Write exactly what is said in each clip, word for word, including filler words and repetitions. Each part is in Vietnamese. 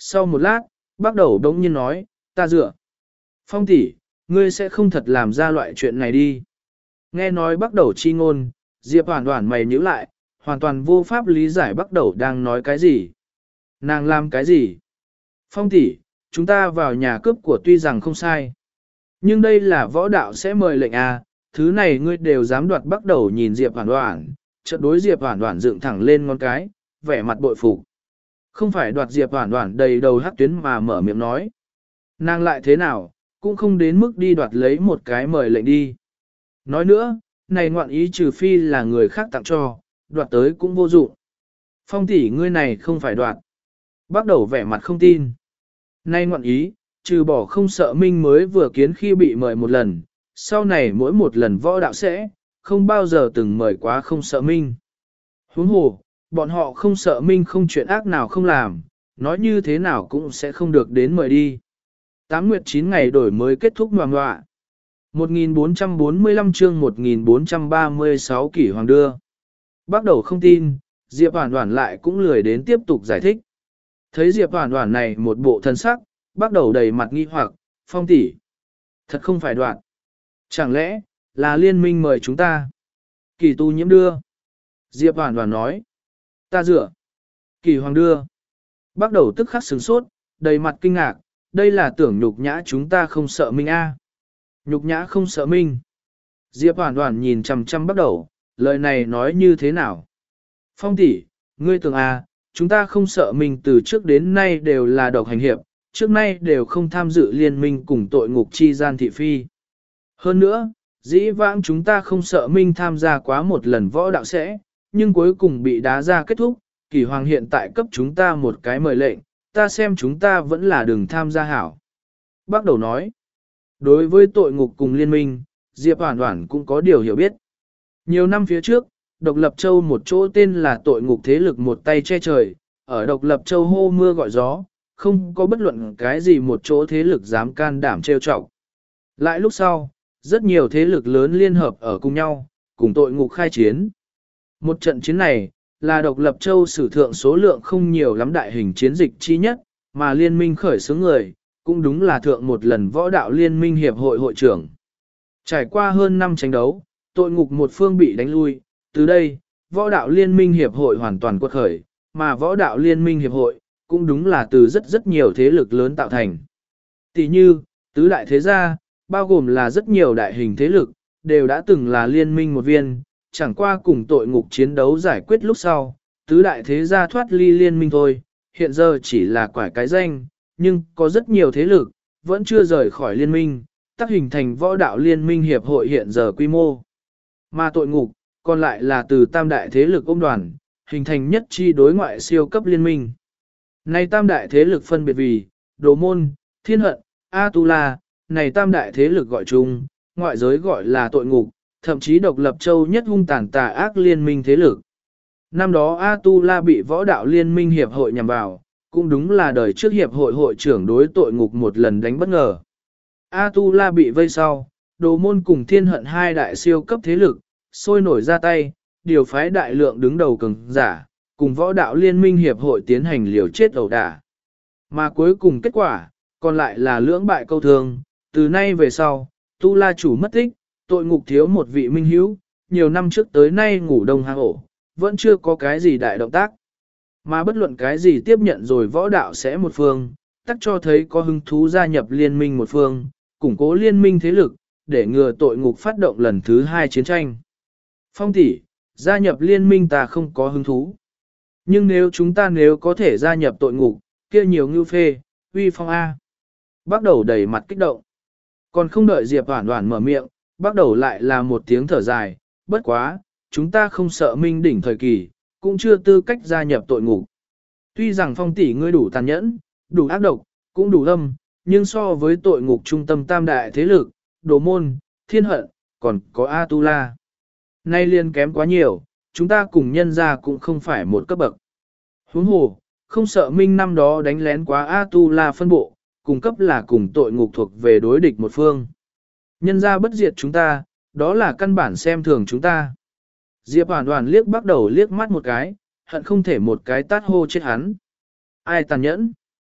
Sau một lát, bắt đầu đống nhiên nói, ta dựa. Phong tỷ, ngươi sẽ không thật làm ra loại chuyện này đi. Nghe nói bắt đầu chi ngôn, Diệp Hoàn Hoàn mày nhíu lại, hoàn toàn vô pháp lý giải bắt đầu đang nói cái gì. Nàng làm cái gì? Phong tỷ, chúng ta vào nhà cướp của tuy rằng không sai. Nhưng đây là võ đạo sẽ mời lệnh à, thứ này ngươi đều dám đoạt bắt đầu nhìn Diệp Hoàn Hoàn, chợt đối Diệp Hoàn Hoàn dựng thẳng lên ngón cái, vẻ mặt bội phục. Không phải đoạt Diệp Hoàn Hoàn đầy đầu hắc tuyến mà mở miệng nói. Nàng lại thế nào, cũng không đến mức đi đoạt lấy một cái mời lệnh đi. Nói nữa, này ngoạn ý trừ phi là người khác tặng cho, đoạt tới cũng vô dụng. Phong tỷ ngươi này không phải đoạt. Bắt đầu vẻ mặt không tin. Nay ngoạn ý, trừ bỏ không sợ minh mới vừa kiến khi bị mời một lần, sau này mỗi một lần võ đạo sẽ, không bao giờ từng mời quá không sợ minh. Huống hồ, bọn họ không sợ minh không chuyện ác nào không làm, nói như thế nào cũng sẽ không được đến mời đi. Tám nguyệt chín ngày đổi mới kết thúc ngoà ngoạ. một nghìn bốn trăm bốn mươi lăm chương một nghìn bốn trăm ba mươi sáu kỷ hoàng đưa. Bắt đầu không tin, Diệp Hoàn Hoàn lại cũng lười đến tiếp tục giải thích. Thấy Diệp Hoàn Hoàn này một bộ thân sắc, bắt đầu đầy mặt nghi hoặc, Phong tỷ, thật không phải đoạn. Chẳng lẽ, là liên minh mời chúng ta? Kỳ tu nhiễm đưa. Diệp Hoàn Hoàn nói. Ta dựa. Kỳ hoàng đưa. Bắt đầu tức khắc sửng sốt, đầy mặt kinh ngạc, đây là tưởng nhục nhã chúng ta không sợ minh a. Nhục nhã không sợ minh. Diệp Hoàn Hoàn nhìn chằm chằm bắt đầu, lời này nói như thế nào? Phong tỷ, ngươi tưởng a, chúng ta không sợ minh từ trước đến nay đều là độc hành hiệp, trước nay đều không tham dự liên minh cùng tội ngục chi gian thị phi. Hơn nữa, dĩ vãng chúng ta không sợ minh tham gia quá một lần võ đạo sẽ, nhưng cuối cùng bị đá ra kết thúc, Kỳ hoàng hiện tại cấp chúng ta một cái mời lệnh, ta xem chúng ta vẫn là đừng tham gia hảo. Bác đầu nói, đối với tội ngục cùng liên minh, Diệp Hoàn Hoàn cũng có điều hiểu biết. Nhiều năm phía trước, Độc Lập Châu một chỗ tên là tội ngục thế lực một tay che trời, ở Độc Lập Châu hô mưa gọi gió, không có bất luận cái gì một chỗ thế lực dám can đảm trêu chọc. Lại lúc sau, rất nhiều thế lực lớn liên hợp ở cùng nhau, cùng tội ngục khai chiến. Một trận chiến này, là Độc Lập Châu sử thượng số lượng không nhiều lắm đại hình chiến dịch chi nhất, mà liên minh khởi xướng người, cũng đúng là thượng một lần võ đạo liên minh hiệp hội hội trưởng. Trải qua hơn năm tranh đấu, tội ngục một phương bị đánh lui, từ đây, võ đạo liên minh hiệp hội hoàn toàn quật khởi, mà võ đạo liên minh hiệp hội, cũng đúng là từ rất rất nhiều thế lực lớn tạo thành. Tỷ như, tứ đại thế gia, bao gồm là rất nhiều đại hình thế lực, đều đã từng là liên minh một viên, chẳng qua cùng tội ngục chiến đấu giải quyết lúc sau, tứ đại thế gia thoát ly liên minh thôi, hiện giờ chỉ là quải cái danh, nhưng có rất nhiều thế lực, vẫn chưa rời khỏi liên minh, tác hình thành võ đạo liên minh hiệp hội hiện giờ quy mô. Mà tội ngục, còn lại là từ tam đại thế lực ôm đoàn, hình thành nhất chi đối ngoại siêu cấp liên minh. Này tam đại thế lực phân biệt vì, Đồ Môn, Thiên Hận, A-tu-la, này tam đại thế lực gọi chung, ngoại giới gọi là tội ngục, thậm chí Độc Lập Châu nhất hung tàn tà ác liên minh thế lực. Năm đó A-tu-la bị võ đạo liên minh hiệp hội nhằm vào, cũng đúng là đời trước hiệp hội hội trưởng đối tội ngục một lần đánh bất ngờ. A-tu-la bị vây sau, Đồ Môn cùng Thiên Hận hai đại siêu cấp thế lực, sôi nổi ra tay, điều phái đại lượng đứng đầu cường giả, cùng võ đạo liên minh hiệp hội tiến hành liều chết ẩu đả. Mà cuối cùng kết quả, còn lại là lưỡng bại câu thương, từ nay về sau, Tu La chủ mất tích, tội ngục thiếu một vị minh hữu, nhiều năm trước tới nay ngủ đông hang ổ, vẫn chưa có cái gì đại động tác. Mà bất luận cái gì tiếp nhận rồi võ đạo sẽ một phương, tắc cho thấy có hứng thú gia nhập liên minh một phương, củng cố liên minh thế lực, để ngừa tội ngục phát động lần thứ hai chiến tranh. Phong tỷ, gia nhập liên minh ta không có hứng thú. Nhưng nếu chúng ta nếu có thể gia nhập tội ngục, kia nhiều ngưu phê, uy phong A. Bắt đầu đầy mặt kích động. Còn không đợi Diệp Hoản Hoản mở miệng, bắt đầu lại là một tiếng thở dài, bất quá, chúng ta không sợ minh đỉnh thời kỳ, cũng chưa tư cách gia nhập tội ngục. Tuy rằng phong tỷ ngươi đủ tàn nhẫn, đủ ác độc, cũng đủ âm, nhưng so với tội ngục trung tâm tam đại thế lực, Đồ Môn, Thiên Hận, còn có A-tu-la. Nay liên kém quá nhiều, chúng ta cùng nhân ra cũng không phải một cấp bậc. Huống hồ, không sợ minh năm đó đánh lén quá A-tu-la phân bộ, cùng cấp là cùng tội ngục thuộc về đối địch một phương. Nhân ra bất diệt chúng ta, đó là căn bản xem thường chúng ta. Diệp Hoàn Hoàn liếc bắt đầu liếc mắt một cái, hận không thể một cái tát hô chết hắn. Ai tàn nhẫn?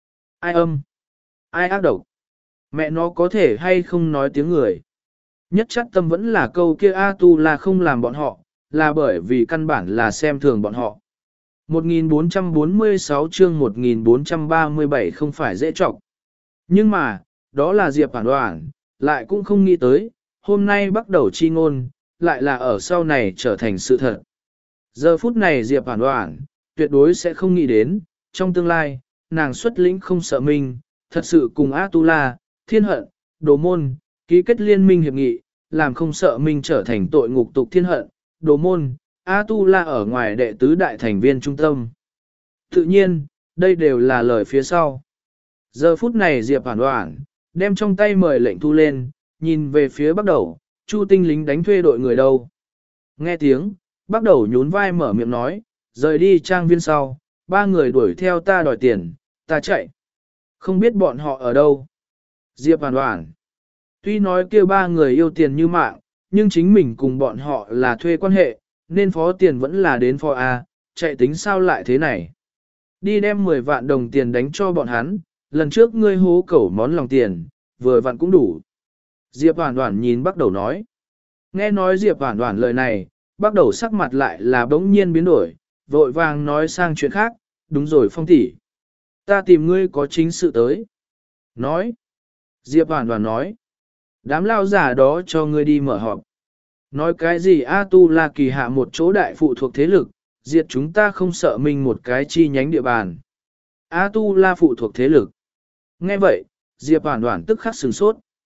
Ai âm? Ai ác độc? Mẹ nó có thể hay không nói tiếng người? Nhất chắc tâm vẫn là câu kia A Tu La không làm bọn họ, là bởi vì căn bản là xem thường bọn họ. một nghìn bốn trăm bốn mươi sáu chương một nghìn bốn trăm ba mươi bảy không phải dễ trọng. Nhưng mà, đó là Diệp Phản Đoản, lại cũng không nghĩ tới, hôm nay bắt đầu chi ngôn, lại là ở sau này trở thành sự thật. Giờ phút này Diệp Phản Đoản, tuyệt đối sẽ không nghĩ đến, trong tương lai, nàng xuất lĩnh không sợ mình, thật sự cùng A Tu La, Thiên Hận, Đồ Môn, ký kết liên minh hiệp nghị, làm không sợ mình trở thành tội ngục tục Thiên Hận, Đồ Môn, A Tu La ở ngoài đệ tứ đại thành viên trung tâm. Tự nhiên, đây đều là lời phía sau. Giờ phút này Diệp Phản Đoản, đem trong tay mời lệnh thu lên, nhìn về phía bắt đầu, Chu Tinh lính đánh thuê đội người đâu. Nghe tiếng, bắt đầu nhún vai mở miệng nói, rời đi trang viên sau, ba người đuổi theo ta đòi tiền, ta chạy. Không biết bọn họ ở đâu. Diệp Phản Đoản. Tuy nói kêu ba người yêu tiền như mạng, nhưng chính mình cùng bọn họ là thuê quan hệ, nên phó tiền vẫn là đến phó A, chạy tính sao lại thế này. Đi đem mười vạn đồng tiền đánh cho bọn hắn, lần trước ngươi hố cẩu món lòng tiền, vừa vặn cũng đủ. Diệp Hoản Hoản nhìn bắt đầu nói. Nghe nói Diệp Hoản Hoản lời này, bắt đầu sắc mặt lại là bỗng nhiên biến đổi, vội vàng nói sang chuyện khác, đúng rồi Phong tỷ, ta tìm ngươi có chính sự tới. Nói. Diệp Hoản Hoản nói. Đám lao giả đó cho ngươi đi mở họp. Nói cái gì A Tu La kỳ hạ một chỗ đại phụ thuộc thế lực, diệt chúng ta không sợ mình một cái chi nhánh địa bàn. A Tu La phụ thuộc thế lực. Nghe vậy, Diệp Hoản Hoản tức khắc sửng sốt.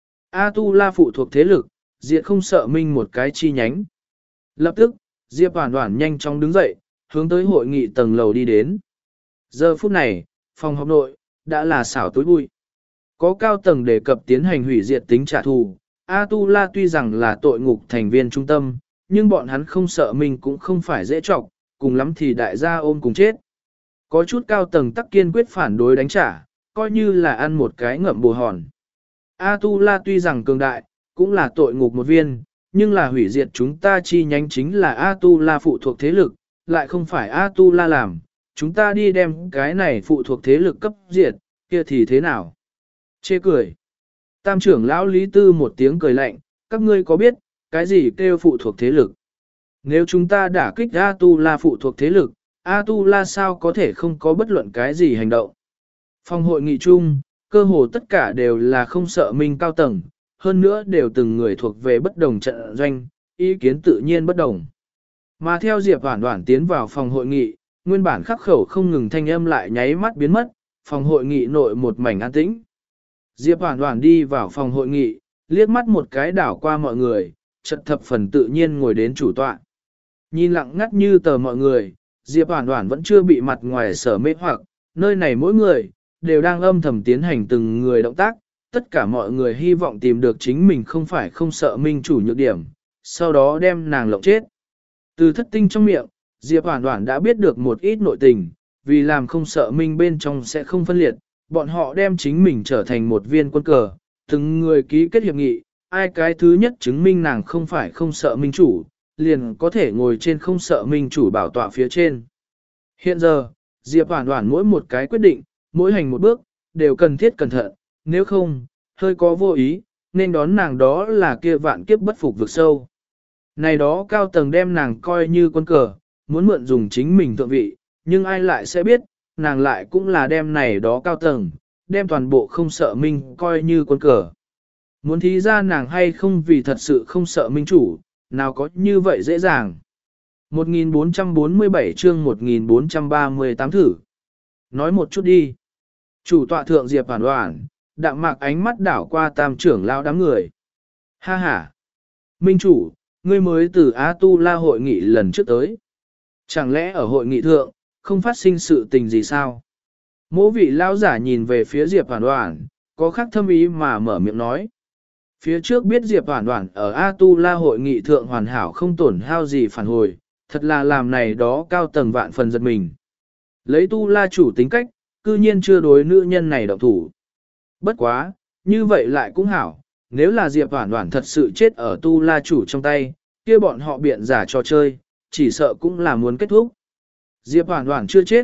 A Tu La phụ thuộc thế lực, diệt không sợ mình một cái chi nhánh. Lập tức, Diệp Hoản Hoản nhanh chóng đứng dậy, hướng tới hội nghị tầng lầu đi đến. Giờ phút này, phòng họp nội, đã là xảo tối bụi. Có cao tầng đề cập tiến hành hủy diệt tính trả thù. A Tu La tuy rằng là tội ngục thành viên trung tâm, nhưng bọn hắn không sợ mình cũng không phải dễ trọc, cùng lắm thì đại gia ôm cùng chết. Có chút cao tầng tắc kiên quyết phản đối đánh trả, coi như là ăn một cái ngậm bồ hòn. A Tu La tuy rằng cường đại, cũng là tội ngục một viên, nhưng là hủy diệt chúng ta chi nhánh chính là A Tu La phụ thuộc thế lực, lại không phải A Tu La làm, chúng ta đi đem cái này phụ thuộc thế lực cấp diệt, kia thì thế nào? Chê cười. Tam trưởng lão Lý Tư một tiếng cười lạnh, các ngươi có biết, cái gì kêu phụ thuộc thế lực? Nếu chúng ta đả kích A Tu La phụ thuộc thế lực, A Tu La sao có thể không có bất luận cái gì hành động? Phòng hội nghị chung, cơ hồ tất cả đều là không sợ minh cao tầng, hơn nữa đều từng người thuộc về bất đồng trận doanh, ý kiến tự nhiên bất đồng. Mà theo Diệp Hoản Hoản tiến vào phòng hội nghị, nguyên bản khắc khẩu không ngừng thanh âm lại nháy mắt biến mất, phòng hội nghị nội một mảnh an tĩnh. Diệp Hoản Hoản đi vào phòng hội nghị, liếc mắt một cái đảo qua mọi người, chợt thập phần tự nhiên ngồi đến chủ tọa. Nhìn lặng ngắt như tờ mọi người, Diệp Hoản Hoản vẫn chưa bị mặt ngoài sở mê hoặc, nơi này mỗi người, đều đang âm thầm tiến hành từng người động tác, tất cả mọi người hy vọng tìm được chính mình không phải không sợ minh chủ nhược điểm, sau đó đem nàng lộng chết. Từ thất tinh trong miệng, Diệp Hoản Hoản đã biết được một ít nội tình, vì làm không sợ minh bên trong sẽ không phân liệt, bọn họ đem chính mình trở thành một viên quân cờ, từng người ký kết hiệp nghị, ai cái thứ nhất chứng minh nàng không phải không sợ minh chủ, liền có thể ngồi trên không sợ minh chủ bảo tọa phía trên. Hiện giờ, Diệp Hoản Hoản mỗi một cái quyết định, mỗi hành một bước, đều cần thiết cẩn thận, nếu không, hơi có vô ý, nên đón nàng đó là kia vạn kiếp bất phục vực sâu. Này đó cao tầng đem nàng coi như quân cờ, muốn mượn dùng chính mình thượng vị, nhưng ai lại sẽ biết, nàng lại cũng là đem này đó cao tầng, đem toàn bộ không sợ minh coi như quân cờ. Muốn thí ra nàng hay không vì thật sự không sợ minh chủ, nào có như vậy dễ dàng. một nghìn bốn trăm bốn mươi bảy chương một nghìn bốn trăm ba mươi tám thử. Nói một chút đi. Chủ tọa thượng Diệp Hoản Hoản, đạm mạc ánh mắt đảo qua tam trưởng lao đám người. Ha ha. Minh chủ, ngươi mới từ A Tu La hội nghị lần trước tới. Chẳng lẽ ở hội nghị thượng, không phát sinh sự tình gì sao? Mỗ vị lao giả nhìn về phía Diệp Hoản Hoản, có khác thâm ý mà mở miệng nói. Phía trước biết Diệp Hoản Hoản ở A Tu La hội nghị thượng hoàn hảo không tổn hao gì phản hồi, thật là làm này đó cao tầng vạn phần giật mình. Lấy Tu La chủ tính cách, cư nhiên chưa đối nữ nhân này động thủ. Bất quá, như vậy lại cũng hảo, nếu là Diệp Hoản Hoản thật sự chết ở Tu La chủ trong tay, kia bọn họ biện giả trò chơi, chỉ sợ cũng là muốn kết thúc. Diệp Hoản Hoản chưa chết,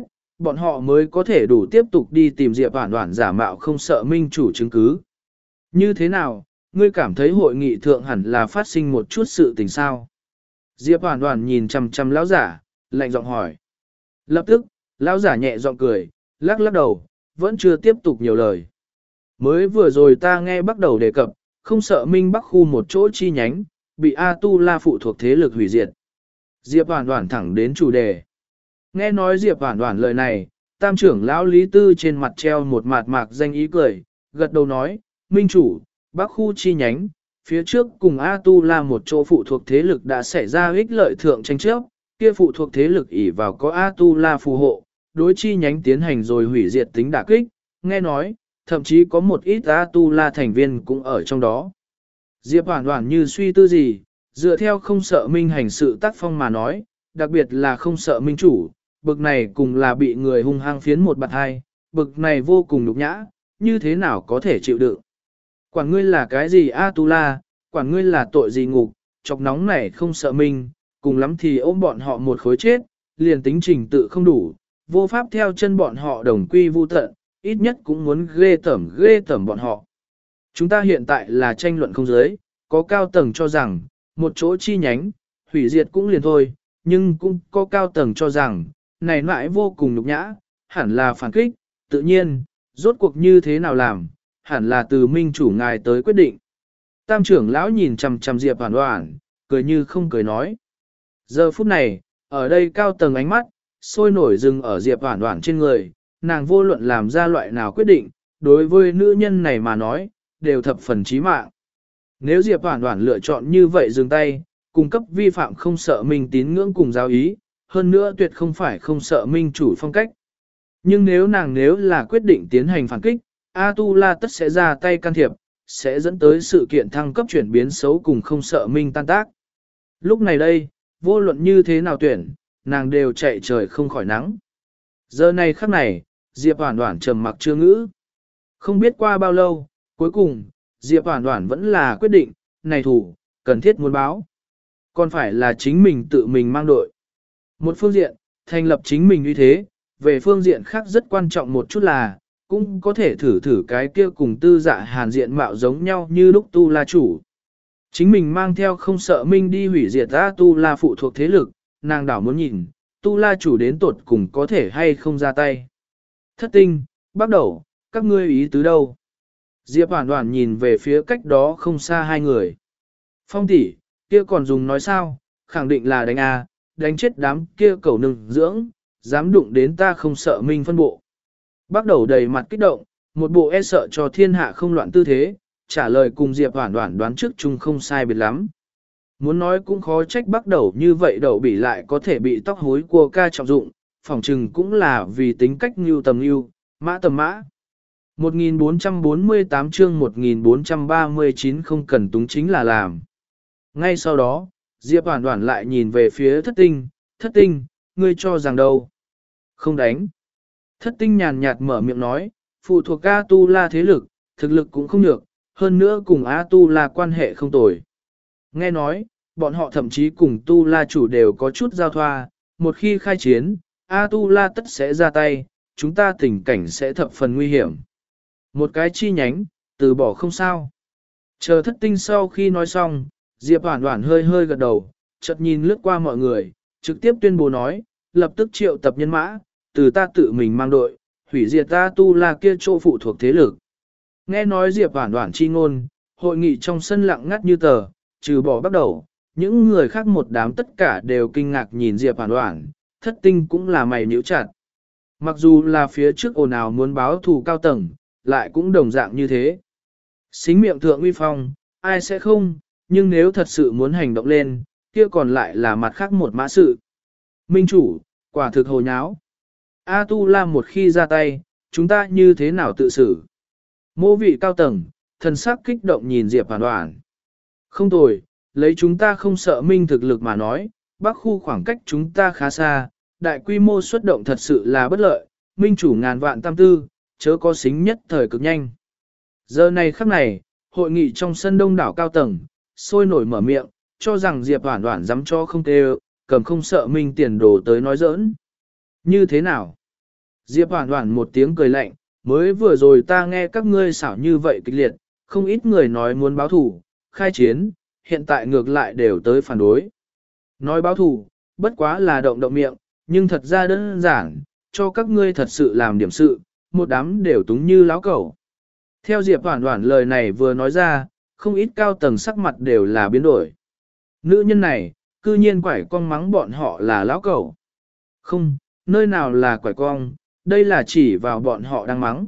bọn họ mới có thể đủ tiếp tục đi tìm Diệp Hoản Hoản giả mạo không sợ minh chủ chứng cứ. Như thế nào, ngươi cảm thấy hội nghị thượng hẳn là phát sinh một chút sự tình sao? Diệp Hoản Hoản nhìn chằm chằm lão giả, lạnh giọng hỏi. Lập tức, lão giả nhẹ giọng cười, lắc lắc đầu, vẫn chưa tiếp tục nhiều lời. Mới vừa rồi ta nghe bắt đầu đề cập, không sợ minh bắc khu một chỗ chi nhánh, bị A Tu La phụ thuộc thế lực hủy diệt. Diệp Hoản Hoản thẳng đến chủ đề. Nghe nói Diệp Hoản Hoản lời này, tam trưởng lão Lý Tư trên mặt treo một mạt mạc danh ý cười, gật đầu nói, minh chủ, bắc khu chi nhánh, phía trước cùng A Tu La một chỗ phụ thuộc thế lực đã xảy ra ích lợi thượng tranh chấp, kia phụ thuộc thế lực ỷ vào có A Tu La phù hộ, đối chi nhánh tiến hành rồi hủy diệt tính đả kích, nghe nói, thậm chí có một ít A Tu La thành viên cũng ở trong đó. Diệp Hoản Hoản như suy tư gì, dựa theo không sợ minh hành sự tác phong mà nói, đặc biệt là không sợ minh chủ, bực này cùng là bị người hung hăng phiến một bạt hai, bực này vô cùng nhục nhã, như thế nào có thể chịu đựng. Quản ngươi là cái gì A Tu La, quản ngươi là tội gì ngục, chọc nóng này không sợ minh, cùng lắm thì ôm bọn họ một khối chết, liền tính trình tự không đủ, vô pháp theo chân bọn họ đồng quy vu tận, ít nhất cũng muốn ghê tẩm ghê tẩm bọn họ. Chúng ta hiện tại là tranh luận không giới, có cao tầng cho rằng, một chỗ chi nhánh, hủy diệt cũng liền thôi, nhưng cũng có cao tầng cho rằng, này mãi vô cùng nhục nhã, hẳn là phản kích, tự nhiên, rốt cuộc như thế nào làm, hẳn là từ minh chủ ngài tới quyết định. Tam trưởng lão nhìn chằm chằm Diệp Hoản Hoản, cười như không cười nói. Giờ phút này, ở đây cao tầng ánh mắt, sôi nổi dừng ở Diệp Hoản Hoản trên người, nàng vô luận làm ra loại nào quyết định, đối với nữ nhân này mà nói, đều thập phần chí mạng. Nếu Diệp Hoản Hoản lựa chọn như vậy dừng tay, cung cấp vi phạm không sợ minh tín ngưỡng cùng giáo ý, hơn nữa tuyệt không phải không sợ minh chủ phong cách. Nhưng nếu nàng nếu là quyết định tiến hành phản kích, A Tu La tất sẽ ra tay can thiệp, sẽ dẫn tới sự kiện thăng cấp chuyển biến xấu cùng không sợ minh tan tác. Lúc này đây, vô luận như thế nào tuyển, nàng đều chạy trời không khỏi nắng. Giờ này khắc này, Diệp Hoản Hoản trầm mặc chưa ngữ. Không biết qua bao lâu, cuối cùng, Diệp Hoản Hoản vẫn là quyết định, này thủ, cần thiết muốn báo. Còn phải là chính mình tự mình mang đội. Một phương diện, thành lập chính mình như thế, về phương diện khác rất quan trọng một chút là, cũng có thể thử thử cái kia cùng tư dạ hàn diện mạo giống nhau như lúc Tu La chủ. Chính mình mang theo không sợ minh đi hủy diệt ra Tu La phụ thuộc thế lực, nàng đảo muốn nhìn, Tu La chủ đến tột cùng có thể hay không ra tay. Thất tinh, bắt đầu, các ngươi ý tứ đâu? Diệp Hoản Hoản nhìn về phía cách đó không xa hai người. Phong tỷ, kia còn dùng nói sao, khẳng định là đánh A, đánh chết đám kia cẩu nừng dưỡng, dám đụng đến ta không sợ minh phân bộ. Bắt đầu đầy mặt kích động, một bộ e sợ cho thiên hạ không loạn tư thế, trả lời cùng Diệp Hoản Hoản đoán trước chung không sai biệt lắm. Muốn nói cũng khó trách bắt đầu như vậy đầu bỉ lại có thể bị tóc hối của ca trọng dụng, phỏng chừng cũng là vì tính cách như tầm như, mã tầm mã. một nghìn bốn trăm bốn mươi tám chương một nghìn bốn trăm ba mươi chín không cần túng chính là làm. Ngay sau đó, Diệp Hoản Hoản lại nhìn về phía thất tinh, thất tinh, ngươi cho rằng đâu? Không đánh. Thất tinh nhàn nhạt mở miệng nói, phụ thuộc A Tu La thế lực, thực lực cũng không được, hơn nữa cùng A Tu La quan hệ không tồi. Nghe nói, bọn họ thậm chí cùng Tu La chủ đều có chút giao thoa, một khi khai chiến, A Tu La tất sẽ ra tay, chúng ta tình cảnh sẽ thập phần nguy hiểm. Một cái chi nhánh, từ bỏ không sao. Chờ thất tinh sau khi nói xong, Diệp Hoản Hoản hơi hơi gật đầu, chợt nhìn lướt qua mọi người, trực tiếp tuyên bố nói, lập tức triệu tập nhân mã, từ ta tự mình mang đội, hủy diệt ta Tu La kia chỗ phụ thuộc thế lực. Nghe nói Diệp Hoản Hoản chi ngôn, hội nghị trong sân lặng ngắt như tờ, trừ bỏ bắt đầu, những người khác một đám tất cả đều kinh ngạc nhìn Diệp Hoản Hoản, thất tinh cũng là mày nhíu chặt. Mặc dù là phía trước ồn ào muốn báo thù cao tầng, lại cũng đồng dạng như thế. Xính miệng thượng uy phong, ai sẽ không, nhưng nếu thật sự muốn hành động lên, kia còn lại là mặt khác một mã sự. Minh chủ, quả thực hồ nháo. A Tu La một khi ra tay, chúng ta như thế nào tự xử? Mô vị cao tầng, thần sắc kích động nhìn Diệp Hoản Hoản. Không tồi, lấy chúng ta không sợ minh thực lực mà nói, bắc khu khoảng cách chúng ta khá xa, đại quy mô xuất động thật sự là bất lợi, minh chủ ngàn vạn tam tư, chớ có xính nhất thời cực nhanh. Giờ này khắc này, hội nghị trong sân đông đảo cao tầng, sôi nổi mở miệng, cho rằng Diệp Hoản Hoản dám cho không tê cầm không sợ minh tiền đồ tới nói giỡn. Như thế nào? Diệp Hoản Hoản một tiếng cười lạnh, mới vừa rồi ta nghe các ngươi xảo như vậy kịch liệt, không ít người nói muốn báo thủ, khai chiến, hiện tại ngược lại đều tới phản đối. Nói báo thủ, bất quá là động động miệng, nhưng thật ra đơn giản, cho các ngươi thật sự làm điểm sự, một đám đều túng như láo cẩu. Theo Diệp Hoản Hoản lời này vừa nói ra, không ít cao tầng sắc mặt đều là biến đổi. Nữ nhân này, cư nhiên quải con mắng bọn họ là láo cẩu. Không, nơi nào là quải con, đây là chỉ vào bọn họ đang mắng.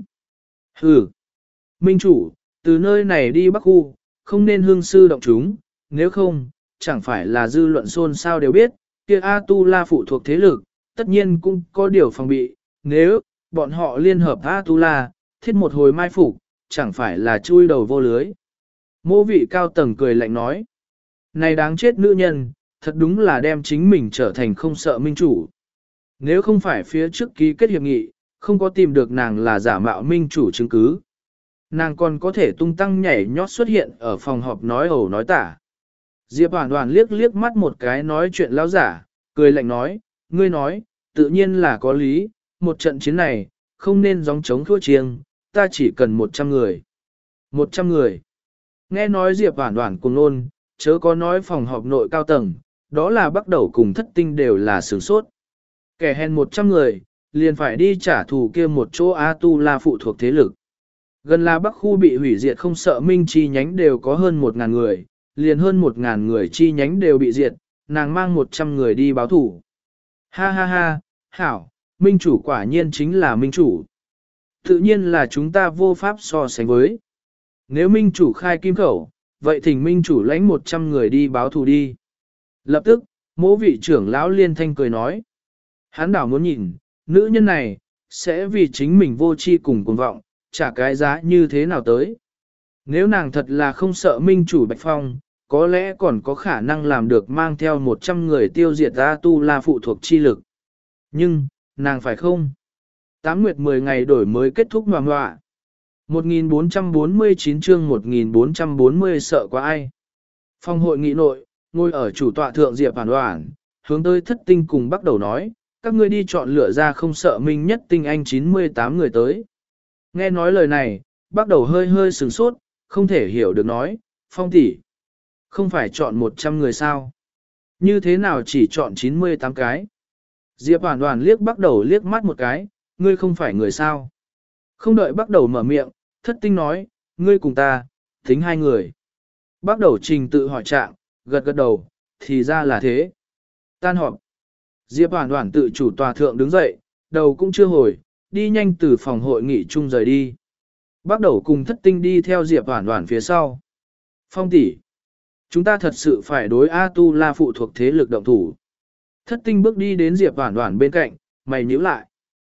Hừ, Minh chủ, từ nơi này đi Bắc Khu, không nên hương sư động chúng, nếu không, chẳng phải là dư luận xôn xao đều biết, kia A-tu-la phụ thuộc thế lực, tất nhiên cũng có điều phòng bị, nếu bọn họ liên hợp A-tu-la, thiết một hồi mai phục, chẳng phải là chui đầu vô lưới. Mô vị cao tầng cười lạnh nói, này đáng chết nữ nhân, thật đúng là đem chính mình trở thành không sợ minh chủ. Nếu không phải phía trước ký kết hiệp nghị, không có tìm được nàng là giả mạo minh chủ chứng cứ. Nàng còn có thể tung tăng nhảy nhót xuất hiện ở phòng họp nói ẩu nói tả. Diệp Hoản Hoản liếc liếc mắt một cái nói chuyện lão giả, cười lạnh nói, ngươi nói, tự nhiên là có lý, một trận chiến này, không nên gióng trống thua chiêng, ta chỉ cần một trăm người. Một trăm người. Nghe nói Diệp Hoản Hoản cùng nôn, chớ có nói phòng họp nội cao tầng, đó là bắt đầu cùng thất tinh đều là sửng sốt. Kẻ hèn một trăm người, liền phải đi trả thù kia một chỗ A-tu-la phụ thuộc thế lực. Gần là Bắc khu bị hủy diệt không sợ minh chi nhánh đều có hơn một ngàn người, liền hơn một ngàn người chi nhánh đều bị diệt, nàng mang một trăm người đi báo thủ. Ha ha ha, hảo, minh chủ quả nhiên chính là minh chủ. Tự nhiên là chúng ta vô pháp so sánh với. Nếu minh chủ khai kim khẩu, vậy thỉnh minh chủ lãnh một trăm người đi báo thù đi. Lập tức, mỗ vị trưởng lão liên thanh cười nói. Hắn đảo muốn nhìn, nữ nhân này, sẽ vì chính mình vô chi cùng cuồng vọng, trả cái giá như thế nào tới. Nếu nàng thật là không sợ minh chủ Bạch Phong, có lẽ còn có khả năng làm được mang theo một trăm người tiêu diệt A-tu-la phụ thuộc chi lực. Nhưng, nàng phải không? Tám nguyệt mười ngày đổi mới kết thúc ngoà ngoạ. một nghìn bốn trăm bốn mươi chín chương một nghìn bốn trăm bốn mươi sợ quá ai. Phòng hội nghị nội, ngồi ở chủ tọa thượng Diệp Hoản Hoản, hướng tới thất tinh cùng bắt đầu nói, các ngươi đi chọn lựa ra không sợ minh nhất tinh anh chín mươi tám người tới. Nghe nói lời này, bắt đầu hơi hơi sửng sốt, không thể hiểu được nói, Phong tỷ, không phải chọn một trăm người sao? Như thế nào chỉ chọn chín mươi tám cái? Diệp Hoản Hoản liếc bắt đầu liếc mắt một cái, ngươi không phải người sao? Không đợi bắt đầu mở miệng, thất tinh nói, ngươi cùng ta, tính hai người. Bắt đầu trình tự hỏi trạng, gật gật đầu, thì ra là thế. Tan họp. Diệp Hoản Hoản tự chủ tòa thượng đứng dậy, đầu cũng chưa hồi, đi nhanh từ phòng hội nghị chung rời đi. Bắt đầu cùng thất tinh đi theo Diệp Hoản Hoản phía sau. Phong tỷ, chúng ta thật sự phải đối A-tu-la phụ thuộc thế lực động thủ. Thất tinh bước đi đến Diệp Hoản Hoản bên cạnh, mày nhíu lại.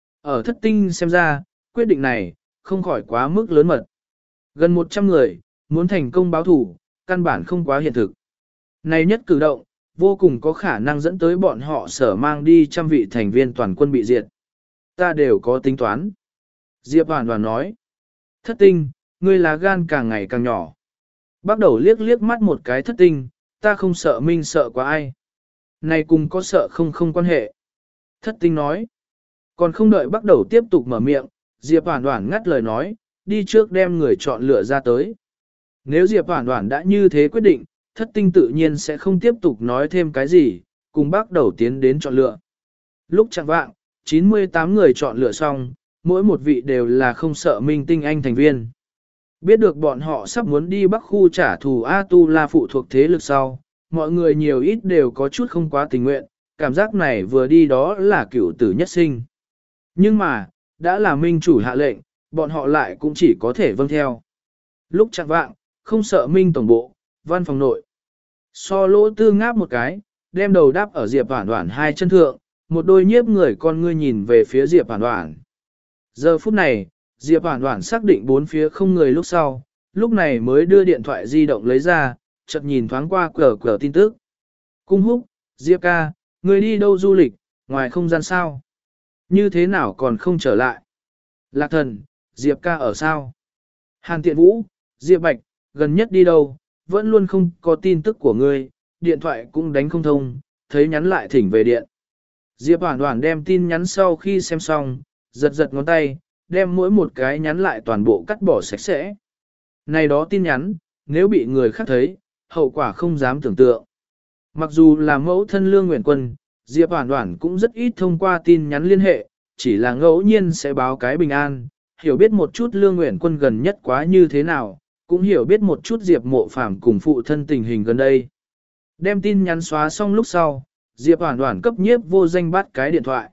Ở thất tinh xem ra, quyết định này, không khỏi quá mức lớn mật. Gần một trăm người, muốn thành công báo thủ, căn bản không quá hiện thực. Này nhất cử động, vô cùng có khả năng dẫn tới bọn họ sở mang đi trăm vị thành viên toàn quân bị diệt. Ta đều có tính toán. Diệp Hoản Hoản nói. Thất tinh, ngươi lá gan càng ngày càng nhỏ. Bắt đầu liếc liếc mắt một cái thất tinh, ta không sợ minh sợ quá ai. Này cùng có sợ không không quan hệ. Thất tinh nói. Còn không đợi bắt đầu tiếp tục mở miệng, Diệp Hoản Hoản ngắt lời nói, đi trước đem người chọn lựa ra tới. Nếu Diệp Hoản Hoản đã như thế quyết định, thất tinh tự nhiên sẽ không tiếp tục nói thêm cái gì, cùng bắt đầu tiến đến chọn lựa. Lúc chẳng vạng, chín mươi tám người chọn lựa xong, mỗi một vị đều là không sợ minh tinh anh thành viên. Biết được bọn họ sắp muốn đi Bắc khu trả thù A-tu-la phụ thuộc thế lực sau, mọi người nhiều ít đều có chút không quá tình nguyện, cảm giác này vừa đi đó là cửu tử nhất sinh. Nhưng mà, đã là minh chủ hạ lệnh, bọn họ lại cũng chỉ có thể vâng theo. Lúc chẳng vạng, không sợ minh tổng bộ, văn phòng nội. So lỗ tư ngáp một cái, đem đầu đáp ở Diệp Hoản Hoản hai chân thượng, một đôi nhiếp người con ngươi nhìn về phía Diệp Hoản Hoản. Giờ phút này, Diệp Hoản Hoản xác định bốn phía không người lúc sau, lúc này mới đưa điện thoại di động lấy ra, chợt nhìn thoáng qua cờ cờ tin tức. Cung húc, Diệp ca, người đi đâu du lịch, ngoài không gian sao? Như thế nào còn không trở lại? Lạc thần, Diệp ca ở sao? Hàn Tiện Vũ, Diệp Bạch, gần nhất đi đâu? Vẫn luôn không có tin tức của ngươi, điện thoại cũng đánh không thông, thấy nhắn lại thỉnh về điện. Diệp Hoản Hoản đem tin nhắn sau khi xem xong, giật giật ngón tay, đem mỗi một cái nhắn lại toàn bộ cắt bỏ sạch sẽ. Này đó tin nhắn, nếu bị người khác thấy, hậu quả không dám tưởng tượng. Mặc dù là mẫu thân Lương Nguyện Quân, Diệp Hoản Hoản cũng rất ít thông qua tin nhắn liên hệ, chỉ là ngẫu nhiên sẽ báo cái bình an, hiểu biết một chút Lương Nguyện Quân gần nhất quá như thế nào, cũng hiểu biết một chút Diệp Mộ Phàm cùng phụ thân tình hình gần đây. Đem tin nhắn xóa xong lúc sau, Diệp Hoản Hoản cấp Nhiếp Vô Danh bắt cái điện thoại.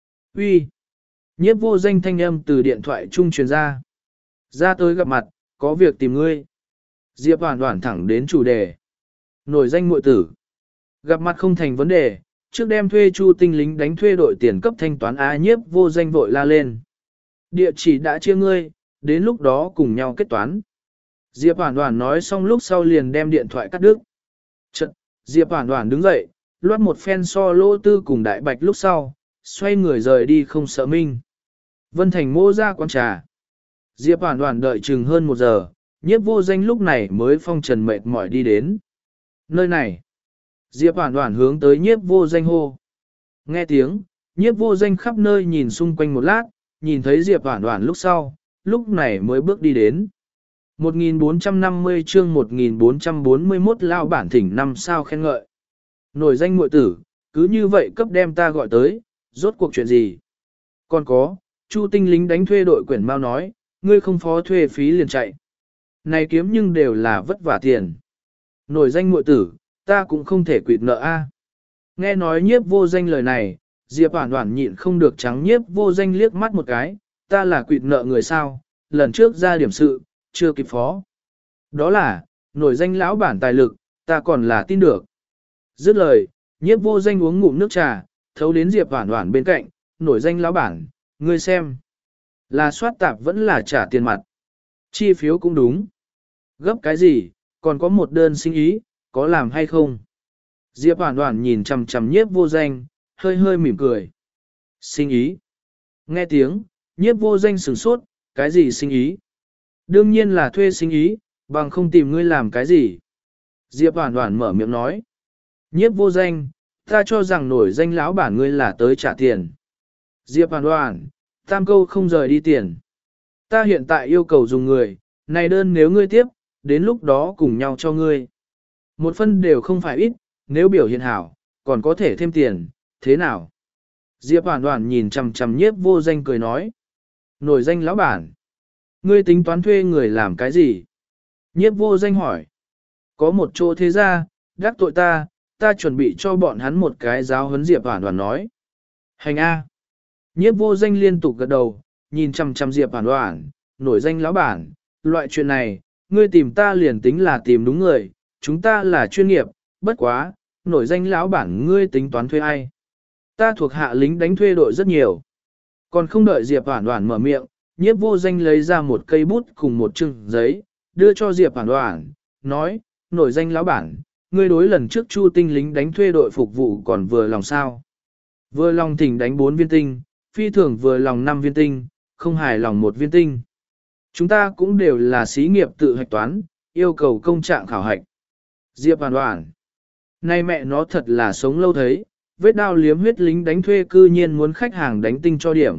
Uy. Nhiếp Vô Danh thanh âm từ điện thoại trung truyền ra. Ra tới gặp mặt, có việc tìm ngươi. Diệp Hoản Hoản thẳng đến chủ đề. Nổi danh muội tử. Gặp mặt không thành vấn đề, trước đem thuê Chu Tinh lính đánh thuê đội tiền cấp thanh toán á. Nhiếp Vô Danh vội la lên. Địa chỉ đã chia ngươi, đến lúc đó cùng nhau kết toán. Diệp Hoản Hoản nói xong lúc sau liền đem điện thoại cắt đứt. Chợt, Diệp Hoản Hoản đứng dậy, loát một phen so lô tư cùng đại bạch lúc sau, xoay người rời đi không sợ minh. Vân Thành mô ra quán trà. Diệp Hoản Hoản đợi chừng hơn một giờ, Nhiếp Vô Danh lúc này mới phong trần mệt mỏi đi đến. Nơi này. Diệp Hoản Hoản hướng tới Nhiếp Vô Danh hô. Nghe tiếng, Nhiếp Vô Danh khắp nơi nhìn xung quanh một lát, nhìn thấy Diệp Hoản Hoản lúc sau, lúc này mới bước đi đến. một nghìn bốn trăm năm mươi chương một nghìn bốn trăm bốn mươi mốt lao bản thỉnh năm sao khen ngợi. Nổi danh muội tử, cứ như vậy cấp đem ta gọi tới, rốt cuộc chuyện gì? Còn có, Chu Tinh lính đánh thuê đội quyển mau nói, ngươi không phó thuê phí liền chạy. Này kiếm nhưng đều là vất vả tiền. Nổi danh muội tử, ta cũng không thể quỵt nợ a. Nghe nói Nhiếp Vô Danh lời này, Diệp Hoản Hoản nhịn không được trắng Nhiếp Vô Danh liếc mắt một cái, ta là quỵt nợ người sao, lần trước ra điểm sự, chưa kịp phó. Đó là, nổi danh lão bản tài lực, ta còn là tin được. Dứt lời, Nhiếp Vô Danh uống ngụm nước trà, thấu đến Diệp Hoản Hoản bên cạnh, nổi danh lão bản, ngươi xem. Là soát tạp vẫn là trả tiền mặt. Chi phiếu cũng đúng. Gấp cái gì, còn có một đơn sinh ý, có làm hay không? Diệp Hoản Hoản nhìn chằm chằm Nhiếp Vô Danh, hơi hơi mỉm cười. Sinh ý. Nghe tiếng, Nhiếp Vô Danh sửng sốt, cái gì sinh ý? Đương nhiên là thuê sinh ý, bằng không tìm ngươi làm cái gì. Diệp Hoản Hoản mở miệng nói. Nhiếp Vô Danh, ta cho rằng nổi danh lão bản ngươi là tới trả tiền. Diệp Hoản Hoản, tam câu không rời đi tiền. Ta hiện tại yêu cầu dùng người, này đơn nếu ngươi tiếp, đến lúc đó cùng nhau cho ngươi. Một phân đều không phải ít, nếu biểu hiện hảo, còn có thể thêm tiền, thế nào? Diệp Hoản Hoản nhìn chằm chằm Nhiếp Vô Danh cười nói. Nổi danh lão bản. Ngươi tính toán thuê người làm cái gì? Nhiếp Vô Danh hỏi. Có một chỗ thế ra, đắc tội ta, ta chuẩn bị cho bọn hắn một cái giáo huấn. Diệp Hoản Hoản nói. Hành A. Nhiếp Vô Danh liên tục gật đầu, nhìn chằm chằm Diệp Hoản Hoản, nổi danh lão bản, loại chuyện này, ngươi tìm ta liền tính là tìm đúng người, chúng ta là chuyên nghiệp, bất quá, nổi danh lão bản ngươi tính toán thuê ai? Ta thuộc hạ lính đánh thuê đội rất nhiều. Còn không đợi Diệp Hoản Hoản mở miệng, Nhiếp Vô Danh lấy ra một cây bút cùng một chừng giấy, đưa cho Diệp Hoản Hoản, nói, nổi danh lão bản, ngươi đối lần trước Chu Tinh lính đánh thuê đội phục vụ còn vừa lòng sao? Vừa lòng thỉnh đánh bốn viên tinh, phi thường vừa lòng năm viên tinh, không hài lòng một viên tinh. Chúng ta cũng đều là xí nghiệp tự hạch toán, yêu cầu công trạng khảo hạch. Diệp Hoản Hoản, nay mẹ nó thật là sống lâu thấy, vết đao liếm huyết lính đánh thuê cư nhiên muốn khách hàng đánh tinh cho điểm.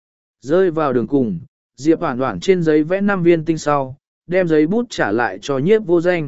Rơi vào đường cùng, Diệp Hoản Hoản trên giấy vẽ năm viên tinh sau, đem giấy bút trả lại cho Nhiếp Vô Danh.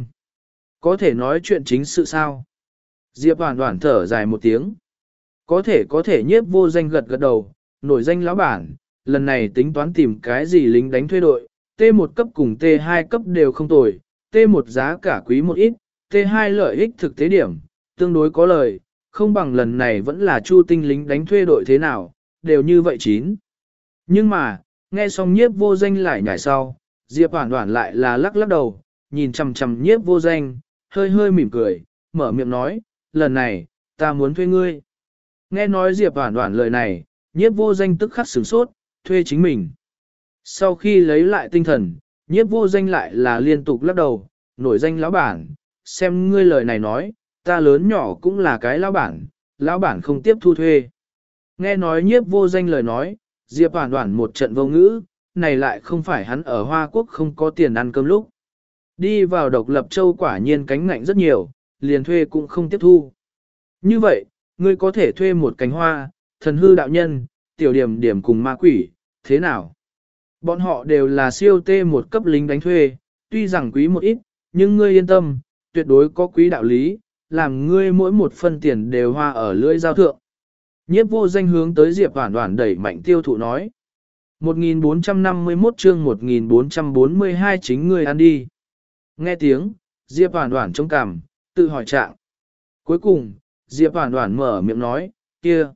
Có thể nói chuyện chính sự sao? Diệp Hoản Hoản thở dài một tiếng. Có thể có thể. Nhiếp Vô Danh gật gật đầu, nổi danh lão bản, lần này tính toán tìm cái gì lính đánh thuê đội, T một cấp cùng T hai cấp đều không tồi, T một giá cả quý một ít, T hai lợi ích thực tế điểm, tương đối có lời, không bằng lần này vẫn là Chu Tinh lính đánh thuê đội thế nào, đều như vậy chín. Nhưng mà, nghe xong Nhiếp Vô Danh lại nhảy sau, Diệp Hoản Hoản lại là lắc lắc đầu, nhìn chằm chằm Nhiếp Vô Danh, hơi hơi mỉm cười, mở miệng nói, lần này, ta muốn thuê ngươi. Nghe nói Diệp Hoản Hoản lời này, Nhiếp Vô Danh tức khắc sửng sốt, thuê chính mình. Sau khi lấy lại tinh thần, Nhiếp Vô Danh lại là liên tục lắc đầu, nổi danh lão bản, xem ngươi lời này nói, ta lớn nhỏ cũng là cái lão bản, lão bản không tiếp thu thuê. Nghe nói Nhiếp Vô Danh lời nói, Diệp Hoản Hoản một trận vô ngữ, này lại không phải hắn ở Hoa Quốc không có tiền ăn cơm lúc. Đi vào Độc Lập Châu quả nhiên cánh ngạnh rất nhiều, liền thuê cũng không tiếp thu. Như vậy, ngươi có thể thuê một cánh hoa, thần hư đạo nhân, tiểu điểm điểm cùng ma quỷ, thế nào? Bọn họ đều là siêu tê một cấp lính đánh thuê, tuy rằng quý một ít, nhưng ngươi yên tâm, tuyệt đối có quý đạo lý, làm ngươi mỗi một phân tiền đều hoa ở lưỡi giao thượng. Nhiếp vô danh hướng tới Diệp Hoản Hoản đẩy mạnh tiêu thụ nói. một nghìn bốn trăm năm mươi mốt chương một nghìn bốn trăm bốn mươi hai chính ngươi ăn đi. Nghe tiếng, Diệp Hoản Hoản trông cằm, tự hỏi trạng. Cuối cùng, Diệp Hoản Hoản mở miệng nói, kia,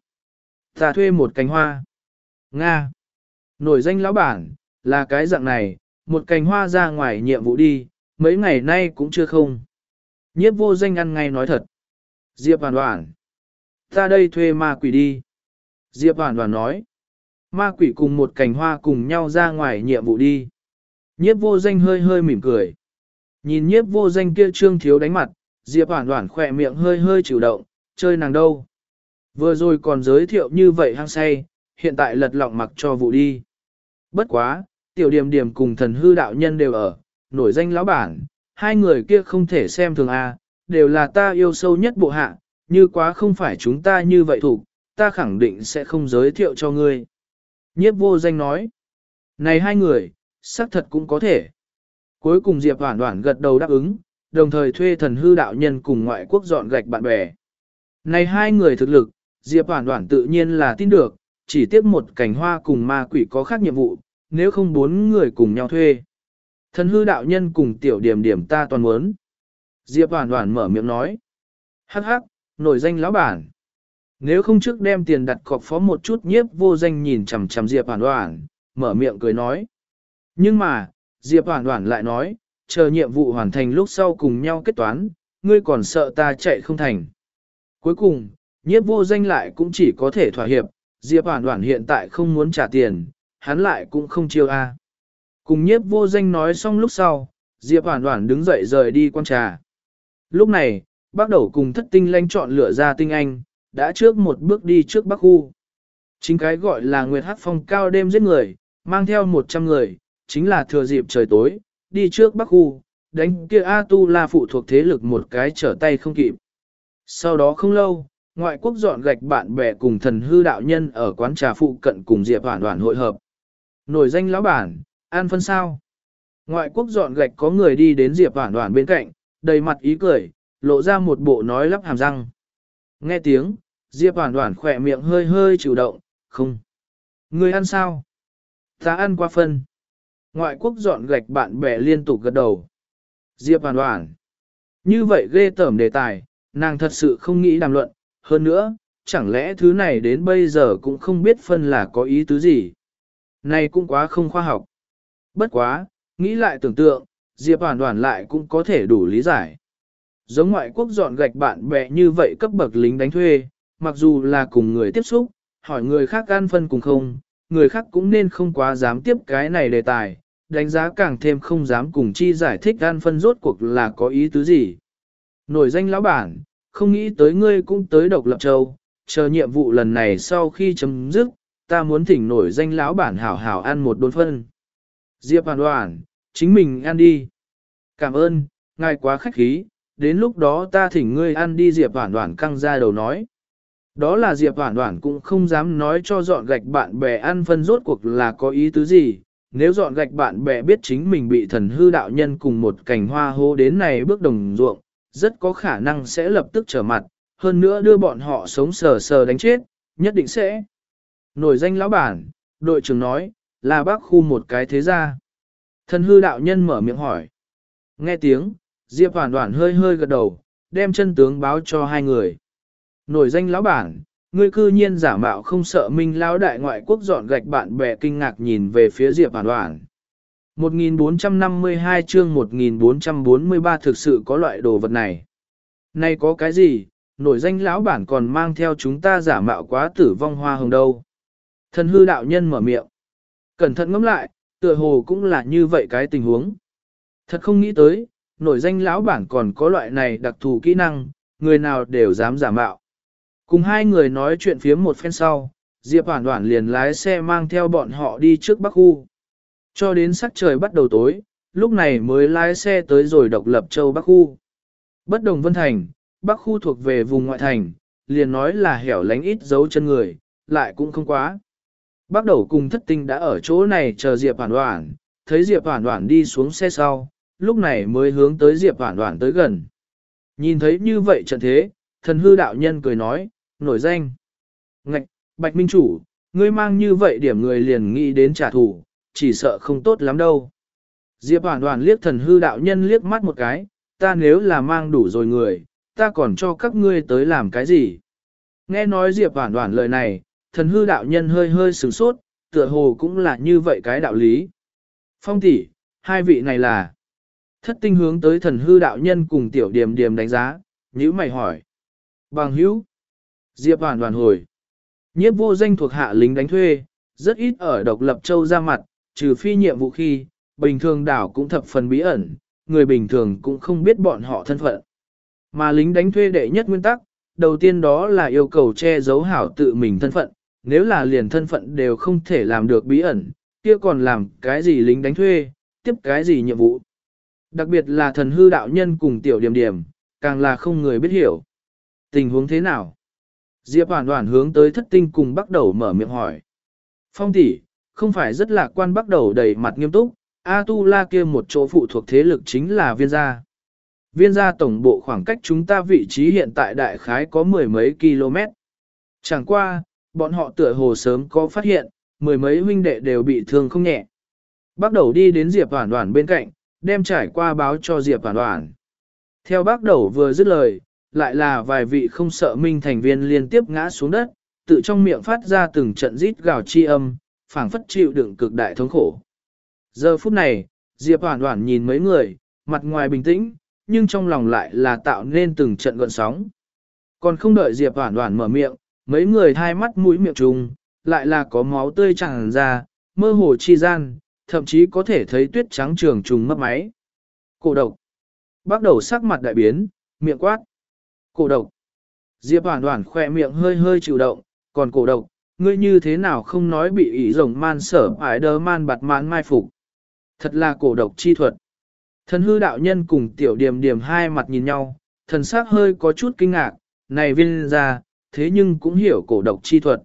ta thuê một cành hoa. Nga. Nổi danh lão bản, là cái dạng này, một cành hoa ra ngoài nhiệm vụ đi, mấy ngày nay cũng chưa không. Nhiếp vô danh ăn ngay nói thật. Diệp Hoản Hoản. Ta đây thuê ma quỷ đi. Diệp Hoản Hoản nói. Ma quỷ cùng một cành hoa cùng nhau ra ngoài nhiệm vụ đi. Nhiếp vô danh hơi hơi mỉm cười. Nhìn nhiếp vô danh kia trương thiếu đánh mặt, Diệp Hoản Hoản khỏe miệng hơi hơi chịu động, chơi nàng đâu. Vừa rồi còn giới thiệu như vậy hăng say, hiện tại lật lọng mặc cho vụ đi. Bất quá, tiểu điểm điểm cùng thần hư đạo nhân đều ở, nổi danh lão bản, hai người kia không thể xem thường a, đều là ta yêu sâu nhất bộ hạ, như quá không phải chúng ta như vậy thủ, ta khẳng định sẽ không giới thiệu cho ngươi. Nhiếp vô danh nói, này hai người, xác thật cũng có thể. Cuối cùng Diệp Hoản Hoản gật đầu đáp ứng, đồng thời thuê thần hư đạo nhân cùng ngoại quốc dọn gạch bạn bè. Này hai người thực lực, Diệp Hoản Hoản tự nhiên là tin được, chỉ tiếc một cành hoa cùng ma quỷ có khác nhiệm vụ, nếu không bốn người cùng nhau thuê. Thần hư đạo nhân cùng tiểu điểm điểm ta toàn muốn. Diệp Hoản Hoản mở miệng nói. Hắc hắc, nổi danh lão bản. Nếu không trước đem tiền đặt cọc phó một chút, nhiếp vô danh nhìn chằm chằm Diệp Hoản Hoản, mở miệng cười nói. Nhưng mà, Diệp Hoản Hoản lại nói, chờ nhiệm vụ hoàn thành lúc sau cùng nhau kết toán, ngươi còn sợ ta chạy không thành. Cuối cùng, nhiếp vô danh lại cũng chỉ có thể thỏa hiệp, Diệp Hoản Hoản hiện tại không muốn trả tiền, hắn lại cũng không chiêu a. Cùng nhiếp vô danh nói xong lúc sau, Diệp Hoản Hoản đứng dậy rời đi quan trà. Lúc này, bắt đầu cùng thất tinh lanh chọn lựa ra tinh anh, đã trước một bước đi trước Bắc Khu. Chính cái gọi là Nguyệt Hắc Phong cao đêm giết người, mang theo một trăm người, chính là thừa dịp trời tối, đi trước Bắc Khu, đánh kia A Tu La phụ thuộc thế lực một cái trở tay không kịp. Sau đó không lâu, ngoại quốc dọn gạch bạn bè cùng thần hư đạo nhân ở quán trà phụ cận cùng Diệp Hoản Hoản hội hợp. Nổi danh lão bản, an phân sao? Ngoại quốc dọn gạch có người đi đến Diệp Hoản Hoản bên cạnh, đầy mặt ý cười, lộ ra một bộ nói lắp hàm răng. Nghe tiếng, Diệp Hoản Hoản khỏe miệng hơi hơi chịu động, không. Người ăn sao? Ta ăn qua phân. Ngoại quốc dọn gạch bạn bè liên tục gật đầu. Diệp Hoản Hoản. Như vậy ghê tởm đề tài, nàng thật sự không nghĩ đàm luận. Hơn nữa, chẳng lẽ thứ này đến bây giờ cũng không biết phân là có ý tứ gì. Này cũng quá không khoa học. Bất quá, nghĩ lại tưởng tượng, Diệp Hoản Hoản lại cũng có thể đủ lý giải. Giống ngoại quốc dọn gạch bạn bè như vậy cấp bậc lính đánh thuê, mặc dù là cùng người tiếp xúc, hỏi người khác ăn phân cùng không, người khác cũng nên không quá dám tiếp cái này đề tài, đánh giá càng thêm không dám cùng chi giải thích ăn phân rốt cuộc là có ý tứ gì. Nổi danh lão bản, không nghĩ tới ngươi cũng tới Độc Lập Châu, chờ nhiệm vụ lần này sau khi chấm dứt, ta muốn thỉnh nổi danh lão bản hảo hảo ăn một đốn phân. Diệp Hoản Hoản, chính mình ăn đi. Cảm ơn, ngài quá khách khí, đến lúc đó ta thỉnh ngươi ăn đi. Diệp Hoản Hoản căng ra đầu nói. Đó là Diệp Hoản Hoản cũng không dám nói cho dọn gạch bạn bè ăn phân rốt cuộc là có ý tứ gì. Nếu dọn gạch bạn bè biết chính mình bị thần hư đạo nhân cùng một cành hoa hô đến này bước đồng ruộng, rất có khả năng sẽ lập tức trở mặt, hơn nữa đưa bọn họ sống sờ sờ đánh chết, nhất định sẽ. Nổi danh lão bản, đội trưởng nói, là Bắc Khu một cái thế gia. Thần hư đạo nhân mở miệng hỏi. Nghe tiếng, Diệp Hoản Hoản hơi hơi gật đầu, đem chân tướng báo cho hai người. Nổi danh lão bản, ngươi cư nhiên giả mạo không sợ Minh lão đại ngoại quốc dọn gạch bạn bè kinh ngạc nhìn về phía Diệp Hoản Hoản. một nghìn bốn trăm năm mươi hai chương một nghìn bốn trăm bốn mươi ba thực sự có loại đồ vật này. Này có cái gì, nổi danh lão bản còn mang theo chúng ta giả mạo quá tử vong hoa hồng đâu. Thần hư đạo nhân mở miệng. Cẩn thận ngẫm lại, tựa hồ cũng là như vậy cái tình huống. Thật không nghĩ tới, nổi danh lão bản còn có loại này đặc thù kỹ năng, người nào đều dám giả mạo. Cùng hai người nói chuyện phía một phen sau, Diệp Hoản Hoản liền lái xe mang theo bọn họ đi trước Bắc Khu. Cho đến sắc trời bắt đầu tối, lúc này mới lái xe tới rồi Độc Lập Châu Bắc Khu. Bất đồng Vân Thành, Bắc Khu thuộc về vùng ngoại thành, liền nói là hẻo lánh ít dấu chân người, lại cũng không quá. Bắt đầu cùng thất tinh đã ở chỗ này chờ Diệp Hoản Hoản, thấy Diệp Hoản Hoản đi xuống xe sau, lúc này mới hướng tới Diệp Hoản Hoản tới gần. Nhìn thấy như vậy trận thế, thần hư đạo nhân cười nói, nổi danh. Ngạch, Bạch Minh Chủ, ngươi mang như vậy điểm người liền nghĩ đến trả thù, chỉ sợ không tốt lắm đâu. Diệp Hoản Hoản liếc thần hư đạo nhân liếc mắt một cái, ta nếu là mang đủ rồi người, ta còn cho các ngươi tới làm cái gì? Nghe nói Diệp Hoản Hoản lời này, thần hư đạo nhân hơi hơi sửng sốt, tựa hồ cũng là như vậy cái đạo lý. Phong tỷ, hai vị này là... Thất tinh hướng tới thần hư đạo nhân cùng tiểu điềm điềm đánh giá, nhữ mày hỏi. Bằng hữu. Diệp Hoản Hoản hồi. Nhiếp vô danh thuộc hạ lính đánh thuê, rất ít ở độc lập châu ra mặt, trừ phi nhiệm vụ khi, bình thường đảo cũng thập phần bí ẩn, người bình thường cũng không biết bọn họ thân phận. Mà lính đánh thuê đệ nhất nguyên tắc, đầu tiên đó là yêu cầu che giấu hảo tự mình thân phận, nếu là liền thân phận đều không thể làm được bí ẩn, kia còn làm cái gì lính đánh thuê, tiếp cái gì nhiệm vụ. Đặc biệt là thần hư đạo nhân cùng tiểu điểm điểm, càng là không người biết hiểu. Tình huống thế nào? Diệp Hoản Hoản hướng tới thất tinh cùng bắt đầu mở miệng hỏi. Phong tỷ, không phải rất lạc quan bắt đầu đầy mặt nghiêm túc, A Tu La kia một chỗ phụ thuộc thế lực chính là viên gia. Viên gia tổng bộ khoảng cách chúng ta vị trí hiện tại đại khái có mười mấy km. Chẳng qua, bọn họ tựa hồ sớm có phát hiện, mười mấy huynh đệ đều bị thương không nhẹ. Bắt đầu đi đến Diệp Hoản Hoản bên cạnh, đem trải qua báo cho Diệp Hoản Hoản. Theo bác đầu vừa dứt lời, lại là vài vị không sợ minh thành viên liên tiếp ngã xuống đất, tự trong miệng phát ra từng trận rít gào chi âm, phảng phất chịu đựng cực đại thống khổ. Giờ phút này, Diệp Hoản Hoản nhìn mấy người, mặt ngoài bình tĩnh, nhưng trong lòng lại là tạo nên từng trận gợn sóng. Còn không đợi Diệp Hoản Hoản mở miệng, mấy người hai mắt mũi miệng trùng, lại là có máu tươi tràn ra, mơ hồ chi gian, thậm chí có thể thấy tuyết trắng trường trùng mất máy. Cổ độc. Bắt đầu sắc mặt đại biến, miệng quát. Cổ độc. Diệp Hoản Hoản khỏe miệng hơi hơi chịu động, còn cổ độc, ngươi như thế nào không nói bị ỷ rồng man sở ải đơ man bạt mãn mai phục. Thật là cổ độc chi thuật. Thần hư đạo nhân cùng tiểu điềm điềm hai mặt nhìn nhau, thần sắc hơi có chút kinh ngạc, này viên ra, thế nhưng cũng hiểu cổ độc chi thuật.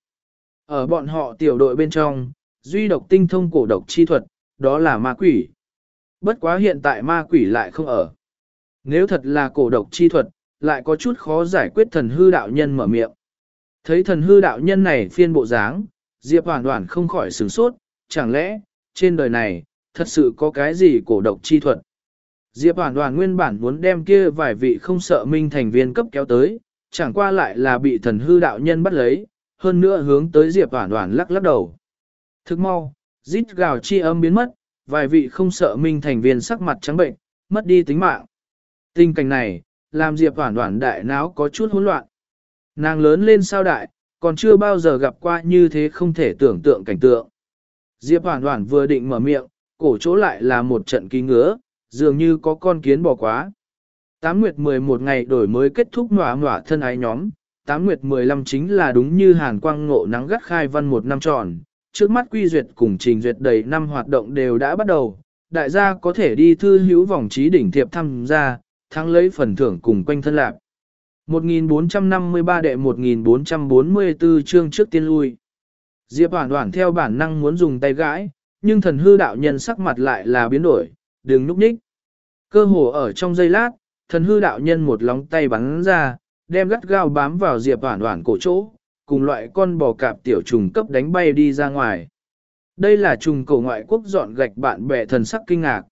Ở bọn họ tiểu đội bên trong, duy độc tinh thông cổ độc chi thuật, đó là ma quỷ. Bất quá hiện tại ma quỷ lại không ở. Nếu thật là cổ độc chi thuật, lại có chút khó giải quyết thần hư đạo nhân mở miệng. Thấy thần hư đạo nhân này phiên bộ dáng, Diệp Hoản Hoản không khỏi sửng sốt, chẳng lẽ, trên đời này, thật sự có cái gì cổ độc chi thuật. Diệp Hoản Hoản nguyên bản muốn đem kia vài vị không sợ minh thành viên cấp kéo tới, chẳng qua lại là bị thần hư đạo nhân bắt lấy, hơn nữa hướng tới Diệp Hoản Hoản lắc lắc đầu. Thức mau, rít gào chi âm biến mất, vài vị không sợ minh thành viên sắc mặt trắng bệnh, mất đi tính mạng. Tình cảnh này, làm Diệp Hoản Hoản đại não có chút hỗn loạn. Nàng lớn lên sao đại, còn chưa bao giờ gặp qua như thế không thể tưởng tượng cảnh tượng. Diệp Hoản Hoản vừa định mở miệng, cổ chỗ lại là một trận ký ngứa, dường như có con kiến bò quá. Tám nguyệt mười một ngày đổi mới kết thúc nỏa nỏa thân ái nhóm, tám nguyệt mười lăm chính là đúng như hàn quang ngộ nắng gắt khai văn một năm tròn, trước mắt quy duyệt cùng trình duyệt đầy năm hoạt động đều đã bắt đầu, đại gia có thể đi thư hữu vòng trí đỉnh thiệp tham gia, thắng lấy phần thưởng cùng quanh thân lạc. một nghìn bốn trăm năm mươi ba đệ một nghìn bốn trăm bốn mươi tư chương trước tiên lui. Diệp Hoản Hoản theo bản năng muốn dùng tay gãi, nhưng thần hư đạo nhân sắc mặt lại là biến đổi, đừng núp nhích. Cơ hồ ở trong giây lát, thần hư đạo nhân một lóng tay bắn ra, đem gắt gao bám vào Diệp Hoản Hoản cổ chỗ, cùng loại con bò cạp tiểu trùng cấp đánh bay đi ra ngoài. Đây là trùng cổ ngoại quốc dọn gạch bạn bè thần sắc kinh ngạc.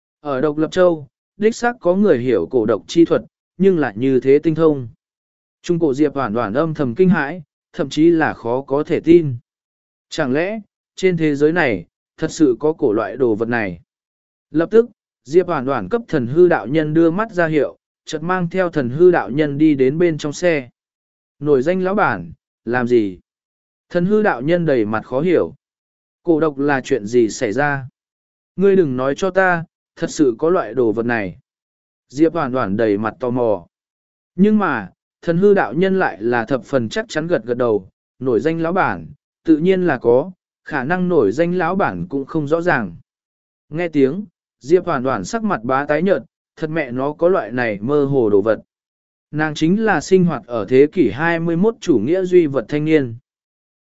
Ở Độc Lập Châu, đích xác có người hiểu cổ độc chi thuật, nhưng lại như thế tinh thông. Trung cổ Diệp Hoản Hoản âm thầm kinh hãi, thậm chí là khó có thể tin. Chẳng lẽ, trên thế giới này, thật sự có cổ loại đồ vật này? Lập tức, Diệp Hoản Hoản cấp thần hư đạo nhân đưa mắt ra hiệu, chợt mang theo thần hư đạo nhân đi đến bên trong xe. Nổi danh lão bản, làm gì? Thần hư đạo nhân đầy mặt khó hiểu. Cổ độc là chuyện gì xảy ra? Ngươi đừng nói cho ta, thật sự có loại đồ vật này. Diệp Hoản Hoản đầy mặt tò mò. Nhưng mà, thần hư đạo nhân lại là thập phần chắc chắn gật gật đầu, nổi danh lão bản, tự nhiên là có, khả năng nổi danh lão bản cũng không rõ ràng. Nghe tiếng, Diệp Hoản Hoản sắc mặt bá tái nhợt, thật mẹ nó có loại này mơ hồ đồ vật. Nàng chính là sinh hoạt ở thế kỷ hai mươi mốt chủ nghĩa duy vật thanh niên.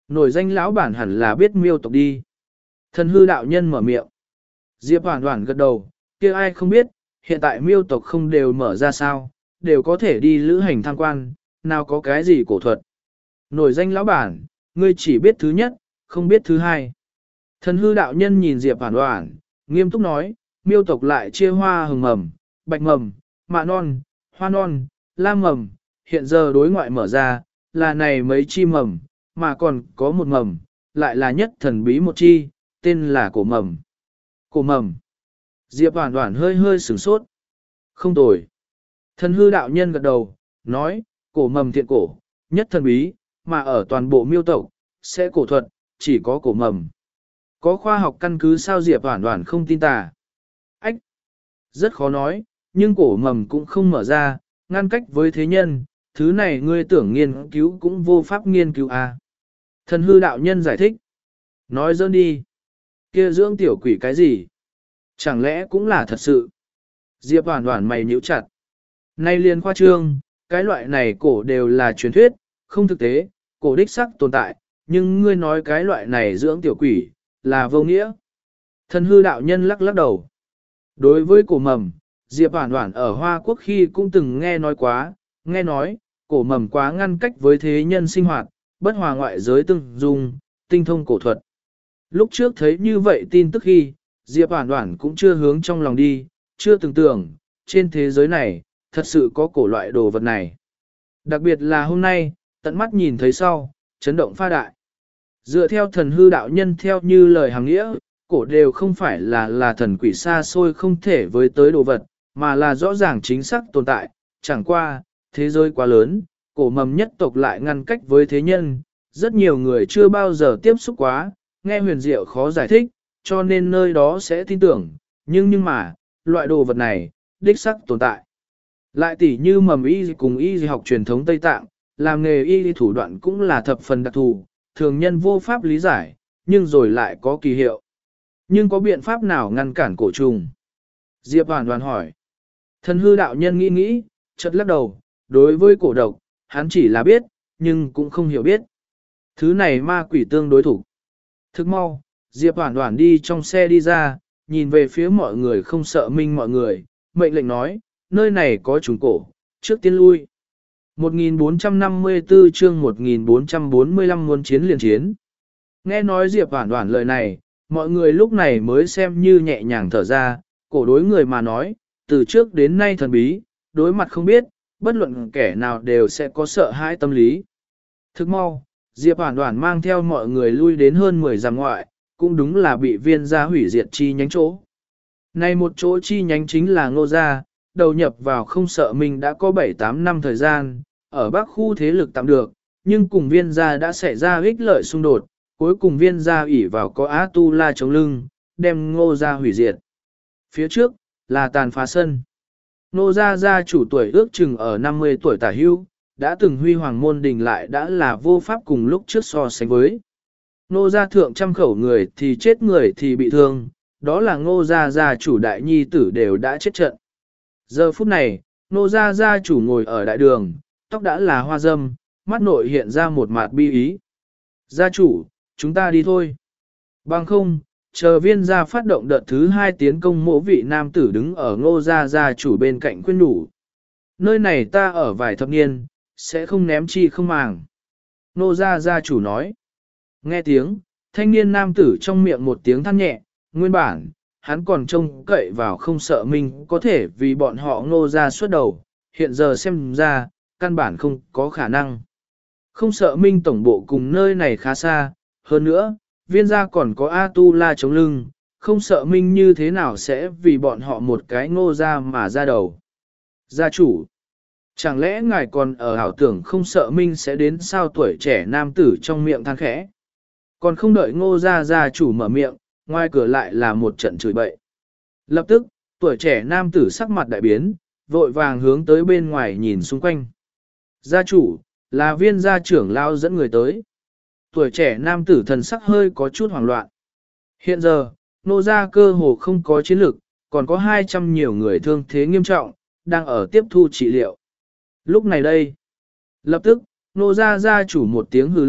Nổi danh lão bản hẳn là biết miêu tộc đi. Thần hư đạo nhân mở miệng. Diệp Hoàn Hoàn gật đầu, kia ai không biết, hiện tại miêu tộc không đều mở ra sao, đều có thể đi lữ hành tham quan, nào có cái gì cổ thuật. Nổi danh lão bản, ngươi chỉ biết thứ nhất, không biết thứ hai. Thần hư đạo nhân nhìn Diệp Hoàn Hoàn, nghiêm túc nói, miêu tộc lại chia hoa hồng mầm, bạch mầm, mạ non, hoa non, lam mầm, hiện giờ đối ngoại mở ra, là này mấy chi mầm, mà còn có một mầm, lại là nhất thần bí một chi, tên là cổ mầm. Cổ mầm. Diệp Hoàn Hoàn hơi hơi sửng sốt. Không tồi. Thần hư đạo nhân gật đầu, nói, cổ mầm thiện cổ, nhất thần bí, mà ở toàn bộ miêu tộc, sẽ cổ thuật, chỉ có cổ mầm. Có khoa học căn cứ sao Diệp Hoàn Hoàn không tin tà. Ách! Rất khó nói, nhưng cổ mầm cũng không mở ra, ngăn cách với thế nhân, thứ này ngươi tưởng nghiên cứu cũng vô pháp nghiên cứu à. Thần hư đạo nhân giải thích. Nói dơn đi. Kia dưỡng tiểu quỷ cái gì? Chẳng lẽ cũng là thật sự? Diệp Hoàn Hoàn mày nhíu chặt. Nay liên khoa trương, cái loại này cổ đều là truyền thuyết, không thực tế, cổ đích sắc tồn tại, nhưng ngươi nói cái loại này dưỡng tiểu quỷ, là vô nghĩa. Thần hư đạo nhân lắc lắc đầu. Đối với cổ mầm, Diệp Hoàn Hoàn ở Hoa Quốc khi cũng từng nghe nói quá, nghe nói, cổ mầm quá ngăn cách với thế nhân sinh hoạt, bất hòa ngoại giới tương dung, tinh thông cổ thuật. Lúc trước thấy như vậy tin tức khi, Diệp Hoàn Hoàn cũng chưa hướng trong lòng đi, chưa từng tưởng, trên thế giới này, thật sự có cổ loại đồ vật này. Đặc biệt là hôm nay, tận mắt nhìn thấy sau, chấn động pha đại. Dựa theo thần hư đạo nhân theo như lời hàng nghĩa, cổ đều không phải là là thần quỷ xa xôi không thể với tới đồ vật, mà là rõ ràng chính xác tồn tại, chẳng qua, thế giới quá lớn, cổ mầm nhất tộc lại ngăn cách với thế nhân, rất nhiều người chưa bao giờ tiếp xúc quá, nghe huyền diệu khó giải thích, cho nên nơi đó sẽ tin tưởng, nhưng nhưng mà, loại đồ vật này, đích xác tồn tại. Lại tỉ như mầm y cùng y học truyền thống Tây Tạng, làm nghề y thủ đoạn cũng là thập phần đặc thù, thường nhân vô pháp lý giải, nhưng rồi lại có kỳ hiệu. Nhưng có biện pháp nào ngăn cản cổ trùng? Diệp Hoàn Hoàn hỏi. Thần hư đạo nhân nghĩ nghĩ, chợt lắc đầu, đối với cổ độc, hắn chỉ là biết, nhưng cũng không hiểu biết. Thứ này ma quỷ tương đối thủ. Thức mau, Diệp Hoàn Hoàn đi trong xe đi ra, nhìn về phía mọi người không sợ minh mọi người, mệnh lệnh nói, nơi này có trùng cổ, trước tiên lui. một nghìn bốn trăm năm mươi tư chương một nghìn bốn trăm bốn mươi lăm muốn chiến liền chiến. Nghe nói Diệp Hoàn Hoàn lời này, mọi người lúc này mới xem như nhẹ nhàng thở ra, cổ đối người mà nói, từ trước đến nay thần bí, đối mặt không biết, bất luận kẻ nào đều sẽ có sợ hãi tâm lý. Thức mau, Diệp Hoàn Hoàn mang theo mọi người lui đến hơn mười dặm ngoại, cũng đúng là bị viên gia hủy diệt chi nhánh chỗ. Này một chỗ chi nhánh chính là Ngô Gia, đầu nhập vào không sợ mình đã có bảy tám năm thời gian, ở Bắc khu thế lực tạm được, nhưng cùng viên gia đã xảy ra ích lợi xung đột, cuối cùng viên gia ủy vào có Á Tu La chống lưng, đem Ngô Gia hủy diệt. Phía trước, là tàn phá sân. Ngô Gia gia chủ tuổi ước chừng ở năm mươi tuổi tả hưu, đã từng huy hoàng môn đình lại đã là vô pháp cùng lúc trước so sánh với. Ngô Gia thượng trăm khẩu người thì chết người thì bị thương, đó là Ngô Gia gia chủ đại nhi tử đều đã chết trận. Giờ phút này, Ngô Gia gia chủ ngồi ở đại đường, tóc đã là hoa râm, mắt nội hiện ra một mạt bi ý. Gia chủ, chúng ta đi thôi. Bằng không, chờ viên gia phát động đợt thứ hai tiến công mộ vị nam tử đứng ở Ngô Gia gia chủ bên cạnh khuyên nhủ. Nơi này ta ở vài thập niên, sẽ không ném chi không màng. Ngô Gia gia chủ nói. Nghe tiếng, thanh niên nam tử trong miệng một tiếng than nhẹ, nguyên bản, hắn còn trông cậy vào không sợ mình có thể vì bọn họ Ngô Gia xuất đầu, hiện giờ xem ra, căn bản không có khả năng. Không sợ minh tổng bộ cùng nơi này khá xa, hơn nữa, viên gia còn có A Tu La chống lưng, không sợ minh như thế nào sẽ vì bọn họ một cái Ngô Gia mà ra đầu. Gia chủ, chẳng lẽ ngài còn ở ảo tưởng không sợ minh sẽ đến sao tuổi trẻ nam tử trong miệng than khẽ. Còn không đợi Ngô Gia gia chủ mở miệng, ngoài cửa lại là một trận chửi bậy. Lập tức, tuổi trẻ nam tử sắc mặt đại biến, vội vàng hướng tới bên ngoài nhìn xung quanh. Gia chủ, là viên gia trưởng lao dẫn người tới. Tuổi trẻ nam tử thần sắc hơi có chút hoảng loạn. Hiện giờ, Ngô Gia cơ hồ không có chiến lực, còn có hai trăm nhiều người thương thế nghiêm trọng, đang ở tiếp thu trị liệu. Lúc này đây, lập tức, Ngô Gia gia chủ một tiếng hừ lạnh,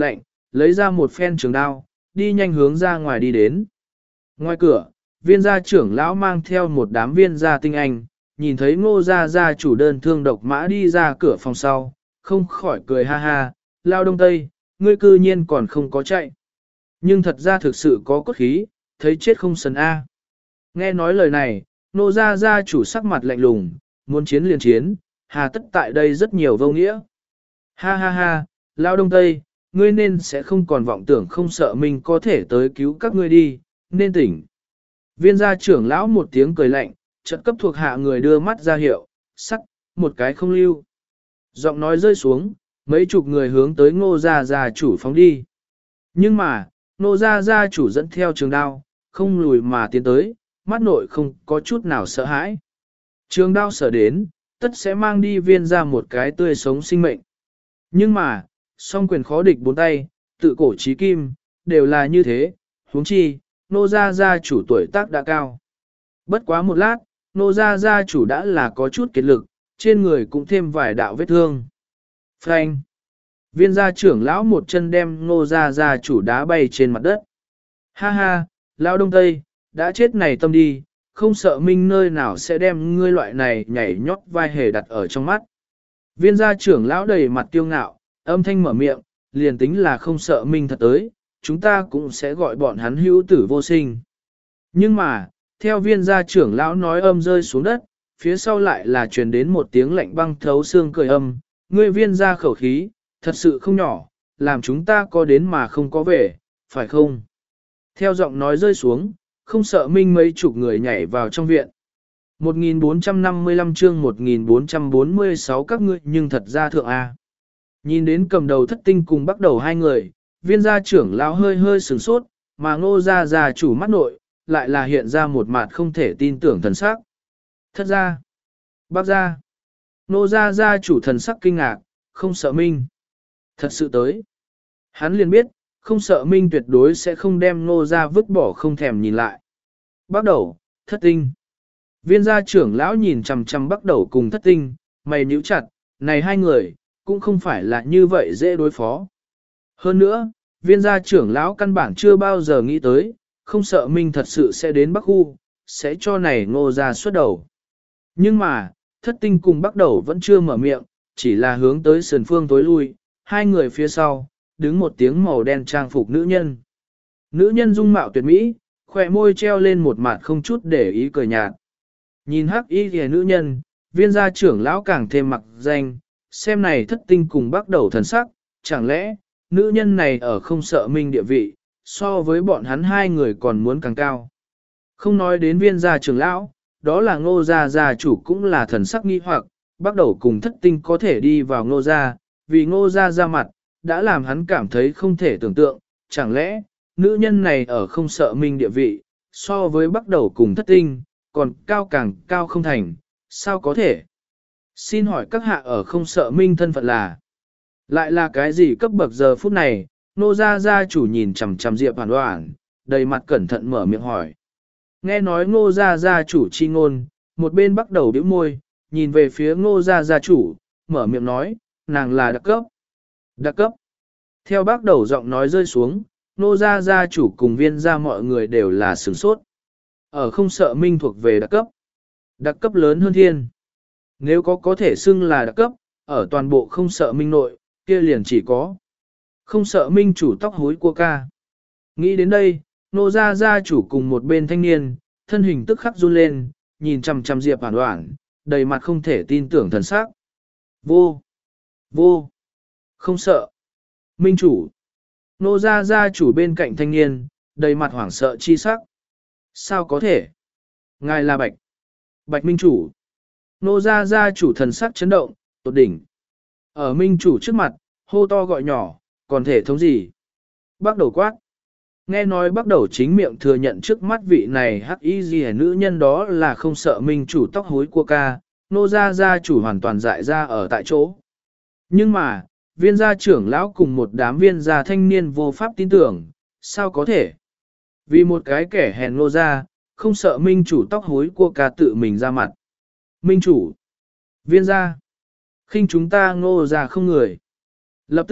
lấy ra một phen trường đao, đi nhanh hướng ra ngoài đi đến. Ngoài cửa, viên gia trưởng lão mang theo một đám viên gia tinh anh, nhìn thấy ngô gia gia chủ đơn thương độc mã đi ra cửa phòng sau, không khỏi cười ha ha, Lao Đông Tây, ngươi cư nhiên còn không có chạy. Nhưng thật ra thực sự có cốt khí, thấy chết không sần A. Nghe nói lời này, ngô gia gia chủ sắc mặt lạnh lùng, muốn chiến liền chiến, hà tất tại đây rất nhiều vô nghĩa. Ha ha ha, Lao Đông Tây, ngươi nên sẽ không còn vọng tưởng không sợ mình có thể tới cứu các ngươi đi, nên tỉnh. Viên gia trưởng lão một tiếng cười lạnh, trận cấp thuộc hạ người đưa mắt ra hiệu, sắc, một cái không lưu. Giọng nói rơi xuống, mấy chục người hướng tới ngô gia gia chủ phóng đi. Nhưng mà, ngô gia gia chủ dẫn theo trường đao, không lùi mà tiến tới, mắt nội không có chút nào sợ hãi. Trường đao sở đến, tất sẽ mang đi viên ra một cái tươi sống sinh mệnh. Nhưng mà, song quyền khó địch bốn tay, tự cổ chí kim, đều là như thế, huống chi, nô gia gia chủ tuổi tác đã cao. Bất quá một lát, nô gia gia chủ đã là có chút kiệt lực, trên người cũng thêm vài đạo vết thương. Phanh! Viên gia trưởng lão một chân đem nô gia gia chủ đá bay trên mặt đất. Ha ha, lão Đông Tây, đã chết này tâm đi, không sợ minh nơi nào sẽ đem ngươi loại này nhảy nhót vai hề đặt ở trong mắt. Viên gia trưởng lão đầy mặt kiêu ngạo, âm thanh mở miệng, liền tính là không sợ minh thật tới, chúng ta cũng sẽ gọi bọn hắn hữu tử vô sinh. Nhưng mà, theo viên gia trưởng lão nói âm rơi xuống đất, phía sau lại là truyền đến một tiếng lạnh băng thấu xương cười âm, ngươi viên gia khẩu khí, thật sự không nhỏ, làm chúng ta có đến mà không có về, phải không? Theo giọng nói rơi xuống, không sợ minh mấy chục người nhảy vào trong viện. một nghìn bốn trăm năm mươi lăm chương một nghìn bốn trăm bốn mươi sáu các ngươi nhưng thật ra thượng A. Nhìn đến cầm đầu thất tinh cùng bắt đầu hai người, viên gia trưởng lão hơi hơi sửng sốt, mà ngô gia gia chủ mắt nội, lại là hiện ra một mặt không thể tin tưởng thần sắc. Thất gia, bác gia, ngô gia gia chủ thần sắc kinh ngạc, không sợ minh. Thật sự tới. Hắn liền biết, không sợ minh tuyệt đối sẽ không đem ngô gia vứt bỏ không thèm nhìn lại. Bắt đầu, thất tinh. Viên gia trưởng lão nhìn chằm chằm bắt đầu cùng thất tinh, mày nhíu chặt, này hai người, cũng không phải là như vậy dễ đối phó. Hơn nữa, viên gia trưởng lão căn bản chưa bao giờ nghĩ tới, không sợ minh thật sự sẽ đến Bắc Khu, sẽ cho này ngô gia xuất đầu. Nhưng mà, thất tinh cùng bắt đầu vẫn chưa mở miệng, chỉ là hướng tới sườn phương tối lui, hai người phía sau, đứng một tiếng màu đen trang phục nữ nhân. Nữ nhân dung mạo tuyệt mỹ, khỏe môi treo lên một mặt không chút để ý cười nhạt. Nhìn hắc y kìa nữ nhân, viên gia trưởng lão càng thêm mặc danh, xem này thất tinh cùng bắt đầu thần sắc, chẳng lẽ, nữ nhân này ở không sợ minh địa vị, so với bọn hắn hai người còn muốn càng cao. Không nói đến viên gia trưởng lão, đó là ngô gia gia chủ cũng là thần sắc nghi hoặc, bắt đầu cùng thất tinh có thể đi vào ngô gia, vì ngô gia ra mặt, đã làm hắn cảm thấy không thể tưởng tượng, chẳng lẽ, nữ nhân này ở không sợ minh địa vị, so với bắt đầu cùng thất tinh, còn cao càng cao không thành, sao có thể? Xin hỏi các hạ ở không sợ minh thân phận là, lại là cái gì cấp bậc giờ phút này, nô gia gia chủ nhìn chằm chằm Diệp Hoàn Hoàn, đầy mặt cẩn thận mở miệng hỏi. Nghe nói ngô gia gia chủ chi ngôn, một bên bắt đầu bĩu môi, nhìn về phía ngô gia gia chủ, mở miệng nói, nàng là đặc cấp. Đặc cấp. Theo bác đầu giọng nói rơi xuống, nô gia gia chủ cùng viên gia mọi người đều là sửng sốt. Ở không sợ minh thuộc về đặc cấp. Đặc cấp lớn hơn thiên. Nếu có có thể xưng là đặc cấp, ở toàn bộ không sợ minh nội, kia liền chỉ có. Không sợ minh chủ tóc hối của ca. Nghĩ đến đây, nô gia gia chủ cùng một bên thanh niên, thân hình tức khắc run lên, nhìn chằm chằm Diệp Hoàn Hoàn, đầy mặt không thể tin tưởng thần sắc. Vô! Vô! Không sợ! Minh chủ! Nô gia gia chủ bên cạnh thanh niên, đầy mặt hoảng sợ chi sắc. Sao có thể? Ngài là Bạch! Bạch Minh chủ! Nô gia gia chủ thần sắc chấn động, tột đỉnh. Ở Minh chủ trước mặt, hô to gọi nhỏ, còn thể thống gì? Bắt đầu quát. Nghe nói bắt đầu chính miệng thừa nhận trước mắt vị này hắc y gì nữ nhân đó là không sợ Minh chủ tóc hối của ca, nô gia gia chủ hoàn toàn dại ra ở tại chỗ. Nhưng mà, viên gia trưởng lão cùng một đám viên gia thanh niên vô pháp tin tưởng, sao có thể? Vì một cái kẻ hèn nô gia, không sợ Minh chủ tóc hối của ca tự mình ra mặt. Minh chủ, viên gia, khinh chúng ta ngô gia không người. Lập tức,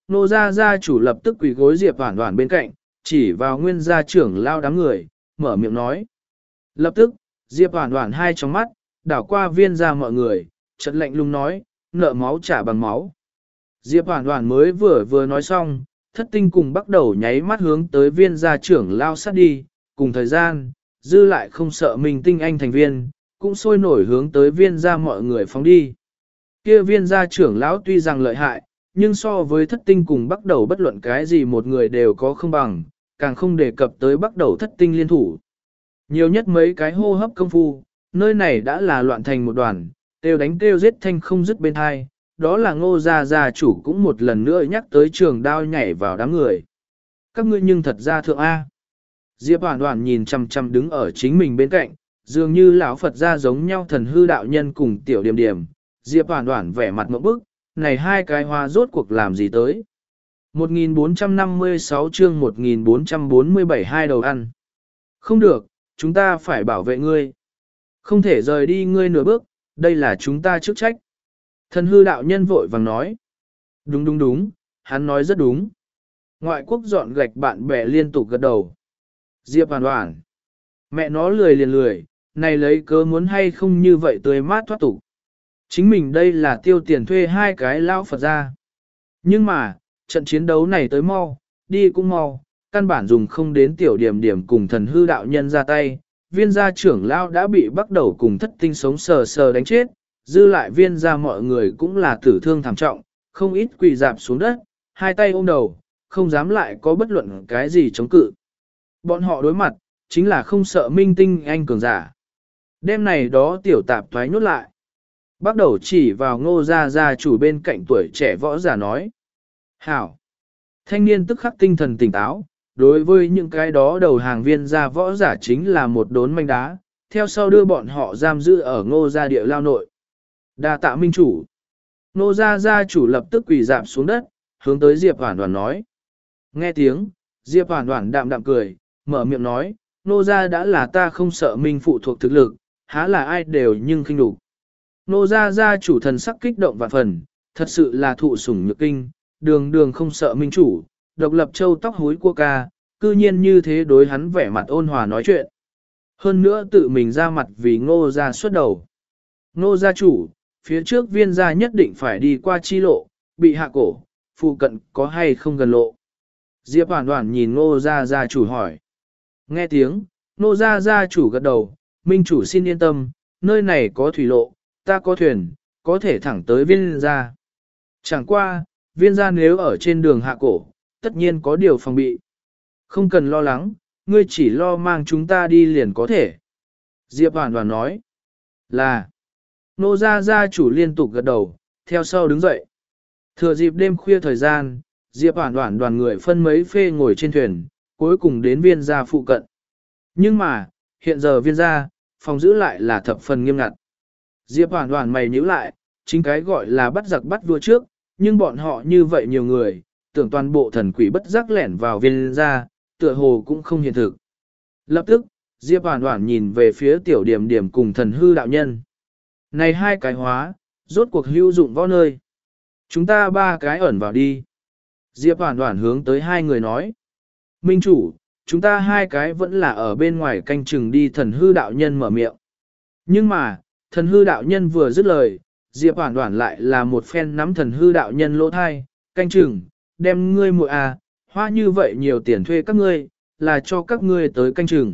Nô gia gia chủ lập tức quỳ gối Diệp Hoản Hoản bên cạnh, chỉ vào nguyên gia trưởng lao đám người, mở miệng nói. Lập tức, Diệp Hoản Hoản hai trong mắt, đảo qua viên gia mọi người, chợt lạnh lùng nói, nợ máu trả bằng máu. Diệp Hoản Hoản mới vừa vừa nói xong, thất tinh cùng bắt đầu nháy mắt hướng tới viên gia trưởng lao sát đi, cùng thời gian, dư lại không sợ mình tinh anh thành viên, cũng sôi nổi hướng tới viên gia mọi người phóng đi. Kia viên gia trưởng lão tuy rằng lợi hại, nhưng so với thất tinh cùng bắt đầu bất luận cái gì một người đều có không bằng, càng không đề cập tới bắt đầu thất tinh liên thủ. Nhiều nhất mấy cái hô hấp công phu, nơi này đã là loạn thành một đoàn, kêu đánh kêu giết thanh không dứt bên hai, đó là Ngô gia gia chủ cũng một lần nữa nhắc tới trường đao nhảy vào đám người. Các ngươi nhưng thật ra thượng A. Diệp Hoản Hoản nhìn chằm chằm đứng ở chính mình bên cạnh, dường như lão Phật gia giống nhau thần hư đạo nhân cùng tiểu điểm điểm. Diệp Hoản Hoản vẻ mặt ngộp bức, này hai cái hoa rốt cuộc làm gì tới. một nghìn bốn trăm năm mươi sáu chương một nghìn bốn trăm bốn mươi bảy hai đầu ăn. Không được, chúng ta phải bảo vệ ngươi. Không thể rời đi ngươi nửa bước, đây là chúng ta chức trách. Thần hư đạo nhân vội vàng nói. Đúng đúng đúng, hắn nói rất đúng. Ngoại quốc dọn gạch bạn bè liên tục gật đầu. Diệp Hoản Hoản. Mẹ nó lười liền lười, này lấy cớ muốn hay không như vậy tươi mát thoát tục. Chính mình đây là tiêu tiền thuê hai cái lão Phật ra. Nhưng mà, trận chiến đấu này tới mau, đi cũng mau, căn bản dùng không đến tiểu điểm điểm cùng thần hư đạo nhân ra tay. Viên gia trưởng lão đã bị bắt đầu cùng thất tinh sống sờ sờ đánh chết, dư lại viên gia mọi người cũng là tử thương thảm trọng, không ít quỳ dạp xuống đất, hai tay ôm đầu, không dám lại có bất luận cái gì chống cự. Bọn họ đối mặt, chính là không sợ minh tinh anh cường giả. Đêm này đó tiểu tạp thoái nhốt lại. Bắt đầu chỉ vào Ngô gia gia chủ bên cạnh tuổi trẻ võ giả nói. Hảo! Thanh niên tức khắc tinh thần tỉnh táo, đối với những cái đó đầu hàng viên gia võ giả chính là một đốn manh đá, theo sau đưa bọn họ giam giữ ở Ngô gia địa lao nội. Đa tạ minh chủ. Ngô gia gia chủ lập tức quỳ dạp xuống đất, hướng tới Diệp Hoản Hoản nói. Nghe tiếng, Diệp Hoản Hoản đạm đạm cười, mở miệng nói, Ngô gia đã là ta không sợ minh phụ thuộc thực lực, há là ai đều nhưng khinh đủ. Ngô gia gia chủ thần sắc kích động vạn phần, thật sự là thụ sủng nhược kinh, đường đường không sợ minh chủ, độc lập châu tóc hối của ca, cư nhiên như thế đối hắn vẻ mặt ôn hòa nói chuyện. Hơn nữa tự mình ra mặt vì Ngô gia xuất đầu. Ngô gia chủ, phía trước viên gia nhất định phải đi qua chi lộ, bị hạ cổ, phụ cận có hay không gần lộ. Diệp Hoản Hoản nhìn Ngô gia gia chủ hỏi. Nghe tiếng, Ngô gia gia chủ gật đầu, minh chủ xin yên tâm, nơi này có thủy lộ, ta có thuyền, có thể thẳng tới viên gia. Chẳng qua, viên gia nếu ở trên đường hạ cổ, tất nhiên có điều phòng bị. Không cần lo lắng, ngươi chỉ lo mang chúng ta đi liền có thể. Diệp Hoản Hoản nói. Là. Ngô gia gia chủ liên tục gật đầu, theo sau đứng dậy. Thừa dịp đêm khuya thời gian, Diệp Hoản Hoản đoàn người phân mấy phê ngồi trên thuyền, cuối cùng đến viên gia phụ cận. Nhưng mà, hiện giờ viên gia, phòng giữ lại là thập phần nghiêm ngặt. Diệp Hoản Hoản mày nhíu lại, chính cái gọi là bắt giặc bắt vua trước, nhưng bọn họ như vậy nhiều người, tưởng toàn bộ thần quỷ bất giác lẻn vào viên gia, tựa hồ cũng không hiện thực. Lập tức, Diệp Hoản Hoản nhìn về phía tiểu điểm điểm cùng thần hư đạo nhân. Này hai cái hóa, rốt cuộc hữu dụng võ nơi. Chúng ta ba cái ẩn vào đi. Diệp Hoản Hoản hướng tới hai người nói. Minh chủ, chúng ta hai cái vẫn là ở bên ngoài canh chừng đi, thần hư đạo nhân mở miệng. Nhưng mà, thần hư đạo nhân vừa dứt lời, Diệp Hoản Hoản lại là một phen nắm thần hư đạo nhân lỗ thai, canh chừng, đem ngươi muội à, hoa như vậy nhiều tiền thuê các ngươi, là cho các ngươi tới canh chừng.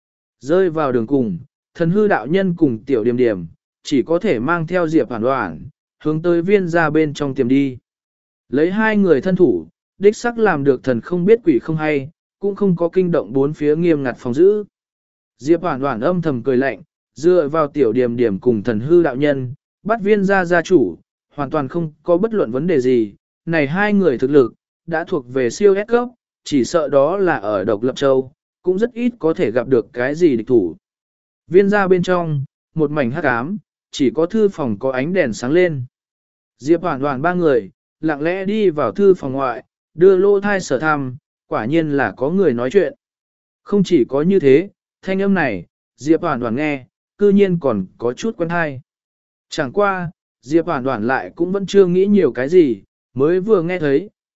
Rơi vào đường cùng, thần hư đạo nhân cùng tiểu điểm điểm, chỉ có thể mang theo Diệp Hoản Hoản, hướng tới viên gia bên trong tiềm đi. Lấy hai người thân thủ, đích sắc làm được thần không biết quỷ không hay, cũng không có kinh động bốn phía nghiêm ngặt phòng giữ. Diệp Hoản Hoản âm thầm cười lạnh, dựa vào tiểu điểm điểm cùng thần hư đạo nhân, bắt viên gia gia chủ, hoàn toàn không có bất luận vấn đề gì. Này hai người thực lực, đã thuộc về siêu S cấp, chỉ sợ đó là ở độc lập châu, cũng rất ít có thể gặp được cái gì địch thủ. Viên gia bên trong, một mảnh hắc ám, chỉ có thư phòng có ánh đèn sáng lên. Diệp Hoản Hoản ba người, lặng lẽ đi vào thư phòng ngoại, đưa lô thai sở thăm, quả nhiên là có người nói chuyện. Không chỉ có như thế, thanh âm này, Diệp Hoản Hoản nghe, cư nhiên còn có chút quen tai. Chẳng qua, Diệp Hoản Hoản lại cũng vẫn chưa nghĩ nhiều cái gì, mới vừa nghe thấy,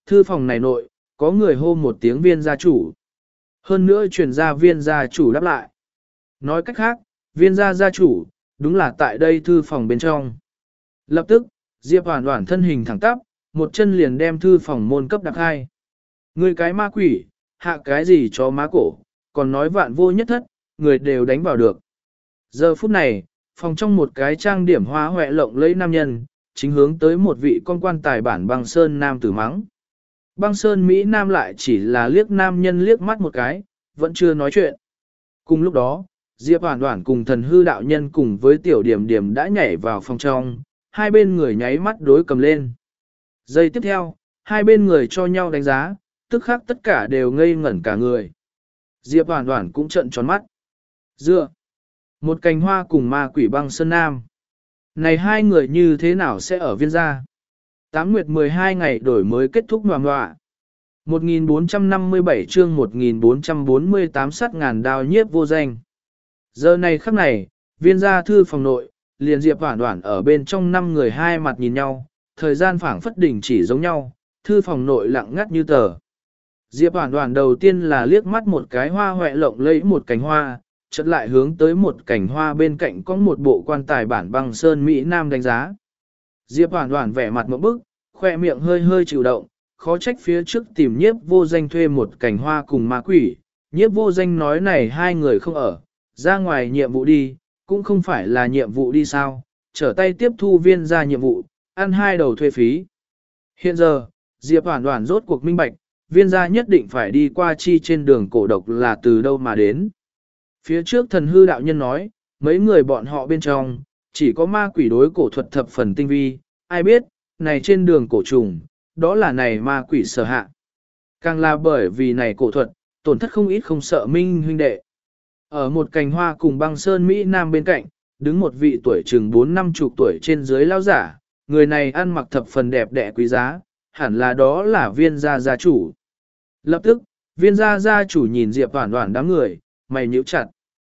Thư phòng này nội, có người hô một tiếng viên gia chủ. Hơn nữa truyền ra viên gia chủ đáp lại. Nói cách khác, viên gia gia chủ, đúng là tại đây thư phòng bên trong. Lập tức, Diệp Hoàn Hoàn thân hình thẳng tắp, một chân liền đem thư phòng môn cấp đặc hai. Người cái ma quỷ, hạ cái gì cho má cổ, còn nói vạn vô nhất thất, người đều đánh vào được. Giờ phút này, phòng trong một cái trang điểm hoa hoẹ lộng lẫy nam nhân, chính hướng tới một vị con quan tài bản băng sơn nam tử mắng. Băng sơn Mỹ Nam lại chỉ là liếc nam nhân liếc mắt một cái, vẫn chưa nói chuyện. Cùng lúc đó, Diệp Hoàn Hoàn cùng thần hư đạo nhân cùng với tiểu điểm điểm đã nhảy vào phòng trong, hai bên người nháy mắt đối cầm lên. Giây tiếp theo, hai bên người cho nhau đánh giá, tức khắc tất cả đều ngây ngẩn cả người. Diệp Hoàn Hoàn cũng trợn tròn mắt. Dựa, một cành hoa cùng ma quỷ băng sơn nam. Này hai người như thế nào sẽ ở viên gia? Tám nguyệt mười hai ngày đổi mới kết thúc ngoà ngoạ. một nghìn bốn trăm năm mươi bảy chương một nghìn bốn trăm bốn mươi tám sát ngàn đao nhiếp vô danh. Giờ này khắc này, viên gia thư phòng nội, liền Diệp Hoản Hoản ở bên trong năm người hai mặt nhìn nhau, thời gian phảng phất đỉnh chỉ giống nhau, thư phòng nội lặng ngắt như tờ. Diệp Hoản Hoản đầu tiên là liếc mắt một cái hoa hoẹ lộng lẫy một cành hoa, chợt lại hướng tới một cành hoa bên cạnh có một bộ quan tài bản băng sơn Mỹ Nam đánh giá. Diệp Hoản Hoản vẻ mặt một bức, khoe miệng hơi hơi chịu động, khó trách phía trước tìm nhiếp vô danh thuê một cành hoa cùng ma quỷ. Nhiếp vô danh nói này hai người không ở, ra ngoài nhiệm vụ đi, cũng không phải là nhiệm vụ đi sao, trở tay tiếp thu viên ra nhiệm vụ, ăn hai đầu thuê phí. Hiện giờ, Diệp Hoản Hoản rốt cuộc minh bạch, viên gia nhất định phải đi qua chi trên đường cổ độc là từ đâu mà đến. Phía trước thần hư đạo nhân nói, mấy người bọn họ bên trong, chỉ có ma quỷ đối cổ thuật thập phần tinh vi, ai biết, này trên đường cổ trùng, đó là này ma quỷ sở hạ. Càng là bởi vì này cổ thuật, tổn thất không ít không sợ minh huynh đệ. Ở một cành hoa cùng băng sơn Mỹ Nam bên cạnh, đứng một vị tuổi chừng bốn năm chục tuổi trên dưới lao giả, người này ăn mặc thập phần đẹp đẽ quý giá, hẳn là đó là viên gia gia chủ. Lập tức, viên gia gia chủ nhìn Diệp Hoản Hoản đám người, mày nhíu chặt.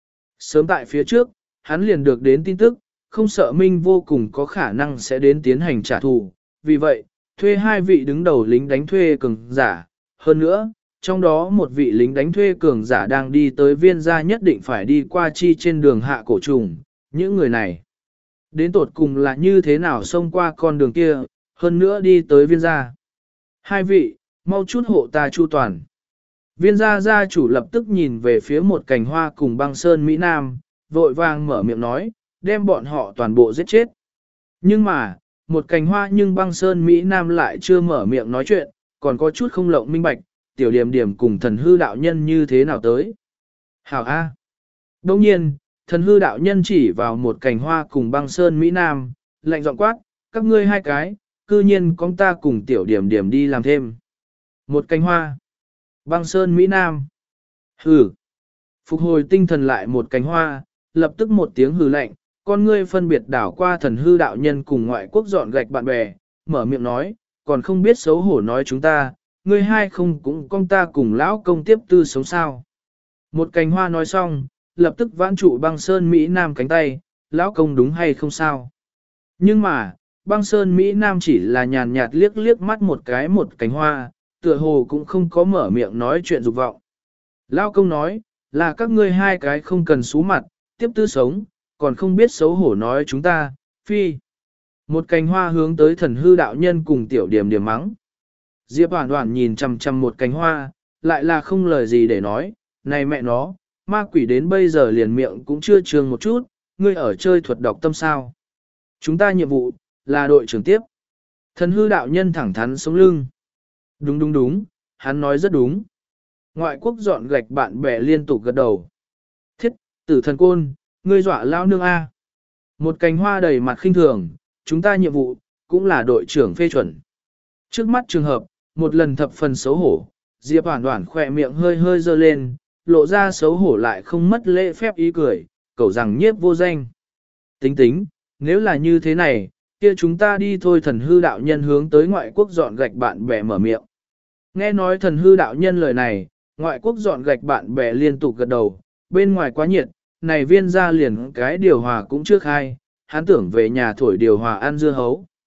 Sớm tại phía trước, hắn liền được đến tin tức, không sợ minh vô cùng có khả năng sẽ đến tiến hành trả thù. Vì vậy, thuê hai vị đứng đầu lính đánh thuê cường giả. Hơn nữa, trong đó một vị lính đánh thuê cường giả đang đi tới viên gia nhất định phải đi qua chi trên đường hạ cổ trùng. Những người này, đến tột cùng là như thế nào xông qua con đường kia, hơn nữa đi tới viên gia. Hai vị, mau chút hộ ta chu toàn. Viên gia gia chủ lập tức nhìn về phía một cành hoa cùng băng sơn Mỹ Nam, vội vàng mở miệng nói, đem bọn họ toàn bộ giết chết. Nhưng mà, một cành hoa nhưng băng sơn Mỹ Nam lại chưa mở miệng nói chuyện, còn có chút không lộng minh bạch, tiểu điểm điểm cùng thần hư đạo nhân như thế nào tới. Hảo A. Đồng nhiên, thần hư đạo nhân chỉ vào một cành hoa cùng băng sơn Mỹ Nam, lạnh giọng quát, các ngươi hai cái, cư nhiên con ta cùng tiểu điểm điểm đi làm thêm. Một cành hoa. Băng sơn Mỹ Nam. Hừ. Phục hồi tinh thần lại một cánh hoa, lập tức một tiếng hừ lạnh, con ngươi phân biệt đảo qua thần hư đạo nhân cùng ngoại quốc dọn gạch bạn bè, mở miệng nói, còn không biết xấu hổ nói chúng ta, ngươi hai không cũng con ta cùng lão công tiếp tư sống sao. Một cánh hoa nói xong, lập tức vãn trụ băng sơn Mỹ Nam cánh tay, lão công đúng hay không sao. Nhưng mà, băng sơn Mỹ Nam chỉ là nhàn nhạt liếc liếc mắt một cái một cánh hoa, tựa hồ cũng không có mở miệng nói chuyện dục vọng. Lao công nói, là các ngươi hai cái không cần xú mặt, tiếp tư sống, còn không biết xấu hổ nói chúng ta, phi. Một cành hoa hướng tới thần hư đạo nhân cùng tiểu điểm điểm mắng. Diệp Hoản Hoản nhìn chằm chằm một cành hoa, lại là không lời gì để nói, này mẹ nó, ma quỷ đến bây giờ liền miệng cũng chưa trường một chút, ngươi ở chơi thuật độc tâm sao. Chúng ta nhiệm vụ, là đội trưởng tiếp. Thần hư đạo nhân thẳng thắn sống lưng. Đúng đúng đúng, hắn nói rất đúng. Ngoại quốc dọn gạch bạn bè liên tục gật đầu. Thiết, tử thần côn, ngươi dọa lao nương A. Một cành hoa đầy mặt khinh thường, chúng ta nhiệm vụ, cũng là đội trưởng phê chuẩn. Trước mắt trường hợp, một lần thập phần xấu hổ, Diệp Hoản Hoản khỏe miệng hơi hơi dơ lên, lộ ra xấu hổ lại không mất lễ phép ý cười, cẩu rằng nhiếp vô danh. Tính tính, nếu là như thế này, kia chúng ta đi thôi. Thần hư đạo nhân hướng tới ngoại quốc dọn gạch bạn bè mở miệng. Nghe nói thần hư đạo nhân lời này, ngoại quốc dọn gạch bạn bè liên tục gật đầu, bên ngoài quá nhiệt, này viên ra liền cái điều hòa cũng chưa khai, hắn tưởng về nhà thổi điều hòa ăn dưa hấu.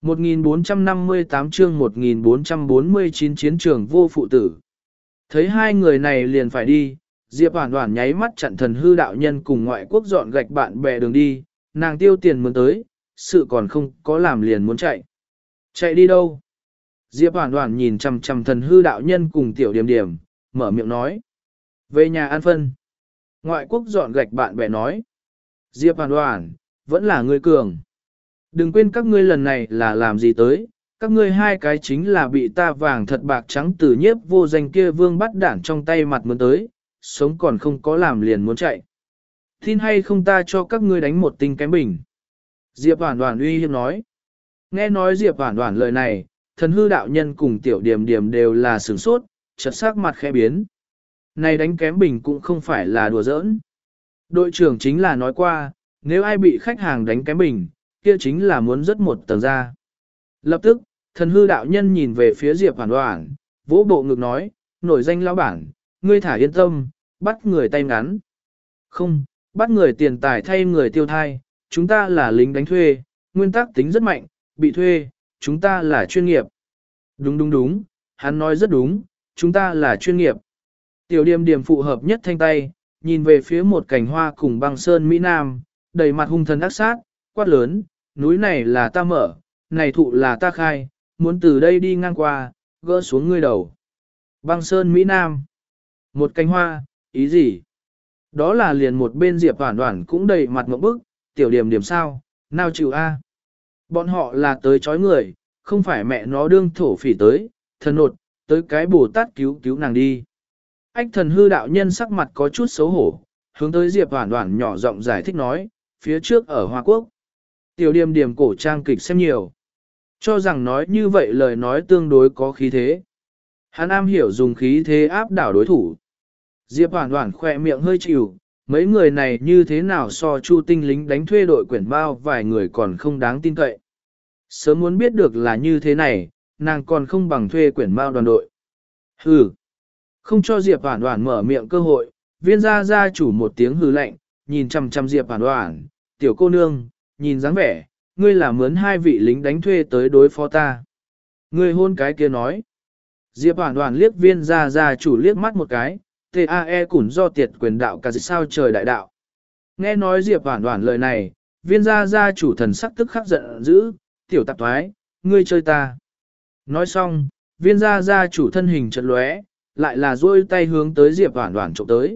một nghìn bốn trăm năm mươi tám chương một nghìn bốn trăm bốn mươi chín chiến trường vô phụ tử. Thấy hai người này liền phải đi, Diệp Hoản Hoản nháy mắt chặn thần hư đạo nhân cùng ngoại quốc dọn gạch bạn bè đường đi, nàng tiêu tiền muốn tới, sự còn không có làm liền muốn chạy. Chạy đi đâu? Diệp Hoản Hoản nhìn chằm chằm thần hư đạo nhân cùng tiểu điểm điểm, mở miệng nói. Về nhà ăn phân. Ngoại quốc dọn gạch bạn bè nói. Diệp Hoản Hoản, vẫn là người cường. Đừng quên các ngươi lần này là làm gì tới, các ngươi hai cái chính là bị ta vàng thật bạc trắng từ nhiếp vô danh kia vương bắt đản trong tay mặt muốn tới, sống còn không có làm liền muốn chạy. Tin hay không ta cho các ngươi đánh một tinh kém bình. Diệp Hoản Hoản uy hiếp nói. Nghe nói Diệp Hoản Hoản lời này, thần hư đạo nhân cùng tiểu điểm điểm đều là sửng sốt, chợt sắc mặt khẽ biến. Này đánh kém bình cũng không phải là đùa giỡn. Đội trưởng chính là nói qua, nếu ai bị khách hàng đánh kém bình, kia chính là muốn rất một tầng ra. Lập tức, thần hư đạo nhân nhìn về phía Diệp Hoản Hoản, vỗ bộ ngực nói, nổi danh lão bản, ngươi thả yên tâm, bắt người tay ngắn. Không, bắt người tiền tài thay người tiêu thai, chúng ta là lính đánh thuê, nguyên tắc tính rất mạnh, bị thuê, chúng ta là chuyên nghiệp. Đúng đúng đúng, hắn nói rất đúng, chúng ta là chuyên nghiệp. Tiểu điềm điềm phụ hợp nhất thanh tay, nhìn về phía một cành hoa cùng băng sơn Mỹ Nam, đầy mặt hung thần ác sát, quát lớn, núi này là ta mở, này thụ là ta khai, muốn từ đây đi ngang qua, gỡ xuống ngươi đầu. Băng sơn Mỹ Nam. Một cành hoa, ý gì? Đó là liền một bên Diệp Hoản Hoản cũng đầy mặt ngộp bức, tiểu điểm điểm sao, nào chịu a? Bọn họ là tới chói người, không phải mẹ nó đương thổ phỉ tới, thần nột, tới cái Bồ Tát cứu cứu nàng đi. Ách thần hư đạo nhân sắc mặt có chút xấu hổ, hướng tới Diệp Hoản Hoản nhỏ giọng giải thích nói, phía trước ở Hoa Quốc. Tiểu điểm điểm cổ trang kịch xem nhiều. Cho rằng nói như vậy lời nói tương đối có khí thế. Hắn am hiểu dùng khí thế áp đảo đối thủ. Diệp Hoản Hoản khỏe miệng hơi chịu, mấy người này như thế nào so Chu Tinh lính đánh thuê đội quyển bao vài người còn không đáng tin cậy. Sớm muốn biết được là như thế này, nàng còn không bằng thuê quyển bao đoàn đội. Hừ, không cho Diệp Hoản Hoản mở miệng cơ hội, viên gia gia chủ một tiếng hừ lạnh, nhìn chằm chằm Diệp Hoản Hoản, tiểu cô nương, nhìn dáng vẻ, ngươi là mướn hai vị lính đánh thuê tới đối phó ta. Ngươi hôn cái kia nói. Diệp Hoản Hoản liếc viên gia gia chủ liếc mắt một cái, T A E củn do tiệt quyền đạo cả dịch sao trời đại đạo. Nghe nói Diệp Hoản Hoản lời này, viên gia gia chủ thần sắc tức khắc giận dữ, tiểu tạp thoái, ngươi chơi ta. Nói xong, viên gia gia chủ thân hình chợt lóe, lại là duỗi tay hướng tới Diệp Hoản Hoản chụp tới.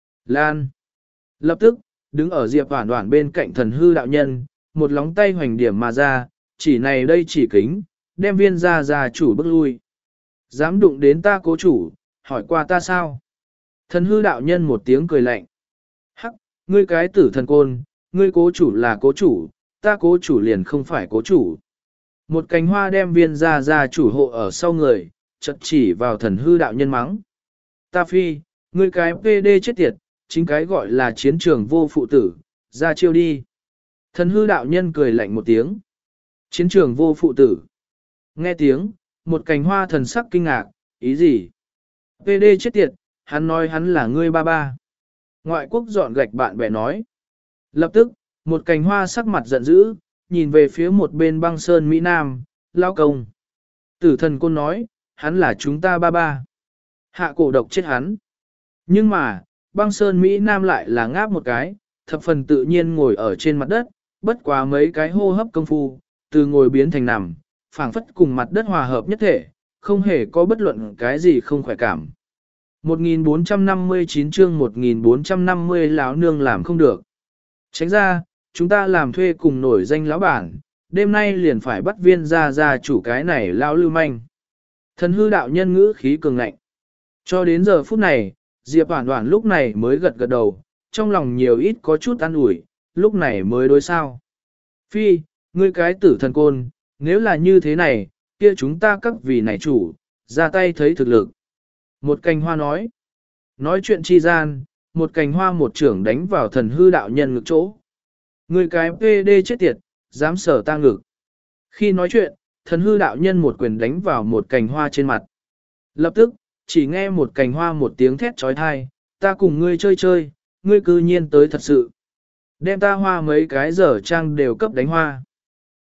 Lan. Lập tức, đứng ở Diệp Hoản Hoản bên cạnh thần hư đạo nhân, một lóng tay hoành điểm mà ra, chỉ này đây chỉ kính, đem viên gia gia chủ bước lui. Dám đụng đến ta cố chủ, hỏi qua ta sao? Thần hư đạo nhân một tiếng cười lạnh. Hắc, ngươi cái tử thần côn, ngươi cố chủ là cố chủ, ta cố chủ liền không phải cố chủ. Một cành hoa đem viên gia gia chủ hộ ở sau người, chật chỉ vào thần hư đạo nhân mắng. Ta phi, ngươi cái pê đê chết tiệt, chính cái gọi là chiến trường vô phụ tử, ra chiêu đi. Thần hư đạo nhân cười lạnh một tiếng. Chiến trường vô phụ tử. Nghe tiếng, một cành hoa thần sắc kinh ngạc, ý gì? pê đê chết tiệt, hắn nói hắn là ngươi ba ba. Ngoại quốc dọn gạch bạn bè nói. Lập tức, một cành hoa sắc mặt giận dữ, nhìn về phía một bên băng sơn Mỹ Nam, lao công. Tử thần côn nói, hắn là chúng ta ba ba. Hạ cổ độc chết hắn. Nhưng mà, băng sơn Mỹ Nam lại là ngáp một cái, thập phần tự nhiên ngồi ở trên mặt đất, bất quá mấy cái hô hấp công phu, từ ngồi biến thành nằm, phảng phất cùng mặt đất hòa hợp nhất thể, không hề có bất luận cái gì không khỏe cảm. một nghìn bốn trăm năm mươi chín chương một nghìn bốn trăm năm mươi lão nương làm không được. Tránh ra, chúng ta làm thuê cùng nổi danh lão bản, đêm nay liền phải bắt viên gia gia chủ cái này lão lưu manh. Thần hư đạo nhân ngữ khí cường ngạnh. Cho đến giờ phút này, Diệp Hoản Hoản lúc này mới gật gật đầu, trong lòng nhiều ít có chút an ủi, lúc này mới đối sao. Phi, ngươi cái tử thần côn, nếu là như thế này, kia chúng ta các vị này chủ, ra tay thấy thực lực. Một cành hoa nói. Nói chuyện chi gian, một cành hoa một trưởng đánh vào thần hư đạo nhân ngực chỗ. Người cái pê đê chết tiệt, dám sở ta ngực. Khi nói chuyện, thần hư đạo nhân một quyền đánh vào một cành hoa trên mặt. Lập tức, chỉ nghe một cành hoa một tiếng thét trói thai, ta cùng ngươi chơi chơi, ngươi cư nhiên tới thật sự. Đem ta hoa mấy cái giờ trang đều cấp đánh hoa.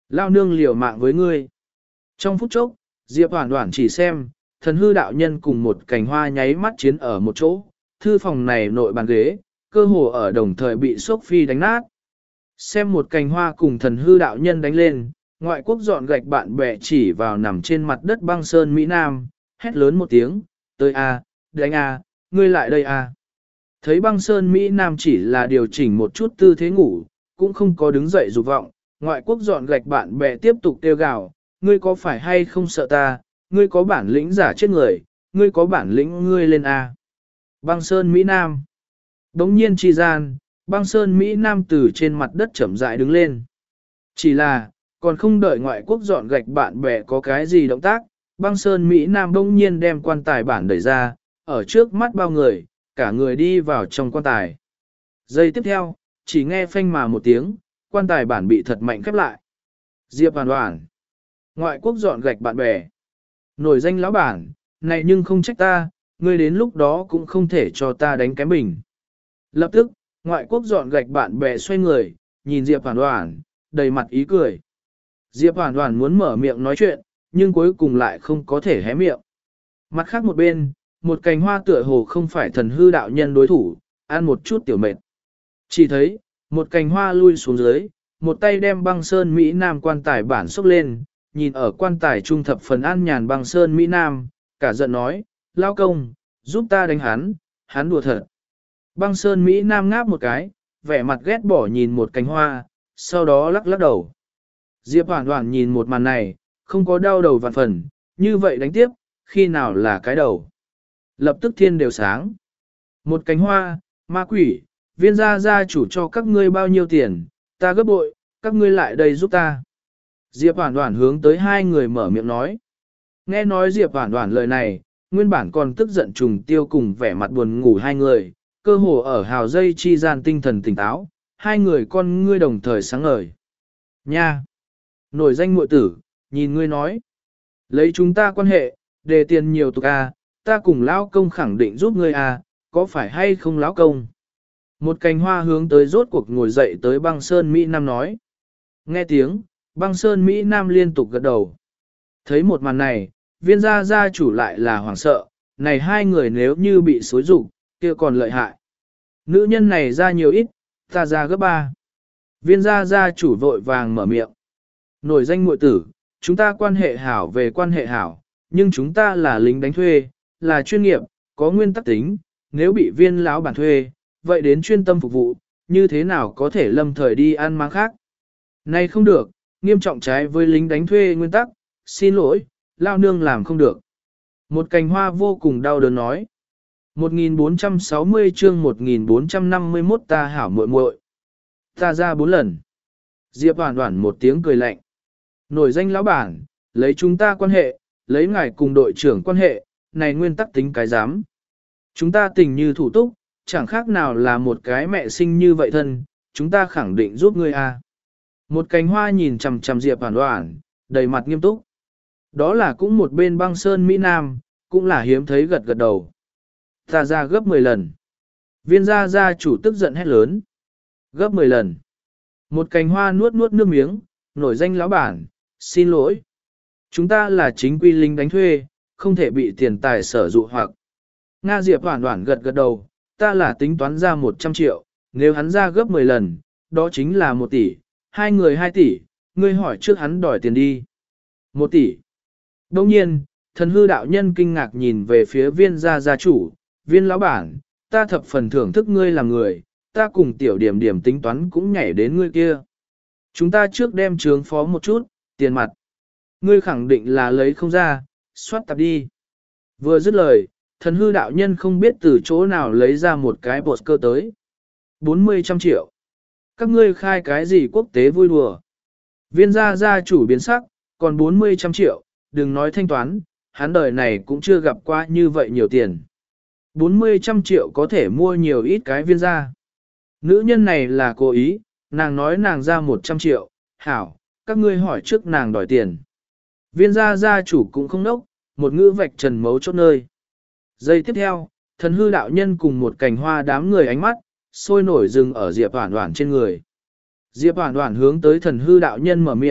Lao nương liều mạng với ngươi. Trong phút chốc, Diệp Hoản Hoản chỉ xem, thần hư đạo nhân cùng một cành hoa nháy mắt chiến ở một chỗ, thư phòng này nội bàn ghế, cơ hồ ở đồng thời bị Sophie đánh nát. Xem một cành hoa cùng thần hư đạo nhân đánh lên, ngoại quốc dọn gạch bạn bè chỉ vào nằm trên mặt đất băng sơn Mỹ Nam, hét lớn một tiếng, tới a, đánh a, ngươi lại đây a. Thấy băng sơn Mỹ Nam chỉ là điều chỉnh một chút tư thế ngủ, cũng không có đứng dậy dục vọng, ngoại quốc dọn gạch bạn bè tiếp tục kêu gào, ngươi có phải hay không sợ ta, ngươi có bản lĩnh giả chết người, ngươi có bản lĩnh ngươi lên a. Băng sơn Mỹ Nam. Đống nhiên chi gian, băng sơn Mỹ Nam từ trên mặt đất chậm rãi đứng lên. Chỉ là, còn không đợi ngoại quốc dọn gạch bạn bè có cái gì động tác, băng sơn Mỹ Nam bỗng nhiên đem quan tài bản đẩy ra, ở trước mắt bao người, cả người đi vào trong quan tài. Giây tiếp theo, chỉ nghe phanh mà một tiếng, quan tài bản bị thật mạnh khép lại. Diệp Hoàn Hoàn. Ngoại quốc dọn gạch bạn bè. Nổi danh lão bản, này nhưng không trách ta, ngươi đến lúc đó cũng không thể cho ta đánh kém bình. Lập tức, ngoại quốc dọn gạch bạn bè xoay người, nhìn Diệp Hoàn Hoàn, đầy mặt ý cười. Diệp Hoàn Hoàn muốn mở miệng nói chuyện, nhưng cuối cùng lại không có thể hé miệng. Mặt khác một bên, một cành hoa tựa hồ không phải thần hư đạo nhân đối thủ, ăn một chút tiểu mệt. Chỉ thấy, một cành hoa lui xuống dưới, một tay đem băng sơn Mỹ Nam quan tài bản xốc lên, nhìn ở quan tài trung thập phần an nhàn băng sơn Mỹ Nam, cả giận nói, lao công, giúp ta đánh hắn, hắn đùa thật. Băng sơn Mỹ Nam ngáp một cái, vẻ mặt ghét bỏ nhìn một cành hoa, sau đó lắc lắc đầu. Diệp Hoản Hoản nhìn một màn này, không có đau đầu vạn phần, như vậy đánh tiếp, khi nào là cái đầu. Lập tức thiên đều sáng. Một cánh hoa, ma quỷ, viên gia gia chủ cho các ngươi bao nhiêu tiền, ta gấp bội, các ngươi lại đây giúp ta. Diệp Hoản Hoản hướng tới hai người mở miệng nói. Nghe nói Diệp Hoản Hoản lời này, nguyên bản còn tức giận trùng tiêu cùng vẻ mặt buồn ngủ hai người, cơ hồ ở hào dây chi gian tinh thần tỉnh táo, hai người con ngươi đồng thời sáng ngời. Nha! Nổi danh muội tử, nhìn ngươi nói. Lấy chúng ta quan hệ, đề tiền nhiều tục a, ta cùng lão công khẳng định giúp ngươi a, có phải hay không lão công? Một cành hoa hướng tới rốt cuộc ngồi dậy tới băng sơn Mỹ Nam nói. Nghe tiếng, băng sơn Mỹ Nam liên tục gật đầu. Thấy một màn này, viên gia gia chủ lại là hoảng sợ, này hai người nếu như bị xối rụng, kia còn lợi hại. Nữ nhân này ra nhiều ít, ta ra gấp ba. Viên gia gia chủ vội vàng mở miệng. Nổi danh muội tử, chúng ta quan hệ hảo về quan hệ hảo, nhưng chúng ta là lính đánh thuê, là chuyên nghiệp, có nguyên tắc tính, nếu bị viên lão bản thuê, vậy đến chuyên tâm phục vụ, như thế nào có thể lâm thời đi ăn mang khác. Này không được, nghiêm trọng trái với lính đánh thuê nguyên tắc, xin lỗi, lao nương làm không được. Một cành hoa vô cùng đau đớn nói. một nghìn bốn trăm sáu mươi chương một nghìn bốn trăm năm mươi mốt ta hảo muội muội. Ta ra bốn lần. Diệp Hoản Hoản một tiếng cười lạnh. Nổi danh lão bản, lấy chúng ta quan hệ, lấy ngài cùng đội trưởng quan hệ, này nguyên tắc tính cái dám. Chúng ta tình như thủ túc, chẳng khác nào là một cái mẹ sinh như vậy thân, chúng ta khẳng định giúp ngươi a. Một cánh hoa nhìn chằm chằm Diệp Hoản Hoản, đầy mặt nghiêm túc. Đó là cũng một bên băng sơn Mỹ Nam, cũng là hiếm thấy gật gật đầu. Ta ra gấp mười lần. Viên gia gia chủ tức giận hét lớn. Gấp mười lần. Một cành hoa nuốt nuốt nước miếng, nổi danh lão bản, xin lỗi. Chúng ta là chính quy lính đánh thuê, không thể bị tiền tài sở dụ hoặc. Nga Diệp Hoản Hoản gật gật đầu, ta là tính toán ra một trăm triệu, nếu hắn ra gấp mười lần, đó chính là một tỷ, hai người hai tỷ, ngươi hỏi trước hắn đòi tiền đi. Một tỷ. Đồng nhiên, thần hư đạo nhân kinh ngạc nhìn về phía viên gia gia chủ, viên lão bản, ta thập phần thưởng thức ngươi là người, ta cùng tiểu điểm điểm tính toán cũng nhảy đến ngươi kia. Chúng ta trước đem trướng phó một chút, tiền mặt. Ngươi khẳng định là lấy không ra, soát tạp đi. Vừa dứt lời, thần hư đạo nhân không biết từ chỗ nào lấy ra một cái bột cơ tới. bốn mươi trăm triệu. Các ngươi khai cái gì quốc tế vui đùa. Viên gia gia chủ biến sắc, còn bốn mươi trăm triệu, đừng nói thanh toán, hắn đời này cũng chưa gặp qua như vậy nhiều tiền. bốn mươi trăm triệu có thể mua nhiều ít cái viên gia. Nữ nhân này là cố ý, nàng nói nàng ra một trăm triệu, hảo, các ngươi hỏi trước nàng đòi tiền. Viên gia gia chủ cũng không nốc, một ngữ vạch trần mấu chốt nơi. Giây tiếp theo, thần hư đạo nhân cùng một cành hoa đám người ánh mắt, sôi nổi dừng ở Diệp Hoản Hoản trên người. Diệp Hoản Hoản hướng tới thần hư đạo nhân mở miệng,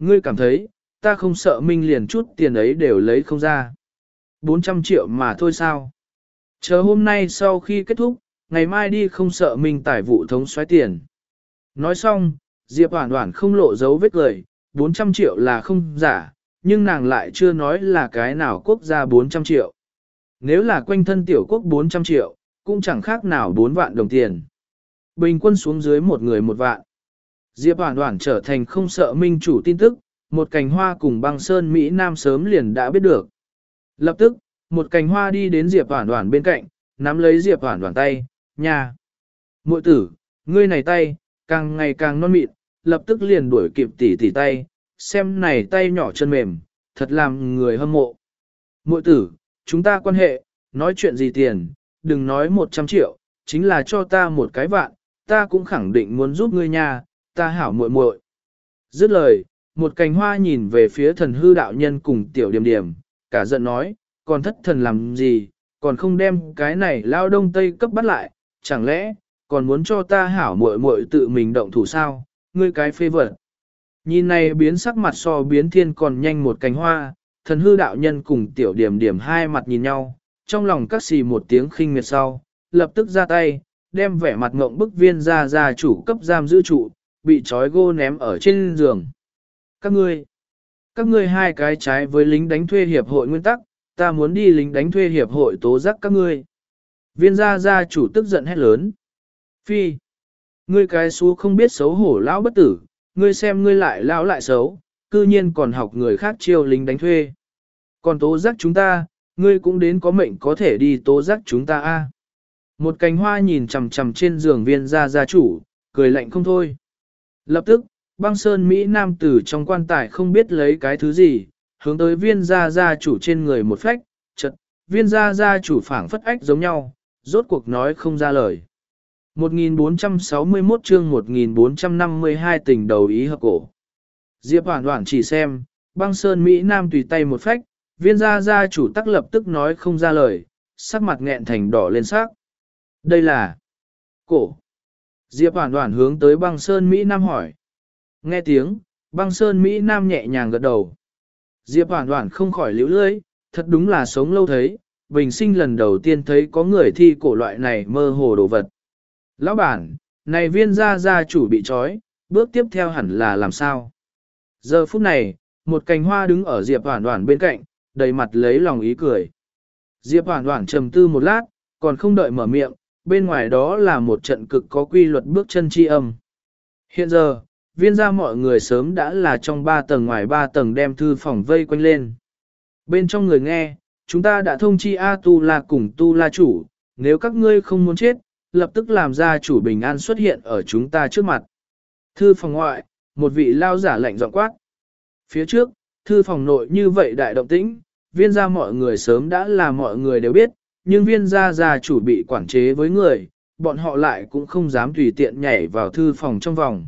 ngươi cảm thấy, ta không sợ Minh liền chút tiền ấy đều lấy không ra. bốn trăm triệu mà thôi sao? Chờ hôm nay sau khi kết thúc, ngày mai đi không sợ Minh tài vụ thống xoáy tiền. Nói xong, Diệp Hoản Hoản không lộ dấu vết cười, bốn trăm triệu là không giả, nhưng nàng lại chưa nói là cái nào quốc gia bốn trăm triệu. Nếu là quanh thân tiểu quốc bốn trăm triệu, cũng chẳng khác nào bốn vạn đồng tiền. Bình quân xuống dưới một người một vạn. Diệp Hoản Hoản trở thành không sợ Minh chủ tin tức, một cành hoa cùng băng sơn Mỹ Nam sớm liền đã biết được. Lập tức, một cành hoa đi đến Diệp Hoản Hoản bên cạnh, nắm lấy Diệp Hoản Hoản tay, nhà. Muội tử, ngươi này tay, càng ngày càng non mịn, lập tức liền đuổi kịp tỉ tỉ tay, xem này tay nhỏ chân mềm, thật làm người hâm mộ. Muội tử, chúng ta quan hệ, nói chuyện gì tiền, đừng nói một trăm triệu, chính là cho ta một cái vạn, ta cũng khẳng định muốn giúp ngươi nha, ta hảo muội muội. Dứt lời, một cành hoa nhìn về phía thần hư đạo nhân cùng tiểu điểm điểm, cả giận nói, còn thất thần làm gì, còn không đem cái này lao đông tây cấp bắt lại, chẳng lẽ, còn muốn cho ta hảo muội muội tự mình động thủ sao, ngươi cái phê vật. Nhìn này biến sắc mặt so biến thiên còn nhanh một cành hoa, thần hư đạo nhân cùng tiểu điểm điểm hai mặt nhìn nhau, trong lòng các xì một tiếng khinh miệt sau, lập tức ra tay, đem vẻ mặt ngộng bức viên ra ra chủ cấp giam giữ trụ, bị trói gô ném ở trên giường. Các ngươi, các ngươi hai cái trái với lính đánh thuê hiệp hội nguyên tắc, ta muốn đi lính đánh thuê hiệp hội tố giác các ngươi. Viên gia gia chủ tức giận hét lớn. Phi, ngươi cái xú không biết xấu hổ lão bất tử, ngươi xem ngươi lại lão lại xấu, cư nhiên còn học người khác chiêu lính đánh thuê. Còn tố giác chúng ta, ngươi cũng đến có mệnh có thể đi tố giác chúng ta a. Một cành hoa nhìn chằm chằm trên giường viên gia gia chủ, cười lạnh không thôi. Lập tức, băng sơn Mỹ Nam tử trong quan tài không biết lấy cái thứ gì, hướng tới viên gia gia chủ trên người một phách, chật, viên gia gia chủ phảng phất ách giống nhau, rốt cuộc nói không ra lời. một nghìn bốn trăm sáu mươi mốt chương một nghìn bốn trăm năm mươi hai tình đầu ý hợp cổ. Diệp Hoản Hoản chỉ xem, băng sơn Mỹ Nam tùy tay một phách, viên gia gia chủ tắc lập tức nói không ra lời, sắc mặt nghẹn thành đỏ lên sắc. Đây là cổ. Diệp Hoản Hoản hướng tới băng sơn Mỹ Nam hỏi. Nghe tiếng, băng sơn Mỹ Nam nhẹ nhàng gật đầu. Diệp Hoản Hoản không khỏi liễu lưỡi, thật đúng là sống lâu thấy, bình sinh lần đầu tiên thấy có người thi cổ loại này mơ hồ đồ vật. Lão bản, này viên gia gia chủ bị trói, bước tiếp theo hẳn là làm sao? Giờ phút này, một cành hoa đứng ở Diệp Hoản Hoản bên cạnh, đầy mặt lấy lòng ý cười. Diệp Hoản Hoản trầm tư một lát, còn không đợi mở miệng, bên ngoài đó là một trận cực có quy luật bước chân chi âm. Hiện giờ, viên gia mọi người sớm đã là trong ba tầng ngoài ba tầng đem thư phòng vây quanh lên. Bên trong người nghe, chúng ta đã thông chi A Tu La cùng Tu La chủ, nếu các ngươi không muốn chết, lập tức làm ra chủ bình an xuất hiện ở chúng ta trước mặt. Thư phòng ngoại, một vị lao giả lạnh giọng quát. Phía trước, thư phòng nội như vậy đại động tĩnh, viên gia mọi người sớm đã là mọi người đều biết, nhưng viên gia gia chủ bị quản chế với người, bọn họ lại cũng không dám tùy tiện nhảy vào thư phòng trong vòng.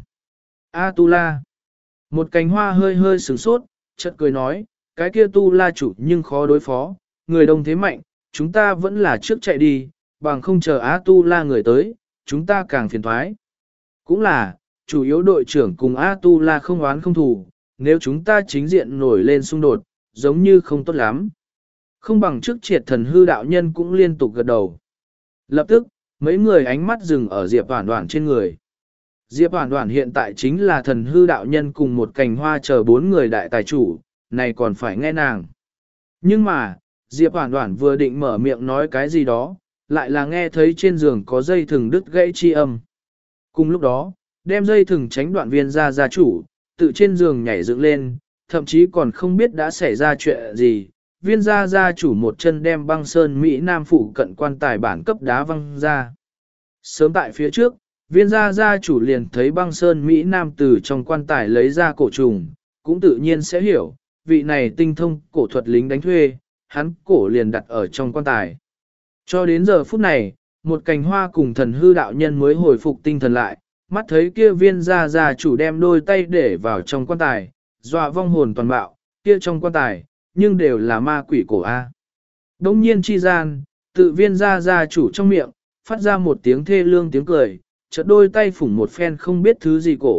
A Tu La. Một cành hoa hơi hơi sửng sốt, chợt cười nói, cái kia Tu La chủ nhưng khó đối phó, người đông thế mạnh, chúng ta vẫn là trước chạy đi, bằng không chờ A Tu La người tới, chúng ta càng phiền thoái. Cũng là, chủ yếu đội trưởng cùng A Tu La không oán không thù, nếu chúng ta chính diện nổi lên xung đột, giống như không tốt lắm. Không bằng trước triệt thần hư đạo nhân cũng liên tục gật đầu. Lập tức, mấy người ánh mắt dừng ở Diệp Hoản Hoản trên người. Diệp Hoản Hoản hiện tại chính là thần hư đạo nhân cùng một cành hoa chờ bốn người đại tài chủ, này còn phải nghe nàng. Nhưng mà, Diệp Hoản Hoản vừa định mở miệng nói cái gì đó, lại là nghe thấy trên giường có dây thừng đứt gãy chi âm. Cùng lúc đó, đem dây thừng tránh đoạn viên ra gia chủ, tự trên giường nhảy dựng lên, thậm chí còn không biết đã xảy ra chuyện gì. Viên gia gia chủ một chân đem băng sơn Mỹ Nam phụ cận quan tài bản cấp đá văng ra. Sớm tại phía trước, viên gia gia chủ liền thấy băng sơn Mỹ Nam từ trong quan tài lấy ra cổ trùng, cũng tự nhiên sẽ hiểu, vị này tinh thông cổ thuật lính đánh thuê, hắn cổ liền đặt ở trong quan tài. Cho đến giờ phút này, một cành hoa cùng thần hư đạo nhân mới hồi phục tinh thần lại, mắt thấy kia viên gia gia chủ đem đôi tay để vào trong quan tài, dọa vong hồn toàn bạo, kia trong quan tài, nhưng đều là ma quỷ cổ A. Đông nhiên chi gian, tự viên gia gia chủ trong miệng, phát ra một tiếng thê lương tiếng cười, chợt đôi tay phủng một phen không biết thứ gì cổ,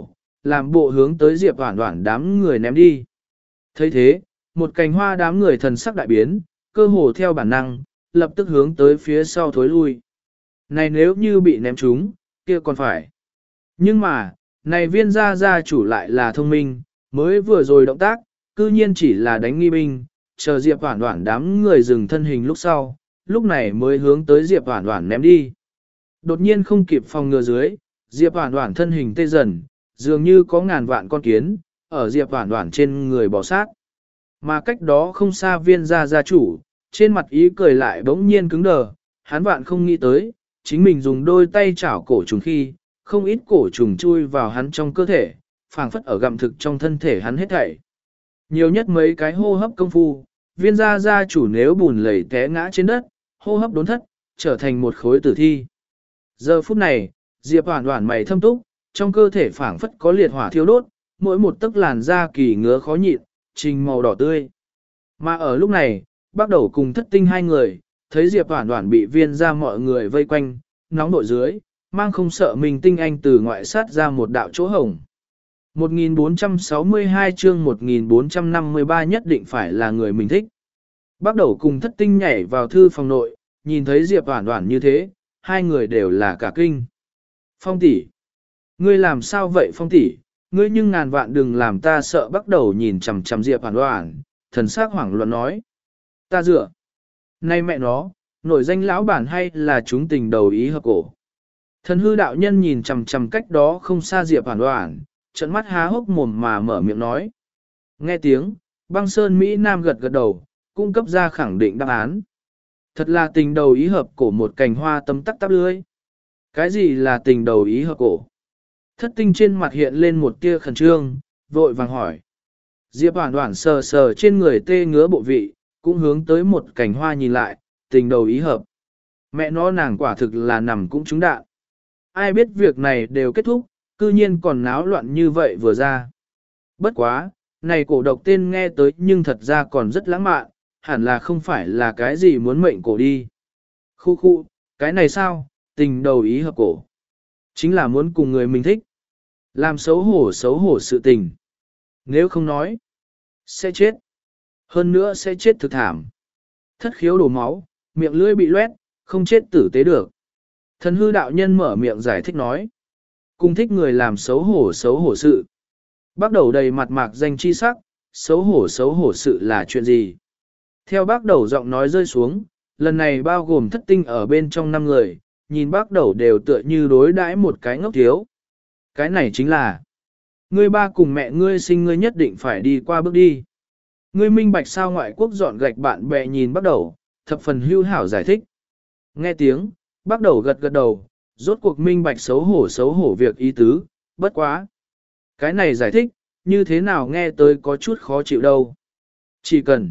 làm bộ hướng tới Diệp Hoản Hoản đám người ném đi. thấy thế, một cành hoa đám người thần sắc đại biến, cơ hồ theo bản năng, lập tức hướng tới phía sau thối lui. Này nếu như bị ném trúng, kia còn phải. Nhưng mà, này viên gia gia chủ lại là thông minh, mới vừa rồi động tác, cư nhiên chỉ là đánh nghi binh, chờ Diệp Hoản Hoản đám người dừng thân hình lúc sau, lúc này mới hướng tới Diệp Hoản Hoản ném đi. Đột nhiên không kịp phòng ngừa dưới, Diệp Hoản Hoản thân hình tê dần, dường như có ngàn vạn con kiến, ở Diệp Hoản Hoản trên người bò sát. Mà cách đó không xa viên gia gia chủ, trên mặt ý cười lại bỗng nhiên cứng đờ, hắn vạn không nghĩ tới, chính mình dùng đôi tay chảo cổ trùng khi, không ít cổ trùng chui vào hắn trong cơ thể, phảng phất ở gặm thực trong thân thể hắn hết thảy. Nhiều nhất mấy cái hô hấp công phu, viên gia gia chủ nếu bùn lầy té ngã trên đất, hô hấp đốn thất, trở thành một khối tử thi. Giờ phút này, Diệp Hoản Hoản mày thâm túc, trong cơ thể phảng phất có liệt hỏa thiêu đốt, mỗi một tấc làn da kỳ ngứa khó nhịn, trình màu đỏ tươi. Mà ở lúc này, bắt đầu cùng thất tinh hai người, thấy Diệp Hoản Hoản bị viên gia mọi người vây quanh, nóng nội dưới, mang không sợ mình tinh anh từ ngoại sát ra một đạo chỗ hổng. một nghìn bốn trăm sáu mươi hai chương một nghìn bốn trăm năm mươi ba nhất định phải là người mình thích. Bắt đầu cùng thất tinh nhảy vào thư phòng nội, nhìn thấy Diệp Hoản Hoản như thế, hai người đều là cả kinh. Phong tỷ, ngươi làm sao vậy Phong tỷ? Ngươi nhưng ngàn vạn đừng làm ta sợ. Bắt đầu nhìn chằm chằm Diệp Hoản Hoản, thần sắc hoảng loạn nói. Ta dựa. Nay mẹ nó, nổi danh lão bản hay là chúng tình đầu ý hợp cổ. Thần hư đạo nhân nhìn chằm chằm cách đó không xa Diệp Hoản Hoản, trợn mắt há hốc mồm mà mở miệng nói. Nghe tiếng, băng sơn Mỹ Nam gật gật đầu, cung cấp ra khẳng định đáp án. Thật là tình đầu ý hợp cổ, một cành hoa tấm tắc tắp lưới. Cái gì là tình đầu ý hợp cổ? Thất tinh trên mặt hiện lên một tia khẩn trương, vội vàng hỏi. Diệp Hoản Hoản sờ sờ trên người tê ngứa bộ vị, cũng hướng tới một cành hoa nhìn lại, tình đầu ý hợp. Mẹ nó nàng quả thực là nằm cũng trúng đạn. Ai biết việc này đều kết thúc, cư nhiên còn náo loạn như vậy vừa ra. Bất quá, này cổ độc tên nghe tới nhưng thật ra còn rất lãng mạn, hẳn là không phải là cái gì muốn mệnh cổ đi. Khu khu, cái này sao, tình đầu ý hợp cổ. Chính là muốn cùng người mình thích. Làm xấu hổ xấu hổ sự tình. Nếu không nói, sẽ chết. Hơn nữa sẽ chết thực thảm. Thất khiếu đổ máu, miệng lưỡi bị loét, không chết tử tế được. Thần hư đạo nhân mở miệng giải thích nói. Cùng thích người làm xấu hổ xấu hổ sự. Bác đầu đầy mặt mạc danh chi sắc, xấu hổ xấu hổ sự là chuyện gì? Theo bác đầu giọng nói rơi xuống, lần này bao gồm thất tinh ở bên trong năm người, nhìn bác đầu đều tựa như đối đãi một cái ngốc thiếu. Cái này chính là, ngươi ba cùng mẹ ngươi sinh ngươi nhất định phải đi qua bước đi. Ngươi minh bạch sao ngoại quốc dọn gạch bạn bè nhìn bác đầu, thập phần hưu hảo giải thích. Nghe tiếng, bác đầu gật gật đầu, rốt cuộc minh bạch xấu hổ xấu hổ việc ý tứ, bất quá. Cái này giải thích, như thế nào nghe tới có chút khó chịu đâu. Chỉ cần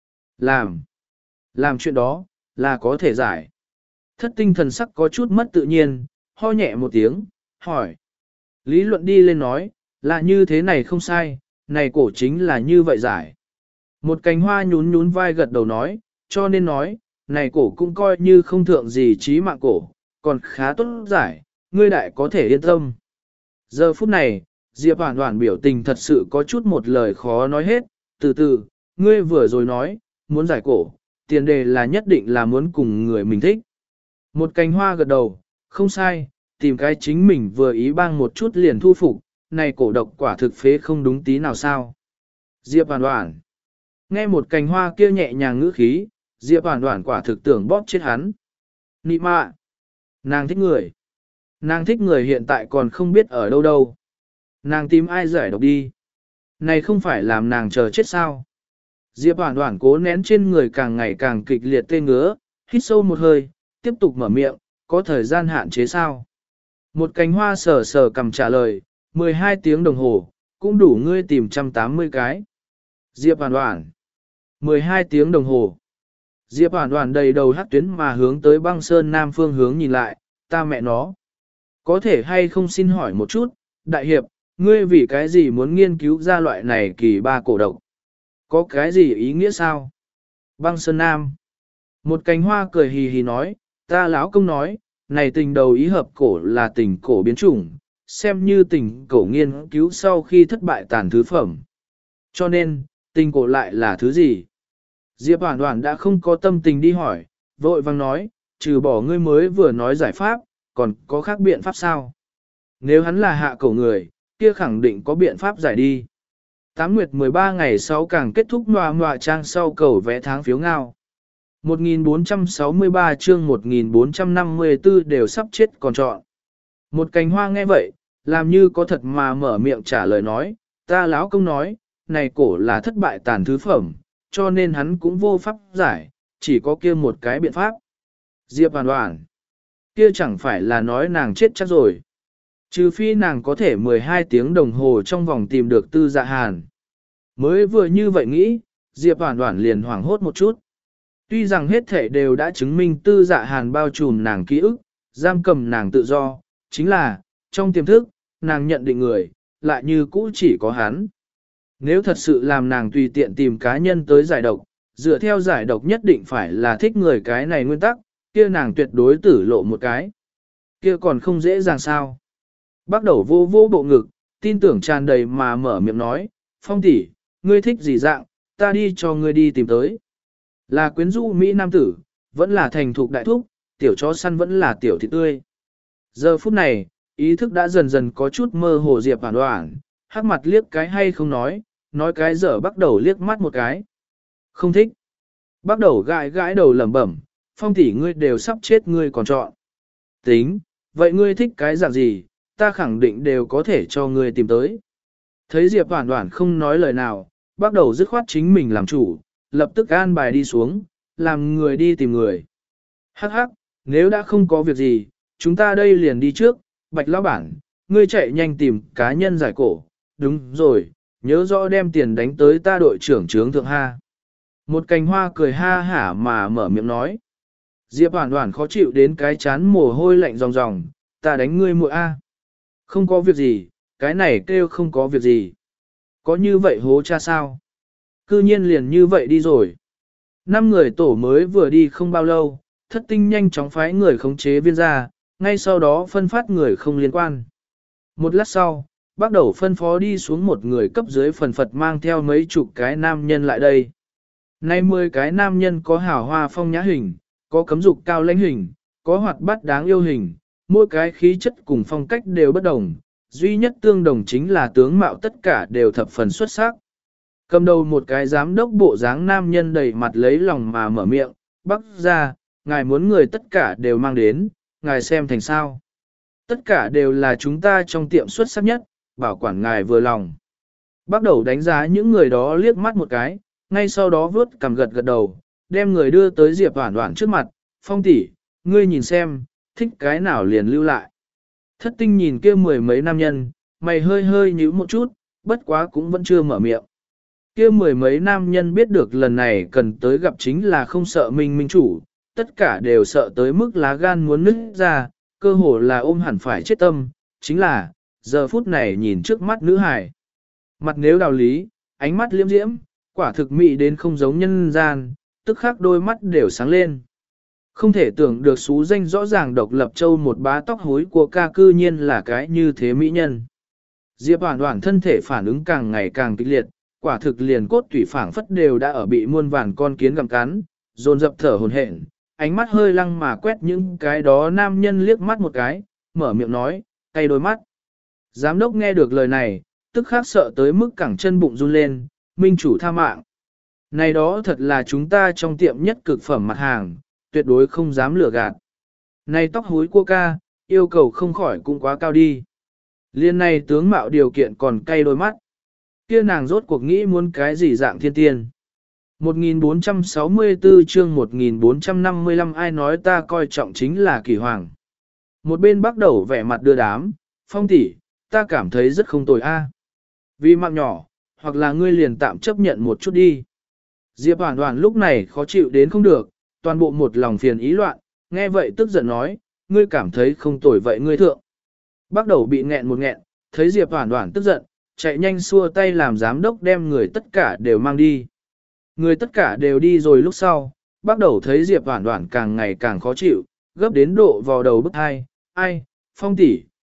làm, làm chuyện đó, là có thể giải. Thất tinh thần sắc có chút mất tự nhiên, ho nhẹ một tiếng, hỏi. Lý luận đi lên nói, là như thế này không sai, này cổ chính là như vậy giải. Một cành hoa nhún nhún vai gật đầu nói, cho nên nói, này cổ cũng coi như không thượng gì chí mạng cổ, còn khá tốt giải, ngươi đại có thể yên tâm. Giờ phút này, Diệp Hoản Hoản biểu tình thật sự có chút một lời khó nói hết, từ từ, ngươi vừa rồi nói, muốn giải cổ, tiền đề là nhất định là muốn cùng người mình thích. Một cành hoa gật đầu, không sai, tìm cái chính mình vừa ý bang một chút liền thu phục, này cổ độc quả thực phế không đúng tí nào sao. Diệp Hoản Hoản, nghe một cành hoa kia nhẹ nhàng ngữ khí, Diệp Hoản Hoản quả thực tưởng bóp chết hắn. Nị mạ, nàng thích người. Nàng thích người hiện tại còn không biết ở đâu đâu. Nàng tìm ai giải độc đi. Này không phải làm nàng chờ chết sao. Diệp Hoản Hoản cố nén trên người càng ngày càng kịch liệt tê ngứa, hít sâu một hơi, tiếp tục mở miệng, có thời gian hạn chế sao. Một cành hoa sờ sờ cầm trả lời, mười hai tiếng đồng hồ, cũng đủ ngươi tìm một trăm tám mươi cái. Diệp Hoản Hoản, mười hai tiếng đồng hồ. Diệp Hoản Hoản đầy đầu hắc tuyến mà hướng tới băng sơn nam phương hướng nhìn lại, ta mẹ nó. Có thể hay không xin hỏi một chút, đại hiệp, ngươi vì cái gì muốn nghiên cứu ra loại này kỳ ba cổ độc? Có cái gì ý nghĩa sao? Băng sơn nam. Một cành hoa cười hì hì nói, ta lão công nói, này tình đầu ý hợp cổ là tình cổ biến chủng, xem như tình cổ nghiên cứu sau khi thất bại tàn thứ phẩm. Cho nên, tình cổ lại là thứ gì? Diệp Hoàn Hoàn đã không có tâm tình đi hỏi, vội vang nói, trừ bỏ ngươi mới vừa nói giải pháp, còn có khác biện pháp sao? Nếu hắn là hạ cổ người, kia khẳng định có biện pháp giải đi. Tám nguyệt mười ba ngày sau càng kết thúc nòa nòa trang sau cầu vẽ tháng phiếu ngao. một nghìn bốn trăm sáu mươi ba chương một nghìn bốn trăm năm mươi tư đều sắp chết còn chọn. Một cành hoa nghe vậy, làm như có thật mà mở miệng trả lời nói, ta lão công nói, này cổ là thất bại tàn thứ phẩm, cho nên hắn cũng vô pháp giải, chỉ có kia một cái biện pháp. Diệp Hoàn Hoàn, kia chẳng phải là nói nàng chết chắc rồi. Trừ phi nàng có thể mười hai tiếng đồng hồ trong vòng tìm được Tư Dạ Hàn. Mới vừa như vậy nghĩ, Diệp Hoàn Hoàn liền hoảng hốt một chút. Tuy rằng hết thể đều đã chứng minh Tư Dạ Hàn bao trùm nàng ký ức, giam cầm nàng tự do, chính là, trong tiềm thức, nàng nhận định người, lại như cũ chỉ có hắn. Nếu thật sự làm nàng tùy tiện tìm cá nhân tới giải độc, dựa theo giải độc nhất định phải là thích người cái này nguyên tắc, kia nàng tuyệt đối tử lộ một cái. Kia còn không dễ dàng sao. Bắt đầu vô vô bộ ngực, tin tưởng tràn đầy mà mở miệng nói, Phong tỷ, ngươi thích gì dạng, ta đi cho ngươi đi tìm tới. Là quyến rũ Mỹ Nam tử, vẫn là thành thục đại thúc, tiểu chó săn vẫn là tiểu thịt tươi. Giờ phút này, ý thức đã dần dần có chút mơ hồ Diệp Hoàn Hoàn, hắc mặt liếc cái hay không nói, nói cái dở bắt đầu liếc mắt một cái. Không thích. Bắt đầu gãi gãi đầu lẩm bẩm, Phong tỷ ngươi đều sắp chết ngươi còn chọn. Tính, vậy ngươi thích cái dạng gì, ta khẳng định đều có thể cho ngươi tìm tới. Thấy Diệp Hoàn Hoàn không nói lời nào, bắt đầu dứt khoát chính mình làm chủ, lập tức an bài đi xuống, làm người đi tìm người. Hắc hắc, nếu đã không có việc gì, chúng ta đây liền đi trước, Bạch lão bản, ngươi chạy nhanh tìm cá nhân giải cổ, đúng rồi, nhớ rõ đem tiền đánh tới ta đội trưởng trướng thượng ha. Một cành hoa cười ha hả mà mở miệng nói. Diệp Hoàn Hoàn khó chịu đến cái chán mồ hôi lạnh ròng ròng, ta đánh ngươi muội a. Không có việc gì, cái này kêu không có việc gì. Có như vậy hố cha sao? Cư nhiên liền như vậy đi rồi. Năm người tổ mới vừa đi không bao lâu, thất tinh nhanh chóng phái người khống chế viên ra, ngay sau đó phân phát người không liên quan. Một lát sau, bắt đầu phân phó đi xuống một người cấp dưới phần phật mang theo mấy chục cái nam nhân lại đây. Nay mười cái nam nhân có hào hoa phong nhã hình, có cấm dục cao lãnh hình, có hoạt bát đáng yêu hình, mỗi cái khí chất cùng phong cách đều bất đồng, duy nhất tương đồng chính là tướng mạo tất cả đều thập phần xuất sắc. Cầm đầu một cái giám đốc bộ dáng nam nhân đầy mặt lấy lòng mà mở miệng, bắc ra, ngài muốn người tất cả đều mang đến, ngài xem thành sao. Tất cả đều là chúng ta trong tiệm xuất sắc nhất, bảo quản ngài vừa lòng. Bắt đầu đánh giá những người đó liếc mắt một cái, ngay sau đó vớt cầm gật gật đầu, đem người đưa tới Diệp Hoàn Hoàn trước mặt, Phong tỷ, ngươi nhìn xem, thích cái nào liền lưu lại. Thất tinh nhìn kia mười mấy nam nhân, mày hơi hơi nhíu một chút, bất quá cũng vẫn chưa mở miệng. Kia mười mấy nam nhân biết được lần này cần tới gặp chính là không sợ minh minh chủ, tất cả đều sợ tới mức lá gan muốn nứt ra, cơ hồ là ôm hẳn phải chết tâm, chính là, giờ phút này nhìn trước mắt nữ hài. Mặt nếu đào lý, ánh mắt liễm diễm, quả thực mị đến không giống nhân gian, tức khắc đôi mắt đều sáng lên. Không thể tưởng được xú danh rõ ràng độc lập châu một bá tóc hối của ca cư nhiên là cái như thế mỹ nhân. Diệp Hoàn Hoàn thân thể phản ứng càng ngày càng kịch liệt, quả thực liền cốt tủy phảng phất đều đã ở bị muôn vàn con kiến gặm cắn, dồn dập thở hổn hển, ánh mắt hơi lăng mà quét những cái đó nam nhân liếc mắt một cái, mở miệng nói, cay đôi mắt. Giám đốc nghe được lời này, tức khắc sợ tới mức cẳng chân bụng run lên, minh chủ tha mạng. Này đó thật là chúng ta trong tiệm nhất cực phẩm mặt hàng, tuyệt đối không dám lừa gạt. Này tóc húi cua ca, yêu cầu không khỏi cũng quá cao đi. Liên này tướng mạo điều kiện còn cay đôi mắt. Kia nàng rốt cuộc nghĩ muốn cái gì dạng thiên tiên. một nghìn bốn trăm sáu mươi tư chương một nghìn bốn trăm năm mươi lăm ai nói ta coi trọng chính là kỳ hoàng. Một bên bắt đầu vẻ mặt đưa đám, Phong tỷ, ta cảm thấy rất không tồi a. Vì mạng nhỏ, hoặc là ngươi liền tạm chấp nhận một chút đi. Diệp Hoàn Hoàn lúc này khó chịu đến không được, toàn bộ một lòng phiền ý loạn, nghe vậy tức giận nói, ngươi cảm thấy không tồi vậy ngươi thượng. Bắt đầu bị nghẹn một nghẹn, thấy Diệp Hoàn Hoàn tức giận, chạy nhanh xua tay làm giám đốc đem người tất cả đều mang đi. Người tất cả đều đi rồi lúc sau, bắt đầu thấy Diệp Hoàn Hoàn càng ngày càng khó chịu, gấp đến độ vào đầu bức hai, ai, Phong tỷ,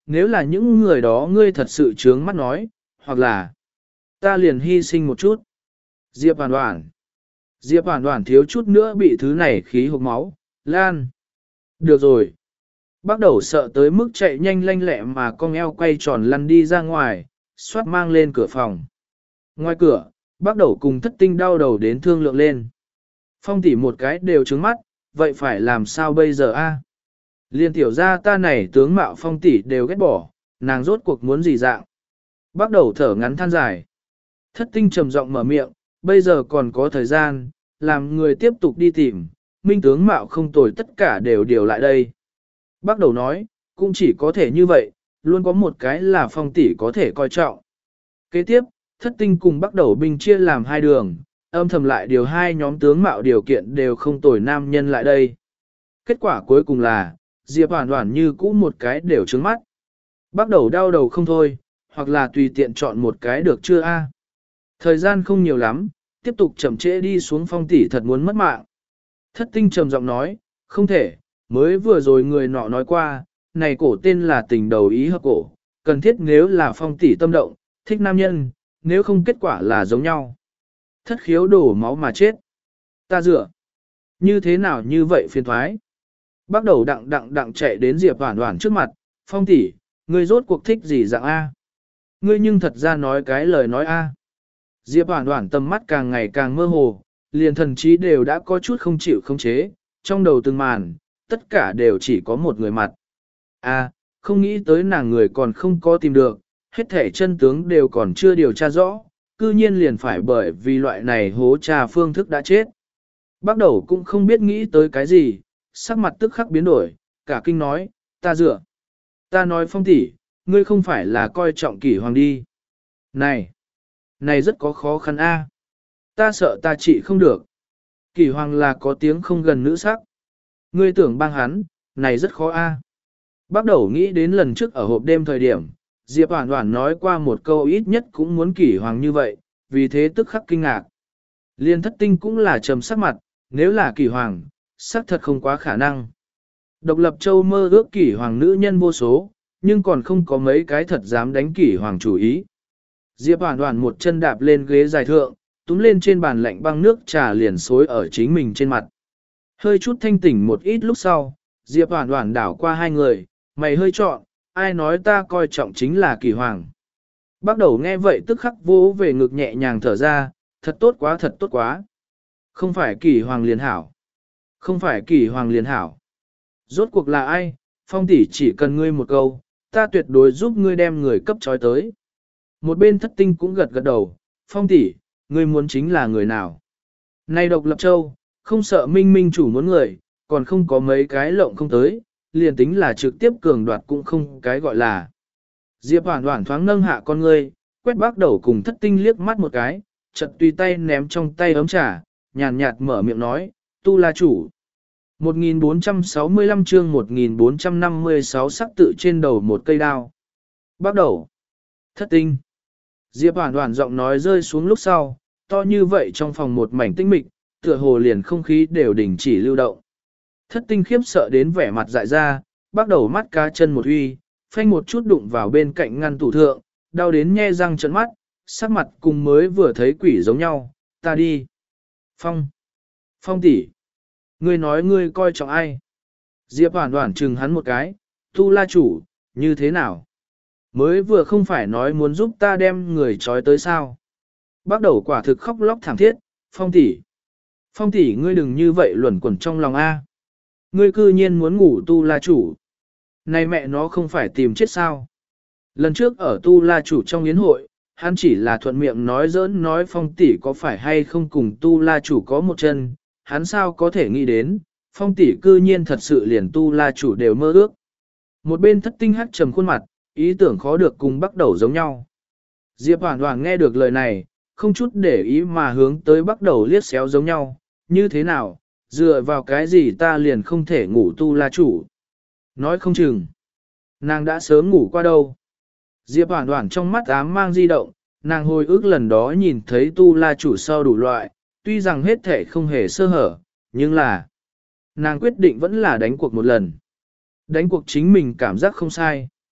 nếu là những người đó ngươi thật sự trướng mắt nói, hoặc là ta liền hy sinh một chút. Diệp Hoàn Hoàn. Diệp Hoàn Hoàn thiếu chút nữa bị thứ này khí hộc máu, lan. Được rồi. Bắt đầu sợ tới mức chạy nhanh lanh lẹ mà con eo quay tròn lăn đi ra ngoài, xoát mang lên cửa phòng. Ngoài cửa, bắt đầu cùng thất tinh đau đầu đến thương lượng lên. Phong tỷ một cái đều trứng mắt, vậy phải làm sao bây giờ a? Liên tiểu ra ta này tướng mạo phong tỷ đều ghét bỏ, nàng rốt cuộc muốn gì dạng. Bắt đầu thở ngắn than dài. Thất tinh trầm giọng mở miệng, bây giờ còn có thời gian, làm người tiếp tục đi tìm, minh tướng mạo không tồi tất cả đều điều lại đây. Bắt đầu nói, cũng chỉ có thể như vậy, luôn có một cái là phong tỷ có thể coi trọng. Kế tiếp, thất tinh cùng bắt đầu binh chia làm hai đường, âm thầm lại điều hai nhóm tướng mạo điều kiện đều không tồi nam nhân lại đây. Kết quả cuối cùng là, Diệp Hoàn Hoàn như cũ một cái đều trứng mắt. Bắt đầu đau đầu không thôi, hoặc là tùy tiện chọn một cái được chưa a? Thời gian không nhiều lắm, tiếp tục chậm trễ đi xuống phong tỷ thật muốn mất mạng. Thất tinh trầm giọng nói, không thể, mới vừa rồi người nọ nói qua, này cổ tên là tình đầu ý hợp cổ, cần thiết nếu là phong tỷ tâm động, thích nam nhân, nếu không kết quả là giống nhau. Thất khiếu đổ máu mà chết. Ta dựa. Như thế nào như vậy phiền thoái? Bắt đầu đặng đặng đặng chạy đến Diệp Hoàn Hoàn trước mặt, phong tỷ, ngươi rốt cuộc thích gì dạng A? Ngươi nhưng thật ra nói cái lời nói A. Diệp Hoàn Hoàn tầm mắt càng ngày càng mơ hồ, liền thần trí đều đã có chút không chịu không chế, trong đầu từng màn, tất cả đều chỉ có một người mặt. A, không nghĩ tới nàng người còn không có tìm được, hết thể chân tướng đều còn chưa điều tra rõ, cư nhiên liền phải bởi vì loại này hố trà phương thức đã chết. Bắt đầu cũng không biết nghĩ tới cái gì, sắc mặt tức khắc biến đổi, cả kinh nói, ta dựa. Ta nói phong tỷ, ngươi không phải là coi trọng kỷ hoàng đi. Này, này rất có khó khăn a. Ta sợ ta trị không được. Kỷ hoàng là có tiếng không gần nữ sắc. Ngươi tưởng bang hắn, này rất khó a. Bắt đầu nghĩ đến lần trước ở hộp đêm thời điểm, Diệp Hoàn Hoàn nói qua một câu ít nhất cũng muốn kỷ hoàng như vậy, vì thế tức khắc kinh ngạc. Liên thất tinh cũng là trầm sắc mặt, nếu là kỷ hoàng, xác thật không quá khả năng. Độc lập châu mơ ước kỷ hoàng nữ nhân vô số, nhưng còn không có mấy cái thật dám đánh kỷ hoàng chủ ý. Diệp Hoàn Hoàn một chân đạp lên ghế dài thượng, túm lên trên bàn lạnh băng nước trà liền xối ở chính mình trên mặt. Hơi chút thanh tỉnh một ít lúc sau, Diệp Hoàn Hoàn đảo qua hai người, mày hơi trọn, ai nói ta coi trọng chính là kỷ hoàng. Bắt đầu nghe vậy tức khắc vô về ngực nhẹ nhàng thở ra, thật tốt quá thật tốt quá. Không phải kỷ hoàng liền hảo. Không phải kỷ hoàng liền hảo. Rốt cuộc là ai, phong tỷ chỉ cần ngươi một câu, ta tuyệt đối giúp ngươi đem người cấp trói tới. Một bên thất tinh cũng gật gật đầu, phong tỷ, ngươi muốn chính là người nào. Này độc lập châu, không sợ minh minh chủ muốn người, còn không có mấy cái lộng không tới, liền tính là trực tiếp cường đoạt cũng không cái gọi là. Diệp Hoàn Hoàn thoáng nâng hạ con ngươi, quét bác đầu cùng thất tinh liếc mắt một cái, chợt tùy tay ném trong tay ấm trà, nhàn nhạt mở miệng nói, tu la chủ. một nghìn bốn trăm sáu mươi lăm chương một nghìn bốn trăm năm mươi sáu sắc tự trên đầu một cây đao. Bắt đầu. Thất tinh. Diệp Hoàn Hoàn giọng nói rơi xuống lúc sau, to như vậy trong phòng một mảnh tĩnh mịch, tựa hồ liền không khí đều đình chỉ lưu động. Thất tinh khiếp sợ đến vẻ mặt dại ra, bắt đầu mắt cá chân một uy, phanh một chút đụng vào bên cạnh ngăn tủ thượng, đau đến nhe răng trợn mắt, sắc mặt cùng mới vừa thấy quỷ giống nhau, ta đi. Phong. Phong tỷ. Ngươi nói ngươi coi trọng ai? Diệp Hoàn Hoàn chừng hắn một cái, tu la chủ, như thế nào? Mới vừa không phải nói muốn giúp ta đem người trói tới sao? Bắt đầu quả thực khóc lóc thảm thiết, phong tỷ. Phong tỷ ngươi đừng như vậy luẩn quẩn trong lòng A. Ngươi cư nhiên muốn ngủ tu la chủ. Này mẹ nó không phải tìm chết sao? Lần trước ở tu la chủ trong yến hội, hắn chỉ là thuận miệng nói giỡn nói phong tỷ có phải hay không cùng tu la chủ có một chân, hắn sao có thể nghĩ đến, phong tỷ cư nhiên thật sự liền tu la chủ đều mơ ước. Một bên thất tinh hắc trầm khuôn mặt, ý tưởng khó được cùng bắt đầu giống nhau. Diệp Hoàn Hoàn nghe được lời này, không chút để ý mà hướng tới bắt đầu liếc xéo giống nhau, như thế nào, dựa vào cái gì ta liền không thể ngủ tu la chủ. Nói không chừng, nàng đã sớm ngủ qua đâu. Diệp Hoàn Hoàn trong mắt ám mang di động, nàng hồi ức lần đó nhìn thấy tu la chủ sau đủ loại, tuy rằng hết thể không hề sơ hở, nhưng là nàng quyết định vẫn là đánh cuộc một lần. Đánh cuộc chính mình cảm giác không sai.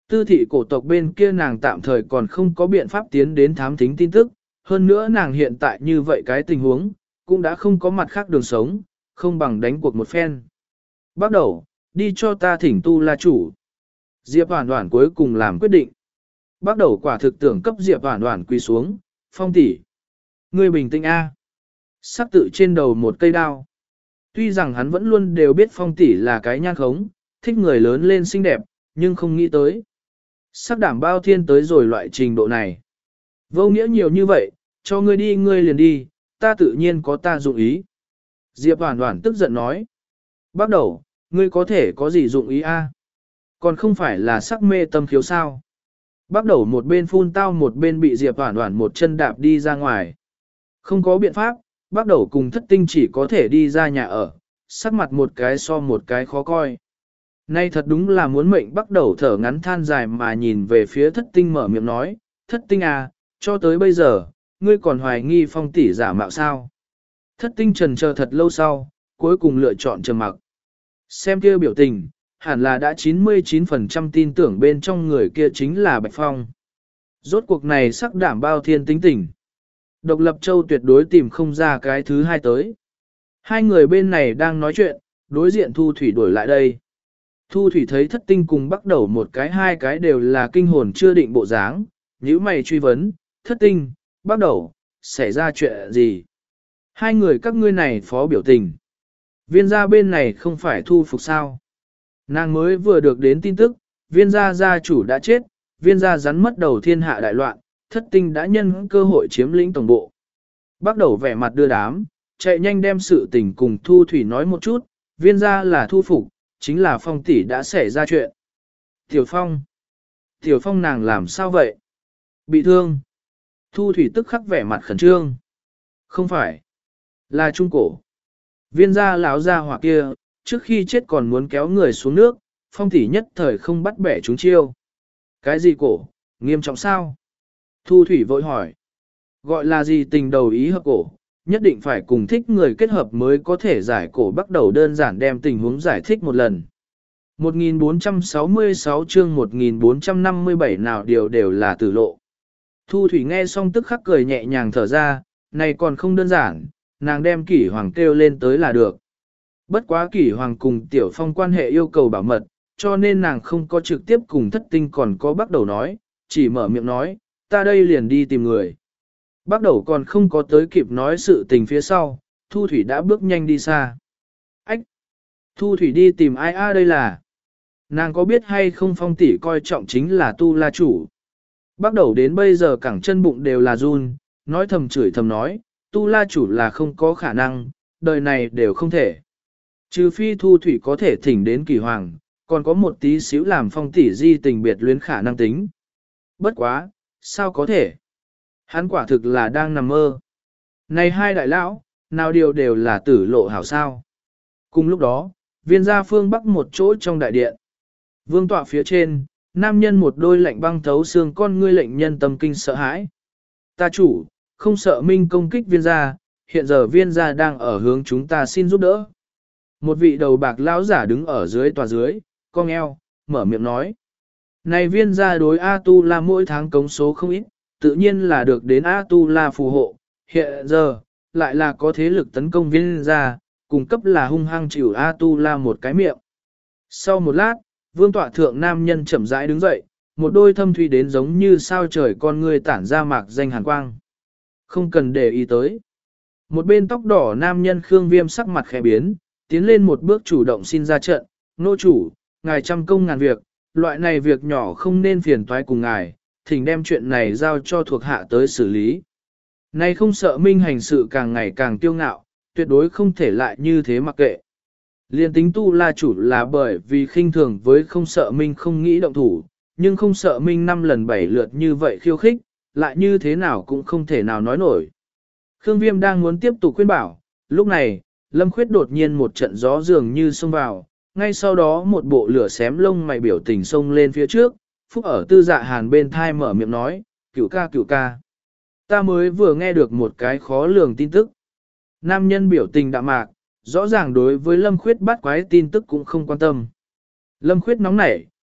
Tư thị cổ tộc bên kia nàng tạm thời còn không có biện pháp tiến đến thám thính tin tức, hơn nữa nàng hiện tại như vậy cái tình huống, cũng đã không có mặt khác đường sống, không bằng đánh cuộc một phen. Bắt đầu, đi cho ta thỉnh tu la chủ. Diệp Hoản Hoản cuối cùng làm quyết định. Bắt đầu quả thực tưởng cấp Diệp Hoản Hoản quỳ xuống, Phong tỷ, ngươi bình tĩnh a. Sắc tự trên đầu một cây đao. Tuy rằng hắn vẫn luôn đều biết Phong tỷ là cái nhan khống, thích người lớn lên xinh đẹp, nhưng không nghĩ tới. Sắc đảm bao thiên tới rồi loại trình độ này. Vô nghĩa nhiều như vậy, cho ngươi đi ngươi liền đi, ta tự nhiên có ta dụng ý. Diệp Hoản Hoản tức giận nói. Bắt đầu, ngươi có thể có gì dụng ý a? Còn không phải là sắc mê tâm khiếu sao? Bắt đầu một bên phun tao một bên bị Diệp Hoản Hoản một chân đạp đi ra ngoài. Không có biện pháp, bắt đầu cùng thất tinh chỉ có thể đi ra nhà ở, sắc mặt một cái so một cái khó coi. Nay thật đúng là muốn mệnh bắt đầu thở ngắn than dài mà nhìn về phía thất tinh mở miệng nói, thất tinh à, cho tới bây giờ, ngươi còn hoài nghi Phong tỷ giả mạo sao. Thất tinh trần chờ thật lâu sau, cuối cùng lựa chọn trầm mặc. Xem kia biểu tình, hẳn là đã chín mươi chín phần trăm tin tưởng bên trong người kia chính là Bạch Phong. Rốt cuộc này sắc đảm bao thiên tính tình. Độc Lập Châu tuyệt đối tìm không ra cái thứ hai tới. Hai người bên này đang nói chuyện, đối diện Thu Thủy đuổi lại đây. Thu Thủy thấy thất tinh cùng bắt đầu một cái hai cái đều là kinh hồn chưa định bộ dáng, nhíu mày truy vấn, thất tinh, bắt đầu, xảy ra chuyện gì? Hai người các ngươi này phó biểu tình. Viên gia bên này không phải thu phục sao? Nàng mới vừa được đến tin tức, viên gia gia chủ đã chết, viên gia rắn mất đầu thiên hạ đại loạn, thất tinh đã nhân cơ hội chiếm lĩnh tổng bộ. Bắt đầu vẻ mặt đưa đám, chạy nhanh đem sự tình cùng Thu Thủy nói một chút, viên gia là thu phục, chính là Phong tỷ đã xảy ra chuyện. Tiểu Phong. Tiểu Phong nàng làm sao vậy? Bị thương. Thu Thủy tức khắc vẻ mặt khẩn trương. Không phải. Là trung cổ. Viên gia lão gia hỏa kia, trước khi chết còn muốn kéo người xuống nước, Phong tỷ nhất thời không bắt bẻ chúng chiêu. Cái gì cổ? Nghiêm trọng sao? Thu Thủy vội hỏi. Gọi là gì tình đầu ý hợp cổ, nhất định phải cùng thích người kết hợp mới có thể giải cổ, bắt đầu đơn giản đem tình huống giải thích một lần. một nghìn bốn trăm sáu mươi sáu chương một nghìn bốn trăm năm mươi bảy nào điều đều là tử lộ. Thu Thủy nghe xong tức khắc cười nhẹ nhàng thở ra, này còn không đơn giản, nàng đem Kỷ Hoàng kêu lên tới là được. Bất quá Kỷ Hoàng cùng Tiểu Phong quan hệ yêu cầu bảo mật, cho nên nàng không có trực tiếp cùng thất tinh còn có bắt đầu nói, chỉ mở miệng nói, ta đây liền đi tìm người. Bắt đầu còn không có tới kịp nói sự tình phía sau, Thu Thủy đã bước nhanh đi xa. Ách! Thu Thủy đi tìm ai a đây là? Nàng có biết hay không Phong tỷ coi trọng chính là tu la chủ. Bắt đầu đến bây giờ cẳng chân bụng đều là run, nói thầm chửi thầm nói, tu la chủ là không có khả năng, đời này đều không thể. Trừ phi Thu Thủy có thể thỉnh đến Kỷ Hoàng, còn có một tí xíu làm Phong tỷ di tình biệt luyến khả năng tính. Bất quá, sao có thể? Hắn quả thực là đang nằm mơ. Này hai đại lão, nào điều đều là tử lộ hảo sao. Cùng lúc đó, viên gia phương bắc một chỗ trong đại điện. Vương tọa phía trên, nam nhân một đôi lạnh băng thấu xương con ngươi lệnh nhân tâm kinh sợ hãi. Ta chủ, không sợ minh công kích viên gia, hiện giờ viên gia đang ở hướng chúng ta xin giúp đỡ. Một vị đầu bạc lão giả đứng ở dưới tòa dưới, cong eo, mở miệng nói. Này viên gia đối A-tu-la mỗi tháng cống số không ít, tự nhiên là được đến A-tu-la phù hộ, hiện giờ, lại là có thế lực tấn công viên gia, cung cấp là hung hăng chịu A-tu-la một cái miệng. Sau một lát, vương tọa thượng nam nhân chậm rãi đứng dậy, một đôi thâm thủy đến giống như sao trời con người tản ra mạc danh hàn quang. Không cần để ý tới. Một bên tóc đỏ nam nhân Khương Viêm sắc mặt khẽ biến, tiến lên một bước chủ động xin ra trận, nô chủ, ngài trăm công ngàn việc, loại này việc nhỏ không nên phiền toái cùng ngài, thỉnh đem chuyện này giao cho thuộc hạ tới xử lý. Này không sợ minh hành sự càng ngày càng tiêu ngạo, tuyệt đối không thể lại như thế mặc kệ. Liên tính tu la chủ là bởi vì khinh thường với không sợ minh không nghĩ động thủ, nhưng không sợ minh năm lần bảy lượt như vậy khiêu khích, lại như thế nào cũng không thể nào nói nổi. Khương Viêm đang muốn tiếp tục khuyên bảo, lúc này, Lâm Khuyết đột nhiên một trận gió dường như xông vào, ngay sau đó một bộ lửa xém lông mày biểu tình xông lên phía trước, Phúc ở Tư Dạ Hàn bên thai mở miệng nói, cửu ca cửu ca. Ta mới vừa nghe được một cái khó lường tin tức. Nam nhân biểu tình đạm mạc, rõ ràng đối với Lâm Khuyết bắt quái tin tức cũng không quan tâm. Lâm Khuyết nóng nảy,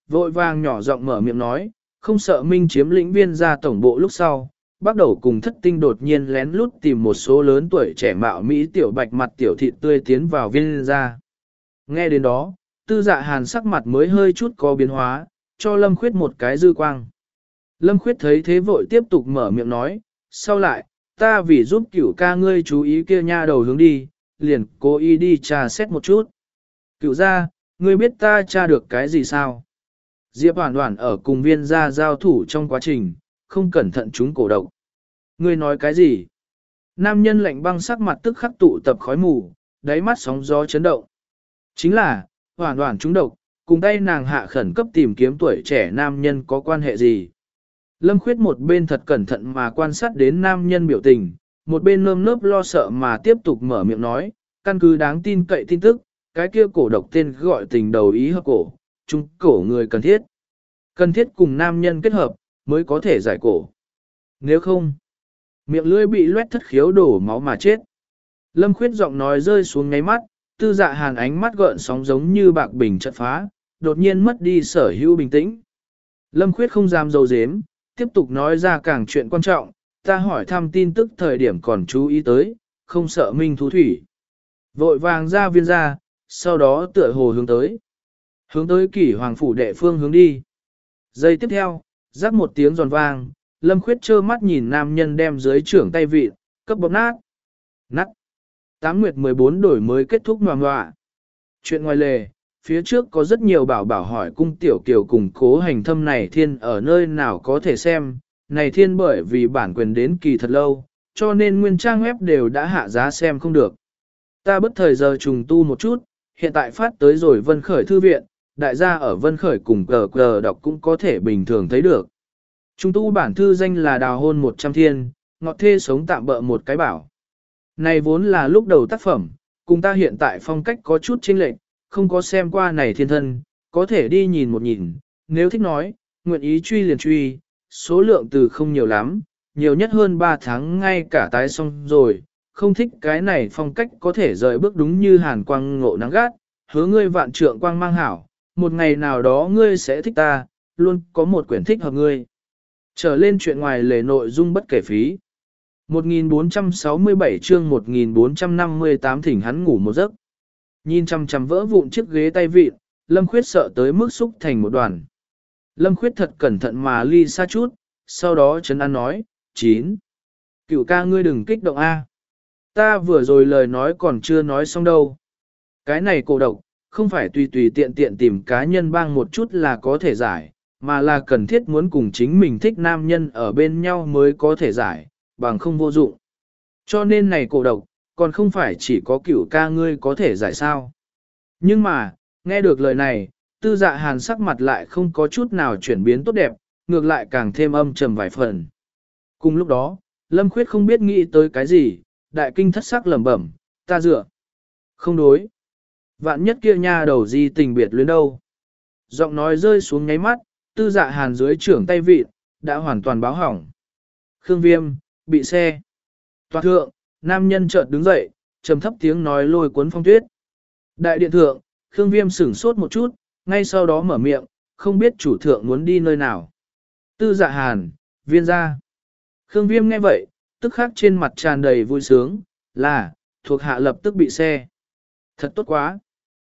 vội vàng nhỏ giọng mở miệng nói, không sợ Minh chiếm lĩnh viên gia tổng bộ lúc sau, bắt đầu cùng thất tinh đột nhiên lén lút tìm một số lớn tuổi trẻ mạo Mỹ tiểu bạch mặt tiểu thịt tươi tiến vào viên gia. Nghe đến đó, tư dạ hàn sắc mặt mới hơi chút có biến hóa, cho Lâm Khuyết một cái dư quang. Lâm Khuyết thấy thế vội tiếp tục mở miệng nói, sau lại, ta vì giúp cửu ca ngươi chú ý kia nha đầu hướng đi, liền cố ý đi trà xét một chút. Cửu ra, ngươi biết ta tra được cái gì sao? Diệp Hoản Hoản ở cùng viên gia giao thủ trong quá trình, không cẩn thận chúng cổ độc. Ngươi nói cái gì? Nam nhân lạnh băng sắc mặt tức khắc tụ tập khói mù, đáy mắt sóng gió chấn động. Chính là, Hoản Hoản trúng độc, cùng tay nàng hạ khẩn cấp tìm kiếm tuổi trẻ nam nhân có quan hệ gì? Lâm Khuyết một bên thật cẩn thận mà quan sát đến nam nhân biểu tình, một bên nơm nớp lo sợ mà tiếp tục mở miệng nói, căn cứ đáng tin cậy tin tức, cái kia cổ độc tên gọi tình đầu ý hợp cổ, chúng cổ người cần thiết. Cần thiết cùng nam nhân kết hợp, mới có thể giải cổ. Nếu không, miệng lưỡi bị loét thất khiếu đổ máu mà chết. Lâm Khuyết giọng nói rơi xuống ngáy mắt, tư dạ hàn ánh mắt gợn sóng giống như bạc bình chợt phá, đột nhiên mất đi sở hữu bình tĩnh. Lâm Khuyết không dám dầu dếm, tiếp tục nói ra càng chuyện quan trọng, ta hỏi thăm tin tức thời điểm còn chú ý tới, không sợ Minh thú thủy. Vội vàng ra viên ra, sau đó tựa hồ hướng tới. Hướng tới kỷ hoàng phủ đệ phương hướng đi. Giây tiếp theo, rắc một tiếng giòn vang, Lâm Khuyết trơ mắt nhìn nam nhân đem dưới trưởng tay vịt, cấp bóp nát. Nát. Tám nguyệt mười bốn đổi mới kết thúc ngoà ngoạ. Chuyện ngoài lề, phía trước có rất nhiều bảo bảo hỏi cung tiểu kiều cùng cố hành thâm này thiên ở nơi nào có thể xem. Này thiên bởi vì bản quyền đến kỳ thật lâu, cho nên nguyên trang web đều đã hạ giá xem không được. Ta bất thời giờ trùng tu một chút, hiện tại phát tới rồi Vân Khởi Thư Viện, đại gia ở Vân Khởi cùng cờ cờ đọc cũng có thể bình thường thấy được. Trung tu bản thư danh là Đào hôn một trăm thiên, ngọt thê sống tạm bợ một cái bảo. Này vốn là lúc đầu tác phẩm, cùng ta hiện tại phong cách có chút chênh lệch, không có xem qua này thiên thân, có thể đi nhìn một nhìn, nếu thích nói, nguyện ý truy liền truy, số lượng từ không nhiều lắm, nhiều nhất hơn ba tháng ngay cả tái xong rồi, không thích cái này phong cách có thể rời bước đúng như hàn quang ngộ nắng gắt, hứa ngươi vạn trượng quang mang hảo, một ngày nào đó ngươi sẽ thích ta, luôn có một quyển thích hợp ngươi. Trở lên chuyện ngoài lề nội dung bất kể phí. một nghìn bốn trăm sáu mươi bảy chương một nghìn bốn trăm năm mươi tám thỉnh hắn ngủ một giấc. Nhìn chằm chằm vỡ vụn chiếc ghế tay vịn, Lâm Khuyết sợ tới mức xúc thành một đoàn. Lâm Khuyết thật cẩn thận mà ly xa chút, sau đó Trấn An nói, chín. Cửu ca ngươi đừng kích động A. Ta vừa rồi lời nói còn chưa nói xong đâu. Cái này cổ độc, không phải tùy tùy tiện tiện tìm cá nhân bang một chút là có thể giải, mà là cần thiết muốn cùng chính mình thích nam nhân ở bên nhau mới có thể giải, bằng không vô dụng. Cho nên này cổ độc, còn không phải chỉ có cửu ca ngươi có thể giải sao. Nhưng mà, nghe được lời này, tư dạ hàn sắc mặt lại không có chút nào chuyển biến tốt đẹp, ngược lại càng thêm âm trầm vài phần. Cùng lúc đó, Lâm Khuyết không biết nghĩ tới cái gì, đại kinh thất sắc lẩm bẩm, ta dựa. Không đối. Vạn nhất kia nha đầu di tình biệt luyến đâu. Giọng nói rơi xuống nháy mắt, tư dạ hàn dưới trưởng tay vịt, đã hoàn toàn báo hỏng. Khương Viêm, bị xe. Toàn thượng, nam nhân chợt đứng dậy, trầm thấp tiếng nói lôi cuốn phong tuyết. Đại điện thượng, Khương Viêm sửng sốt một chút, ngay sau đó mở miệng, không biết chủ thượng muốn đi nơi nào. Tư dạ hàn, viên gia. Khương Viêm nghe vậy, tức khắc trên mặt tràn đầy vui sướng, là, thuộc hạ lập tức bị xe. Thật tốt quá.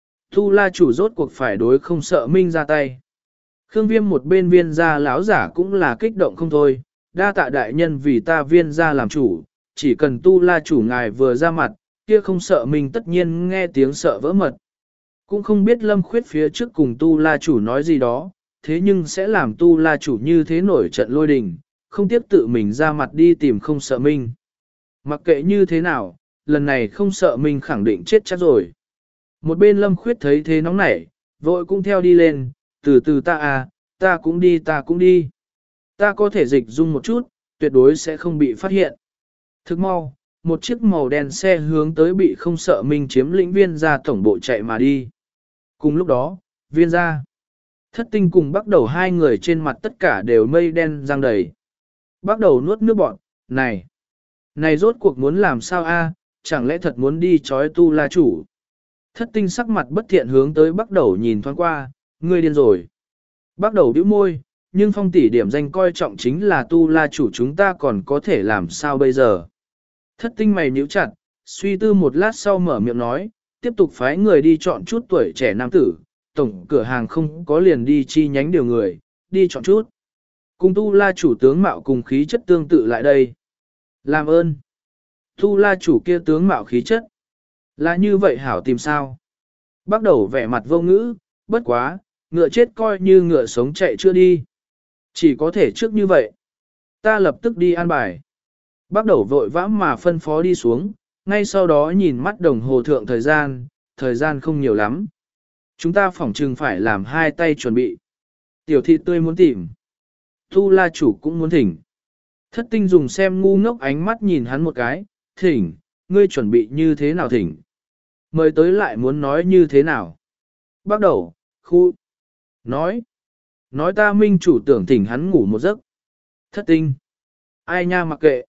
Tu La chủ rốt cuộc phải đối không sợ Minh ra tay. Khương Viêm một bên viên gia lão giả cũng là kích động không thôi, đa tạ đại nhân vì ta viên gia làm chủ, chỉ cần Tu La chủ ngài vừa ra mặt, kia không sợ Minh tất nhiên nghe tiếng sợ vỡ mật. Cũng không biết Lâm Khuyết phía trước cùng Tu La chủ nói gì đó, thế nhưng sẽ làm Tu La chủ như thế nổi trận lôi đình, không tiếp tự mình ra mặt đi tìm không sợ Minh. Mặc kệ như thế nào, lần này không sợ Minh khẳng định chết chắc rồi. Một bên Lâm Khuyết thấy thế nóng nảy, vội cũng theo đi lên, từ từ ta à, ta cũng đi ta cũng đi. Ta có thể dịch dung một chút, tuyệt đối sẽ không bị phát hiện. Thức mau, một chiếc màu đen xe hướng tới bị không sợ Minh chiếm lĩnh viên ra tổng bộ chạy mà đi. Cùng lúc đó, viên ra, thất tinh cùng bắt đầu hai người trên mặt tất cả đều mây đen răng đầy. Bắt đầu nuốt nước bọt, này, này rốt cuộc muốn làm sao a? Chẳng lẽ thật muốn đi chói Tu La chủ? Thất tinh sắc mặt bất thiện hướng tới bắt đầu nhìn thoáng qua, ngươi điên rồi. Bắt đầu bĩu môi, nhưng phong tỷ điểm danh coi trọng chính là tu la chủ chúng ta còn có thể làm sao bây giờ. Thất tinh mày nhíu chặt, suy tư một lát sau mở miệng nói, tiếp tục phái người đi chọn chút tuổi trẻ nam tử, tổng cửa hàng không có liền đi chi nhánh điều người, đi chọn chút. Cùng tu la chủ tướng mạo cùng khí chất tương tự lại đây. Làm ơn. Tu la chủ kia tướng mạo khí chất. Là như vậy hảo tìm sao. Bắt đầu vẻ mặt vô ngữ, bất quá, ngựa chết coi như ngựa sống chạy chưa đi. Chỉ có thể trước như vậy. Ta lập tức đi an bài. Bắt đầu vội vã mà phân phó đi xuống, ngay sau đó nhìn mắt đồng hồ thượng thời gian, thời gian không nhiều lắm. Chúng ta phỏng chừng phải làm hai tay chuẩn bị. Tiểu thị tươi muốn tìm. Tu la chủ cũng muốn thỉnh. Thất tinh dùng xem ngu ngốc ánh mắt nhìn hắn một cái, thỉnh, ngươi chuẩn bị như thế nào thỉnh. Mời tới lại muốn nói như thế nào. Bắt đầu, khu, nói. Nói ta minh chủ tưởng thỉnh hắn ngủ một giấc. Thất tinh. Ai nha mặc kệ.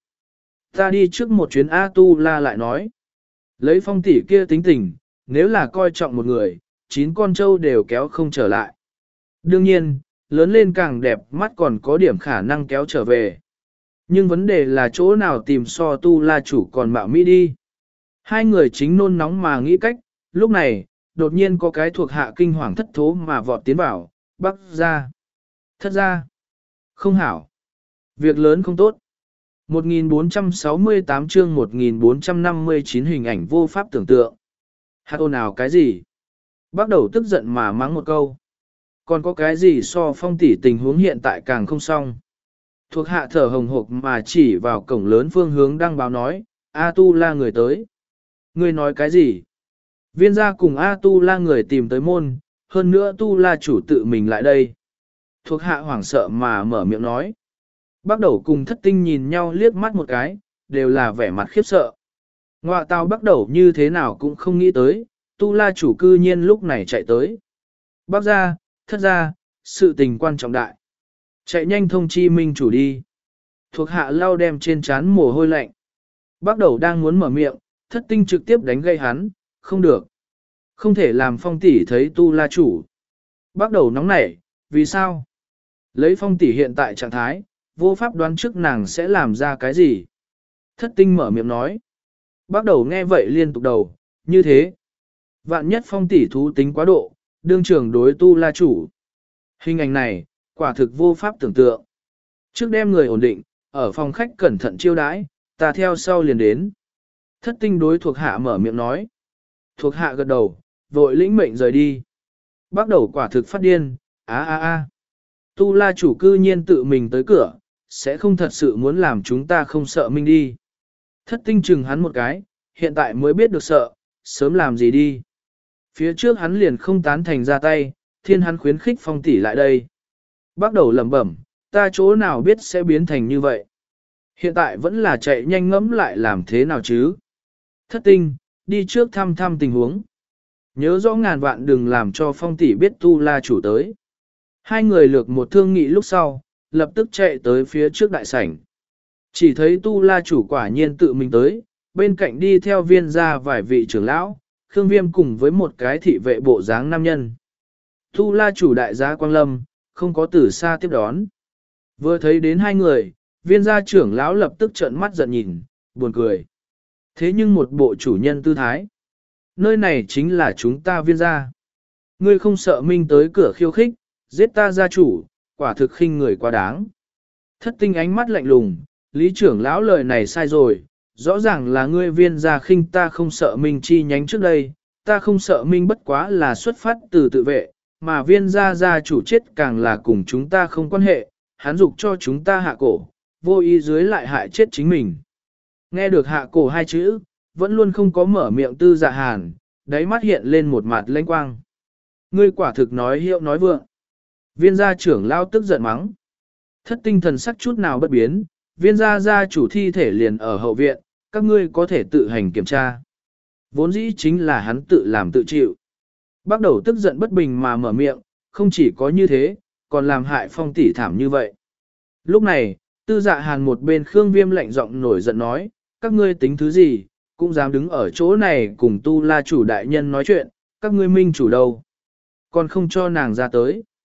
Ta đi trước một chuyến A Tu La lại nói. Lấy phong tỷ kia tính tình, nếu là coi trọng một người, chín con trâu đều kéo không trở lại. Đương nhiên, lớn lên càng đẹp mắt còn có điểm khả năng kéo trở về. Nhưng vấn đề là chỗ nào tìm so Tu La chủ còn mạo mỹ đi. Hai người chính nôn nóng mà nghĩ cách, lúc này, đột nhiên có cái thuộc hạ kinh hoàng thất thố mà vọt tiến vào, bắt ra. Thất ra. Không hảo. Việc lớn không tốt. một nghìn bốn trăm sáu mươi tám chương một nghìn bốn trăm năm mươi chín hình ảnh vô pháp tưởng tượng. Hát ồn ào cái gì? Bắt đầu tức giận mà mắng một câu. Còn có cái gì so phong tỷ tình huống hiện tại càng không xong. Thuộc hạ thở hồng hộc mà chỉ vào cổng lớn phương hướng đăng báo nói, A Tu La người tới. Người nói cái gì? Viên gia cùng A Tu La người tìm tới môn, hơn nữa Tu La chủ tự mình lại đây. Thuộc hạ hoảng sợ mà mở miệng nói. Bắt đầu cùng thất tinh nhìn nhau liếc mắt một cái, đều là vẻ mặt khiếp sợ. Ngoạ tao bắt đầu như thế nào cũng không nghĩ tới, Tu La chủ cư nhiên lúc này chạy tới. Bác ra, thất ra, sự tình quan trọng đại. Chạy nhanh thông chi minh chủ đi. Thuộc hạ lau đem trên trán mồ hôi lạnh. Bắt đầu đang muốn mở miệng, thất tinh trực tiếp đánh gây hắn, không được. Không thể làm phong tỷ thấy Tu La chủ. Bắt đầu nóng nảy, vì sao? Lấy phong tỷ hiện tại trạng thái, vô pháp đoán trước nàng sẽ làm ra cái gì. Thất tinh mở miệng nói. Bắt đầu nghe vậy liên tục đầu, như thế. Vạn nhất phong tỷ thú tính quá độ, đương trưởng đối Tu La chủ. Hình ảnh này, quả thực vô pháp tưởng tượng. Trước đem người ổn định, ở phòng khách cẩn thận chiêu đãi, ta theo sau liền đến. Thất tinh đối thuộc hạ mở miệng nói. Thuộc hạ gật đầu, vội lĩnh mệnh rời đi. Bắt đầu quả thực phát điên, á á á. Tu La chủ cư nhiên tự mình tới cửa, sẽ không thật sự muốn làm chúng ta không sợ minh đi. Thất tinh chừng hắn một cái, hiện tại mới biết được sợ, sớm làm gì đi. Phía trước hắn liền không tán thành ra tay, thiên hắn khuyến khích phong tỷ lại đây. Bắt đầu lẩm bẩm, ta chỗ nào biết sẽ biến thành như vậy. Hiện tại vẫn là chạy nhanh ngẫm lại làm thế nào chứ. Thất tinh, đi trước thăm thăm tình huống. Nhớ rõ ngàn vạn đừng làm cho phong tỷ biết Tu La chủ tới. Hai người lược một thương nghị lúc sau, lập tức chạy tới phía trước đại sảnh. Chỉ thấy Tu La chủ quả nhiên tự mình tới, bên cạnh đi theo viên gia vài vị trưởng lão, Khương Viêm cùng với một cái thị vệ bộ dáng nam nhân. Tu La chủ đại gia Quang Lâm, không có từ xa tiếp đón. Vừa thấy đến hai người, viên gia trưởng lão lập tức trợn mắt giận nhìn, buồn cười. Thế nhưng một bộ chủ nhân tư thái. Nơi này chính là chúng ta viên gia. Ngươi không sợ minh tới cửa khiêu khích, giết ta gia chủ, quả thực khinh người quá đáng. Thất tinh ánh mắt lạnh lùng, lý trưởng lão lời này sai rồi, rõ ràng là ngươi viên gia khinh ta không sợ minh chi nhánh trước đây, ta không sợ minh bất quá là xuất phát từ tự vệ, mà viên gia gia chủ chết càng là cùng chúng ta không quan hệ, hắn dục cho chúng ta hạ cổ, vô ý dưới lại hại chết chính mình. Nghe được hạ cổ hai chữ, vẫn luôn không có mở miệng tư dạ hàn, đáy mắt hiện lên một mặt lanh quang. Ngươi quả thực nói hiệu nói vượng. Viên gia trưởng lao tức giận mắng. Thất tinh thần sắc chút nào bất biến, viên gia gia chủ thi thể liền ở hậu viện, các ngươi có thể tự hành kiểm tra. Vốn dĩ chính là hắn tự làm tự chịu. Bắt đầu tức giận bất bình mà mở miệng, không chỉ có như thế, còn làm hại phong tỷ thảm như vậy. Lúc này, tư dạ hàn một bên Khương Viêm lạnh giọng nổi giận nói, các ngươi tính thứ gì, cũng dám đứng ở chỗ này cùng Tu La chủ đại nhân nói chuyện, các ngươi minh chủ đâu. Còn không cho nàng ra tới.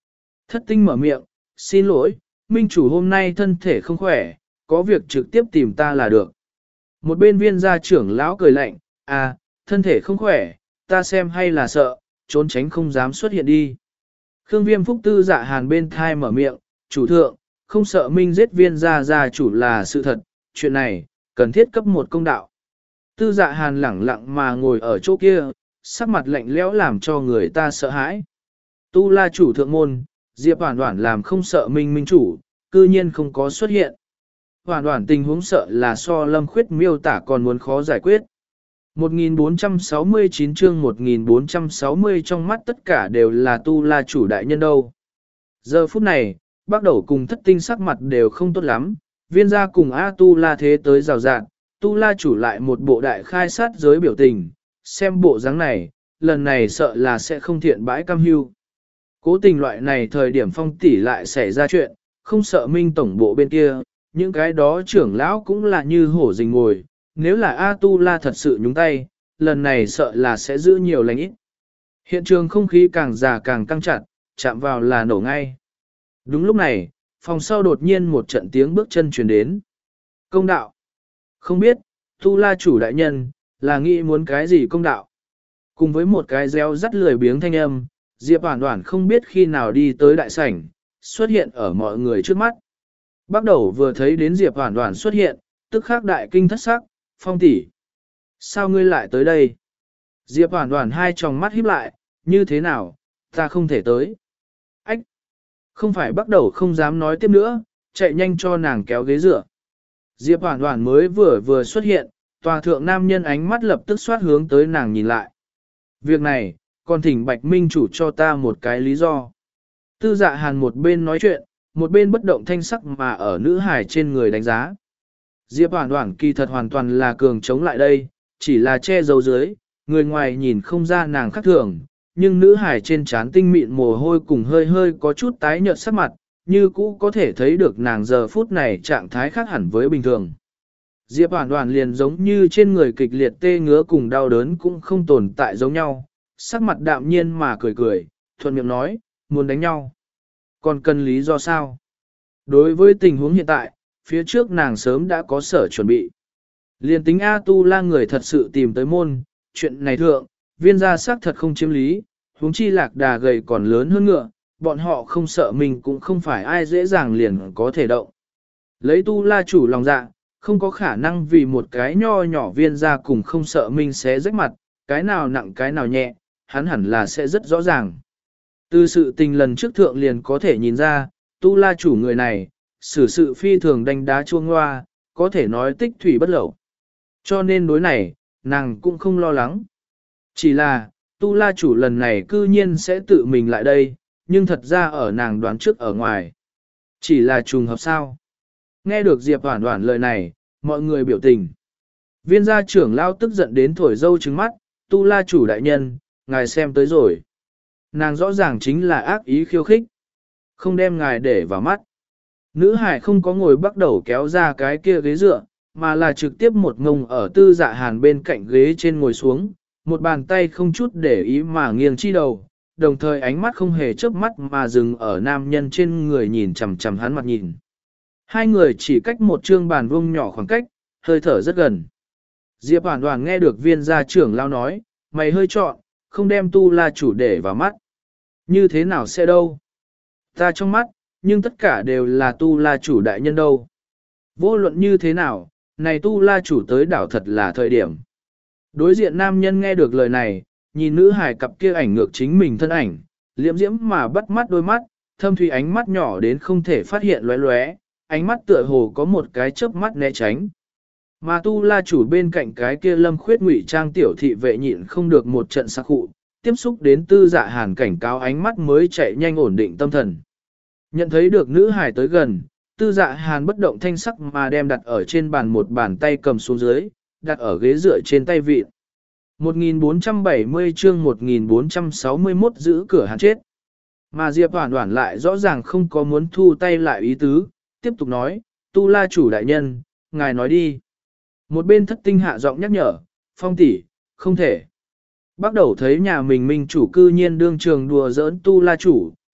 Thất tinh mở miệng, xin lỗi, minh chủ hôm nay thân thể không khỏe, có việc trực tiếp tìm ta là được. Một bên viên gia trưởng lão cười lạnh, à, thân thể không khỏe, ta xem hay là sợ, trốn tránh không dám xuất hiện đi. Khương Viêm Phúc Tư Dạ Hàn bên thai mở miệng, chủ thượng, không sợ minh giết viên gia gia chủ là sự thật, chuyện này, cần thiết cấp một công đạo. Tư Dạ Hàn lẳng lặng mà ngồi ở chỗ kia, sắc mặt lạnh lẽo làm cho người ta sợ hãi. Tu La chủ thượng môn, Diệp Hoản Hoản làm không sợ minh minh chủ, cư nhiên không có xuất hiện. Hoản Hoản tình huống sợ là so Lâm Khuyết miêu tả còn muốn khó giải quyết. một nghìn bốn trăm sáu mươi chín chương một nghìn bốn trăm sáu mươi trong mắt tất cả đều là Tu La chủ đại nhân đâu. Giờ phút này, bắt đầu cùng thất tinh sắc mặt đều không tốt lắm, viên gia cùng A Tu La thế tới rào rạng, Tu La chủ lại một bộ đại khai sát giới biểu tình, xem bộ dáng này, lần này sợ là sẽ không thiện bãi cam hưu. Cố tình loại này thời điểm Phong tỷ lại xảy ra chuyện, không sợ minh tổng bộ bên kia, những cái đó trưởng lão cũng là như hổ rình ngồi, nếu là A Tu La thật sự nhúng tay, lần này sợ là sẽ giữ nhiều lành ít. Hiện trường không khí càng già càng căng chặt, chạm vào là nổ ngay. Đúng lúc này, phòng sau đột nhiên một trận tiếng bước chân truyền đến. Công đạo. Không biết, Tu La chủ đại nhân, là nghĩ muốn cái gì công đạo. Cùng với một cái reo rắt lười biếng thanh âm, Diệp Hoản Hoản không biết khi nào đi tới đại sảnh, xuất hiện ở mọi người trước mắt. Bắt đầu vừa thấy đến Diệp Hoản Hoản xuất hiện, tức khắc đại kinh thất sắc, Phong tỷ, sao ngươi lại tới đây? Diệp Hoản Hoản hai tròng mắt híp lại, như thế nào, ta không thể tới. Ách! Không phải bắt đầu không dám nói tiếp nữa, chạy nhanh cho nàng kéo ghế dựa. Diệp Hoản Hoản mới vừa vừa xuất hiện, tòa thượng nam nhân ánh mắt lập tức xoát hướng tới nàng nhìn lại. Việc này, còn thỉnh Bạch Minh chủ cho ta một cái lý do. Tư Dạ Hàn một bên nói chuyện, một bên bất động thanh sắc mà ở nữ hải trên người đánh giá. Diệp Hoản Hoản kỳ thật hoàn toàn là cường chống lại đây, chỉ là che giấu dưới, người ngoài nhìn không ra nàng khác thường, nhưng nữ hải trên trán tinh mịn mồ hôi cùng hơi hơi có chút tái nhợt sắc mặt, như cũ có thể thấy được nàng giờ phút này trạng thái khác hẳn với bình thường. Diệp Hoản Hoản liền giống như trên người kịch liệt tê ngứa cùng đau đớn cũng không tồn tại giống nhau, sắc mặt đạm nhiên mà cười cười, thuận miệng nói, muốn đánh nhau. Còn cần lý do sao? Đối với tình huống hiện tại, phía trước nàng sớm đã có sở chuẩn bị. Liên tính A Tu La người thật sự tìm tới môn, chuyện này thượng, viên gia xác thật không chiếm lý, huống chi lạc đà gầy còn lớn hơn ngựa, bọn họ không sợ mình cũng không phải ai dễ dàng liền có thể động. Lấy Tu La chủ lòng dạ, không có khả năng vì một cái nho nhỏ viên gia cùng không sợ mình sẽ rách mặt, cái nào nặng cái nào nhẹ, hắn hẳn là sẽ rất rõ ràng. Từ sự tình lần trước thượng liền có thể nhìn ra, Tu La chủ người này, xử sự phi thường đánh đá chuông hoa, có thể nói tích thủy bất lẩu. Cho nên đối này, nàng cũng không lo lắng. Chỉ là, Tu La chủ lần này cư nhiên sẽ tự mình lại đây, nhưng thật ra ở nàng đoán trước ở ngoài. Chỉ là trùng hợp sao. Nghe được Diệp Hoản Hoản lời này, mọi người biểu tình. Viên gia trưởng lao tức giận đến thổi dâu trứng mắt, Tu La chủ đại nhân, ngài xem tới rồi. Nàng rõ ràng chính là ác ý khiêu khích. Không đem ngài để vào mắt. Nữ hải không có ngồi bắt đầu kéo ra cái kia ghế dựa, mà là trực tiếp một ngông ở Tư Dạ Hàn bên cạnh ghế trên ngồi xuống, một bàn tay không chút để ý mà nghiêng chi đầu, đồng thời ánh mắt không hề chớp mắt mà dừng ở nam nhân trên người nhìn chằm chằm hắn mặt nhìn. Hai người chỉ cách một trương bàn vuông nhỏ khoảng cách, hơi thở rất gần. Diệp Hoản Hoản nghe được viên gia trưởng lao nói, mày hơi trọn, không đem Tu La chủ để vào mắt. Như thế nào sẽ đâu? Ta trong mắt, nhưng tất cả đều là Tu La chủ đại nhân đâu. Vô luận như thế nào, này Tu La chủ tới đảo thật là thời điểm. Đối diện nam nhân nghe được lời này, nhìn nữ hài cặp kia ảnh ngược chính mình thân ảnh, liễm diễm mà bắt mắt đôi mắt, thâm thủy ánh mắt nhỏ đến không thể phát hiện lóe lóe, ánh mắt tựa hồ có một cái chớp mắt né tránh. Mà Tu La chủ bên cạnh cái kia Lâm Khuyết ngụy trang tiểu thị vệ nhịn không được một trận sắc khụ, tiếp xúc đến Tư Dạ Hàn cảnh cáo ánh mắt mới chạy nhanh ổn định tâm thần. Nhận thấy được nữ hài tới gần, Tư Dạ Hàn bất động thanh sắc mà đem đặt ở trên bàn một bàn tay cầm xuống dưới, đặt ở ghế dựa trên tay vịn. một nghìn bốn trăm bảy mươi chương một nghìn bốn trăm sáu mươi mốt giữ cửa hắn chết. Mà Diệp Hoản Hoản lại rõ ràng không có muốn thu tay lại ý tứ, tiếp tục nói, Tu La chủ đại nhân, ngài nói đi. Một bên thất tinh hạ giọng nhắc nhở, Phong tỷ, không thể. Bắt đầu thấy nhà mình minh chủ cư nhiên đương trường đùa giỡn Tu La chủ,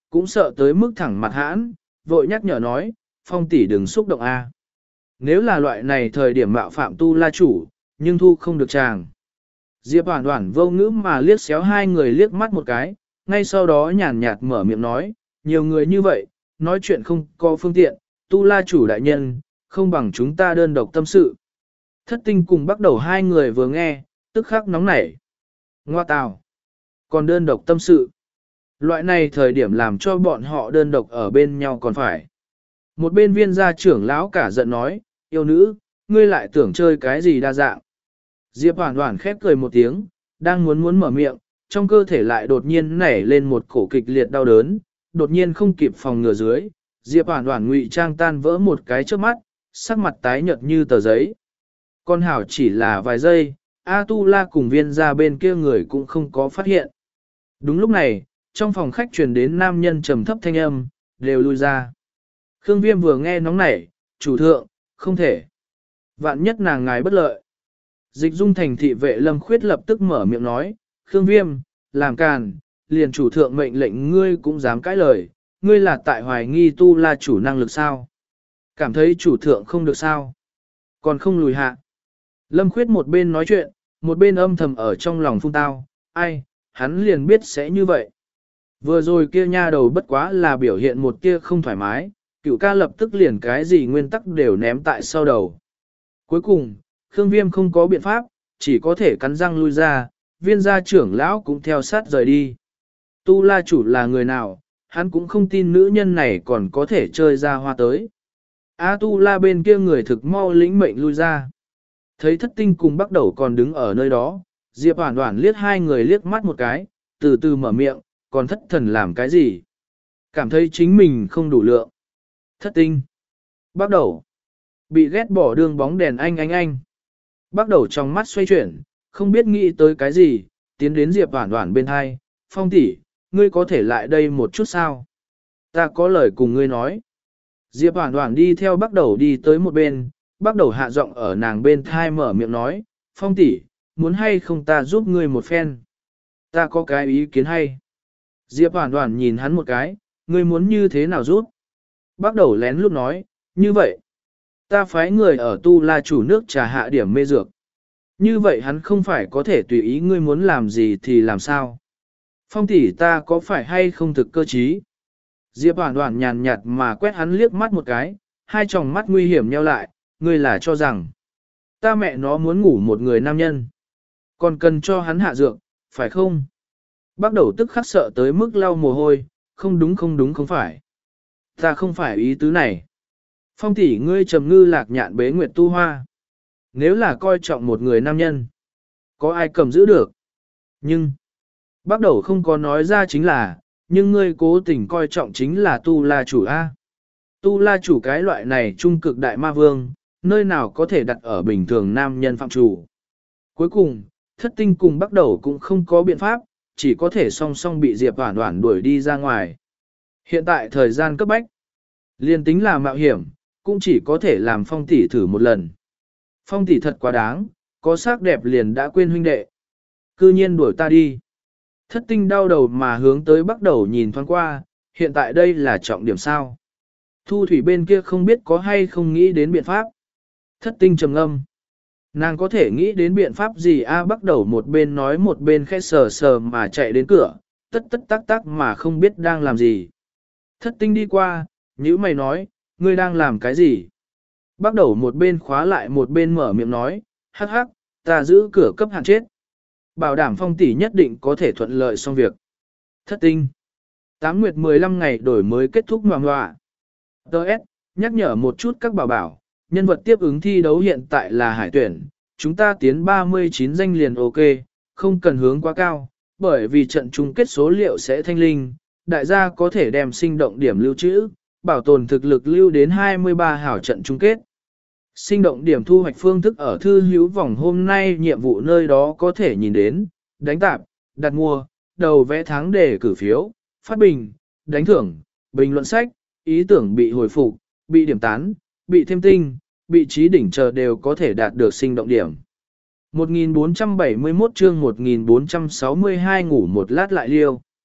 cũng sợ tới mức thẳng mặt hãn, vội nhắc nhở nói, Phong tỷ đừng xúc động a. Nếu là loại này thời điểm mạo phạm tu la chủ, nhưng thu không được chàng. Diệp Hoản Hoản vô ngữ mà liếc xéo hai người liếc mắt một cái, ngay sau đó nhàn nhạt mở miệng nói, nhiều người như vậy, nói chuyện không có phương tiện, tu la chủ đại nhân, không bằng chúng ta đơn độc tâm sự. Thất tinh cùng bắt đầu hai người vừa nghe, tức khắc nóng nảy. Ngoa tào. Còn đơn độc tâm sự. Loại này thời điểm làm cho bọn họ đơn độc ở bên nhau còn phải. Một bên viên gia trưởng lão cả giận nói, yêu nữ, ngươi lại tưởng chơi cái gì đa dạng. Diệp Hoản Hoản khép cười một tiếng, đang muốn muốn mở miệng, trong cơ thể lại đột nhiên nảy lên một cổ kịch liệt đau đớn, đột nhiên không kịp phòng ngừa dưới, Diệp Hoản Hoản ngụy trang tan vỡ một cái trước mắt, sắc mặt tái nhợt như tờ giấy. Con hảo chỉ là vài giây, A Tu La cùng viên gia bên kia người cũng không có phát hiện. Đúng lúc này, trong phòng khách truyền đến nam nhân trầm thấp thanh âm, đều lui ra. Khương Viêm vừa nghe nóng nảy, chủ thượng, không thể. Vạn nhất nàng ngài bất lợi. Dịch dung thành thị vệ Lâm Khuyết lập tức mở miệng nói, Khương Viêm, làm càn, liền chủ thượng mệnh lệnh ngươi cũng dám cãi lời, ngươi là tại hoài nghi tu la chủ năng lực sao? Cảm thấy chủ thượng không được sao? Còn không lùi hạ. Lâm Khuyết một bên nói chuyện, một bên âm thầm ở trong lòng phun tao, ai, hắn liền biết sẽ như vậy. Vừa rồi kia nha đầu bất quá là biểu hiện một kia không thoải mái, cựu ca lập tức liền cái gì nguyên tắc đều ném tại sau đầu. Cuối cùng, Khương Viêm không có biện pháp, chỉ có thể cắn răng lui ra, viên gia trưởng lão cũng theo sát rời đi. Tu la chủ là người nào, hắn cũng không tin nữ nhân này còn có thể chơi ra hoa tới. A tu la bên kia người thực mau lĩnh mệnh lui ra. Thấy thất tinh cùng bắt đầu còn đứng ở nơi đó, Diệp Hoản Hoản liếc hai người liếc mắt một cái, từ từ mở miệng, còn thất thần làm cái gì? Cảm thấy chính mình không đủ lượng. Thất tinh. Bắt đầu. Bị ghét bỏ đường bóng đèn anh anh anh. Bắt đầu trong mắt xoay chuyển, không biết nghĩ tới cái gì, tiến đến Diệp Hoản Hoản bên hai, Phong tỷ, ngươi có thể lại đây một chút sao? Ta có lời cùng ngươi nói. Diệp Hoản Hoản đi theo bắt đầu đi tới một bên, bắt đầu hạ giọng ở nàng bên thai mở miệng nói, Phong tỷ, muốn hay không ta giúp ngươi một phen? Ta có cái ý kiến hay. Diệp Hoản Hoản nhìn hắn một cái, ngươi muốn như thế nào giúp? Bắt đầu lén lút nói, như vậy. Ta phái người ở tu la chủ nước trà hạ điểm mê dược. Như vậy hắn không phải có thể tùy ý ngươi muốn làm gì thì làm sao. Phong tỷ ta có phải hay không thực cơ trí? Diệp Hoản Hoản nhàn nhạt mà quét hắn liếc mắt một cái, hai tròng mắt nguy hiểm nheo lại, ngươi là cho rằng ta mẹ nó muốn ngủ một người nam nhân. Còn cần cho hắn hạ dược, phải không? Bắt đầu tức khắc sợ tới mức lau mồ hôi, không đúng không đúng không phải. Ta không phải ý tứ này. Phong tỷ ngươi trầm ngư lạc nhạn bế nguyệt tu hoa. Nếu là coi trọng một người nam nhân, có ai cầm giữ được? Nhưng, bắt đầu không có nói ra chính là, nhưng ngươi cố tình coi trọng chính là tu la chủ A. Tu la chủ cái loại này trung cực đại ma vương, nơi nào có thể đặt ở bình thường nam nhân phạm chủ. Cuối cùng, thất tinh cùng bắt đầu cũng không có biện pháp, chỉ có thể song song bị Diệp Hoản Hoản đuổi đi ra ngoài. Hiện tại thời gian cấp bách, liên tính là mạo hiểm, cũng chỉ có thể làm Phong tỷ thử một lần. Phong tỷ thật quá đáng, có sắc đẹp liền đã quên huynh đệ. Cư nhiên đuổi ta đi. Thất tinh đau đầu mà hướng tới bắt đầu nhìn thoáng qua, hiện tại đây là trọng điểm sao. Thu thủy bên kia không biết có hay không nghĩ đến biện pháp. Thất tinh trầm ngâm. Nàng có thể nghĩ đến biện pháp gì a? Bắt đầu một bên nói một bên khẽ sờ sờ mà chạy đến cửa, tất tất tắc tắc mà không biết đang làm gì. Thất tinh đi qua, nhữ mày nói, ngươi đang làm cái gì? Bắt đầu một bên khóa lại một bên mở miệng nói, hắc hắc, ta giữ cửa cấp hạn chết. Bảo đảm Phong tỷ nhất định có thể thuận lợi xong việc. Thất tinh. Tám nguyệt mười lăm ngày đổi mới kết thúc ngoà ngoạ. Đợt, nhắc nhở một chút các bảo bảo, nhân vật tiếp ứng thi đấu hiện tại là hải tuyển, chúng ta tiến ba mươi chín danh liền ok, không cần hướng quá cao, bởi vì trận chung kết số liệu sẽ thanh linh, đại gia có thể đem sinh động điểm lưu trữ, bảo tồn thực lực lưu đến hai mươi ba hảo trận chung kết. Sinh động điểm thu hoạch phương thức ở thư hữu vòng hôm nay nhiệm vụ nơi đó có thể nhìn đến, đánh tạp, đặt mua, đầu vẽ tháng đề cử phiếu, phát bình, đánh thưởng, bình luận sách, ý tưởng bị hồi phục, bị điểm tán, bị thêm tinh, bị trí đỉnh chờ đều có thể đạt được sinh động điểm. một nghìn bốn trăm bảy mươi mốt chương một nghìn bốn trăm sáu mươi hai ngủ một lát lại liêu.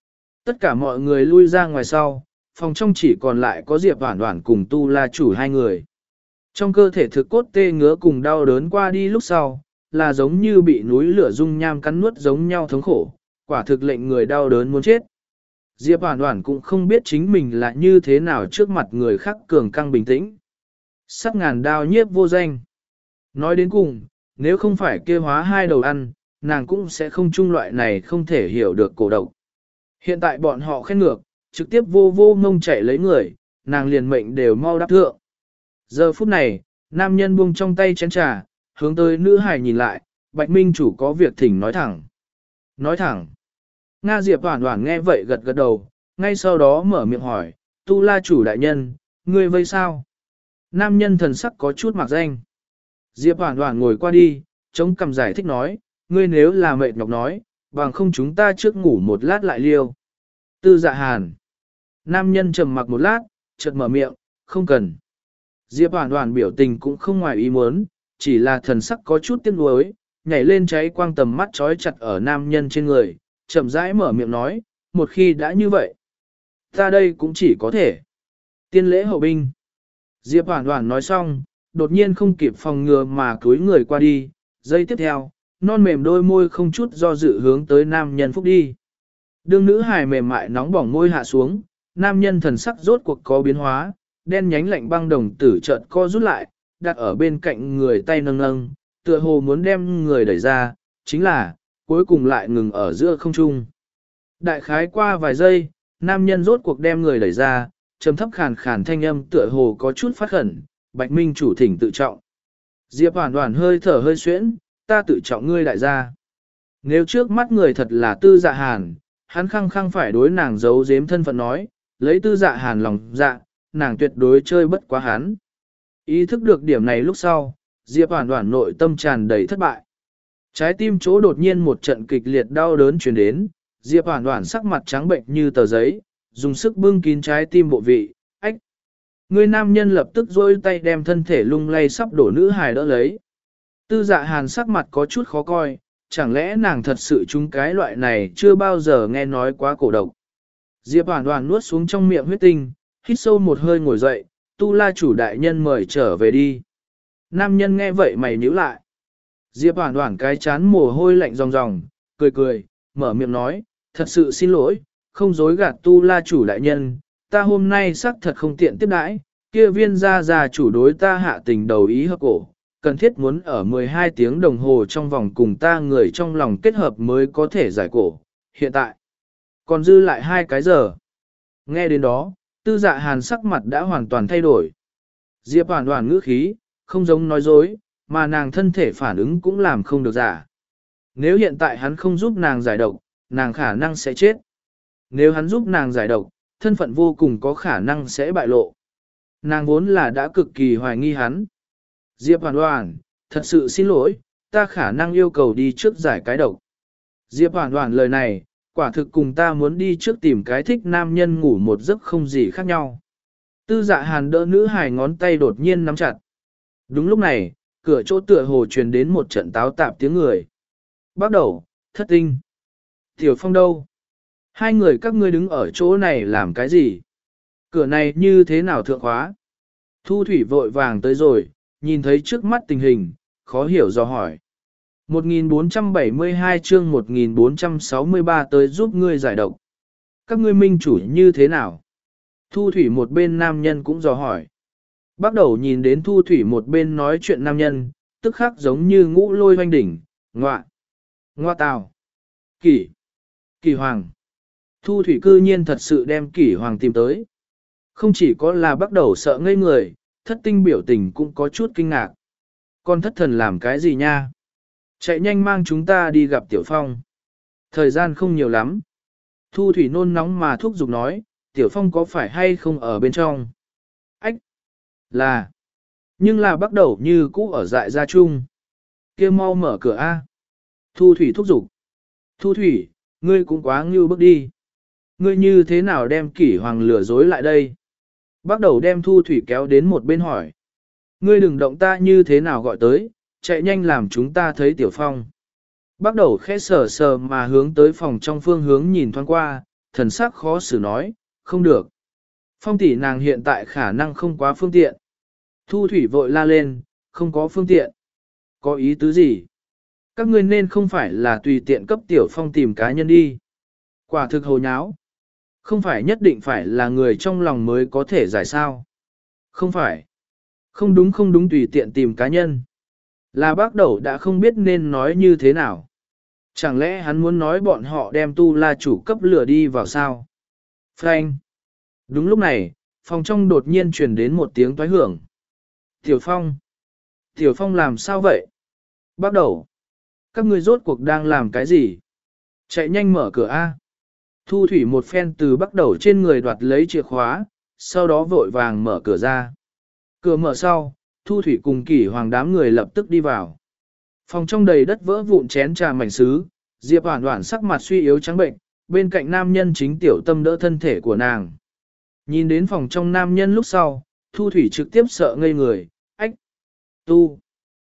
Tất cả mọi người lui ra ngoài sau, phòng trong chỉ còn lại có Diệp Hoản Hoản cùng Tu La chủ hai người. Trong cơ thể thực cốt tê ngứa cùng đau đớn qua đi lúc sau, là giống như bị núi lửa dung nham cắn nuốt giống nhau thống khổ, quả thực lệnh người đau đớn muốn chết. Diệp Hoản Hoản cũng không biết chính mình là như thế nào trước mặt người khác cường căng bình tĩnh. Sắc ngàn đao nhiếp vô danh. Nói đến cùng, nếu không phải kia hóa hai đầu ăn, nàng cũng sẽ không chung loại này không thể hiểu được cổ độc. Hiện tại bọn họ khen ngược, trực tiếp vô vô ngông chạy lấy người, nàng liền mệnh đều mau đáp thượng. Giờ phút này, nam nhân buông trong tay chén trà, hướng tới nữ hài nhìn lại, Bạch Minh chủ có việc thỉnh nói thẳng. Nói thẳng. Nga Diệp Hoản Hoản nghe vậy gật gật đầu, ngay sau đó mở miệng hỏi, Tu La chủ đại nhân, ngươi vây sao? Nam nhân thần sắc có chút mặc danh. Diệp Hoản Hoản ngồi qua đi, chống cằm giải thích nói, ngươi nếu là mệt nhọc nói, bằng không chúng ta trước ngủ một lát lại liêu. Tư Dạ Hàn. Nam nhân trầm mặc một lát, chợt mở miệng, không cần. Diệp Hoản Hoản biểu tình cũng không ngoài ý muốn, chỉ là thần sắc có chút tiếc nuối, nhảy lên cháy quang tầm mắt trói chặt ở nam nhân trên người, chậm rãi mở miệng nói, một khi đã như vậy, ta đây cũng chỉ có thể. Tiên lễ hậu binh. Diệp Hoản Hoản nói xong, đột nhiên không kịp phòng ngừa mà cúi người qua đi, giây tiếp theo, non mềm đôi môi không chút do dự hướng tới nam nhân phúc đi. Đương nữ hài mềm mại nóng bỏng môi hạ xuống, nam nhân thần sắc rốt cuộc có biến hóa, đen nhánh lạnh băng đồng tử chợt co rút lại, đặt ở bên cạnh người tay nâng nâng, tựa hồ muốn đem người đẩy ra, chính là, cuối cùng lại ngừng ở giữa không trung. Đại khái qua vài giây, nam nhân rốt cuộc đem người đẩy ra, trầm thấp khàn khàn thanh âm tựa hồ có chút phát khẩn, Bạch Minh chủ thỉnh tự trọng. Diệp Hoản Hoản hơi thở hơi xuyễn, ta tự trọng ngươi đại gia. Nếu trước mắt người thật là Tư Dạ Hàn, hắn khăng khăng phải đối nàng giấu giếm thân phận nói, lấy Tư Dạ Hàn lòng dạ, nàng tuyệt đối chơi bất quá hắn. Ý thức được điểm này lúc sau, Diệp Hoản Hoản nội tâm tràn đầy thất bại. Trái tim chỗ đột nhiên một trận kịch liệt đau đớn truyền đến, Diệp Hoản Hoản sắc mặt trắng bệnh như tờ giấy, dùng sức bưng kín trái tim bộ vị, ách. Người nam nhân lập tức duỗi tay đem thân thể lung lay sắp đổ nữ hài đỡ lấy. Tư Dạ Hàn sắc mặt có chút khó coi, chẳng lẽ nàng thật sự trúng cái loại này chưa bao giờ nghe nói quá cổ độc. Diệp Hoản Hoản nuốt xuống trong miệng huyết tinh, hít sâu một hơi ngồi dậy, Tu La chủ đại nhân mời trở về đi. Nam nhân nghe vậy mày nhíu lại. Diệp Hoản Hoản cái chán mồ hôi lạnh ròng ròng, cười cười, mở miệng nói, thật sự xin lỗi, không dối gạt Tu La chủ đại nhân, ta hôm nay xác thật không tiện tiếp đãi, kia viên gia gia chủ đối ta hạ tình đầu ý hợp cổ, cần thiết muốn ở mười hai tiếng đồng hồ trong vòng cùng ta người trong lòng kết hợp mới có thể giải cổ, hiện tại, còn dư lại hai cái giờ. Nghe đến đó, Tư Dạ Hàn sắc mặt đã hoàn toàn thay đổi. Diệp Hoản Hoản ngữ khí, không giống nói dối, mà nàng thân thể phản ứng cũng làm không được giả. Nếu hiện tại hắn không giúp nàng giải độc, nàng khả năng sẽ chết. Nếu hắn giúp nàng giải độc, thân phận vô cùng có khả năng sẽ bại lộ. Nàng vốn là đã cực kỳ hoài nghi hắn. Diệp Hoản Hoản, thật sự xin lỗi, ta khả năng yêu cầu đi trước giải cái độc. Diệp Hoản Hoản lời này, quả thực cùng ta muốn đi trước tìm cái thích nam nhân ngủ một giấc không gì khác nhau. Tư Dạ Hàn đỡ nữ hài ngón tay đột nhiên nắm chặt. Đúng lúc này, cửa chỗ tựa hồ truyền đến một trận táo tạp tiếng người. Bắt đầu, thất tinh. Tiểu Phong đâu? Hai người các ngươi đứng ở chỗ này làm cái gì? Cửa này như thế nào thượng khóa? Thu Thủy vội vàng tới rồi, nhìn thấy trước mắt tình hình, khó hiểu do hỏi. một nghìn bốn trăm bảy mươi hai chương một nghìn bốn trăm sáu mươi ba tới giúp ngươi giải độc. Các ngươi minh chủ như thế nào? Thu Thủy một bên nam nhân cũng dò hỏi. Bắt đầu nhìn đến Thu Thủy một bên nói chuyện nam nhân, tức khắc giống như ngũ lôi hoanh đỉnh, ngoạ, ngoa tào, kỷ, kỷ hoàng. Thu Thủy cư nhiên thật sự đem kỷ hoàng tìm tới. Không chỉ có là bắt đầu sợ ngây người, thất tinh biểu tình cũng có chút kinh ngạc. Con thất thần làm cái gì nha? Chạy nhanh mang chúng ta đi gặp Tiểu Phong. Thời gian không nhiều lắm. Thu Thủy nôn nóng mà thúc giục nói, Tiểu Phong có phải hay không ở bên trong? Ách! Là! Nhưng là bắt đầu như cũ ở dại gia chung. Kia mau mở cửa A. Thu Thủy thúc giục. Thu Thủy, ngươi cũng quá ngưu bước đi. Ngươi như thế nào đem kỷ hoàng lừa dối lại đây? Bắt đầu đem Thu Thủy kéo đến một bên hỏi. Ngươi đừng động ta như thế nào gọi tới, chạy nhanh làm chúng ta thấy Tiểu Phong. Bắt đầu khẽ sờ sờ mà hướng tới phòng trong phương hướng nhìn thoáng qua, thần sắc khó xử nói, không được. Phong tỷ nàng hiện tại khả năng không quá phương tiện. Thu thủy vội la lên, không có phương tiện. Có ý tứ gì? Các ngươi nên không phải là tùy tiện cấp tiểu phong tìm cá nhân đi. Quả thực hồ nháo. Không phải nhất định phải là người trong lòng mới có thể giải sao. Không phải. Không đúng không đúng tùy tiện tìm cá nhân. Là bác đầu đã không biết nên nói như thế nào. Chẳng lẽ hắn muốn nói bọn họ đem tu la chủ cấp lửa đi vào sao? Frank. Đúng lúc này, phòng trong đột nhiên truyền đến một tiếng toái hưởng. Tiểu Phong. Tiểu Phong làm sao vậy? Bác đầu. Các ngươi rốt cuộc đang làm cái gì? Chạy nhanh mở cửa A. Thu thủy một phen từ bắt đầu trên người đoạt lấy chìa khóa, sau đó vội vàng mở cửa ra. Cửa mở sau, Thu thủy cùng kỷ hoàng đám người lập tức đi vào. Phòng trong đầy đất vỡ vụn chén trà mảnh sứ, Diệp Hoản Hoản sắc mặt suy yếu trắng bệnh, bên cạnh nam nhân chính tiểu tâm đỡ thân thể của nàng. Nhìn đến phòng trong nam nhân lúc sau, Thu thủy trực tiếp sợ ngây người, ách, tu,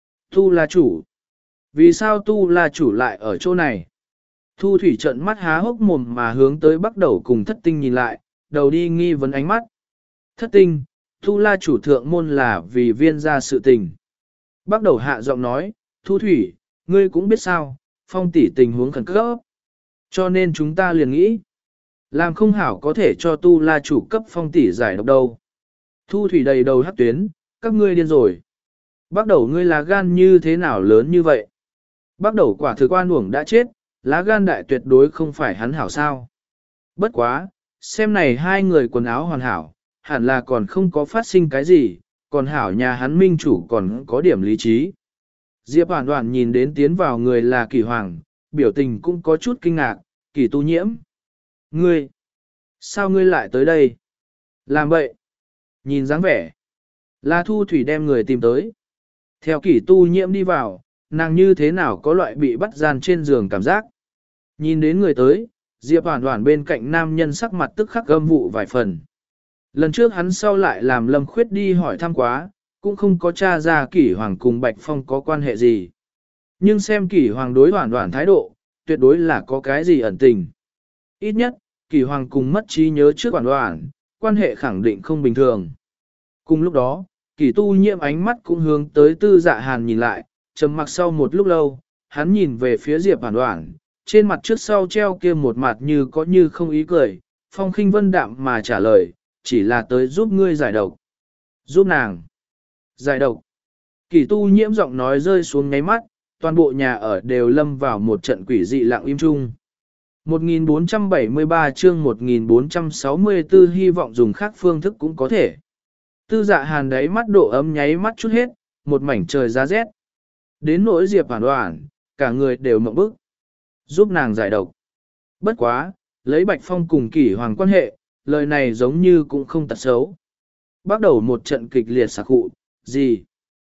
tu là chủ. Vì sao tu là chủ lại ở chỗ này? Thu thủy trợn mắt há hốc mồm mà hướng tới bắt đầu cùng thất tinh nhìn lại, đầu đi nghi vấn ánh mắt. Thất tinh, tu la chủ thượng môn là vì viên ra sự tình. Bắt đầu hạ giọng nói, Thu thủy, ngươi cũng biết sao, phong tỷ tình huống khẩn cấp. Cho nên chúng ta liền nghĩ, làm không hảo có thể cho tu la chủ cấp phong tỷ giải độc đâu. Thu thủy đầy đầu hắc tuyến, các ngươi điên rồi. Bắt đầu ngươi là gan như thế nào lớn như vậy? Bắt đầu quả thực oan uổng đã chết, lá gan đại tuyệt đối không phải hắn hảo sao. Bất quá, xem này hai người quần áo hoàn hảo, hẳn là còn không có phát sinh cái gì, còn hảo nhà hắn minh chủ còn có điểm lý trí. Diệp Hoản Hoản nhìn đến tiến vào người là Kỷ Hoàng, biểu tình cũng có chút kinh ngạc, Kỷ tu nhiễm. Ngươi, sao ngươi lại tới đây? Làm vậy? Nhìn dáng vẻ, là Thu thủy đem người tìm tới. Theo Kỷ tu nhiễm đi vào, nàng như thế nào có loại bị bắt gian trên giường cảm giác. Nhìn đến người tới, Diệp Hoản Hoản bên cạnh nam nhân sắc mặt tức khắc gâm vụ vài phần. Lần trước hắn sau lại làm Lâm Khuyết đi hỏi thăm quá, cũng không có tra ra Kỷ Hoàng cùng Bạch Phong có quan hệ gì. Nhưng xem Kỷ Hoàng đối Hoản Hoản thái độ, tuyệt đối là có cái gì ẩn tình. Ít nhất, Kỷ Hoàng cùng mất trí nhớ trước Hoản Hoản, quan hệ khẳng định không bình thường. Cùng lúc đó, Kỷ tu nhiễm ánh mắt cũng hướng tới Tư Dạ Hàn nhìn lại, trầm mặc sau một lúc lâu, hắn nhìn về phía Diệp Hoản Hoản, trên mặt trước sau treo kia một mặt như có như không ý cười, phong khinh vân đạm mà trả lời, chỉ là tới giúp ngươi giải độc. Giúp nàng. Giải độc. Kỷ tu nhiễm giọng nói rơi xuống ngáy mắt, toàn bộ nhà ở đều lâm vào một trận quỷ dị lặng im chung. một nghìn bốn trăm bảy mươi ba chương một nghìn bốn trăm sáu mươi tư hy vọng dùng khác phương thức cũng có thể. Tư Dạ Hàn đáy mắt độ ấm nháy mắt chút hết, một mảnh trời giá rét. Đến nỗi Diệp Hoản Hoản, cả người đều mộng bức. Giúp nàng giải độc. Bất quá, lấy Bạch Phong cùng Kỷ Hoàng quan hệ, lời này giống như cũng không tật xấu. Bắt đầu một trận kịch liệt sạc cụ, gì?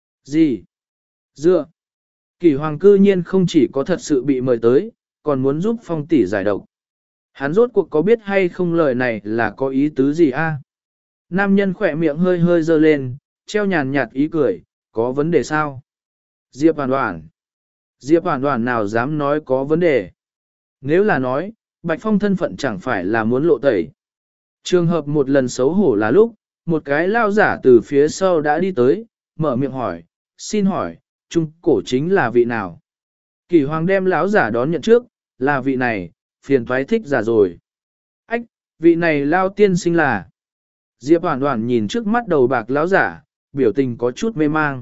Gì? Dựa. Kỷ Hoàng cư nhiên không chỉ có thật sự bị mời tới, còn muốn giúp Phong tỷ giải độc. Hắn rốt cuộc có biết hay không lời này là có ý tứ gì a? Nam nhân khỏe miệng hơi hơi dơ lên, treo nhàn nhạt ý cười, có vấn đề sao? Diệp Hoản Hoản. Diệp Hoản Hoản nào dám nói có vấn đề? Nếu là nói, Bạch Phong thân phận chẳng phải là muốn lộ tẩy. Trường hợp một lần xấu hổ là lúc, một cái lao giả từ phía sau đã đi tới, mở miệng hỏi, xin hỏi, trung cổ chính là vị nào? Kỷ Hoàng đem lão giả đón nhận trước, là vị này, phiền toái thích giả rồi. Ách, vị này lao tiên sinh là. Diệp Hoản Hoản nhìn trước mắt đầu bạc lão giả, biểu tình có chút mê mang.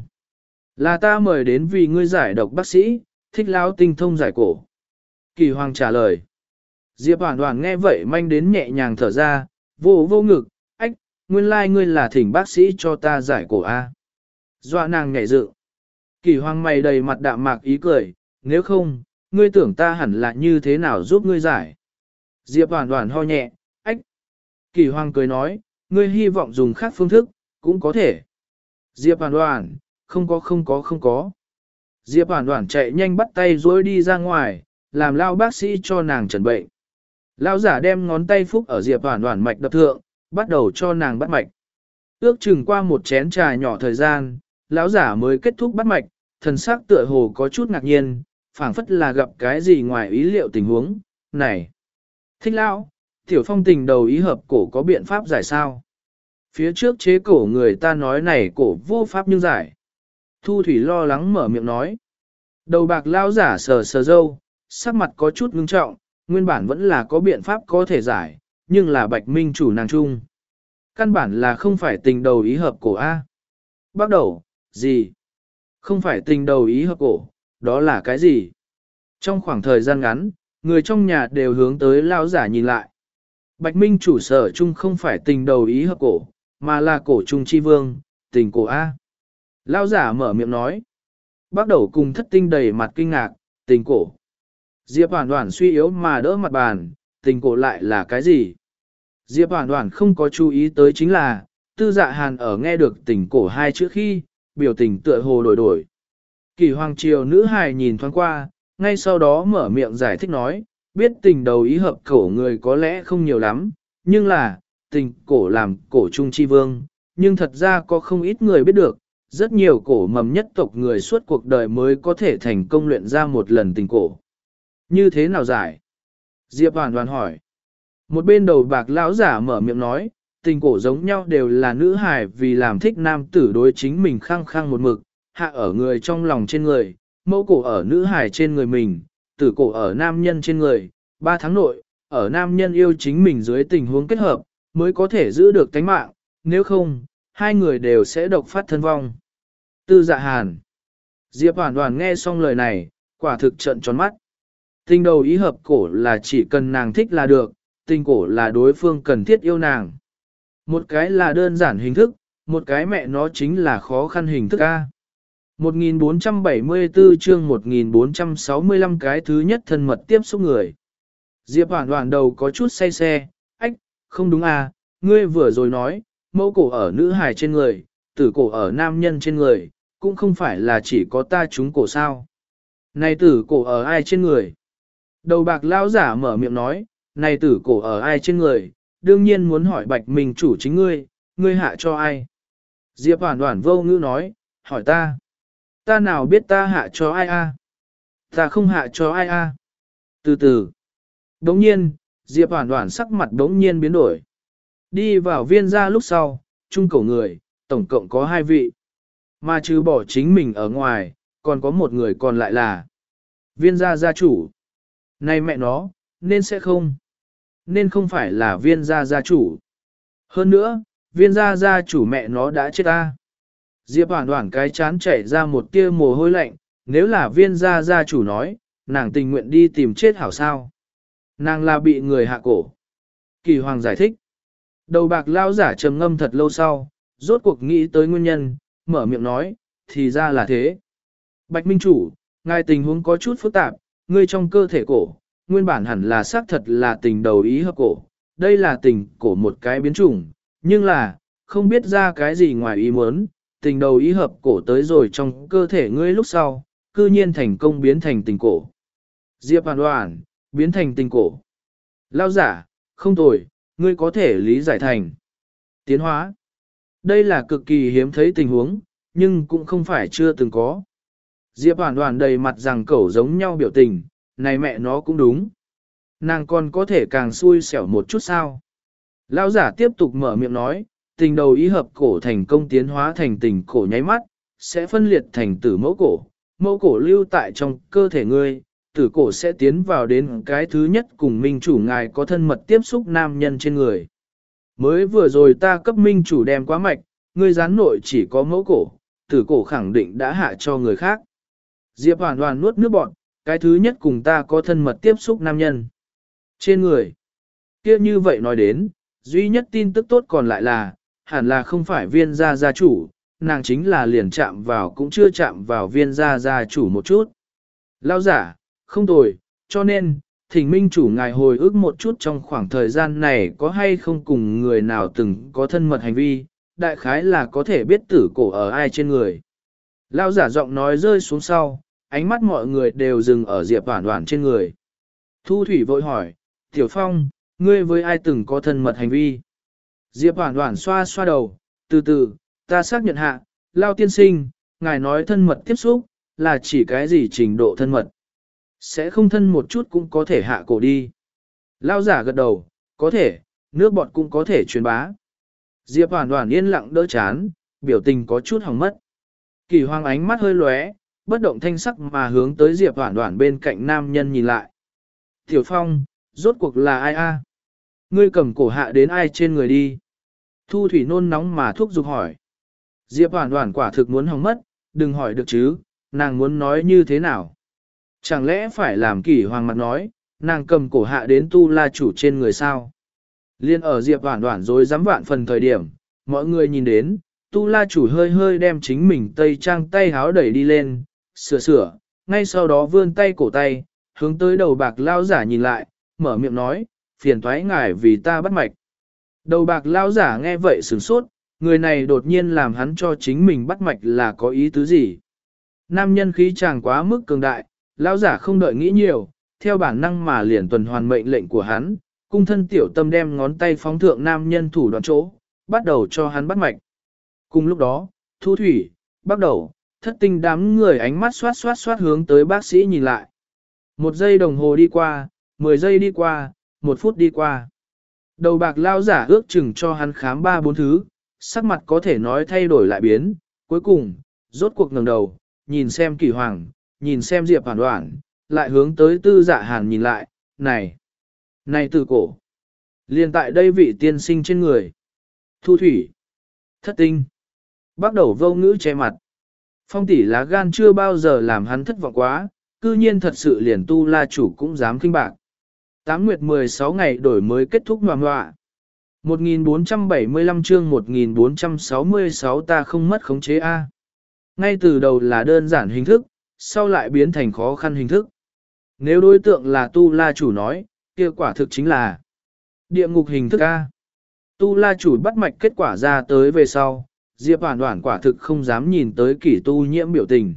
Là ta mời đến vì ngươi giải độc bác sĩ, thích lão tinh thông giải cổ. Kỷ Hoàng trả lời. Diệp Hoản Hoản nghe vậy manh đến nhẹ nhàng thở ra, vô vô ngực, ách, nguyên lai like ngươi là thỉnh bác sĩ cho ta giải cổ A. Dọa nàng nhảy dựng. Kỷ Hoàng mày đầy mặt đạm mạc ý cười, nếu không, ngươi tưởng ta hẳn là như thế nào giúp ngươi giải. Diệp Hoản Hoản ho nhẹ, ách. Kỷ Hoàng cười nói, ngươi hy vọng dùng khác phương thức, cũng có thể. Diệp Hoản Hoản, không có không có không có. Diệp Hoản Hoản chạy nhanh bắt tay dối đi ra ngoài, làm lao bác sĩ cho nàng chẩn bệnh. Lão giả đem ngón tay phúc ở Diệp Hoản Hoản mạch đập thượng, bắt đầu cho nàng bắt mạch. Ước chừng qua một chén trà nhỏ thời gian, lão giả mới kết thúc bắt mạch, thần sắc tựa hồ có chút ngạc nhiên, phảng phất là gặp cái gì ngoài ý liệu tình huống. Này, thích lão, Tiểu Phong tình đầu ý hợp cổ có biện pháp giải sao? Phía trước chế cổ người ta nói này cổ vô pháp nhưng giải. Thu Thủy lo lắng mở miệng nói. Đầu bạc lao giả sờ sờ dâu, sắc mặt có chút ngưng trọng, nguyên bản vẫn là có biện pháp có thể giải, nhưng là bạch minh chủ nàng trung. Căn bản là không phải tình đầu ý hợp cổ A. Bắt đầu, gì? Không phải tình đầu ý hợp cổ, đó là cái gì? Trong khoảng thời gian ngắn, người trong nhà đều hướng tới lao giả nhìn lại. Bạch minh chủ sở chung không phải tình đầu ý hợp cổ, mà là cổ trung chi vương, tình cổ A. Lao giả mở miệng nói. Bắt đầu cùng thất tinh đầy mặt kinh ngạc, tình cổ. Diệp Hoàn Hoàn suy yếu mà đỡ mặt bàn, tình cổ lại là cái gì? Diệp Hoàn Hoàn không có chú ý tới chính là, tư dạ hàn ở nghe được tình cổ hai chữ khi, biểu tình tựa hồ đổi đổi. Kỳ hoàng triều nữ hài nhìn thoáng qua, ngay sau đó mở miệng giải thích nói, biết tình đầu ý hợp cổ người có lẽ không nhiều lắm, nhưng là, tình cổ làm cổ trung chi vương, nhưng thật ra có không ít người biết được, rất nhiều cổ mầm nhất tộc người suốt cuộc đời mới có thể thành công luyện ra một lần tình cổ. Như thế nào giải? Diệp Hoàn Hoàn hỏi. Một bên đầu bạc lão giả mở miệng nói, tình cổ giống nhau đều là nữ hài vì làm thích nam tử đối chính mình khăng khăng một mực, hạ ở người trong lòng trên người, mẫu cổ ở nữ hài trên người mình, tử cổ ở nam nhân trên người, ba tháng nội, ở nam nhân yêu chính mình dưới tình huống kết hợp, mới có thể giữ được tánh mạng, nếu không, hai người đều sẽ độc phát thân vong. Tư dạ hàn. Diệp Hoàn Hoàn nghe xong lời này, quả thực trợn tròn mắt. Tình đầu ý hợp cổ là chỉ cần nàng thích là được, tình cổ là đối phương cần thiết yêu nàng. Một cái là đơn giản hình thức, một cái mẹ nó chính là khó khăn hình thức A. một nghìn bốn trăm bảy mươi tư chương một nghìn bốn trăm sáu mươi lăm cái thứ nhất thân mật tiếp xúc người. Diệp Hoàn Hoàn đầu có chút say xe, ách, không đúng à, ngươi vừa rồi nói, mẫu cổ ở nữ hài trên người, tử cổ ở nam nhân trên người, cũng không phải là chỉ có ta chúng cổ sao. Này tử cổ ở ai trên người? Đầu bạc lao giả mở miệng nói, này tử cổ ở ai trên người, đương nhiên muốn hỏi bạch minh chủ chính ngươi, ngươi hạ cho ai? Diệp Hoàn Hoàn vô ngữ nói, hỏi ta. Ta nào biết ta hạ cho ai a? Ta không hạ cho ai a? Từ từ. Đống nhiên, Diệp Hoàn Hoàn sắc mặt đống nhiên biến đổi. Đi vào viên gia lúc sau, trung cổ người, tổng cộng có hai vị. Mà trừ bỏ chính mình ở ngoài, còn có một người còn lại là viên gia gia chủ. Này mẹ nó, nên sẽ không. Nên không phải là viên gia gia chủ. Hơn nữa, viên gia gia chủ mẹ nó đã chết ta. Diệp Hoàn Hoàn cái chán chảy ra một tia mồ hôi lạnh, nếu là viên gia gia chủ nói, nàng tình nguyện đi tìm chết hảo sao. Nàng là bị người hạ cổ. Kỳ Hoàng giải thích. Đầu bạc lao giả trầm ngâm thật lâu sau, rốt cuộc nghĩ tới nguyên nhân, mở miệng nói, thì ra là thế. Bạch Minh Chủ, ngài tình huống có chút phức tạp, ngươi trong cơ thể cổ, nguyên bản hẳn là xác thật là tình đầu ý hợp cổ, đây là tình cổ một cái biến chủng, nhưng là, không biết ra cái gì ngoài ý muốn, tình đầu ý hợp cổ tới rồi trong cơ thể ngươi lúc sau, cư nhiên thành công biến thành tình cổ. Diệp Hoàn Hoàn, biến thành tình cổ. Lao giả, không tồi, ngươi có thể lý giải thành. Tiến hóa. Đây là cực kỳ hiếm thấy tình huống, nhưng cũng không phải chưa từng có. Diệp Hoàn Hoàn đầy mặt rằng cẩu giống nhau biểu tình, này mẹ nó cũng đúng. Nàng còn có thể càng xui xẻo một chút sao. Lão giả tiếp tục mở miệng nói, tình đầu ý hợp cổ thành công tiến hóa thành tình cổ nháy mắt, sẽ phân liệt thành tử mẫu cổ. Mẫu cổ lưu tại trong cơ thể ngươi, tử cổ sẽ tiến vào đến cái thứ nhất cùng minh chủ ngài có thân mật tiếp xúc nam nhân trên người. Mới vừa rồi ta cấp minh chủ đem quá mạch, ngươi gián nội chỉ có mẫu cổ, tử cổ khẳng định đã hạ cho người khác. Diệp Hoàn Hoàn nuốt nước bọt, cái thứ nhất cùng ta có thân mật tiếp xúc nam nhân. Trên người. Kia như vậy nói đến, duy nhất tin tức tốt còn lại là, hẳn là không phải viên gia gia chủ, nàng chính là liền chạm vào cũng chưa chạm vào viên gia gia chủ một chút. Lao giả, không tồi, cho nên, thỉnh minh chủ ngài hồi ức một chút trong khoảng thời gian này có hay không cùng người nào từng có thân mật hành vi, đại khái là có thể biết tử cổ ở ai trên người. Lao giả giọng nói rơi xuống sau, ánh mắt mọi người đều dừng ở Diệp Hoàn Hoàn trên người. Thu Thủy vội hỏi, Tiểu Phong, ngươi với ai từng có thân mật hành vi? Diệp Hoàn Hoàn xoa xoa đầu, từ từ, ta xác nhận hạ, Lao tiên sinh, ngài nói thân mật tiếp xúc, là chỉ cái gì trình độ thân mật? Sẽ không thân một chút cũng có thể hạ cổ đi. Lao giả gật đầu, có thể, nước bọt cũng có thể truyền bá. Diệp Hoàn Hoàn yên lặng đỡ chán, biểu tình có chút hỏng mất. Kỳ Hoàng ánh mắt hơi lóe, bất động thanh sắc mà hướng tới Diệp Hoàn Hoàn bên cạnh nam nhân nhìn lại. Tiểu Phong, rốt cuộc là ai a? Ngươi cầm cổ hạ đến ai trên người đi? Thu Thủy nôn nóng mà thúc giục hỏi. Diệp Hoàn Hoàn quả thực muốn hỏng mất, đừng hỏi được chứ, nàng muốn nói như thế nào? Chẳng lẽ phải làm Kỷ Hoàng mặt nói, nàng cầm cổ hạ đến Tu La chủ trên người sao? Liên ở Diệp Hoàn Hoàn rồi dám vạn phần thời điểm, mọi người nhìn đến, Tu La chủ hơi hơi đem chính mình tây trang tay háo đẩy đi lên, sửa sửa, ngay sau đó vươn tay cổ tay, hướng tới đầu bạc lao giả nhìn lại, mở miệng nói, phiền toái ngài vì ta bắt mạch. Đầu bạc lao giả nghe vậy sửng sốt, người này đột nhiên làm hắn cho chính mình bắt mạch là có ý tứ gì. Nam nhân khí chàng quá mức cường đại, lao giả không đợi nghĩ nhiều, theo bản năng mà liền tuần hoàn mệnh lệnh của hắn, cung thân tiểu tâm đem ngón tay phóng thượng nam nhân thủ đoạn chỗ, bắt đầu cho hắn bắt mạch. Cùng lúc đó, Thu Thủy, bắt đầu, thất tinh đám người ánh mắt xoát xoát xoát hướng tới bác sĩ nhìn lại. Một giây đồng hồ đi qua, mười giây đi qua, một phút đi qua. Đầu bạc lao giả ước chừng cho hắn khám ba bốn thứ, sắc mặt có thể nói thay đổi lại biến, cuối cùng, rốt cuộc ngẩng đầu, nhìn xem Kỷ Hoàng, nhìn xem Diệp Hoàn Hoàn, lại hướng tới Tư Dạ Hàn nhìn lại, này, này từ cổ, liền tại đây vị tiên sinh trên người. Thu Thủy, thất tinh, bắt đầu vô ngữ che mặt. Phong tỷ lá gan chưa bao giờ làm hắn thất vọng quá, cư nhiên thật sự liền Tu La chủ cũng dám khinh bạc. Tám nguyệt mười sáu ngày đổi mới kết thúc ngoạm ngoạ. một nghìn bốn trăm bảy mươi lăm chương một nghìn bốn trăm sáu mươi sáu ta không mất khống chế A. Ngay từ đầu là đơn giản hình thức, sau lại biến thành khó khăn hình thức. Nếu đối tượng là Tu La chủ nói, kia quả thực chính là địa ngục hình thức A. Tu La chủ bắt mạch kết quả ra tới về sau, Diệp Hoàn Hoàn quả thực không dám nhìn tới Kỷ Tu Nhiễm biểu tình.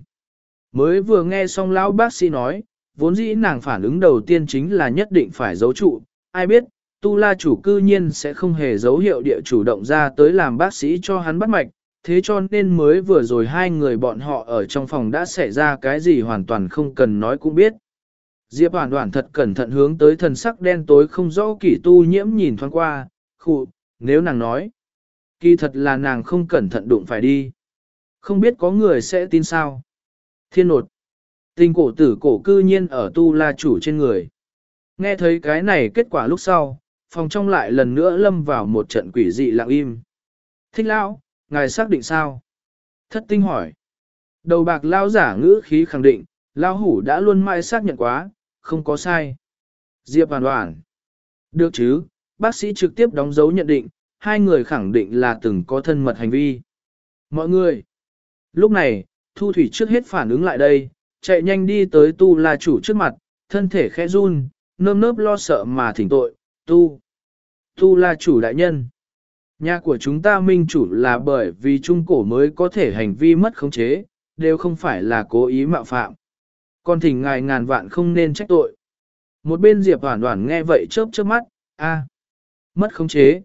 Mới vừa nghe xong lão bác sĩ nói, vốn dĩ nàng phản ứng đầu tiên chính là nhất định phải giấu trụ, ai biết, Tu La chủ cư nhiên sẽ không hề dấu hiệu địa chủ động ra tới làm bác sĩ cho hắn bắt mạch, thế cho nên mới vừa rồi hai người bọn họ ở trong phòng đã xảy ra cái gì hoàn toàn không cần nói cũng biết. Diệp Hoàn Hoàn thật cẩn thận hướng tới thần sắc đen tối không rõ Kỷ Tu Nhiễm nhìn thoáng qua, khụ, nếu nàng nói, kỳ thật là nàng không cẩn thận đụng phải đi. Không biết có người sẽ tin sao. Thiên nột. Tình cổ tử cổ cư nhiên ở Tu La chủ trên người. Nghe thấy cái này kết quả lúc sau, phòng trong lại lần nữa lâm vào một trận quỷ dị lặng im. Thích lão, ngài xác định sao? Thất tinh hỏi. Đầu bạc lao giả ngữ khí khẳng định, lao hủ đã luôn mãi xác nhận quá, không có sai. Diệp Hoàn Hoàn. Được chứ, bác sĩ trực tiếp đóng dấu nhận định, hai người khẳng định là từng có thân mật hành vi. Mọi người. Lúc này, Thu Thủy trước hết phản ứng lại đây, chạy nhanh đi tới Tu La chủ trước mặt, thân thể khẽ run, nơm nớp lo sợ mà thỉnh tội, Tu. Tu La chủ đại nhân. Nhà của chúng ta minh chủ là bởi vì trung cổ mới có thể hành vi mất khống chế, đều không phải là cố ý mạo phạm. Còn thỉnh ngài ngàn vạn không nên trách tội. Một bên Diệp Hoàn Hoàn nghe vậy chớp chớp mắt, a, mất khống chế.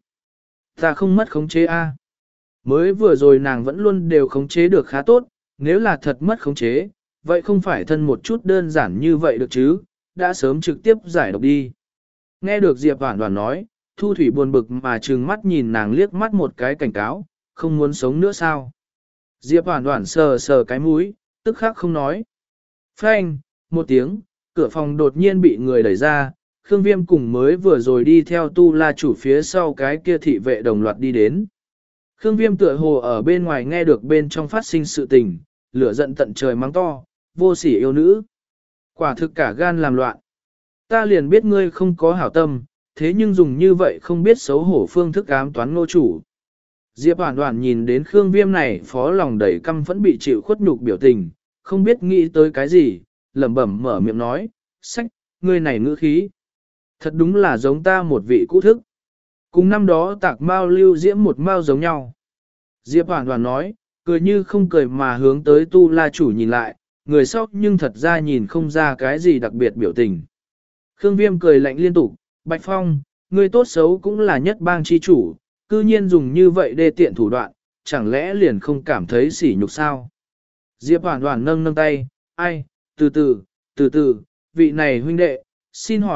Ta không mất khống chế a. Mới vừa rồi nàng vẫn luôn đều khống chế được khá tốt, nếu là thật mất khống chế, vậy không phải thân một chút đơn giản như vậy được chứ, đã sớm trực tiếp giải độc đi. Nghe được Diệp Hoàn Hoàn nói, Thu Thủy buồn bực mà trừng mắt nhìn nàng liếc mắt một cái cảnh cáo, không muốn sống nữa sao. Diệp Hoàn Hoàn sờ sờ cái mũi, tức khắc không nói. Phanh, một tiếng, cửa phòng đột nhiên bị người đẩy ra, Khương Viêm cùng mới vừa rồi đi theo Tu La chủ phía sau cái kia thị vệ đồng loạt đi đến. Khương Viêm tựa hồ ở bên ngoài nghe được bên trong phát sinh sự tình, lửa giận tận trời mắng to, vô sỉ yêu nữ. Quả thực cả gan làm loạn. Ta liền biết ngươi không có hảo tâm, thế nhưng dùng như vậy không biết xấu hổ phương thức ám toán ngô chủ. Diệp Hoàn Hoàn nhìn đến Khương Viêm này phó lòng đầy căm vẫn bị chịu khuất nhục biểu tình, không biết nghĩ tới cái gì, lẩm bẩm mở miệng nói, sách, ngươi này ngữ khí. Thật đúng là giống ta một vị cũ thức. Cùng năm đó tạc mao lưu diễm một mao giống nhau. Diệp Hoàn Hoàn nói, cười như không cười mà hướng tới Tu La chủ nhìn lại, người sau nhưng thật ra nhìn không ra cái gì đặc biệt biểu tình. Khương Viêm cười lạnh liên tục, Bạch Phong, ngươi tốt xấu cũng là nhất bang chi chủ, cư nhiên dùng như vậy để tiện thủ đoạn, chẳng lẽ liền không cảm thấy sỉ nhục sao? Diệp Hoàn Hoàn nâng nâng tay, ai, từ từ, từ từ, vị này huynh đệ, xin hỏi,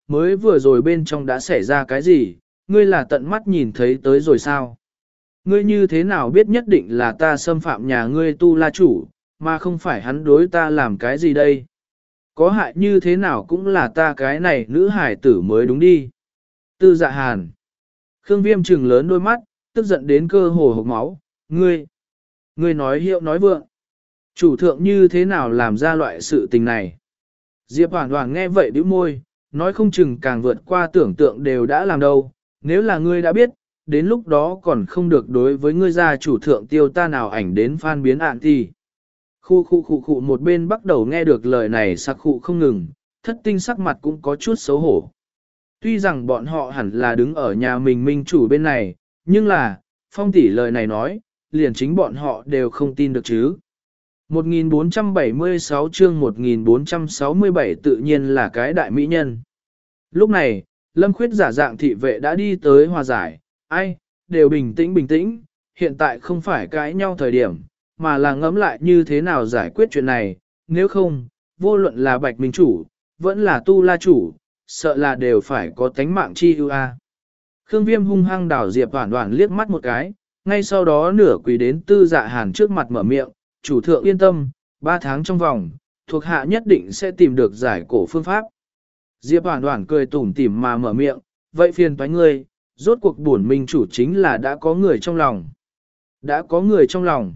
mới vừa rồi bên trong đã xảy ra cái gì, ngươi là tận mắt nhìn thấy tới rồi sao? Ngươi như thế nào biết nhất định là ta xâm phạm nhà ngươi tu la chủ, mà không phải hắn đối ta làm cái gì đây? Có hại như thế nào cũng là ta cái này nữ hải tử mới đúng đi. Tư Dạ Hàn. Khương Viêm trừng lớn đôi mắt, tức giận đến cơ hồ hộc máu. Ngươi, ngươi nói hiệu nói vượng. Chủ thượng như thế nào làm ra loại sự tình này? Diệp Hoàn Hoàn nghe vậy bĩu môi, nói không chừng càng vượt qua tưởng tượng đều đã làm đâu. Nếu là ngươi đã biết, đến lúc đó còn không được đối với ngươi gia chủ thượng tiêu ta nào ảnh đến phan biến ạn thì. Khu khu khu khu một bên bắt đầu nghe được lời này sắc khu không ngừng, thất tinh sắc mặt cũng có chút xấu hổ. Tuy rằng bọn họ hẳn là đứng ở nhà mình minh chủ bên này, nhưng là, phong tỷ lời này nói, liền chính bọn họ đều không tin được chứ. một nghìn bốn trăm bảy mươi sáu chương một nghìn bốn trăm sáu mươi bảy tự nhiên là cái đại mỹ nhân. Lúc này, Lâm Khuyết giả dạng thị vệ đã đi tới hòa giải, ai, đều bình tĩnh bình tĩnh, hiện tại không phải cãi nhau thời điểm, mà là ngẫm lại như thế nào giải quyết chuyện này, nếu không, vô luận là Bạch Minh Chủ, vẫn là Tu La Chủ, sợ là đều phải có tánh mạng chi ưu a. Khương Viêm hung hăng đảo Diệp Hoản Hoản liếc mắt một cái, ngay sau đó nửa quỳ đến Tư Dạ Hàn trước mặt mở miệng, chủ thượng yên tâm, ba tháng trong vòng, thuộc hạ nhất định sẽ tìm được giải cổ phương pháp. Diệp Hoản Hoản cười tủm tỉm mà mở miệng, vậy phiền toái ngươi, rốt cuộc bổn minh chủ chính là đã có người trong lòng. Đã có người trong lòng.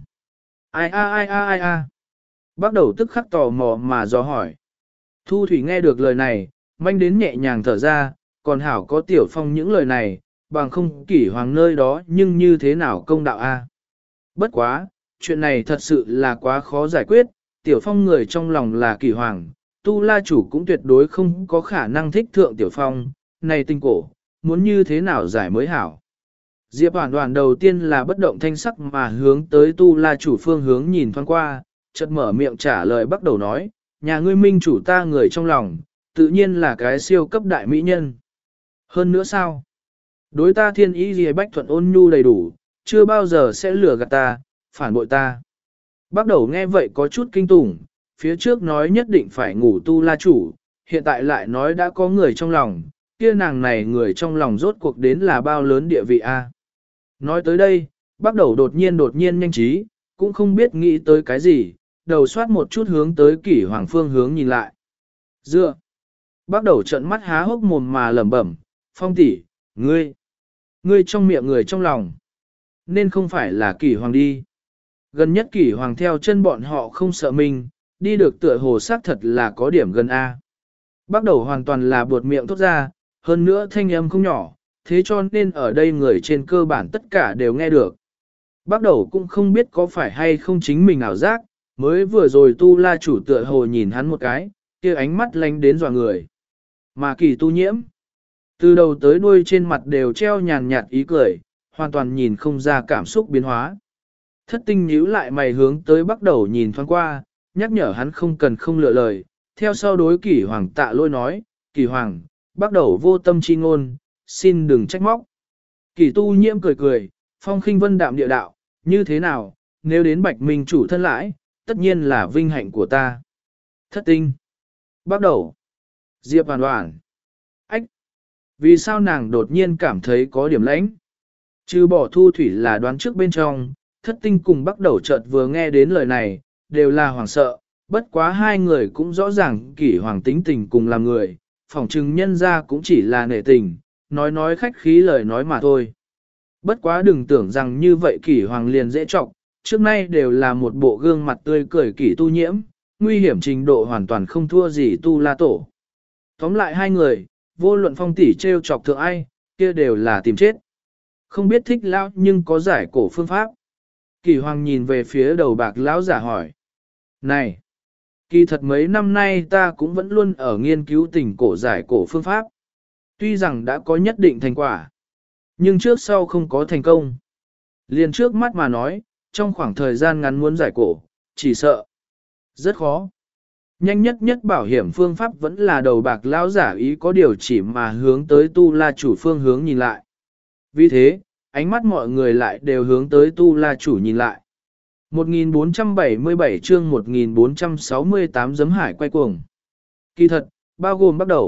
Ai a ai a ai a. Bắt đầu tức khắc tò mò mà dò hỏi. Thu Thủy nghe được lời này, manh đến nhẹ nhàng thở ra, còn hảo có Tiểu Phong những lời này, bằng không kỷ hoàng nơi đó nhưng như thế nào công đạo a. Bất quá, chuyện này thật sự là quá khó giải quyết, Tiểu Phong người trong lòng là kỷ hoàng, Tu La chủ cũng tuyệt đối không có khả năng thích thượng Tiểu Phong, này tinh cổ, muốn như thế nào giải mới hảo. Diệp Hoàn Hoàn đầu tiên là bất động thanh sắc mà hướng tới Tu La chủ phương hướng nhìn thoáng qua, chợt mở miệng trả lời bắt đầu nói, nhà ngươi minh chủ ta người trong lòng, tự nhiên là cái siêu cấp đại mỹ nhân. Hơn nữa sao? Đối ta thiên ý gì bách thuận ôn nhu đầy đủ, chưa bao giờ sẽ lừa gạt ta, phản bội ta. Bắt đầu nghe vậy có chút kinh tủng, phía trước nói nhất định phải ngủ Tu La chủ, hiện tại lại nói đã có người trong lòng, kia nàng này người trong lòng rốt cuộc đến là bao lớn địa vị a. Nói tới đây, bắt đầu đột nhiên đột nhiên nhanh trí, cũng không biết nghĩ tới cái gì, đầu soát một chút hướng tới kỷ hoàng phương hướng nhìn lại. Dựa, bắt đầu trận mắt há hốc mồm mà lẩm bẩm, Phong tỷ, ngươi, ngươi trong miệng người trong lòng, nên không phải là kỷ hoàng đi. Gần nhất kỷ hoàng theo chân bọn họ không sợ mình, đi được tựa hồ xác thật là có điểm gần A. Bắt đầu hoàn toàn là buột miệng thốt ra, hơn nữa thanh âm không nhỏ, thế cho nên ở đây người trên cơ bản tất cả đều nghe được. Bắt đầu cũng không biết có phải hay không chính mình ảo giác, mới vừa rồi Tu La chủ tựa hồ nhìn hắn một cái, kia ánh mắt lánh đến dọa người. Mà kỳ tu nhiễm, từ đầu tới đuôi trên mặt đều treo nhàn nhạt ý cười, hoàn toàn nhìn không ra cảm xúc biến hóa. Thất tinh nhíu lại mày hướng tới bắt đầu nhìn thoáng qua, nhắc nhở hắn không cần không lựa lời, theo sau đối kỷ hoàng tạ lôi nói, kỷ hoàng, bắt đầu vô tâm chi ngôn, xin đừng trách móc. Kỷ tu nhiễm cười cười, phong khinh vân đạm địa đạo, như thế nào, nếu đến bạch minh chủ thân lãi, tất nhiên là vinh hạnh của ta. Thất tinh, bắt đầu, Diệp Hoàn Hoàn, ách, vì sao nàng đột nhiên cảm thấy có điểm lãnh? Trừ bỏ Thu Thủy là đoán trước bên trong, thất tinh cùng bắt đầu chợt vừa nghe đến lời này, đều là hoảng sợ, bất quá hai người cũng rõ ràng kỷ hoàng tính tình cùng làm người, phỏng chừng nhân ra cũng chỉ là nể tình, nói nói khách khí lời nói mà thôi. Bất quá đừng tưởng rằng như vậy kỷ hoàng liền dễ trọng, trước nay đều là một bộ gương mặt tươi cười kỷ tu nhiễm, nguy hiểm trình độ hoàn toàn không thua gì Tu La tổ. Tóm lại hai người, vô luận phong tỷ trêu chọc thượng ai, kia đều là tìm chết. Không biết thích lão nhưng có giải cổ phương pháp. Kỷ hoàng nhìn về phía đầu bạc lão giả hỏi. Này, kỳ thật mấy năm nay ta cũng vẫn luôn ở nghiên cứu tình cổ giải cổ phương pháp. Tuy rằng đã có nhất định thành quả, nhưng trước sau không có thành công. Liền trước mắt mà nói, trong khoảng thời gian ngắn muốn giải cổ, chỉ sợ rất khó. Nhanh nhất nhất bảo hiểm phương pháp vẫn là đầu bạc lão giả ý có điều chỉ mà hướng tới Tu La chủ phương hướng nhìn lại. Vì thế, ánh mắt mọi người lại đều hướng tới Tu La chủ nhìn lại. một nghìn bốn trăm bảy mươi bảy chương một nghìn bốn trăm sáu mươi tám giấm hải quay cuồng. Kỳ thật, bao gồm bắt đầu,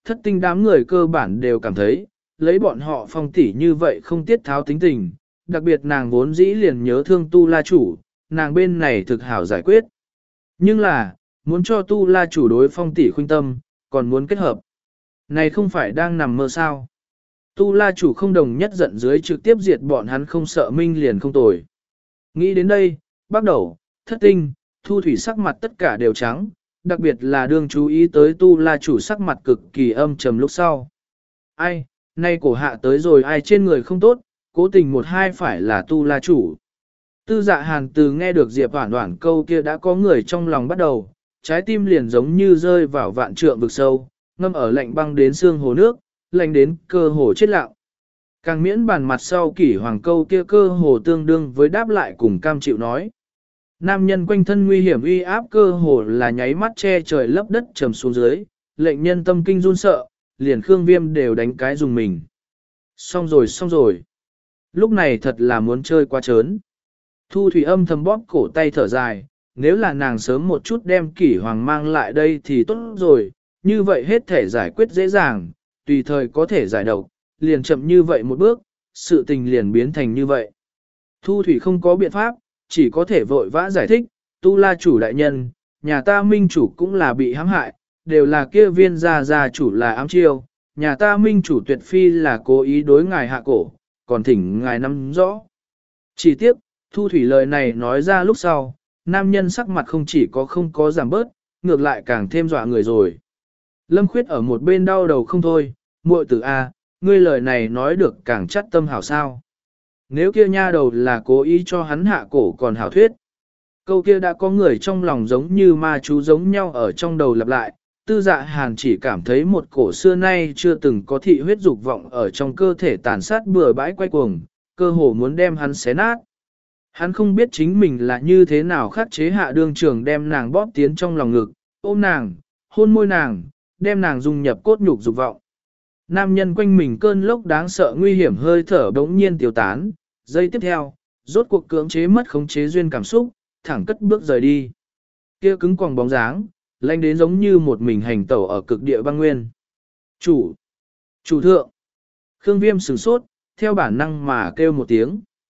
thất tinh đám người cơ bản đều cảm thấy, lấy bọn họ phong tỷ như vậy không tiết tháo tính tình, đặc biệt nàng vốn dĩ liền nhớ thương tu la chủ, nàng bên này thực hảo giải quyết. Nhưng là, muốn cho tu la chủ đối phong tỷ khuynh tâm, còn muốn kết hợp. Này không phải đang nằm mơ sao. Tu la chủ không đồng nhất giận dưới trực tiếp diệt bọn hắn không sợ minh liền không tồi. Nghĩ đến đây, bắt đầu, thất tinh, thu thủy sắc mặt tất cả đều trắng, đặc biệt là đương chú ý tới tu la chủ sắc mặt cực kỳ âm trầm lúc sau. Ai, nay cổ hạ tới rồi ai trên người không tốt, cố tình một hai phải là tu la chủ. Tư dạ hàn từ nghe được Diệp Hoản Hoản câu kia đã có người trong lòng bắt đầu, trái tim liền giống như rơi vào vạn trượng vực sâu, ngâm ở lạnh băng đến xương hồ nước, lạnh đến cơ hồ chết lặng. Càng miễn bàn mặt sau kỷ hoàng câu kia cơ hồ tương đương với đáp lại cùng cam chịu nói. Nam nhân quanh thân nguy hiểm uy áp cơ hồ là nháy mắt che trời lấp đất trầm xuống dưới, lệnh nhân tâm kinh run sợ, liền Khương Viêm đều đánh cái dùng mình. Xong rồi xong rồi. Lúc này thật là muốn chơi quá trớn. Thu Thủy âm thầm bóp cổ tay thở dài, nếu là nàng sớm một chút đem kỷ hoàng mang lại đây thì tốt rồi, như vậy hết thể giải quyết dễ dàng, tùy thời có thể giải độc, liền chậm như vậy một bước, sự tình liền biến thành như vậy. Thu Thủy không có biện pháp, chỉ có thể vội vã giải thích, tu la chủ đại nhân, nhà ta minh chủ cũng là bị hãm hại, đều là kia viên gia gia chủ là ám chiêu, nhà ta minh chủ tuyệt phi là cố ý đối ngài hạ cổ, còn thỉnh ngài nắm rõ. Chỉ tiếp, Thu Thủy lời này nói ra lúc sau, nam nhân sắc mặt không chỉ có không có giảm bớt, ngược lại càng thêm dọa người rồi. Lâm Khuyết ở một bên đau đầu không thôi, muội tử A, ngươi lời này nói được càng chắc tâm hảo sao. Nếu kia nha đầu là cố ý cho hắn hạ cổ còn hảo thuyết. Câu kia đã có người trong lòng giống như ma chú giống nhau ở trong đầu lặp lại, tư dạ hàn chỉ cảm thấy một cổ xưa nay chưa từng có thị huyết dục vọng ở trong cơ thể tàn sát bừa bãi quay cuồng, cơ hồ muốn đem hắn xé nát. Hắn không biết chính mình là như thế nào khắc chế hạ đương trường đem nàng bóp tiến trong lòng ngực, ôm nàng, hôn môi nàng, đem nàng dung nhập cốt nhục dục vọng. Nam nhân quanh mình cơn lốc đáng sợ nguy hiểm hơi thở bỗng nhiên tiêu tán, giây tiếp theo, rốt cuộc cưỡng chế mất khống chế duyên cảm xúc, thẳng cất bước rời đi. Kia cứng quòng bóng dáng, lạnh đến giống như một mình hành tẩu ở cực địa băng nguyên. Chủ! Chủ thượng! Khương Viêm sửng sốt, theo bản năng mà kêu một tiếng.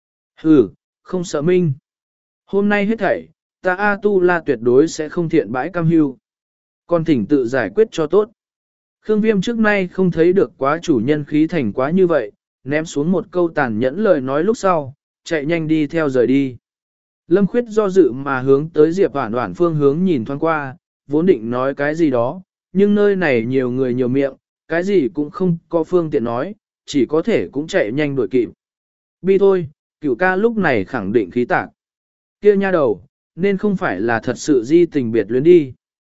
Hừ, không sợ minh. Hôm nay hết thảy, ta A Tu La tuyệt đối sẽ không thiện bãi cam hưu. Còn thỉnh tự giải quyết cho tốt. Khương Viêm trước nay không thấy được quá chủ nhân khí thành quá như vậy, ném xuống một câu tàn nhẫn lời nói lúc sau, chạy nhanh đi theo rời đi. Lâm Khuyết do dự mà hướng tới Diệp Hoản Hoản phương hướng nhìn thoáng qua, vốn định nói cái gì đó, nhưng nơi này nhiều người nhiều miệng, cái gì cũng không có phương tiện nói, chỉ có thể cũng chạy nhanh đuổi kịp. Bi thôi, cửu ca lúc này khẳng định khí tạc. Kia nha đầu, nên không phải là thật sự di tình biệt luyến đi.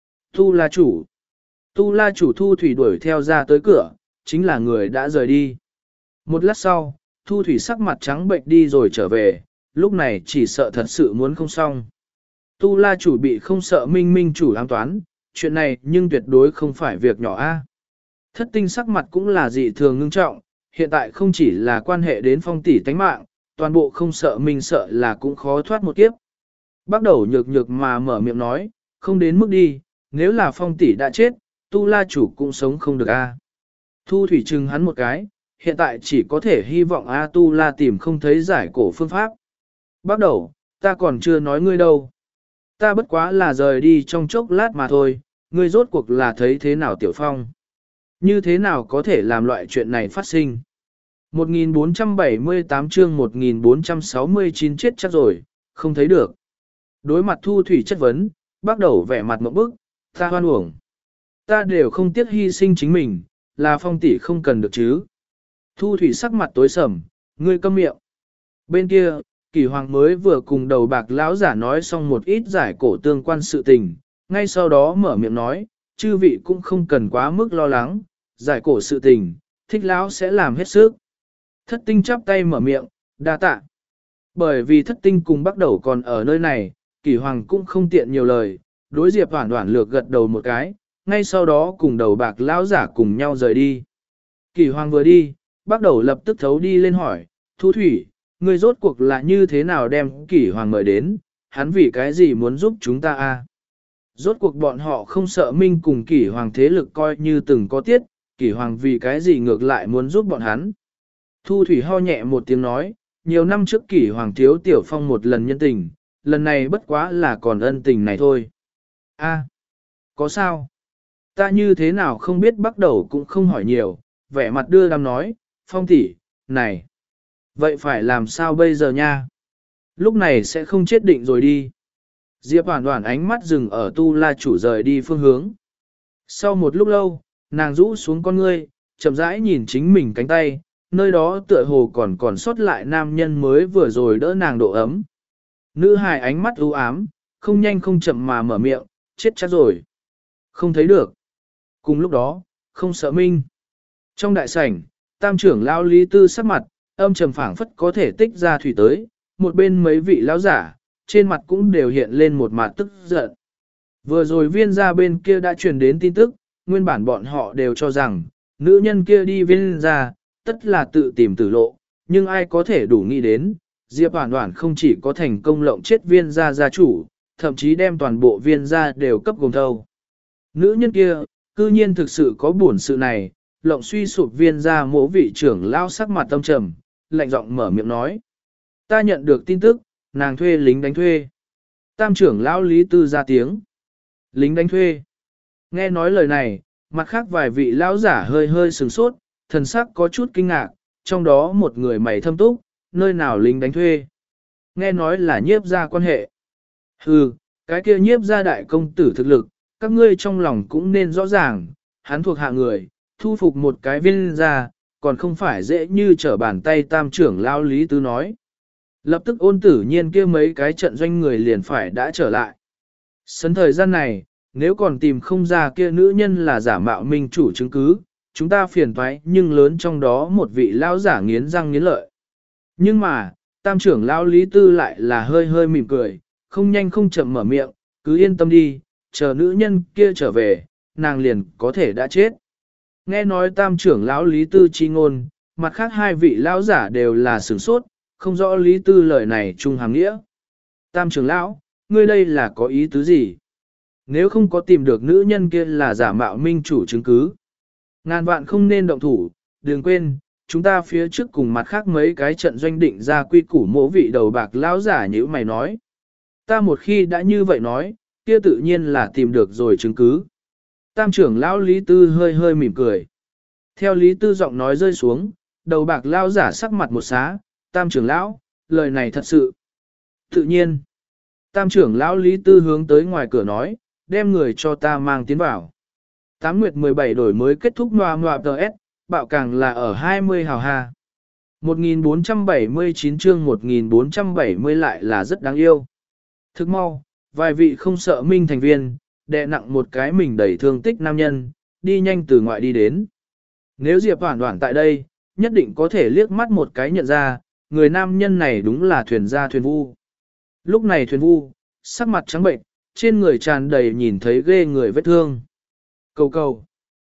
Tu La chủ. Tu La chủ Thu Thủy đuổi theo ra tới cửa, chính là người đã rời đi. Một lát sau, Thu Thủy sắc mặt trắng bệnh đi rồi trở về, lúc này chỉ sợ thật sự muốn không xong. Tu La chủ bị không sợ minh minh chủ ám toán, chuyện này nhưng tuyệt đối không phải việc nhỏ a. Thất tinh sắc mặt cũng là dị thường ngưng trọng, hiện tại không chỉ là quan hệ đến phong tỷ tánh mạng, toàn bộ không sợ minh sợ là cũng khó thoát một kiếp. Bắt đầu nhược nhược mà mở miệng nói, không đến mức đi, nếu là phong tỷ đã chết, Tu La chủ cũng sống không được a. Thu Thủy trừng hắn một cái, hiện tại chỉ có thể hy vọng A Tu La tìm không thấy giải cổ phương pháp. Bắt đầu, ta còn chưa nói ngươi đâu. Ta bất quá là rời đi trong chốc lát mà thôi, ngươi rốt cuộc là thấy thế nào Tiểu Phong. Như thế nào có thể làm loại chuyện này phát sinh. một nghìn bốn trăm bảy mươi tám chương một nghìn bốn trăm sáu mươi chín chết chắc rồi, không thấy được. Đối mặt Thu Thủy chất vấn, bắt đầu vẻ mặt một bức, ta hoan uổng. Ta đều không tiếc hy sinh chính mình, là Phong tỷ không cần được chứ. Thu Thủy sắc mặt tối sầm, ngươi câm miệng. Bên kia, Kỳ Hoàng mới vừa cùng đầu bạc lão giả nói xong một ít giải cổ tương quan sự tình, ngay sau đó mở miệng nói, chư vị cũng không cần quá mức lo lắng, giải cổ sự tình, thích lão sẽ làm hết sức. Thất tinh chắp tay mở miệng, đa tạ. Bởi vì thất tinh cùng bắt đầu còn ở nơi này, Kỳ Hoàng cũng không tiện nhiều lời, đối Diệp Hoản Hoản lược gật đầu một cái, ngay sau đó cùng đầu bạc lão giả cùng nhau rời đi. Kỳ Hoàng vừa đi, bắt đầu lập tức thấu đi lên hỏi, Thu Thủy, người rốt cuộc là như thế nào đem Kỷ Hoàng mời đến, hắn vì cái gì muốn giúp chúng ta a? Rốt cuộc bọn họ không sợ Minh cùng Kỷ Hoàng thế lực coi như từng có tiết, Kỷ Hoàng vì cái gì ngược lại muốn giúp bọn hắn. Thu Thủy ho nhẹ một tiếng nói, nhiều năm trước Kỷ Hoàng thiếu Tiểu Phong một lần nhân tình, lần này bất quá là còn ân tình này thôi. A, có sao? Ta như thế nào không biết, bắt đầu cũng không hỏi nhiều, vẻ mặt đưa đám nói, Phong tỷ, này, vậy phải làm sao bây giờ nha? Lúc này sẽ không chết định rồi đi. Diệp Hoàn Hoàn ánh mắt dừng ở Tu La chủ rời đi phương hướng. Sau một lúc lâu, nàng rũ xuống con ngươi, chậm rãi nhìn chính mình cánh tay, nơi đó tựa hồ còn còn sót lại nam nhân mới vừa rồi đỡ nàng độ ấm. Nữ hài ánh mắt u ám, không nhanh không chậm mà mở miệng, chết chắc rồi. Không thấy được. Cùng lúc đó, không sợ minh. Trong đại sảnh, tam trưởng lão Lý Tư sắc mặt, âm trầm phảng phất có thể tích ra thủy tới, một bên mấy vị lão giả, trên mặt cũng đều hiện lên một mặt tức giận. Vừa rồi viên gia bên kia đã truyền đến tin tức, nguyên bản bọn họ đều cho rằng, nữ nhân kia đi viên gia, tất là tự tìm tử lộ, nhưng ai có thể đủ nghĩ đến, Diệp Hoàn Hoàn không chỉ có thành công lộng chết viên gia gia chủ, thậm chí đem toàn bộ viên gia đều cấp gồm thâu. Nữ nhân kia, cư nhiên thực sự có buồn sự này, lộng suy sụp viên gia mỗ vị trưởng lao sắc mặt tâm trầm, lạnh giọng mở miệng nói. Ta nhận được tin tức, nàng thuê lính đánh thuê. Tam trưởng lão Lý Tư ra tiếng. Lính đánh thuê. Nghe nói lời này, mặt khác vài vị lão giả hơi hơi sừng sốt, thần sắc có chút kinh ngạc, trong đó một người mày thâm túc, nơi nào lính đánh thuê. Nghe nói là nhiếp gia quan hệ. Hừ, cái kia nhiếp gia đại công tử thực lực, các ngươi trong lòng cũng nên rõ ràng, hắn thuộc hạ người, thu phục một cái viên gia, còn không phải dễ như trở bàn tay tam trưởng lão Lý Tư nói. Lập tức ôn tử nhiên kia mấy cái trận doanh người liền phải đã trở lại. Sấn thời gian này, nếu còn tìm không ra kia nữ nhân là giả mạo minh chủ chứng cứ, chúng ta phiền toái nhưng lớn trong đó một vị lão giả nghiến răng nghiến lợi. Nhưng mà, tam trưởng lão Lý Tư lại là hơi hơi mỉm cười, không nhanh không chậm mở miệng, cứ yên tâm đi, chờ nữ nhân kia trở về, nàng liền có thể đã chết. Nghe nói tam trưởng lão Lý Tư chi ngôn, mặt khác hai vị lão giả đều là sửng sốt, không rõ Lý Tư lời này trung hàm nghĩa. Tam trưởng lão, ngươi đây là có ý tứ gì? Nếu không có tìm được nữ nhân kia là giả mạo minh chủ chứng cứ, ngàn vạn không nên động thủ, đừng quên, chúng ta phía trước cùng mặt khác mấy cái trận doanh định ra quy củ mỗ vị đầu bạc lão giả như mày nói. Ta một khi đã như vậy nói, kia tự nhiên là tìm được rồi chứng cứ. Tam trưởng lão Lý Tư hơi hơi mỉm cười. Theo Lý Tư giọng nói rơi xuống, đầu bạc lão giả sắc mặt một xá, tam trưởng lão, lời này thật sự. Tự nhiên, tam trưởng lão Lý Tư hướng tới ngoài cửa nói, đem người cho ta mang tiến vào. Tám nguyệt mười bảy đổi mới kết thúc ngoà ngoà tờ S, bạo càng là ở hai mươi hào ha. một nghìn bốn trăm bảy mươi chín chương một nghìn bốn trăm bảy mươi lại là rất đáng yêu. Thức mau, vài vị không sợ minh thành viên, đè nặng một cái mình đầy thương tích nam nhân, đi nhanh từ ngoại đi đến. Nếu Diệp Hoản Hoản tại đây, nhất định có thể liếc mắt một cái nhận ra, người nam nhân này đúng là thuyền gia thuyền vu. Lúc này thuyền vu, sắc mặt trắng bệnh, trên người tràn đầy nhìn thấy ghê người vết thương. Cầu cầu.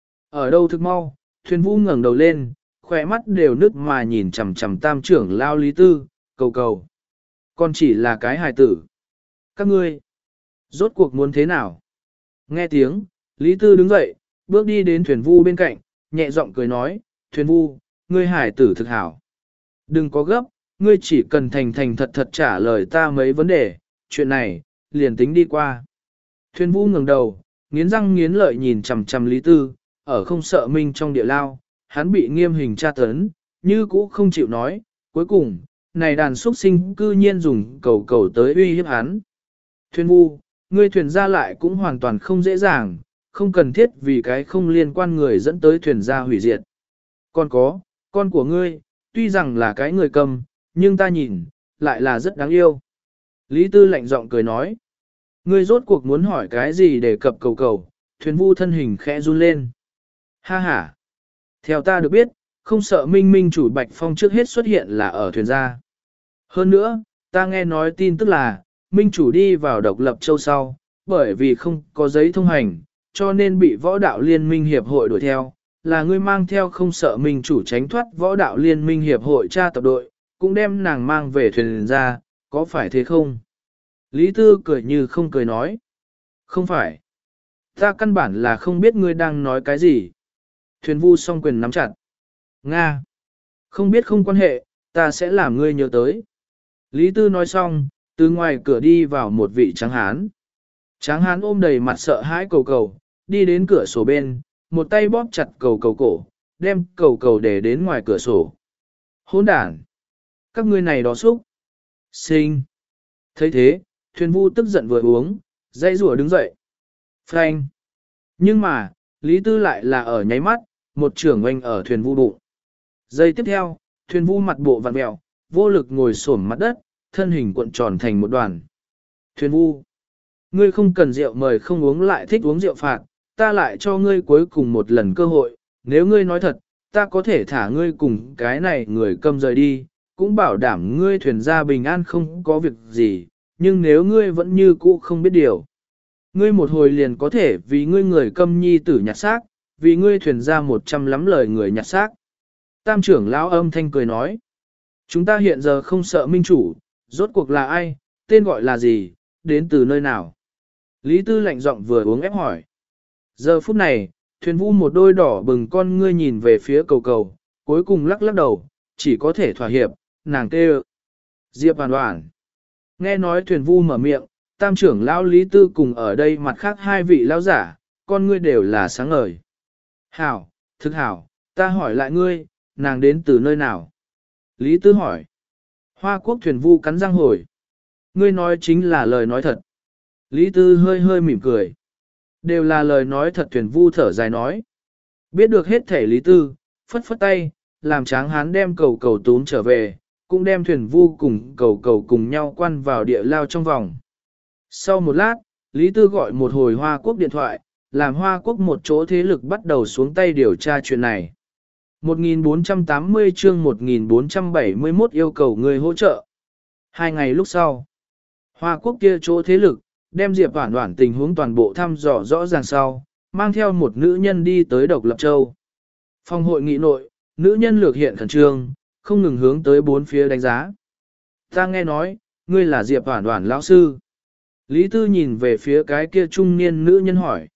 Ở đâu thức mau, thuyền vu ngẩng đầu lên, khỏe mắt đều nứt mà nhìn chằm chằm tam trưởng lao Lý Tư, cầu cầu. Còn chỉ là cái hài tử. Các ngươi, rốt cuộc muốn thế nào? Nghe tiếng, Lý Tư đứng dậy, bước đi đến thuyền vu bên cạnh, nhẹ giọng cười nói, thuyền vu, ngươi hài tử thực hảo. Đừng có gấp, ngươi chỉ cần thành thành thật thật trả lời ta mấy vấn đề, chuyện này, liền tính đi qua. Thuyền vu ngẩng đầu, nghiến răng nghiến lợi nhìn chằm chằm Lý Tư, ở không sợ minh trong địa lao, hắn bị nghiêm hình tra tấn, như cũ không chịu nói, cuối cùng, này đàn xuất sinh cư nhiên dùng cầu cầu tới uy hiếp hắn. Thuyền vu, ngươi thuyền ra lại cũng hoàn toàn không dễ dàng, không cần thiết vì cái không liên quan người dẫn tới thuyền ra hủy diệt. Còn có, con của ngươi, tuy rằng là cái người cầm, nhưng ta nhìn, lại là rất đáng yêu. Lý Tư lạnh giọng cười nói, ngươi rốt cuộc muốn hỏi cái gì để cập cầu cầu, thuyền vu thân hình khẽ run lên. Ha ha! Theo ta được biết, không sợ minh minh chủ Bạch Phong trước hết xuất hiện là ở thuyền gia. Hơn nữa, ta nghe nói tin tức là, minh chủ đi vào độc lập châu sau, bởi vì không có giấy thông hành, cho nên bị võ đạo liên minh hiệp hội đuổi theo, là ngươi mang theo không sợ minh chủ tránh thoát võ đạo liên minh hiệp hội tra tập đội, cũng đem nàng mang về thuyền gia, có phải thế không? Lý Tư cười như không cười nói. Không phải. Ta căn bản là không biết ngươi đang nói cái gì. Thuyền Vu song quyền nắm chặt. Nga. Không biết không quan hệ, ta sẽ làm ngươi nhớ tới. Lý Tư nói xong, từ ngoài cửa đi vào một vị tráng hán. Tráng hán ôm đầy mặt sợ hãi cầu cầu, đi đến cửa sổ bên, một tay bóp chặt cầu cầu cổ, đem cầu cầu để đến ngoài cửa sổ. Hỗn đản! Các ngươi này đó xúc! Sinh! Thấy thế, Thuyền Vu tức giận vừa uống, dây rùa đứng dậy. Phanh! Nhưng mà, Lý Tư lại là ở nháy mắt, một trưởng oanh ở Thuyền Vu bụng. Giây tiếp theo, Thuyền Vu mặt bộ vặn mẹo, vô lực ngồi xổm mặt đất, thân hình cuộn tròn thành một đoàn. Thuyền Vu! Ngươi không cần rượu mời không uống lại thích uống rượu phạt, ta lại cho ngươi cuối cùng một lần cơ hội, nếu ngươi nói thật, ta có thể thả ngươi cùng cái này người câm rời đi, cũng bảo đảm ngươi thuyền ra bình an không có việc gì, nhưng nếu ngươi vẫn như cũ không biết điều. Ngươi một hồi liền có thể vì ngươi người câm nhi tử nhặt xác, vì ngươi thuyền ra một trăm lắm lời người nhặt xác. Tam trưởng lão âm thanh cười nói, chúng ta hiện giờ không sợ minh chủ, rốt cuộc là ai, tên gọi là gì, đến từ nơi nào. Lý Tư lạnh giọng vừa uống ép hỏi. Giờ phút này, Thuyền Vu một đôi đỏ bừng con ngươi nhìn về phía cầu cầu, cuối cùng lắc lắc đầu, chỉ có thể thỏa hiệp, nàng kêu. Diệp Hoàn Hoàn. Nghe nói Thuyền Vu mở miệng, tam trưởng lão Lý Tư cùng ở đây mặt khác hai vị lão giả, con ngươi đều là sáng ngời. Hảo, thực hảo, ta hỏi lại ngươi, nàng đến từ nơi nào? Lý Tư hỏi. Hoa Quốc Thuyền Vu cắn răng hồi. Ngươi nói chính là lời nói thật. Lý Tư hơi hơi mỉm cười. Đều là lời nói thật. Thuyền Vu thở dài nói. Biết được hết thể Lý Tư, phất phất tay, làm Tráng Hán đem cầu cầu tún trở về, cũng đem Thuyền Vu cùng cầu cầu cùng nhau quan vào địa lao trong vòng. Sau một lát, Lý Tư gọi một hồi Hoa Quốc điện thoại, làm Hoa Quốc một chỗ thế lực bắt đầu xuống tay điều tra chuyện này. một nghìn bốn trăm tám mươi chương một nghìn bốn trăm bảy mươi mốt yêu cầu người hỗ trợ. Hai ngày lúc sau, Hoa Quốc kia chỗ thế lực, đem Diệp Hoản Hoản tình huống toàn bộ thăm dò rõ ràng sau, mang theo một nữ nhân đi tới Độc Lập Châu. Phòng hội nghị nội, nữ nhân lược hiện khẩn trương, không ngừng hướng tới bốn phía đánh giá. Ta nghe nói, ngươi là Diệp Hoản Hoản lão sư. Lý Tư nhìn về phía cái kia trung niên nữ nhân hỏi.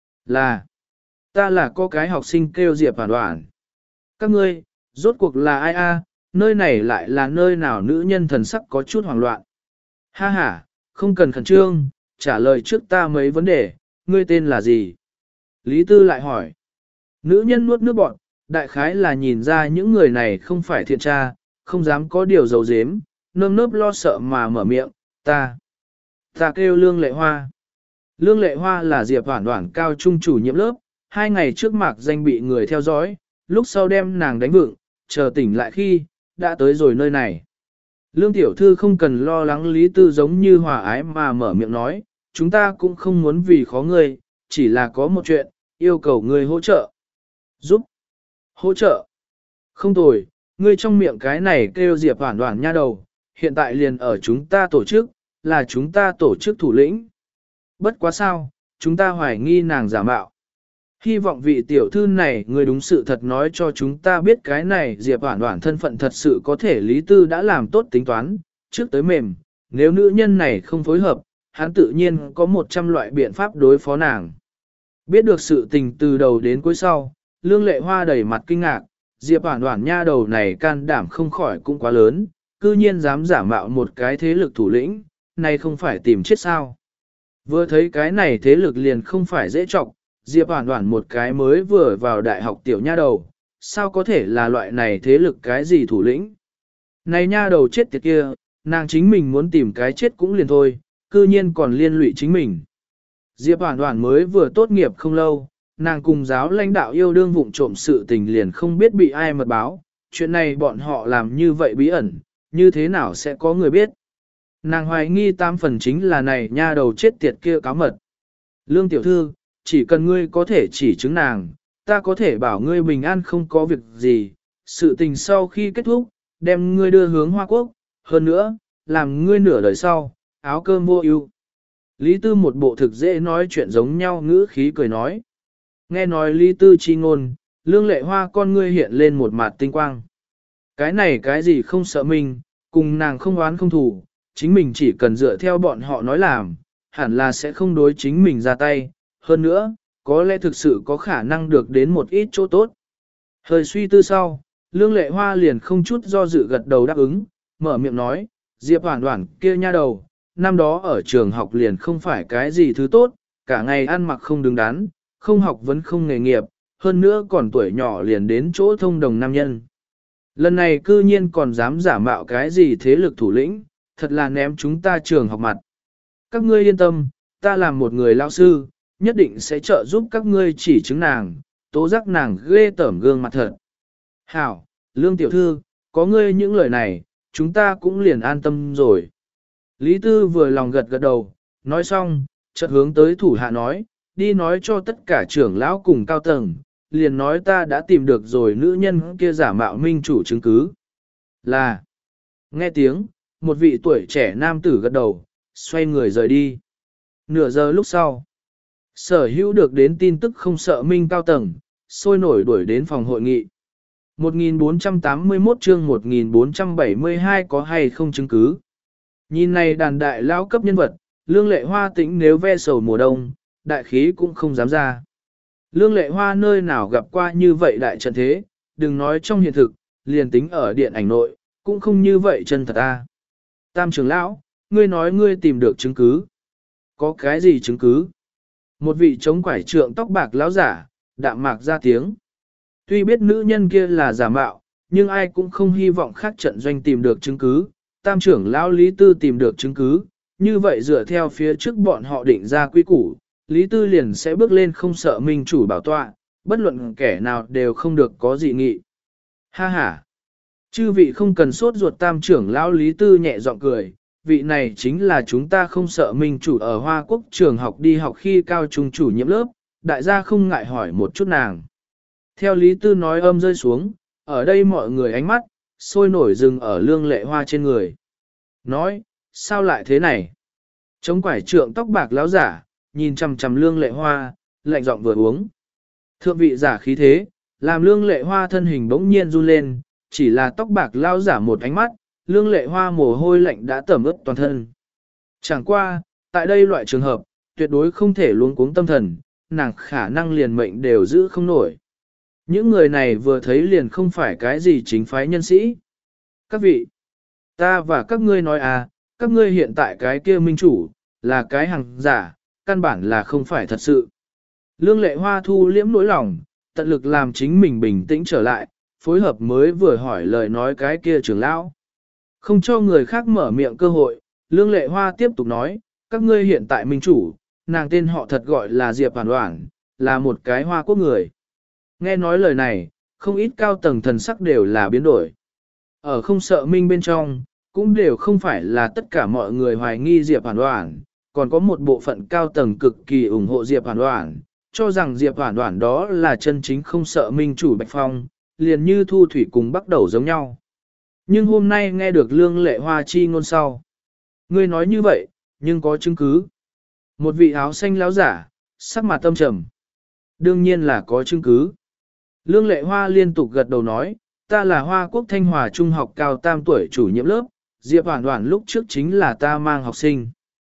Là, ta là có cái học sinh kêu Diệp Hoản Hoản. Các ngươi, rốt cuộc là ai a? Nơi này lại là nơi nào? Nữ nhân thần sắc có chút hoảng loạn. Ha ha, không cần khẩn trương, trả lời trước ta mấy vấn đề, ngươi tên là gì? Lý Tư lại hỏi. Nữ nhân nuốt nước bọt, đại khái là nhìn ra những người này không phải thiện tra, không dám có điều giấu giếm, nơm nớp lo sợ mà mở miệng, ta. Ta kêu Lương Lệ Hoa. Lương Lệ Hoa là Diệp Hoản Hoản cao trung chủ nhiệm lớp, hai ngày trước mạc danh bị người theo dõi, lúc sau đem nàng đánh vựng, chờ tỉnh lại khi, đã tới rồi nơi này. Lương tiểu thư không cần lo lắng. Lý Tư giống như hòa ái mà mở miệng nói, chúng ta cũng không muốn vì khó ngươi, chỉ là có một chuyện, yêu cầu ngươi hỗ trợ. Giúp. Hỗ trợ. Không tồi, ngươi trong miệng cái này kêu Diệp Hoản Hoản nha đầu, hiện tại liền ở chúng ta tổ chức, là chúng ta tổ chức thủ lĩnh. Bất quá sao, chúng ta hoài nghi nàng giả mạo. Hy vọng vị tiểu thư này người đúng sự thật nói cho chúng ta biết cái này Diệp Hoản Hoản thân phận thật sự có thể. Lý Tư đã làm tốt tính toán, trước tới mềm, nếu nữ nhân này không phối hợp, hắn tự nhiên có một trăm loại biện pháp đối phó nàng. Biết được sự tình từ đầu đến cuối sau, Lương Lệ Hoa đầy mặt kinh ngạc, Diệp Hoản Hoản nha đầu này can đảm không khỏi cũng quá lớn, cư nhiên dám giả mạo một cái thế lực thủ lĩnh, này không phải tìm chết sao. Vừa thấy cái này thế lực liền không phải dễ trọng, Diệp Hoản Hoản một cái mới vừa vào đại học tiểu nha đầu, sao có thể là loại này thế lực cái gì thủ lĩnh. Này nha đầu chết tiệt kia, nàng chính mình muốn tìm cái chết cũng liền thôi, cư nhiên còn liên lụy chính mình. Diệp Hoản Hoản mới vừa tốt nghiệp không lâu, nàng cùng giáo lãnh đạo yêu đương vụng trộm sự tình liền không biết bị ai mật báo, chuyện này bọn họ làm như vậy bí ẩn, như thế nào sẽ có người biết. Nàng hoài nghi tam phần chính là này nha đầu chết tiệt kia cáo mật. Lương tiểu thư, chỉ cần ngươi có thể chỉ chứng nàng, ta có thể bảo ngươi bình an không có việc gì, sự tình sau khi kết thúc, đem ngươi đưa hướng Hoa Quốc, hơn nữa, làm ngươi nửa đời sau, áo cơm vô ưu. Lý Tư một bộ thực dễ nói chuyện giống nhau ngữ khí cười nói. Nghe nói Lý Tư chi ngôn, Lương Lệ Hoa con ngươi hiện lên một mặt tinh quang. Cái này cái gì không sợ mình, cùng nàng không oán không thù, chính mình chỉ cần dựa theo bọn họ nói làm, hẳn là sẽ không đối chính mình ra tay. Hơn nữa, có lẽ thực sự có khả năng được đến một ít chỗ tốt, Hơi suy tư sau, Lương Lệ Hoa liền không chút do dự gật đầu đáp ứng, mở miệng nói, Diệp Hoản Hoản kia nha đầu, năm đó ở trường học liền không phải cái gì thứ tốt, cả ngày ăn mặc không đứng đắn, không học vẫn không nghề nghiệp, hơn nữa còn tuổi nhỏ liền đến chỗ thông đồng nam nhân. Lần này cư nhiên còn dám giả mạo cái gì thế lực thủ lĩnh, thật là ném chúng ta trường học mặt. Các ngươi yên tâm, ta làm một người lao sư, nhất định sẽ trợ giúp các ngươi chỉ chứng nàng, tố giác nàng ghê tởm gương mặt thật. Hảo, Lương tiểu thư, có ngươi những lời này, chúng ta cũng liền an tâm rồi. Lý Tư vừa lòng gật gật đầu, nói xong, chợt hướng tới thủ hạ nói, đi nói cho tất cả trưởng lão cùng cao tầng, liền nói ta đã tìm được rồi nữ nhân kia giả mạo minh chủ chứng cứ. Là, nghe tiếng, một vị tuổi trẻ nam tử gật đầu, xoay người rời đi. Nửa giờ lúc sau, sở hữu được đến tin tức không sợ minh cao tầng, sôi nổi đuổi đến phòng hội nghị. một nghìn bốn trăm tám mươi mốt chương một nghìn bốn trăm bảy mươi hai có hay không chứng cứ. Nhìn này đàn đại lao cấp nhân vật, Lương Lệ Hoa tĩnh nếu ve sầu mùa đông, đại khí cũng không dám ra. Lương Lệ Hoa nơi nào gặp qua như vậy đại trận thế, đừng nói trong hiện thực, liền tính ở điện ảnh nội, cũng không như vậy chân thật ta. Tam trưởng lão, ngươi nói ngươi tìm được chứng cứ. Có cái gì chứng cứ? Một vị chống quải trượng tóc bạc lão giả, đạm mạc ra tiếng. Tuy biết nữ nhân kia là giả mạo, nhưng ai cũng không hy vọng khác trận doanh tìm được chứng cứ. Tam trưởng lão Lý Tư tìm được chứng cứ, như vậy dựa theo phía trước bọn họ định ra quy củ, Lý Tư liền sẽ bước lên không sợ minh chủ bảo tọa, bất luận kẻ nào đều không được có dị nghị. Ha ha! Chư vị không cần sốt ruột tam trưởng lão Lý Tư nhẹ giọng cười, vị này chính là chúng ta không sợ minh chủ ở Hoa Quốc trường học đi học khi cao trung chủ nhiệm lớp, đại gia không ngại hỏi một chút nàng. Theo Lý Tư nói âm rơi xuống, ở đây mọi người ánh mắt, sôi nổi dừng ở Lương Lệ Hoa trên người. Nói, sao lại thế này? Chống quải trượng tóc bạc lão giả, nhìn chằm chằm Lương Lệ Hoa, lạnh giọng vừa uống. Thượng vị giả khí thế, làm Lương Lệ Hoa thân hình bỗng nhiên run lên, chỉ là tóc bạc lão giả một ánh mắt, Lương Lệ Hoa mồ hôi lạnh đã tẩm ướt toàn thân. Chẳng qua, tại đây loại trường hợp, tuyệt đối không thể luống cuống tâm thần, nàng khả năng liền mệnh đều giữ không nổi. Những người này vừa thấy liền không phải cái gì chính phái nhân sĩ. Các vị, ta và các ngươi nói à, các ngươi hiện tại cái kia minh chủ, là cái hàng giả, căn bản là không phải thật sự. Lương Lệ Hoa thu liễm nỗi lòng, tận lực làm chính mình bình tĩnh trở lại, phối hợp mới vừa hỏi lời nói cái kia trưởng lão. Không cho người khác mở miệng cơ hội, Lương Lệ Hoa tiếp tục nói, các ngươi hiện tại minh chủ, nàng tên họ thật gọi là Diệp Hoản Hoản, là một cái Hoa Quốc người. Nghe nói lời này, không ít cao tầng thần sắc đều là biến đổi. Ở không sợ minh bên trong, cũng đều không phải là tất cả mọi người hoài nghi Diệp Hoản Hoản, còn có một bộ phận cao tầng cực kỳ ủng hộ Diệp Hoản Hoản, cho rằng Diệp Hoản Hoản đó là chân chính không sợ minh chủ Bạch Phong, liền như Thu Thủy cùng bắt đầu giống nhau. Nhưng hôm nay nghe được Lương Lệ Hoa chi ngôn sau. Ngươi nói như vậy, nhưng có chứng cứ. Một vị áo xanh lão giả, sắc mặt tâm trầm. Đương nhiên là có chứng cứ. Lương Lệ Hoa liên tục gật đầu nói, ta là Hoa Quốc Thanh Hòa Trung học cao tam tuổi chủ nhiệm lớp, Diệp Hoản Hoản lúc trước chính là ta mang học sinh.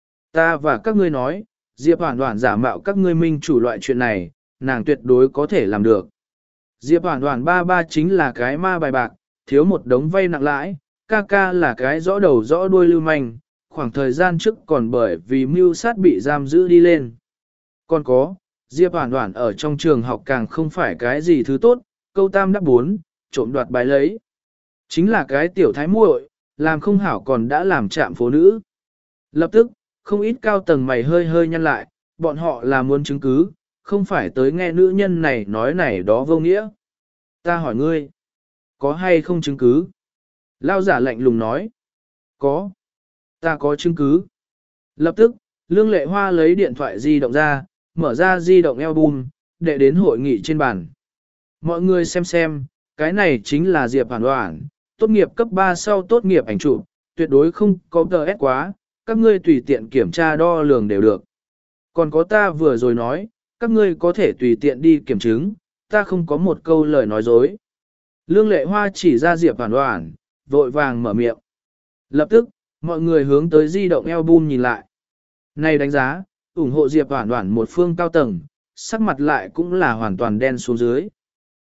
Ta và các ngươi nói, Diệp Hoản Hoản giả mạo các ngươi minh chủ loại chuyện này, nàng tuyệt đối có thể làm được. Diệp Hoản Hoản ba ba chính là cái ma bài bạc, thiếu một đống vay nặng lãi, ca ca là cái rõ đầu rõ đuôi lưu manh, khoảng thời gian trước còn bởi vì mưu sát bị giam giữ đi lên. Còn có, Diệp Hoản Hoản ở trong trường học càng không phải cái gì thứ tốt, câu tam đáp bốn, trộm đoạt bái lấy. Chính là cái tiểu thái muội, làm không hảo còn đã làm trạm phố nữ. Lập tức, không ít cao tầng mày hơi hơi nhăn lại, bọn họ là muốn chứng cứ, không phải tới nghe nữ nhân này nói này đó vô nghĩa. Ta hỏi ngươi, có hay không chứng cứ? Lao giả lạnh lùng nói, có, ta có chứng cứ. Lập tức, Lương Lệ Hoa lấy điện thoại di động ra, mở ra di động album, để đến hội nghị trên bàn. Mọi người xem xem, cái này chính là Diệp Hoản Hoản, tốt nghiệp cấp ba sau tốt nghiệp ảnh chụp, tuyệt đối không có tờ ép quá, các ngươi tùy tiện kiểm tra đo lường đều được. Còn có ta vừa rồi nói, các ngươi có thể tùy tiện đi kiểm chứng, ta không có một câu lời nói dối. Lương Lệ Hoa chỉ ra Diệp Hoản Hoản, vội vàng mở miệng. Lập tức, mọi người hướng tới di động album nhìn lại. Này đánh giá, ủng hộ Diệp Hoản Hoản một phương cao tầng, sắc mặt lại cũng là hoàn toàn đen xuống dưới.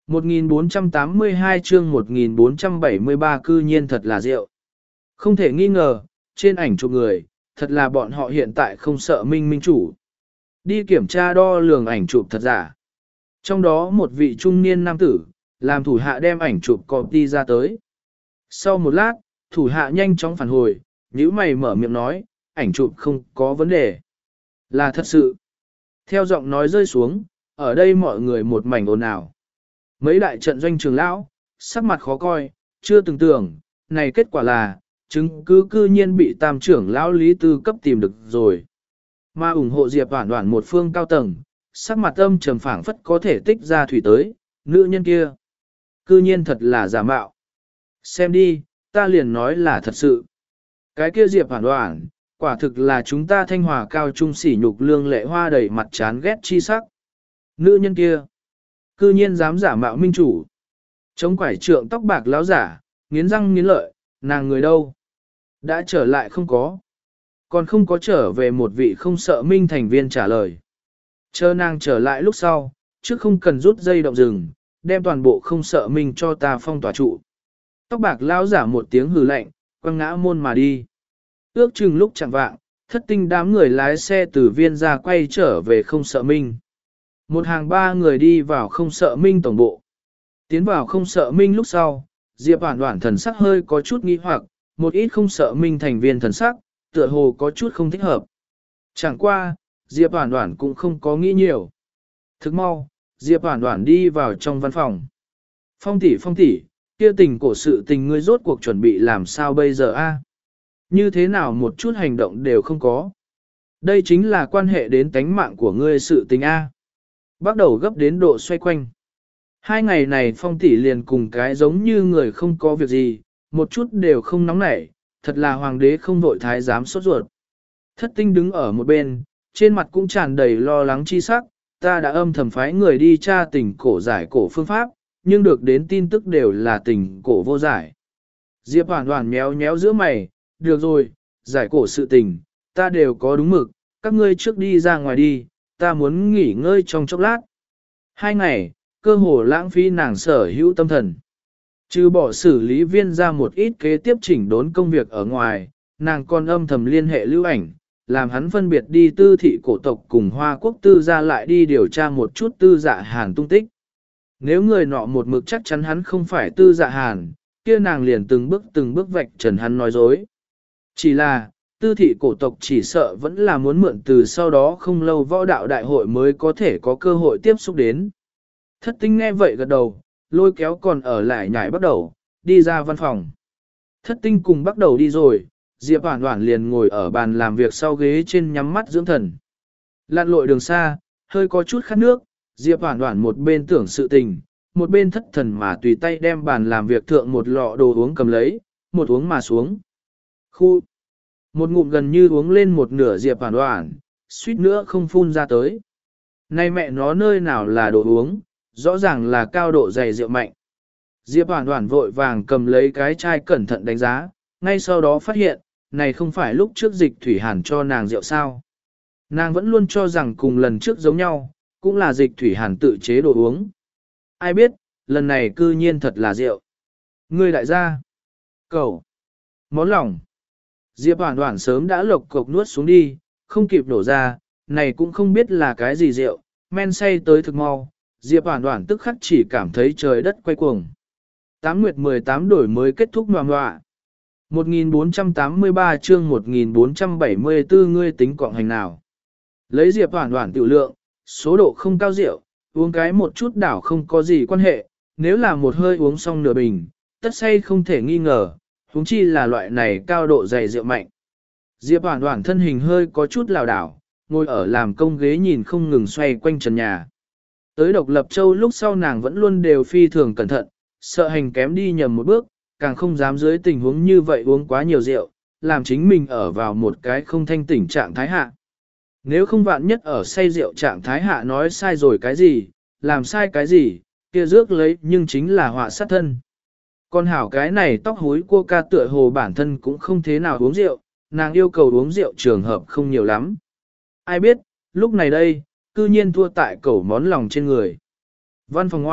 một nghìn bốn trăm tám mươi hai chương một nghìn bốn trăm bảy mươi ba cư nhiên thật là rượu. Không thể nghi ngờ, trên ảnh chụp người, thật là bọn họ hiện tại không sợ minh minh chủ. Đi kiểm tra đo lường ảnh chụp thật giả. Trong đó một vị trung niên nam tử, làm thủ hạ đem ảnh chụp copy ra tới. Sau một lát, thủ hạ nhanh chóng phản hồi, nhíu mày mở miệng nói, ảnh chụp không có vấn đề. Là thật sự. Theo giọng nói rơi xuống, ở đây mọi người một mảnh ồn ào. Mấy đại trận doanh trường lão, sắc mặt khó coi, chưa từng tưởng, này kết quả là, chứng cứ cư nhiên bị tam trưởng lão Lý Tư cấp tìm được rồi. Mà ủng hộ Diệp Hoản Hoản một phương cao tầng, sắc mặt âm trầm phảng phất có thể tích ra thủy tới, nữ nhân kia. Cư nhiên thật là giả mạo. Xem đi, ta liền nói là thật sự. Cái kia Diệp Hoản Hoản, quả thực là chúng ta Thanh Hòa cao trung sỉ nhục lương lệ hoa đầy mặt chán ghét chi sắc. Nữ nhân kia, cư nhiên dám giả mạo minh chủ. Chống quải trượng tóc bạc láo giả, nghiến răng nghiến lợi, nàng người đâu? Đã trở lại không có. Còn không có trở về một vị không sợ minh thành viên trả lời. Chờ nàng trở lại lúc sau, chứ không cần rút dây động rừng, đem toàn bộ không sợ minh cho ta phong tỏa trụ. Tóc bạc lao giả một tiếng hừ lạnh, quăng ngã môn mà đi. Ước chừng lúc chẳng vạng, thất tinh đám người lái xe từ viên ra quay trở về không sợ minh. Một hàng ba người đi vào không sợ minh tổng bộ. Tiến vào không sợ minh lúc sau, Diệp Hoản Hoản thần sắc hơi có chút nghi hoặc, một ít không sợ minh thành viên thần sắc, tựa hồ có chút không thích hợp. Chẳng qua, Diệp Hoản Hoản cũng không có nghĩ nhiều. Thức mau, Diệp Hoản Hoản đi vào trong văn phòng. Phong tỷ phong tỷ, kia tình cổ sự tình ngươi rốt cuộc chuẩn bị làm sao bây giờ a? Như thế nào một chút hành động đều không có. Đây chính là quan hệ đến tánh mạng của ngươi sự tình a. Bắt đầu gấp đến độ xoay quanh. Hai ngày này phong tỷ liền cùng cái giống như người không có việc gì, một chút đều không nóng nảy, thật là hoàng đế không vội thái giám sốt ruột. Thất tinh đứng ở một bên, trên mặt cũng tràn đầy lo lắng chi sắc, ta đã âm thầm phái người đi tra tình cổ giải cổ phương pháp, nhưng được đến tin tức đều là tình cổ vô giải. Diệp Hoản Hoản méo méo giữa mày, được rồi, giải cổ sự tình, ta đều có đúng mực, các ngươi trước đi ra ngoài đi, ta muốn nghỉ ngơi trong chốc lát. Hai ngày, cơ hồ lãng phí nàng sở hữu tâm thần. Trừ bỏ xử lý viên ra một ít kế tiếp chỉnh đốn công việc ở ngoài, nàng còn âm thầm liên hệ lưu ảnh, làm hắn phân biệt đi tư thị cổ tộc cùng Hoa Quốc tư ra lại đi điều tra một chút tư dạ hàn tung tích. Nếu người nọ một mực chắc chắn hắn không phải tư dạ hàn, kia nàng liền từng bước từng bước vạch trần hắn nói dối. Chỉ là, tư thị cổ tộc chỉ sợ vẫn là muốn mượn từ sau đó không lâu võ đạo đại hội mới có thể có cơ hội tiếp xúc đến. Thất tinh nghe vậy gật đầu, lôi kéo còn ở lại nhảy bắt đầu, đi ra văn phòng. Thất tinh cùng bắt đầu đi rồi, Diệp Hoản Hoản liền ngồi ở bàn làm việc sau ghế trên nhắm mắt dưỡng thần. Lặn lội đường xa, hơi có chút khát nước, Diệp Hoản Hoản một bên tưởng sự tình, một bên thất thần mà tùy tay đem bàn làm việc thượng một lọ đồ uống cầm lấy, một uống mà xuống. Khu! Một ngụm gần như uống lên một nửa Diệp Hoản Hoản, suýt nữa không phun ra tới. Nay mẹ nó nơi nào là đồ uống, rõ ràng là cao độ dày rượu mạnh. Diệp Hoản Hoản vội vàng cầm lấy cái chai cẩn thận đánh giá, ngay sau đó phát hiện, này không phải lúc trước dịch thủy hàn cho nàng rượu sao. Nàng vẫn luôn cho rằng cùng lần trước giống nhau, cũng là dịch thủy hàn tự chế đồ uống. Ai biết, lần này cư nhiên thật là rượu. Ngươi đại gia, cầu, món lòng. Diệp Hoản Hoản sớm đã lộc cộc nuốt xuống đi, không kịp đổ ra, này cũng không biết là cái gì rượu, men say tới thực mau. Diệp Hoản Hoản tức khắc chỉ cảm thấy trời đất quay cuồng. Tám nguyệt mười tám đổi mới kết thúc ngoà ngoạ. một nghìn bốn trăm tám mươi ba chương một nghìn bốn trăm bảy mươi tư ngươi tính cộng hành nào. Lấy Diệp Hoản Hoản tiểu lượng, số độ không cao rượu, uống cái một chút đảo không có gì quan hệ, nếu là một hơi uống xong nửa bình, tất say không thể nghi ngờ, huống chi là loại này cao độ dày rượu mạnh. Diệp Hoản Hoản thân hình hơi có chút lảo đảo, ngồi ở làm công ghế nhìn không ngừng xoay quanh trần nhà. Tới độc lập châu lúc sau nàng vẫn luôn đều phi thường cẩn thận, sợ hành kém đi nhầm một bước, càng không dám dưới tình huống như vậy uống quá nhiều rượu, làm chính mình ở vào một cái không thanh tỉnh trạng thái hạ. Nếu không vạn nhất ở say rượu trạng thái hạ nói sai rồi cái gì, làm sai cái gì, kia rước lấy nhưng chính là họa sát thân. Còn hảo cái này tóc húi cua ca tựa hồ bản thân cũng không thế nào uống rượu, nàng yêu cầu uống rượu trường hợp không nhiều lắm. Ai biết, lúc này đây, cư nhiên thua tại cẩu món lòng trên người. Văn phòng ngoại,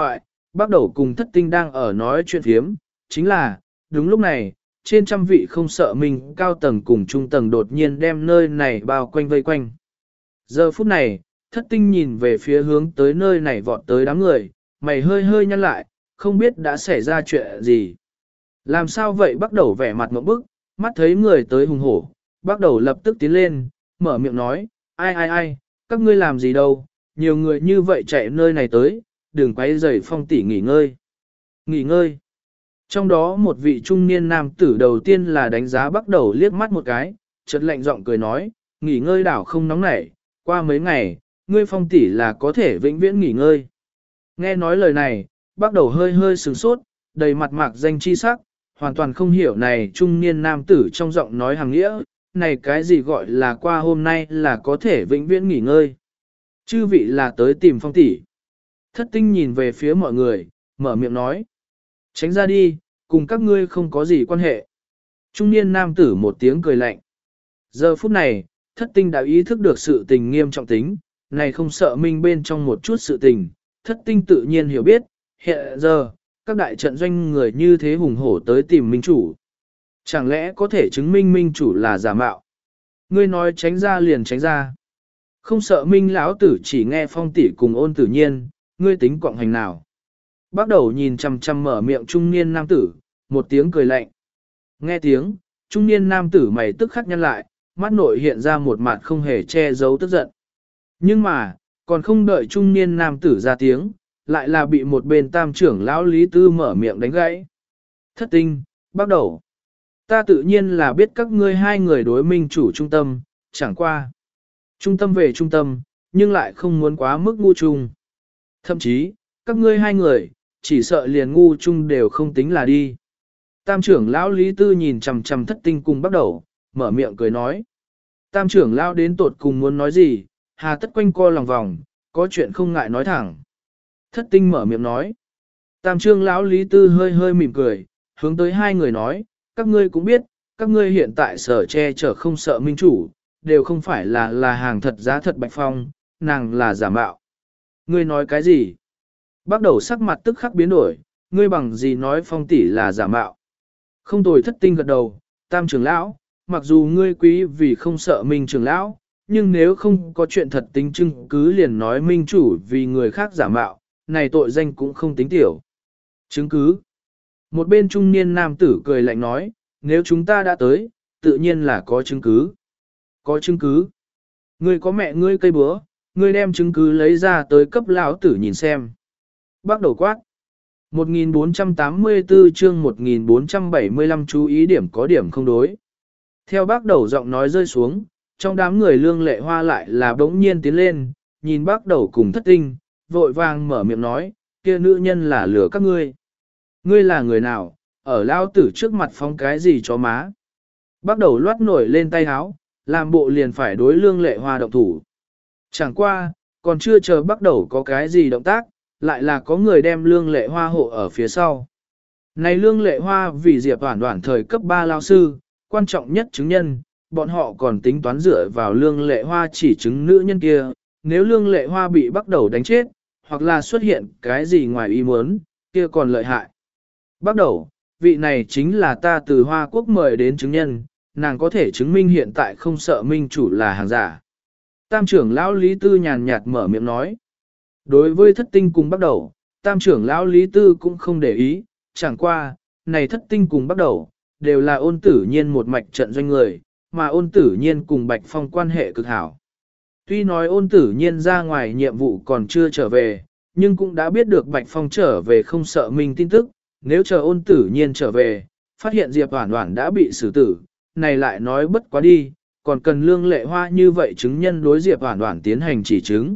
bắt đầu cùng thất tinh đang ở nói chuyện phiếm, chính là, đúng lúc này, trên trăm vị không sợ mình cao tầng cùng trung tầng đột nhiên đem nơi này bao quanh vây quanh. Giờ phút này, thất tinh nhìn về phía hướng tới nơi này vọt tới đám người, mày hơi hơi nhăn lại, không biết đã xảy ra chuyện gì. Làm sao vậy bắt đầu vẻ mặt ngộp bức, mắt thấy người tới hùng hổ, bắt đầu lập tức tiến lên, mở miệng nói, ai ai ai, các ngươi làm gì đâu, nhiều người như vậy chạy nơi này tới, đừng quấy rầy Phong tỷ nghỉ ngơi. Nghỉ ngơi. Trong đó một vị trung niên nam tử đầu tiên là đánh giá bắt đầu liếc mắt một cái, chợt lạnh giọng cười nói, nghỉ ngơi đảo không nóng nảy, qua mấy ngày, ngươi Phong tỷ là có thể vĩnh viễn nghỉ ngơi. Nghe nói lời này, bắt đầu hơi hơi sửng sốt, đầy mặt mạc danh chi sắc, hoàn toàn không hiểu này trung niên nam tử trong giọng nói hàng nghĩa, này cái gì gọi là qua hôm nay là có thể vĩnh viễn nghỉ ngơi. Chư vị là tới tìm Phong tỷ. Thất tinh nhìn về phía mọi người, mở miệng nói. Tránh ra đi, cùng các ngươi không có gì quan hệ. Trung niên nam tử một tiếng cười lạnh. Giờ phút này, thất tinh đã ý thức được sự tình nghiêm trọng tính, này không sợ minh bên trong một chút sự tình, thất tinh tự nhiên hiểu biết, hiện giờ, các đại trận doanh người như thế hùng hổ tới tìm minh chủ. Chẳng lẽ có thể chứng minh minh chủ là giả mạo? Ngươi nói tránh ra liền tránh ra. Không sợ minh lão tử chỉ nghe Phong tỷ cùng ôn tử nhiên, ngươi tính quọng hành nào. Bắt đầu nhìn chằm chằm mở miệng trung niên nam tử, một tiếng cười lạnh. Nghe tiếng, trung niên nam tử mày tức khắc nhăn lại, mắt nội hiện ra một mặt không hề che giấu tức giận. Nhưng mà, còn không đợi trung niên nam tử ra tiếng, lại là bị một bên tam trưởng lão Lý Tư mở miệng đánh gãy. Thất tinh, bắt đầu. Ta tự nhiên là biết các ngươi hai người đối minh chủ trung tâm, chẳng qua. Trung tâm về trung tâm, nhưng lại không muốn quá mức ngu chung. Thậm chí, các ngươi hai người, chỉ sợ liền ngu chung đều không tính là đi. Tam trưởng lão Lý Tư nhìn chằm chằm thất tinh cùng bắt đầu, mở miệng cười nói. Tam trưởng lão đến tột cùng muốn nói gì, hà tất quanh co lòng vòng, có chuyện không ngại nói thẳng. Thất tinh mở miệng nói. Tam trưởng lão Lý Tư hơi hơi mỉm cười, hướng tới hai người nói, các ngươi cũng biết, các ngươi hiện tại sở che chở không sợ minh chủ, đều không phải là là hàng thật giá thật Bạch Phong, nàng là giả mạo. Ngươi nói cái gì? Bắt đầu sắc mặt tức khắc biến đổi, ngươi bằng gì nói Phong tỷ là giả mạo? Không tồi thất tinh gật đầu, tam trưởng lão, mặc dù ngươi quý vì không sợ minh trưởng lão, nhưng nếu không có chuyện thật tính chứng cứ liền nói minh chủ vì người khác giả mạo, này tội danh cũng không tính tiểu. Chứng cứ. Một bên trung niên nam tử cười lạnh nói, nếu chúng ta đã tới, tự nhiên là có chứng cứ. Có chứng cứ. Ngươi có mẹ ngươi cây búa, ngươi đem chứng cứ lấy ra tới cấp lão tử nhìn xem. Bắt đầu quát. một nghìn bốn trăm tám mươi tư chương một nghìn bốn trăm bảy mươi lăm chú ý điểm có điểm không đối. Theo bác đầu giọng nói rơi xuống, trong đám người lương lệ hoa lại là bỗng nhiên tiến lên, nhìn bác đầu cùng thất tinh, vội vàng mở miệng nói, kia nữ nhân là lừa các ngươi. Ngươi là người nào, ở lao tử trước mặt phong cái gì cho má. Bác đầu loát nổi lên tay háo, làm bộ liền phải đối lương lệ hoa động thủ. Chẳng qua, còn chưa chờ bác đầu có cái gì động tác, lại là có người đem lương lệ hoa hộ ở phía sau. Này lương lệ hoa vì Diệp Hoản Hoản thời cấp ba lao sư, quan trọng nhất chứng nhân, bọn họ còn tính toán dựa vào lương lệ hoa chỉ chứng nữ nhân kia, nếu lương lệ hoa bị bắt đầu đánh chết, hoặc là xuất hiện cái gì ngoài ý muốn, kia còn lợi hại. Bắt đầu, vị này chính là ta từ Hoa Quốc mời đến chứng nhân, nàng có thể chứng minh hiện tại không sợ minh chủ là hàng giả. Tam trưởng lão Lý Tư nhàn nhạt mở miệng nói. Đối với thất tinh cùng bắt đầu, tam trưởng lão Lý Tư cũng không để ý, chẳng qua, này thất tinh cùng bắt đầu, đều là ôn tử nhiên một mạch trận doanh người, mà ôn tử nhiên cùng Bạch Phong quan hệ cực hảo. Tuy nói ôn tử nhiên ra ngoài nhiệm vụ còn chưa trở về, nhưng cũng đã biết được Bạch Phong trở về không sợ mình tin tức, nếu chờ ôn tử nhiên trở về, phát hiện Diệp Hoản Hoản đã bị xử tử, này lại nói bất quá đi, còn cần lương lệ hoa như vậy chứng nhân đối Diệp Hoản Hoản tiến hành chỉ chứng.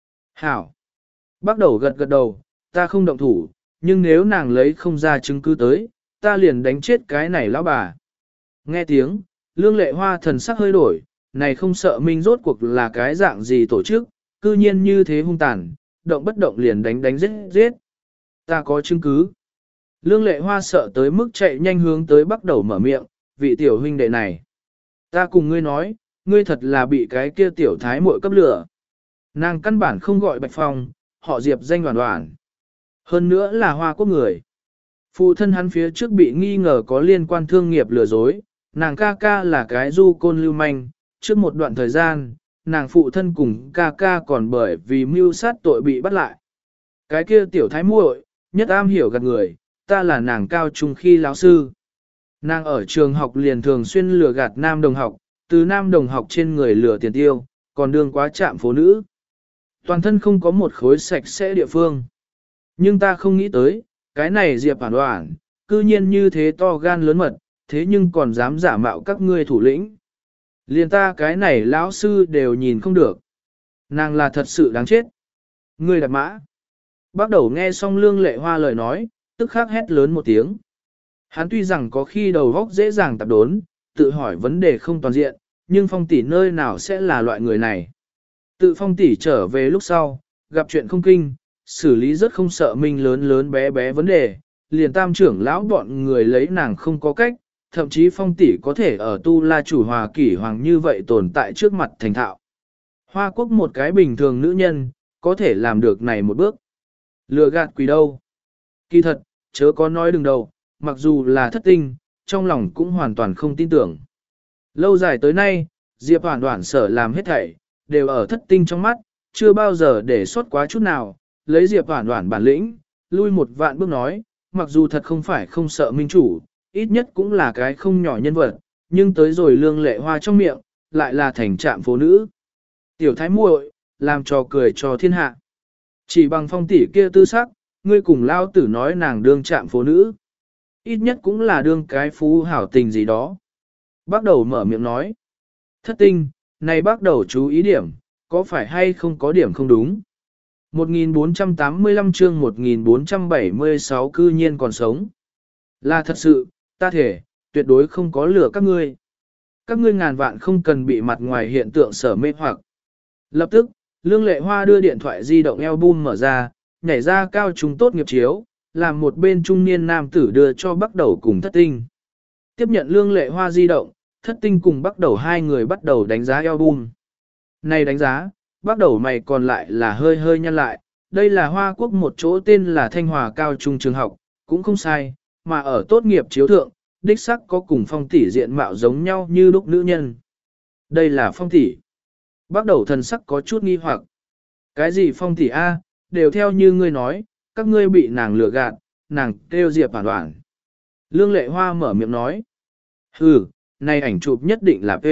Hảo! Bắt đầu gật gật đầu, ta không động thủ, nhưng nếu nàng lấy không ra chứng cứ tới, ta liền đánh chết cái này lão bà. Nghe tiếng, lương lệ hoa thần sắc hơi đổi, này không sợ minh rốt cuộc là cái dạng gì tổ chức, cư nhiên như thế hung tàn, động bất động liền đánh đánh giết giết. Ta có chứng cứ. Lương lệ hoa sợ tới mức chạy nhanh hướng tới bắt đầu mở miệng, vị tiểu huynh đệ này. Ta cùng ngươi nói, ngươi thật là bị cái kia tiểu thái muội cấp lửa. Nàng căn bản không gọi Bạch Phong, họ Diệp danh Hoản Hoản. Hơn nữa là Hoa Quốc người. Phụ thân hắn phía trước bị nghi ngờ có liên quan thương nghiệp lừa dối, nàng ca ca là cái du côn lưu manh, trước một đoạn thời gian, nàng phụ thân cùng ca ca còn bởi vì mưu sát tội bị bắt lại. Cái kia tiểu thái muội, nhất am hiểu gạt người, ta là nàng cao trung khi lão sư. Nàng ở trường học liền thường xuyên lừa gạt nam đồng học, từ nam đồng học trên người lừa tiền tiêu, còn đương quá chạm phố nữ. Toàn thân không có một khối sạch sẽ địa phương. Nhưng ta không nghĩ tới, cái này Diệp Phản Đoản, cư nhiên như thế to gan lớn mật, thế nhưng còn dám giả mạo các ngươi thủ lĩnh. Liền ta cái này lão sư đều nhìn không được. Nàng là thật sự đáng chết. Ngươi đặt mã. Bác đầu nghe xong Lương Lệ Hoa lời nói, tức khắc hét lớn một tiếng. Hắn tuy rằng có khi đầu góc dễ dàng tạp đốn, tự hỏi vấn đề không toàn diện, nhưng Phong tỷ nơi nào sẽ là loại người này. Tự Phong tỷ trở về lúc sau, gặp chuyện không kinh, xử lý rất không sợ mình lớn lớn bé bé vấn đề, liền tam trưởng lão bọn người lấy nàng không có cách, thậm chí Phong tỷ có thể ở tu la chủ hòa kỷ hoàng như vậy tồn tại trước mặt thành thạo. Hoa Quốc một cái bình thường nữ nhân, có thể làm được này một bước. Lừa gạt quỷ đâu. Kỳ thật, chớ có nói đừng đầu, mặc dù là thất tinh, trong lòng cũng hoàn toàn không tin tưởng. Lâu dài tới nay, Diệp Hoàn Đoản sở làm hết thảy, đều ở thất tinh trong mắt, chưa bao giờ để sót quá chút nào, lấy Diệp Hoàn Đoản bản lĩnh, lui một vạn bước nói, mặc dù thật không phải không sợ minh chủ, ít nhất cũng là cái không nhỏ nhân vật, nhưng tới rồi Lương Lệ Hoa trong miệng, lại là thành trạm phố nữ. Tiểu thái muội, làm trò cười cho thiên hạ. Chỉ bằng Phong tỷ kia tư sắc, ngươi cùng lao tử nói nàng đương trạm phố nữ. Ít nhất cũng là đương cái phú hảo tình gì đó. Bác đầu mở miệng nói. Thất tinh, này bác đầu chú ý điểm, có phải hay không có điểm không đúng? một nghìn bốn trăm tám mươi lăm chương một nghìn bốn trăm bảy mươi sáu cư nhiên còn sống. Là thật sự, ta thể, tuyệt đối không có lừa các ngươi. Các ngươi ngàn vạn không cần bị mặt ngoài hiện tượng sở mê hoặc. Lập tức, Lương Lệ Hoa đưa điện thoại di động album mở ra, nhảy ra cao trung tốt nghiệp chiếu, làm một bên trung niên nam tử đưa cho bắt đầu cùng thất tinh. Tiếp nhận Lương Lệ Hoa di động, thất tinh cùng bắt đầu hai người bắt đầu đánh giá album. Này đánh giá, bắt đầu mày còn lại là hơi hơi nhăn lại, đây là Hoa Quốc một chỗ tên là Thanh Hòa Cao Trung trường học, cũng không sai, mà ở tốt nghiệp chiếu thượng, đích sắc có cùng Phong tỷ diện mạo giống nhau như lúc nữ nhân. Đây là Phong tỷ. Bắt đầu thần sắc có chút nghi hoặc. Cái gì Phong tỷ A, đều theo như ngươi nói, các ngươi bị nàng lừa gạt, nàng kêu Diệp Phản Đoản. Lương Lệ Hoa mở miệng nói. Hừ, này ảnh chụp nhất định là P.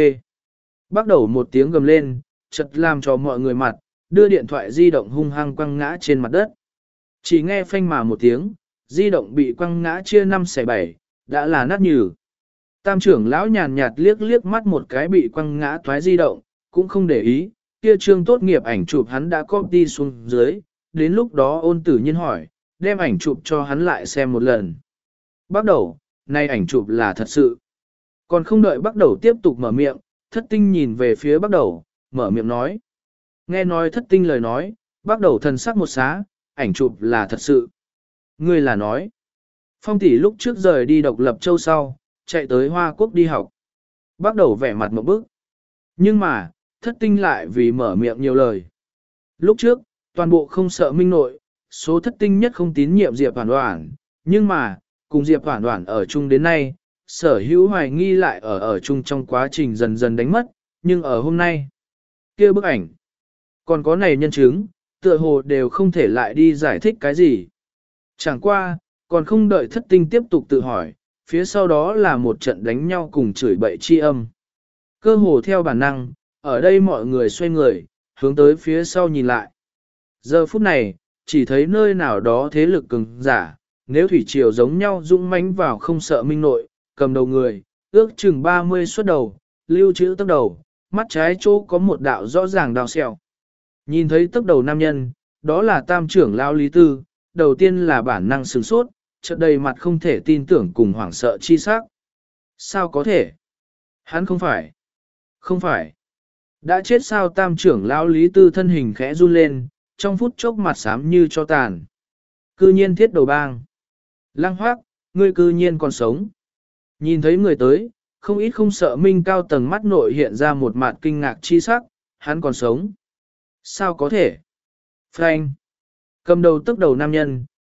Bắt đầu một tiếng gầm lên, chợt làm cho mọi người mặt, đưa điện thoại di động hung hăng quăng ngã trên mặt đất. Chỉ nghe phanh mà một tiếng, di động bị quăng ngã chia năm xẻ bảy, đã là nát nhừ. Tam trưởng lão nhàn nhạt liếc liếc mắt một cái bị quăng ngã thoái di động, cũng không để ý, kia trương tốt nghiệp ảnh chụp hắn đã copy xuống dưới, đến lúc đó ôn tử nhiên hỏi, đem ảnh chụp cho hắn lại xem một lần. Bắt đầu, nay ảnh chụp là thật sự. Còn không đợi bắt đầu tiếp tục mở miệng, thất tinh nhìn về phía bắt đầu, mở miệng nói. Nghe nói thất tinh lời nói, bắt đầu thần sắc một xá, ảnh chụp là thật sự. Ngươi là nói. Phong tỷ lúc trước rời đi độc lập châu sau, chạy tới Hoa Quốc đi học. Bắt đầu vẻ mặt một bức. Nhưng mà, thất tinh lại vì mở miệng nhiều lời. Lúc trước, toàn bộ không sợ minh nội, số thất tinh nhất không tín nhiệm Diệp Hoàn Đoản, nhưng mà, cùng Diệp Hoàn Đoản ở chung đến nay, sở hữu hoài nghi lại ở ở chung trong quá trình dần dần đánh mất, nhưng ở hôm nay, kia bức ảnh, còn có này nhân chứng, tựa hồ đều không thể lại đi giải thích cái gì. Chẳng qua, còn không đợi thất tinh tiếp tục tự hỏi, phía sau đó là một trận đánh nhau cùng chửi bậy chi âm. Cơ hồ theo bản năng, ở đây mọi người xoay người, hướng tới phía sau nhìn lại. Giờ phút này, chỉ thấy nơi nào đó thế lực cường giả, nếu thủy triều giống nhau dũng mãnh vào không sợ minh nội, cầm đầu người, ước chừng ba mươi xuất đầu, lưu trữ tốc đầu, mắt trái chỗ có một đạo rõ ràng đào sẹo. Nhìn thấy tốc đầu nam nhân, đó là tam trưởng lão Lý Tư, đầu tiên là bản năng sửng sốt, chợt đầy mặt không thể tin tưởng cùng hoảng sợ chi sắc. Sao có thể? Hắn không phải. Không phải. Đã chết sao tam trưởng lão Lý Tư thân hình khẽ run lên, trong phút chốc mặt xám như cho tàn. Cư nhiên thiết đầu bang. Lăng Hoác, ngươi cư nhiên còn sống. Nhìn thấy người tới, không ít không sợ minh cao tầng mắt nội hiện ra một mặt kinh ngạc chi sắc, hắn còn sống. Sao có thể? Frank. Cầm đầu tức đầu nam nhân,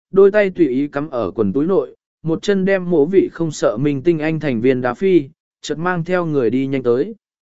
đôi tay tùy ý cắm ở quần túi nội, một chân đem mỗ vị không sợ minh tinh anh thành viên đá phi, chợt mang theo người đi nhanh tới.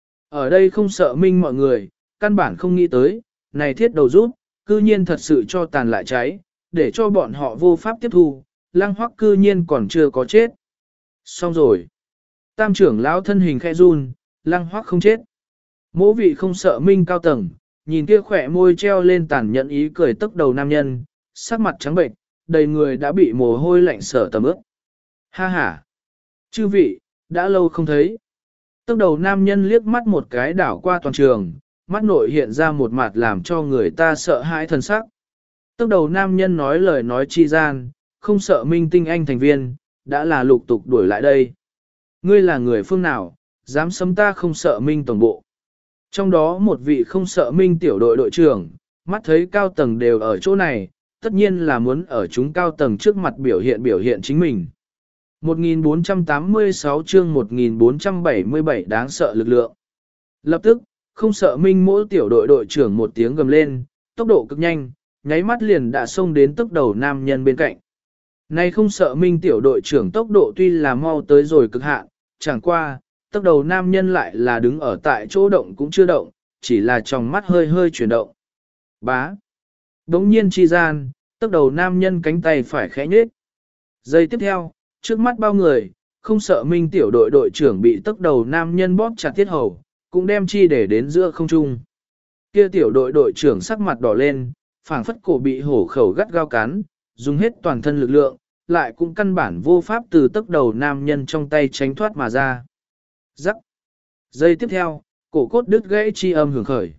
Ở đây không sợ minh mọi người, căn bản không nghĩ tới, này thiết đầu rút, cư nhiên thật sự cho tàn lại cháy, để cho bọn họ vô pháp tiếp thu, Lăng Hoắc cư nhiên còn chưa có chết. Xong rồi. Tam trưởng lão thân hình khẽ run, Lăng Hoắc không chết. Mỗ vị không sợ minh cao tầng, nhìn kia khỏe môi treo lên tàn nhẫn ý cười tức đầu nam nhân, sắc mặt trắng bệnh, đầy người đã bị mồ hôi lạnh sở tầm ướt. Ha ha! Chư vị, đã lâu không thấy. Tức đầu nam nhân liếc mắt một cái đảo qua toàn trường, mắt nội hiện ra một mặt làm cho người ta sợ hãi thần sắc. Tức đầu nam nhân nói lời nói chi gian, không sợ minh tinh anh thành viên, đã là lục tục đuổi lại đây. Ngươi là người phương nào, dám xâm ta không sợ minh tổng bộ. Trong đó một vị không sợ minh tiểu đội đội trưởng, mắt thấy cao tầng đều ở chỗ này, tất nhiên là muốn ở chúng cao tầng trước mặt biểu hiện biểu hiện chính mình. một nghìn bốn trăm tám mươi sáu chương một nghìn bốn trăm bảy mươi bảy đáng sợ lực lượng. Lập tức, không sợ minh mỗi tiểu đội đội trưởng một tiếng gầm lên, tốc độ cực nhanh, nháy mắt liền đã xông đến tức đầu nam nhân bên cạnh. Này không sợ minh tiểu đội trưởng tốc độ tuy là mau tới rồi cực hạn, chẳng qua, tức đầu nam nhân lại là đứng ở tại chỗ động cũng chưa động, chỉ là trong mắt hơi hơi chuyển động. Bá. Đống nhiên chi gian, tức đầu nam nhân cánh tay phải khẽ nhết. Giây tiếp theo, trước mắt bao người, không sợ minh tiểu đội đội trưởng bị tức đầu nam nhân bóp chặt tiết hầu, cũng đem chi để đến giữa không trung. Kia tiểu đội đội trưởng sắc mặt đỏ lên, phảng phất cổ bị hổ khẩu gắt gao cắn, dùng hết toàn thân lực lượng, lại cũng căn bản vô pháp từ tức đầu nam nhân trong tay tránh thoát mà ra. Rắc. Giây tiếp theo, cổ cốt đứt gãy chi âm hưởng khởi.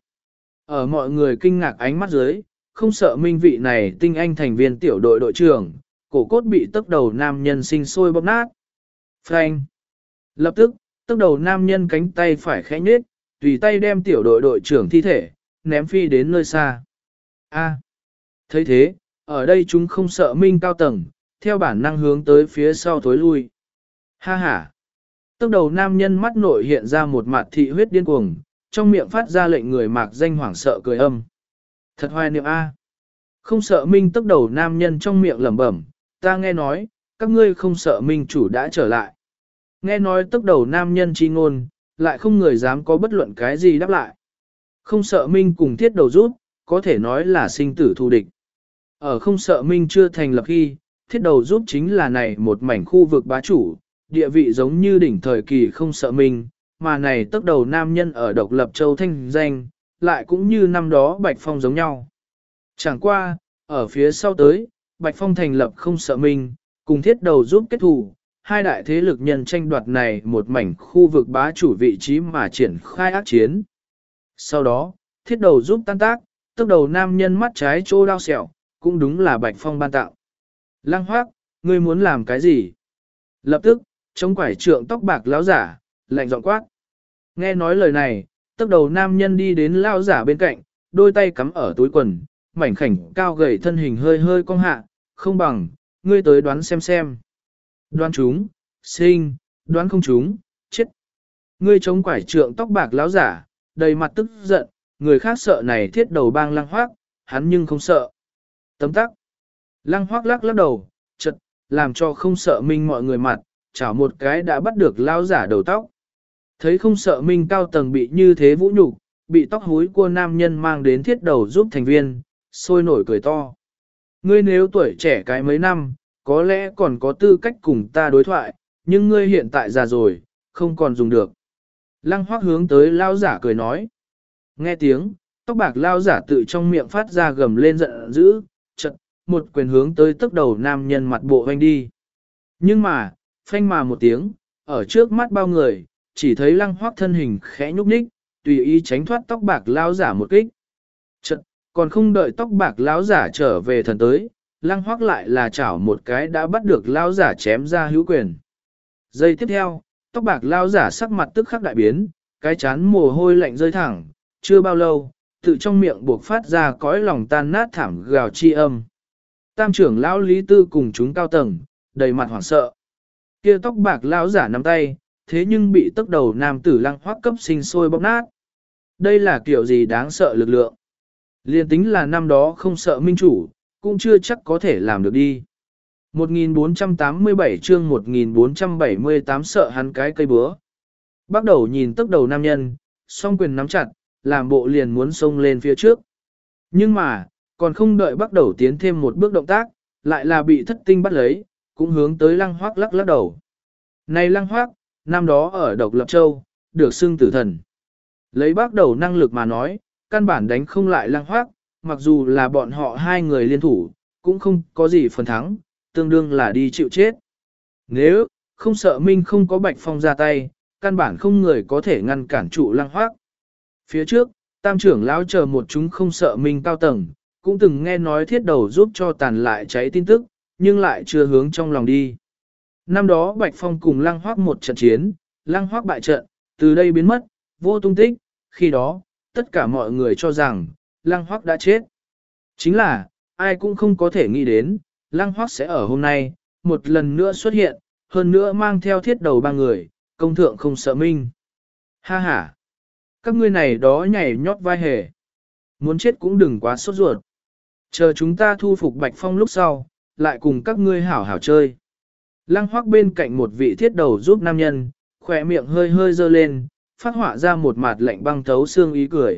Ở mọi người kinh ngạc ánh mắt dưới, không sợ minh vị này tinh anh thành viên tiểu đội đội trưởng, cổ cốt bị tức đầu nam nhân sinh sôi bóp nát. Phanh. Lập tức, tức đầu nam nhân cánh tay phải khẽ nhếch, tùy tay đem tiểu đội đội trưởng thi thể, ném phi đến nơi xa. A. Thấy thế, ở đây chúng không sợ minh cao tầng, theo bản năng hướng tới phía sau thối lui. Ha ha. Tức đầu nam nhân mắt nội hiện ra một mặt thị huyết điên cuồng, trong miệng phát ra lệnh người mạc danh hoảng sợ cười âm. Thật hoài niệm A. Không sợ minh tức đầu nam nhân trong miệng lẩm bẩm, ta nghe nói, các ngươi không sợ minh chủ đã trở lại. Nghe nói tức đầu nam nhân chi ngôn, lại không người dám có bất luận cái gì đáp lại. Không sợ minh cùng thiết đầu rút, có thể nói là sinh tử thù địch. Ở không sợ minh chưa thành lập khi, thiết đầu rút chính là này một mảnh khu vực bá chủ, địa vị giống như đỉnh thời kỳ không sợ minh, mà này tức đầu nam nhân ở độc lập châu thanh danh, lại cũng như năm đó Bạch Phong giống nhau. Chẳng qua, ở phía sau tới, Bạch Phong thành lập không sợ minh, cùng thiết đầu giúp kết thù, hai đại thế lực nhân tranh đoạt này một mảnh khu vực bá chủ vị trí mà triển khai ác chiến. Sau đó, thiết đầu giúp tan tác, tức đầu nam nhân mắt trái chỗ đau sẹo, cũng đúng là Bạch Phong ban tạo. Lăng Hoác, ngươi muốn làm cái gì? Lập tức, chống quải trượng tóc bạc lão giả, lạnh giọng quát. Nghe nói lời này, tức đầu nam nhân đi đến lão giả bên cạnh, đôi tay cắm ở túi quần, mảnh khảnh cao gầy thân hình hơi hơi cong hạ, không bằng, ngươi tới đoán xem xem. Đoán chúng, sinh, đoán không chúng, chết. Ngươi chống quải trượng tóc bạc lão giả, đầy mặt tức giận, người khác sợ này thiết đầu bang Lăng Hoác, hắn nhưng không sợ. Tấm tắc. Lăng Hoác lắc lắc đầu, chật, làm cho không sợ minh mọi người mặt, chảo một cái đã bắt được lão giả đầu tóc. Thấy không sợ minh cao tầng bị như thế vũ nhục, bị tóc húi của nam nhân mang đến thiết đầu giúp thành viên, sôi nổi cười to. Ngươi nếu tuổi trẻ cái mấy năm, có lẽ còn có tư cách cùng ta đối thoại, nhưng ngươi hiện tại già rồi, không còn dùng được. Lăng Hoác hướng tới lao giả cười nói. Nghe tiếng, tóc bạc lao giả tự trong miệng phát ra gầm lên giận dữ, chật, một quyền hướng tới tức đầu nam nhân mặt bộ hoanh đi. Nhưng mà, phanh mà một tiếng, ở trước mắt bao người, chỉ thấy Lăng Hoác thân hình khẽ nhúc nhích, tùy ý tránh thoát tóc bạc lao giả một kích. Chật, còn không đợi tóc bạc lão giả trở về thần tới, Lăng Hoác lại là chảo một cái đã bắt được lão giả chém ra hữu quyền. Giây tiếp theo, tóc bạc lão giả sắc mặt tức khắc đại biến, cái chán mồ hôi lạnh rơi thẳng, chưa bao lâu, tự trong miệng buộc phát ra cõi lòng tan nát thảm gào chi âm. Tam trưởng lão Lý Tư cùng chúng cao tầng, đầy mặt hoảng sợ. Kia tóc bạc lão giả nắm tay, thế nhưng bị tốc đầu nam tử Lăng Hoác cấp sinh sôi bóp nát. Đây là kiểu gì đáng sợ lực lượng. Liên tính là năm đó không sợ minh chủ, cũng chưa chắc có thể làm được đi. một nghìn bốn trăm tám mươi bảy chương một nghìn bốn trăm bảy mươi tám sợ hắn cái cây búa. Bắt đầu nhìn tức đầu nam nhân, song quyền nắm chặt, làm bộ liền muốn xông lên phía trước. Nhưng mà, còn không đợi bắt đầu tiến thêm một bước động tác, lại là bị thất tinh bắt lấy, cũng hướng tới lăng hoác lắc lắc đầu. Này lăng hoác, năm đó ở Độc Lập Châu, được xưng tử thần. Lấy bắt đầu năng lực mà nói, căn bản đánh không lại lăng hoác, mặc dù là bọn họ hai người liên thủ, cũng không có gì phần thắng, tương đương là đi chịu chết. Nếu, không sợ Minh không có Bạch Phong ra tay, căn bản không người có thể ngăn cản trụ lăng hoác. Phía trước, tam trưởng lão chờ một chúng không sợ Minh cao tầng, cũng từng nghe nói thiết đầu giúp cho tàn lại cháy tin tức, nhưng lại chưa hướng trong lòng đi. Năm đó Bạch Phong cùng lăng hoác một trận chiến, lăng hoác bại trận, từ đây biến mất, vô tung tích, khi đó, tất cả mọi người cho rằng, lăng hoác đã chết. Chính là, ai cũng không có thể nghĩ đến, lăng hoác sẽ ở hôm nay, một lần nữa xuất hiện, hơn nữa mang theo thiết đầu ba người, công thượng không sợ Minh. Ha ha! Các ngươi này đó nhảy nhót vai hề. Muốn chết cũng đừng quá sốt ruột. Chờ chúng ta thu phục Bạch Phong lúc sau, lại cùng các ngươi hảo hảo chơi. Lăng hoác bên cạnh một vị thiết đầu giúp nam nhân, khỏe miệng hơi hơi dơ lên, phát họa ra một mặt lạnh băng thấu xương ý cười.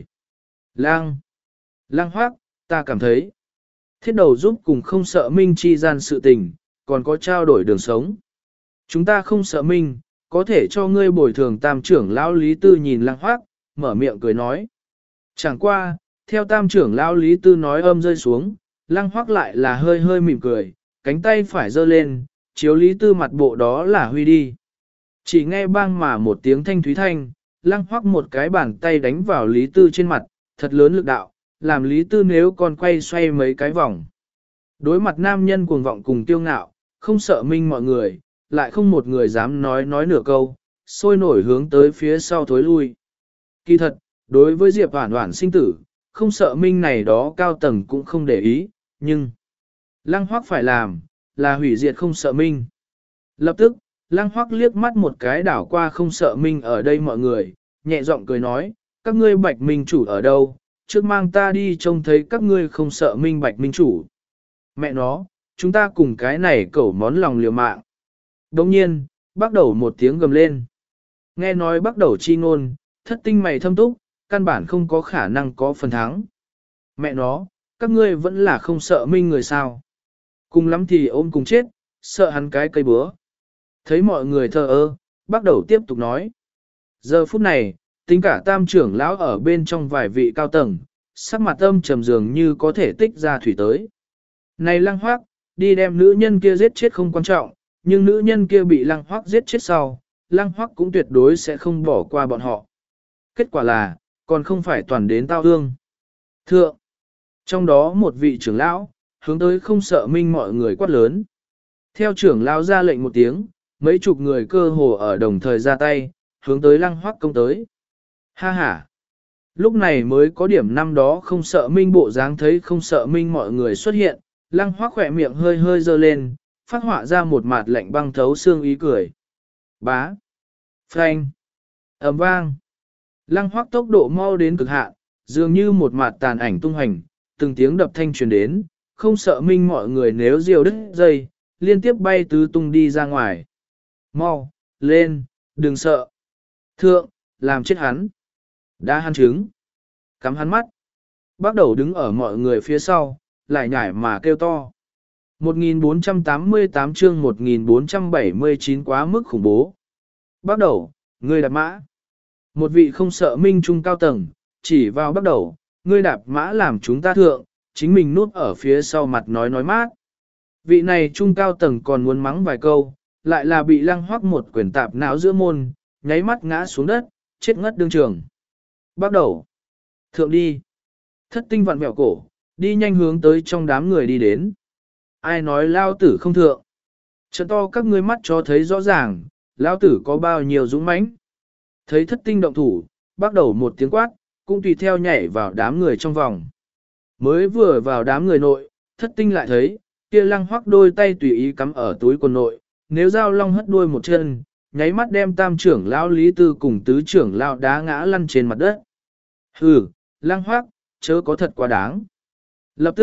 Lăng! Lăng hoác, ta cảm thấy. Thiết đầu giúp cùng không sợ Minh chi gian sự tình, còn có trao đổi đường sống. Chúng ta không sợ Minh, có thể cho ngươi bồi thường tam trưởng lão Lý Tư nhìn lăng hoác, mở miệng cười nói. Chẳng qua, theo tam trưởng lão Lý Tư nói âm rơi xuống, lăng hoác lại là hơi hơi mỉm cười, cánh tay phải giơ lên, chiếu Lý Tư mặt bộ đó là huy đi. Chỉ nghe bang mà một tiếng thanh thúy thanh, lăng hoác một cái bàn tay đánh vào Lý Tư trên mặt, thật lớn lực đạo, làm Lý Tư nếu còn quay xoay mấy cái vòng. Đối mặt nam nhân cuồng vọng cùng tiêu ngạo, không sợ Minh mọi người, lại không một người dám nói nói nửa câu, sôi nổi hướng tới phía sau thối lui. Kỳ thật, đối với Diệp Hoản Hoản sinh tử, không sợ Minh này đó cao tầng cũng không để ý, nhưng lăng hoác phải làm, là hủy diệt không sợ Minh. Lập tức, lăng hoác liếc mắt một cái đảo qua không sợ Minh ở đây mọi người, nhẹ giọng cười nói, các ngươi Bạch Minh chủ ở đâu, trước mang ta đi trông thấy các ngươi không sợ Minh Bạch Minh chủ. Mẹ nó, chúng ta cùng cái này cẩu món lòng liều mạng. Đồng nhiên, bắt đầu một tiếng gầm lên. Nghe nói bắt đầu chi ngôn, thất tinh mày thâm túc, căn bản không có khả năng có phần thắng. Mẹ nó, các ngươi vẫn là không sợ Minh người sao. Cùng lắm thì ôm cùng chết, sợ hắn cái cây búa. Thấy mọi người thờ ơ, bắt đầu tiếp tục nói. Giờ phút này, tính cả tam trưởng lão ở bên trong vài vị cao tầng, sắc mặt âm trầm dường như có thể tích ra thủy tới. Này lăng hoác, đi đem nữ nhân kia giết chết không quan trọng, nhưng nữ nhân kia bị lăng hoác giết chết sau, lăng hoác cũng tuyệt đối sẽ không bỏ qua bọn họ. Kết quả là, còn không phải toàn đến tao hương. Thượng, trong đó một vị trưởng lão, hướng tới không sợ Minh mọi người quát lớn. Theo trưởng lão ra lệnh một tiếng, mấy chục người cơ hồ ở đồng thời ra tay, hướng tới lăng hoác công tới. Ha ha! Lúc này mới có điểm năm đó không sợ Minh bộ dáng thấy không sợ Minh mọi người xuất hiện, lăng hoác khỏe miệng hơi hơi dơ lên, phát họa ra một mặt lạnh băng thấu xương ý cười. Bá! Phanh! Ầm vang! Lăng hoác tốc độ mau đến cực hạn, dường như một mặt tàn ảnh tung hành, từng tiếng đập thanh truyền đến, không sợ Minh mọi người nếu diều đứt dây, liên tiếp bay tứ tung đi ra ngoài. Mau! Lên! Đừng sợ! Thượng! Làm chết hắn! Đã hắn trứng! Cắm hắn mắt! Bắt đầu đứng ở mọi người phía sau, lại nhảy mà kêu to. một nghìn bốn trăm tám mươi tám chương một nghìn bốn trăm bảy mươi chín quá mức khủng bố. Bắt đầu, ngươi đạp mã. Một vị không sợ Minh trung cao tầng, chỉ vào bắt đầu, ngươi đạp mã làm chúng ta thượng, chính mình núp ở phía sau mặt nói nói mát. Vị này trung cao tầng còn muốn mắng vài câu, lại là bị lăng hoắc một quyền tạp não giữa môn, nháy mắt ngã xuống đất, chết ngất đương trường. Bắt đầu, thượng đi. Thất tinh vặn vẹo cổ, đi nhanh hướng tới trong đám người đi đến. Ai nói lao tử không thượng? Trận to các ngươi mắt cho thấy rõ ràng, lao tử có bao nhiêu dũng mãnh. Thấy thất tinh động thủ, bắt đầu một tiếng quát, cũng tùy theo nhảy vào đám người trong vòng. Mới vừa vào đám người nội, thất tinh lại thấy, kia lăng hoắc đôi tay tùy ý cắm ở túi quần nội, nếu giao long hất đuôi một chân, nháy mắt đem tam trưởng lão Lý Tư cùng tứ trưởng lão đá ngã lăn trên mặt đất. Hừ, lăng hoắc, chớ có thật quá đáng. Lập tức,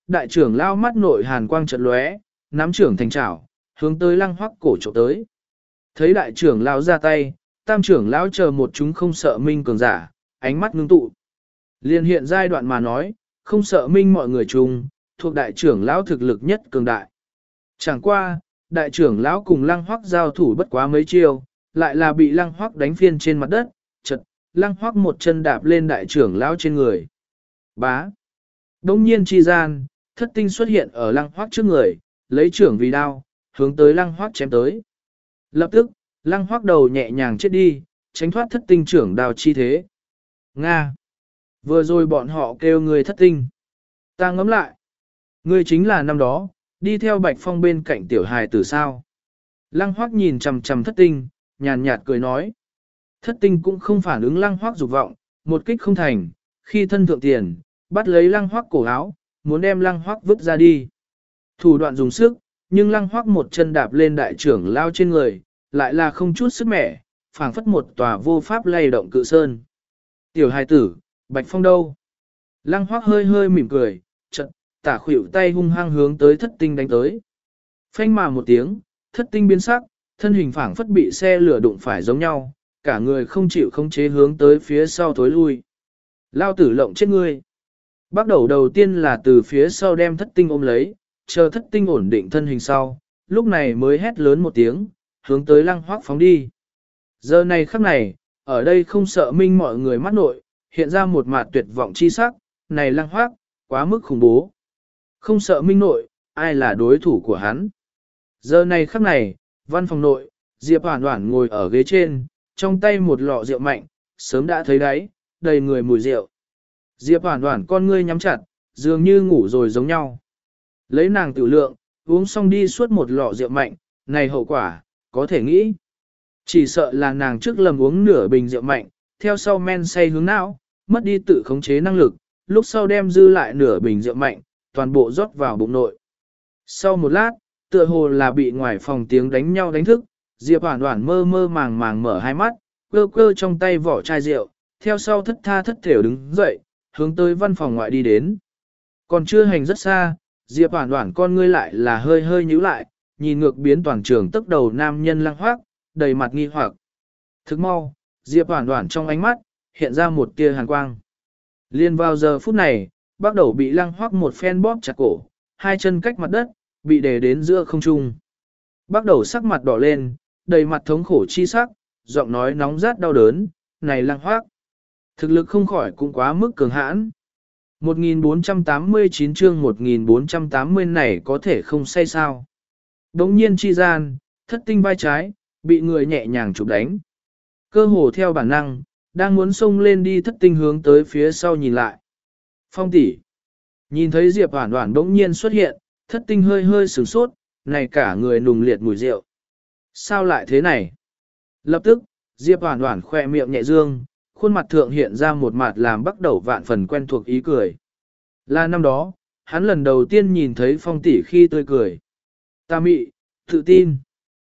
đại trưởng lao mắt nội hàn quang chợt lóe, nắm trưởng thành chảo, hướng tới lăng hoắc cổ chụp tới. Thấy đại trưởng lao ra tay, tam trưởng lão chờ một chúng không sợ minh cường giả, ánh mắt ngưng tụ. Liên hiện giai đoạn mà nói, không sợ minh mọi người chung, thuộc đại trưởng lão thực lực nhất cường đại. Chẳng qua, đại trưởng lão cùng lăng hoắc giao thủ bất quá mấy chiêu, lại là bị lăng hoắc đánh phiên trên mặt đất, chật, lăng hoắc một chân đạp lên đại trưởng lão trên người. Bá. Đông nhiên chi gian, thất tinh xuất hiện ở lăng hoắc trước người, lấy trưởng vì đao, hướng tới lăng hoắc chém tới. Lập tức, lăng hoắc đầu nhẹ nhàng chết đi, tránh thoát thất tinh trưởng đao chi thế. Nga. Vừa rồi bọn họ kêu người thất tinh. Ta ngẫm lại. Ngươi chính là năm đó, đi theo Bạch Phong bên cạnh tiểu hài tử sao. Lăng hoắc nhìn chằm chằm thất tinh, nhàn nhạt cười nói. Thất tinh cũng không phản ứng lăng hoắc dục vọng, một kích không thành, khi thân thượng tiền, bắt lấy lăng hoắc cổ áo, muốn đem lăng hoắc vứt ra đi. Thủ đoạn dùng sức, nhưng lăng hoắc một chân đạp lên đại trưởng lao trên người, lại là không chút sức mẻ, phảng phất một tòa vô pháp lay động cự sơn. Tiểu hài tử, Bạch Phong đâu? Lăng hoắc hơi hơi mỉm cười, chợt tả khuỷu tay hung hăng hướng tới thất tinh đánh tới. Phanh mà một tiếng, thất tinh biến sắc, thân hình phảng phất bị xe lửa đụng phải giống nhau, cả người không chịu khống chế hướng tới phía sau tối lui. Lao tử lộng chết ngươi. Bắt đầu đầu tiên là từ phía sau đem thất tinh ôm lấy, chờ thất tinh ổn định thân hình sau, lúc này mới hét lớn một tiếng, hướng tới lăng hoác phóng đi. Giờ này khắc này, ở đây không sợ minh mọi người mắt nội, hiện ra một mặt tuyệt vọng chi sắc, này lăng hoác, quá mức khủng bố. Không sợ minh nội, ai là đối thủ của hắn. Giờ này khắc này, văn phòng nội, Diệp Hoản Hoản ngồi ở ghế trên, trong tay một lọ rượu mạnh, sớm đã thấy đáy, đầy người mùi rượu. Diệp Hoản Hoản con ngươi nhắm chặt, dường như ngủ rồi giống nhau. Lấy nàng tiểu lượng, uống xong đi suốt một lọ rượu mạnh, này hậu quả, có thể nghĩ. Chỉ sợ là nàng trước lầm uống nửa bình rượu mạnh, theo sau men say hướng não, mất đi tự khống chế năng lực, lúc sau đem dư lại nửa bình rượu mạnh, toàn bộ rót vào bụng nội. Sau một lát, tựa hồ là bị ngoài phòng tiếng đánh nhau đánh thức, Diệp Hoản Hoản mơ mơ màng màng mở hai mắt, cơ cơ trong tay vỏ chai rượu, theo sau thất tha thất thểu đứng dậy, hướng tới văn phòng ngoại đi đến. Còn chưa hành rất xa, Diệp Hoản Hoản con ngươi lại là hơi hơi nhíu lại, nhìn ngược biến toàn trường tức đầu nam nhân Lăng Hoác, đầy mặt nghi hoặc. Thức mau, Diệp Hoản Hoản trong ánh mắt, hiện ra một tia hàn quang. Liên vào giờ phút này, bắt đầu bị Lăng Hoác một phen bóp chặt cổ, hai chân cách mặt đất, bị đè đến giữa không trung. Bắt đầu sắc mặt đỏ lên, đầy mặt thống khổ chi sắc, giọng nói nóng rát đau đớn, này Lăng Hoác. Thực lực không khỏi cũng quá mức cường hãn. một nghìn bốn trăm tám mươi chín chương một nghìn bốn trăm tám mươi này có thể không say sao. Đống nhiên chi gian, thất tinh vai trái, bị người nhẹ nhàng chụp đánh. Cơ hồ theo bản năng, đang muốn xông lên đi thất tinh hướng tới phía sau nhìn lại. Phong tỷ, nhìn thấy Diệp Hoản Hoản đống nhiên xuất hiện, thất tinh hơi hơi sửng sốt, này cả người nùng liệt mùi rượu. Sao lại thế này? Lập tức, Diệp Hoản Hoản khỏe miệng nhẹ dương, khuôn mặt thượng hiện ra một mặt làm bắt đầu vạn phần quen thuộc ý cười. Là năm đó, hắn lần đầu tiên nhìn thấy Phong tỷ khi tươi cười. Ta mị, tự tin,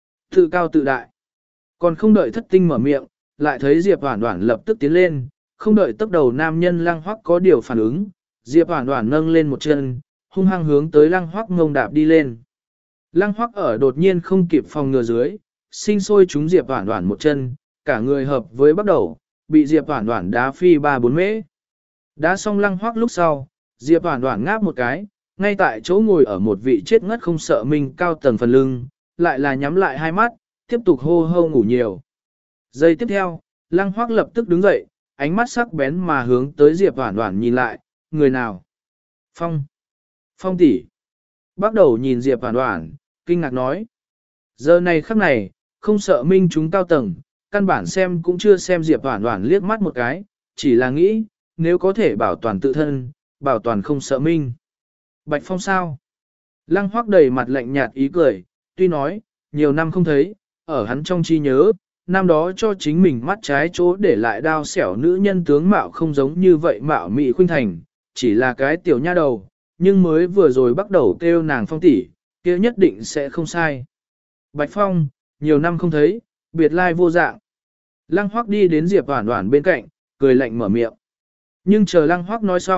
tự cao tự đại. Còn không đợi thất tinh mở miệng, lại thấy Diệp Hoản Hoản lập tức tiến lên, không đợi tốc đầu nam nhân Lăng Hoắc có điều phản ứng, Diệp Hoản Hoản nâng lên một chân, hung hăng hướng tới Lăng Hoắc ngông đạp đi lên. Lăng Hoắc ở đột nhiên không kịp phòng ngừa dưới, sinh sôi trúng Diệp Hoản Hoản một chân, cả người hợp với bắt đầu, bị Diệp Hoản Hoản đá phi ba bốn mễ. Đá xong Lăng Hoắc lúc sau, Diệp Hoản Hoản ngáp một cái, ngay tại chỗ ngồi ở một vị chết ngất không sợ mình cao tầng phần lưng, lại là nhắm lại hai mắt, tiếp tục hô hô ngủ nhiều. Giây tiếp theo, Lăng Hoắc lập tức đứng dậy, ánh mắt sắc bén mà hướng tới Diệp Hoản Hoản nhìn lại, người nào? Phong. Phong tỷ. Bắt đầu nhìn Diệp Hoản Hoản, kinh ngạc nói. Giờ này khắc này, không sợ minh chúng cao tầng, căn bản xem cũng chưa xem Diệp Hoản Hoản liếc mắt một cái, chỉ là nghĩ, nếu có thể bảo toàn tự thân, bảo toàn không sợ minh. Bạch Phong sao? Lăng Hoắc đầy mặt lạnh nhạt ý cười, tuy nói, nhiều năm không thấy, ở hắn trong trí nhớ, năm đó cho chính mình mắt trái chỗ để lại đao xẻo nữ nhân tướng mạo không giống như vậy mạo mị khuynh thành, chỉ là cái tiểu nha đầu, nhưng mới vừa rồi bắt đầu kêu nàng Phong tỷ, kia nhất định sẽ không sai. Bạch Phong, nhiều năm không thấy, biệt lai vô dạng. Lăng Hoắc đi đến Diệp Hoản Hoản bên cạnh, cười lạnh mở miệng. Nhưng chờ Lăng Hoắc nói xong,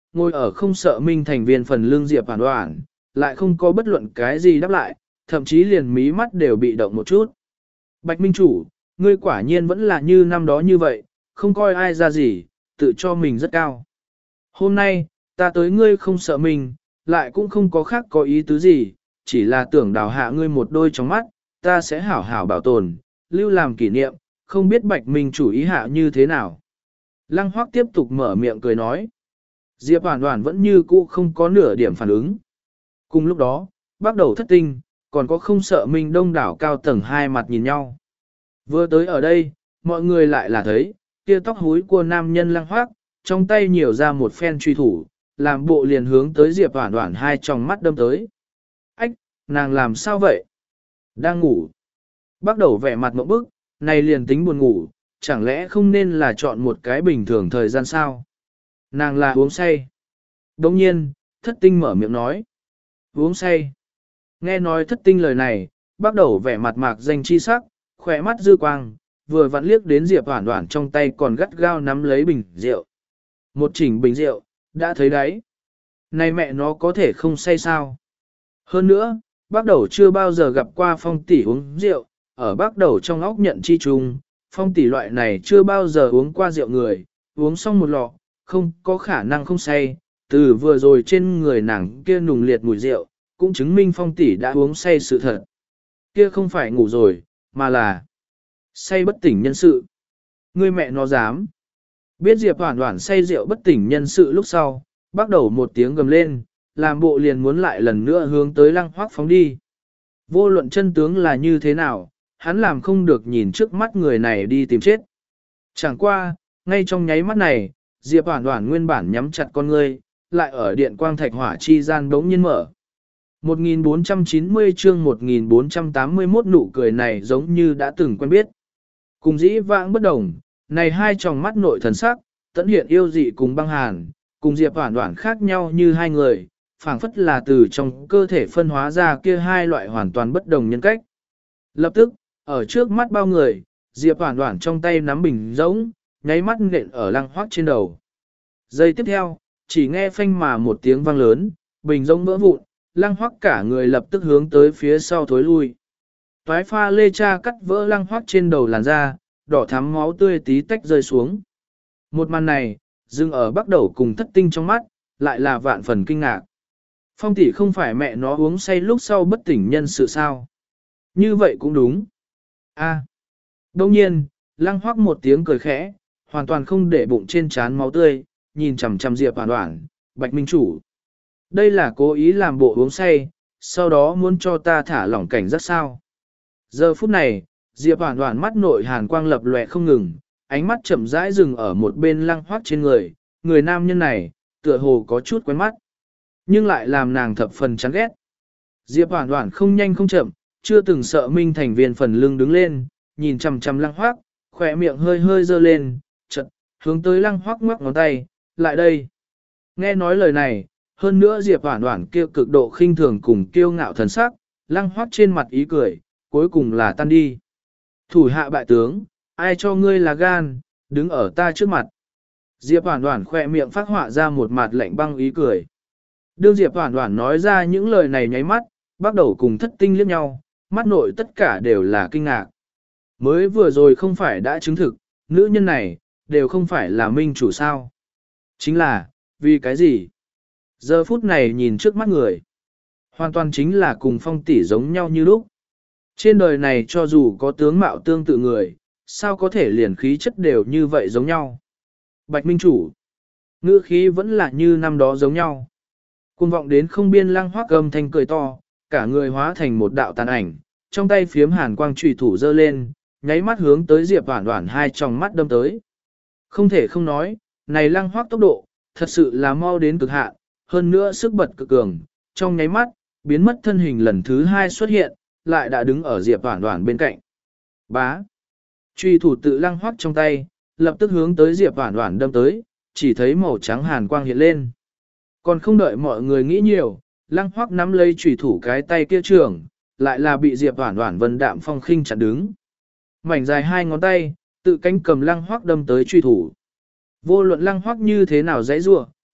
ngồi ở không sợ minh thành viên phần lương Diệp Hoàn Hoàn, lại không có bất luận cái gì đáp lại, thậm chí liền mí mắt đều bị động một chút. Bạch Minh Chủ, ngươi quả nhiên vẫn là như năm đó như vậy, không coi ai ra gì, tự cho mình rất cao. Hôm nay, ta tới ngươi không sợ mình, lại cũng không có khác có ý tứ gì, chỉ là tưởng đào hạ ngươi một đôi trong mắt, ta sẽ hảo hảo bảo tồn, lưu làm kỷ niệm, không biết Bạch Minh Chủ ý hạ như thế nào. Lăng Hoắc tiếp tục mở miệng cười nói. Diệp Hoàn Hoàn vẫn như cũ không có nửa điểm phản ứng. Cùng lúc đó, bắt đầu thất tinh, còn có không sợ mình đông đảo cao tầng hai mặt nhìn nhau. Vừa tới ở đây, mọi người lại là thấy, kia tóc húi của nam nhân Lăng Hoắc, trong tay nhiều ra một phen truy thủ, làm bộ liền hướng tới Diệp Hoàn Hoàn hai tròng mắt đâm tới. Ách, nàng làm sao vậy? Đang ngủ. Bắt đầu vẻ mặt ngộp bức, này liền tính buồn ngủ, chẳng lẽ không nên là chọn một cái bình thường thời gian sao? Nàng là uống say. Đồng nhiên, thất tinh mở miệng nói. Uống say. Nghe nói thất tinh lời này, bắt đầu vẻ mặt mạc danh chi sắc, khỏe mắt dư quang, vừa vặn liếc đến Diệp Hoàn Hoàn trong tay còn gắt gao nắm lấy bình rượu. Một chỉnh bình rượu, đã thấy đấy. Này mẹ nó có thể không say sao? Hơn nữa, bác đầu chưa bao giờ gặp qua phong tỷ uống rượu, ở bác đầu trong óc nhận chi chung, phong tỷ loại này chưa bao giờ uống qua rượu người, uống xong một lọ, không có khả năng không say, từ vừa rồi trên người nàng kia nùng liệt mùi rượu, cũng chứng minh phong tỷ đã uống say sự thật. Kia không phải ngủ rồi, mà là say bất tỉnh nhân sự. Người mẹ nó dám. Biết Diệp Hoàn Hoàn say rượu bất tỉnh nhân sự lúc sau, bắt đầu một tiếng gầm lên, làm bộ liền muốn lại lần nữa hướng tới Lăng Hoắc phóng đi. Vô luận chân tướng là như thế nào, hắn làm không được nhìn trước mắt người này đi tìm chết. Chẳng qua, ngay trong nháy mắt này, Diệp Hoàn Hoàn nguyên bản nhắm chặt con ngươi, lại ở điện quang thạch hỏa chi gian bỗng nhiên mở. một nghìn bốn trăm chín mươi chương một nghìn bốn trăm tám mươi mốt nụ cười này giống như đã từng quen biết. Cùng dĩ vãng bất đồng, này hai tròng mắt nội thần sắc, tẫn hiện yêu dị cùng băng hàn, cùng Diệp Hoàn Hoàn khác nhau như hai người, phảng phất là từ trong cơ thể phân hóa ra kia hai loại hoàn toàn bất đồng nhân cách. Lập tức, ở trước mắt bao người, Diệp Hoàn Hoàn trong tay nắm bình rỗng, nháy mắt nện ở Lăng Hoắc trên đầu. Giây tiếp theo, chỉ nghe phanh mà một tiếng vang lớn, bình rỗng vỡ vụn, Lăng Hoắc cả người lập tức hướng tới phía sau thối lui. Toái pha lê cha cắt vỡ Lăng Hoắc trên đầu làn da, đỏ thắm máu tươi tí tách rơi xuống. Một màn này, dừng ở bắt đầu cùng thất tinh trong mắt, lại là vạn phần kinh ngạc. Phong tỷ không phải mẹ nó uống say lúc sau bất tỉnh nhân sự sao? Như vậy cũng đúng. A. Đông nhiên, Lăng Hoắc một tiếng cười khẽ, hoàn toàn không để bụng trên trán máu tươi, nhìn chằm chằm Diệp Hoàn Hoàn, Bạch Minh Chủ. Đây là cố ý làm bộ uống say, sau đó muốn cho ta thả lỏng cảnh giác sao. Giờ phút này, Diệp Hoàn Hoàn mắt nội hàn quang lập lòe không ngừng, ánh mắt chậm rãi dừng ở một bên Lăng Hoắc trên người, người nam nhân này, tựa hồ có chút quen mắt, nhưng lại làm nàng thập phần chán ghét. Diệp Hoàn Hoàn không nhanh không chậm, chưa từng sợ Minh thành viên phần lưng đứng lên, nhìn chằm chằm Lăng Hoắc, khỏe miệng hơi hơi dơ lên, chợt hướng tới Lăng Hoắc ngoắc ngón tay, lại đây. Nghe nói lời này, hơn nữa Diệp Hoàn Hoàn kêu cực độ khinh thường cùng kiêu ngạo thần sắc, Lăng Hoắc trên mặt ý cười, cuối cùng là tan đi. Thủ hạ bại tướng, ai cho ngươi là gan, đứng ở ta trước mặt. Diệp Hoàn Hoàn khỏe miệng phát họa ra một mặt lạnh băng ý cười. Đương Diệp Hoàn Hoàn nói ra những lời này nháy mắt, bắt đầu cùng thất tinh liếc nhau, mắt nội tất cả đều là kinh ngạc. Mới vừa rồi không phải đã chứng thực, nữ nhân này, đều không phải là minh chủ sao. Chính là, vì cái gì? Giờ phút này nhìn trước mắt người, hoàn toàn chính là cùng phong tỷ giống nhau như lúc. Trên đời này cho dù có tướng mạo tương tự người, sao có thể liền khí chất đều như vậy giống nhau? Bạch Minh Chủ, ngữ khí vẫn là như năm đó giống nhau. Cuồng vọng đến không biên Lăng Hoắc âm thanh cười to, cả người hóa thành một đạo tàn ảnh, trong tay phiếm hàn quang chủy thủ giơ lên, nháy mắt hướng tới Diệp Hoàn Hoàn hai tròng mắt đâm tới. Không thể không nói, này Lăng Hoắc tốc độ, thật sự là mau đến cực hạn, hơn nữa sức bật cực cường, trong nháy mắt, biến mất thân hình lần thứ hai xuất hiện, lại đã đứng ở Diệp Hoàn Hoàn bên cạnh. Bá. Truy thủ tự Lăng Hoắc trong tay, lập tức hướng tới Diệp Hoàn Hoàn đâm tới, chỉ thấy màu trắng hàn quang hiện lên. Còn không đợi mọi người nghĩ nhiều, Lăng Hoắc nắm lấy chủy thủ cái tay kia trưởng, lại là bị Diệp Hoàn Hoàn vân đạm phong khinh chặn đứng. Mảnh dài hai ngón tay, tự cánh cầm Lăng Hoắc đâm tới chủy thủ. Vô luận Lăng Hoắc như thế nào giãy giụa,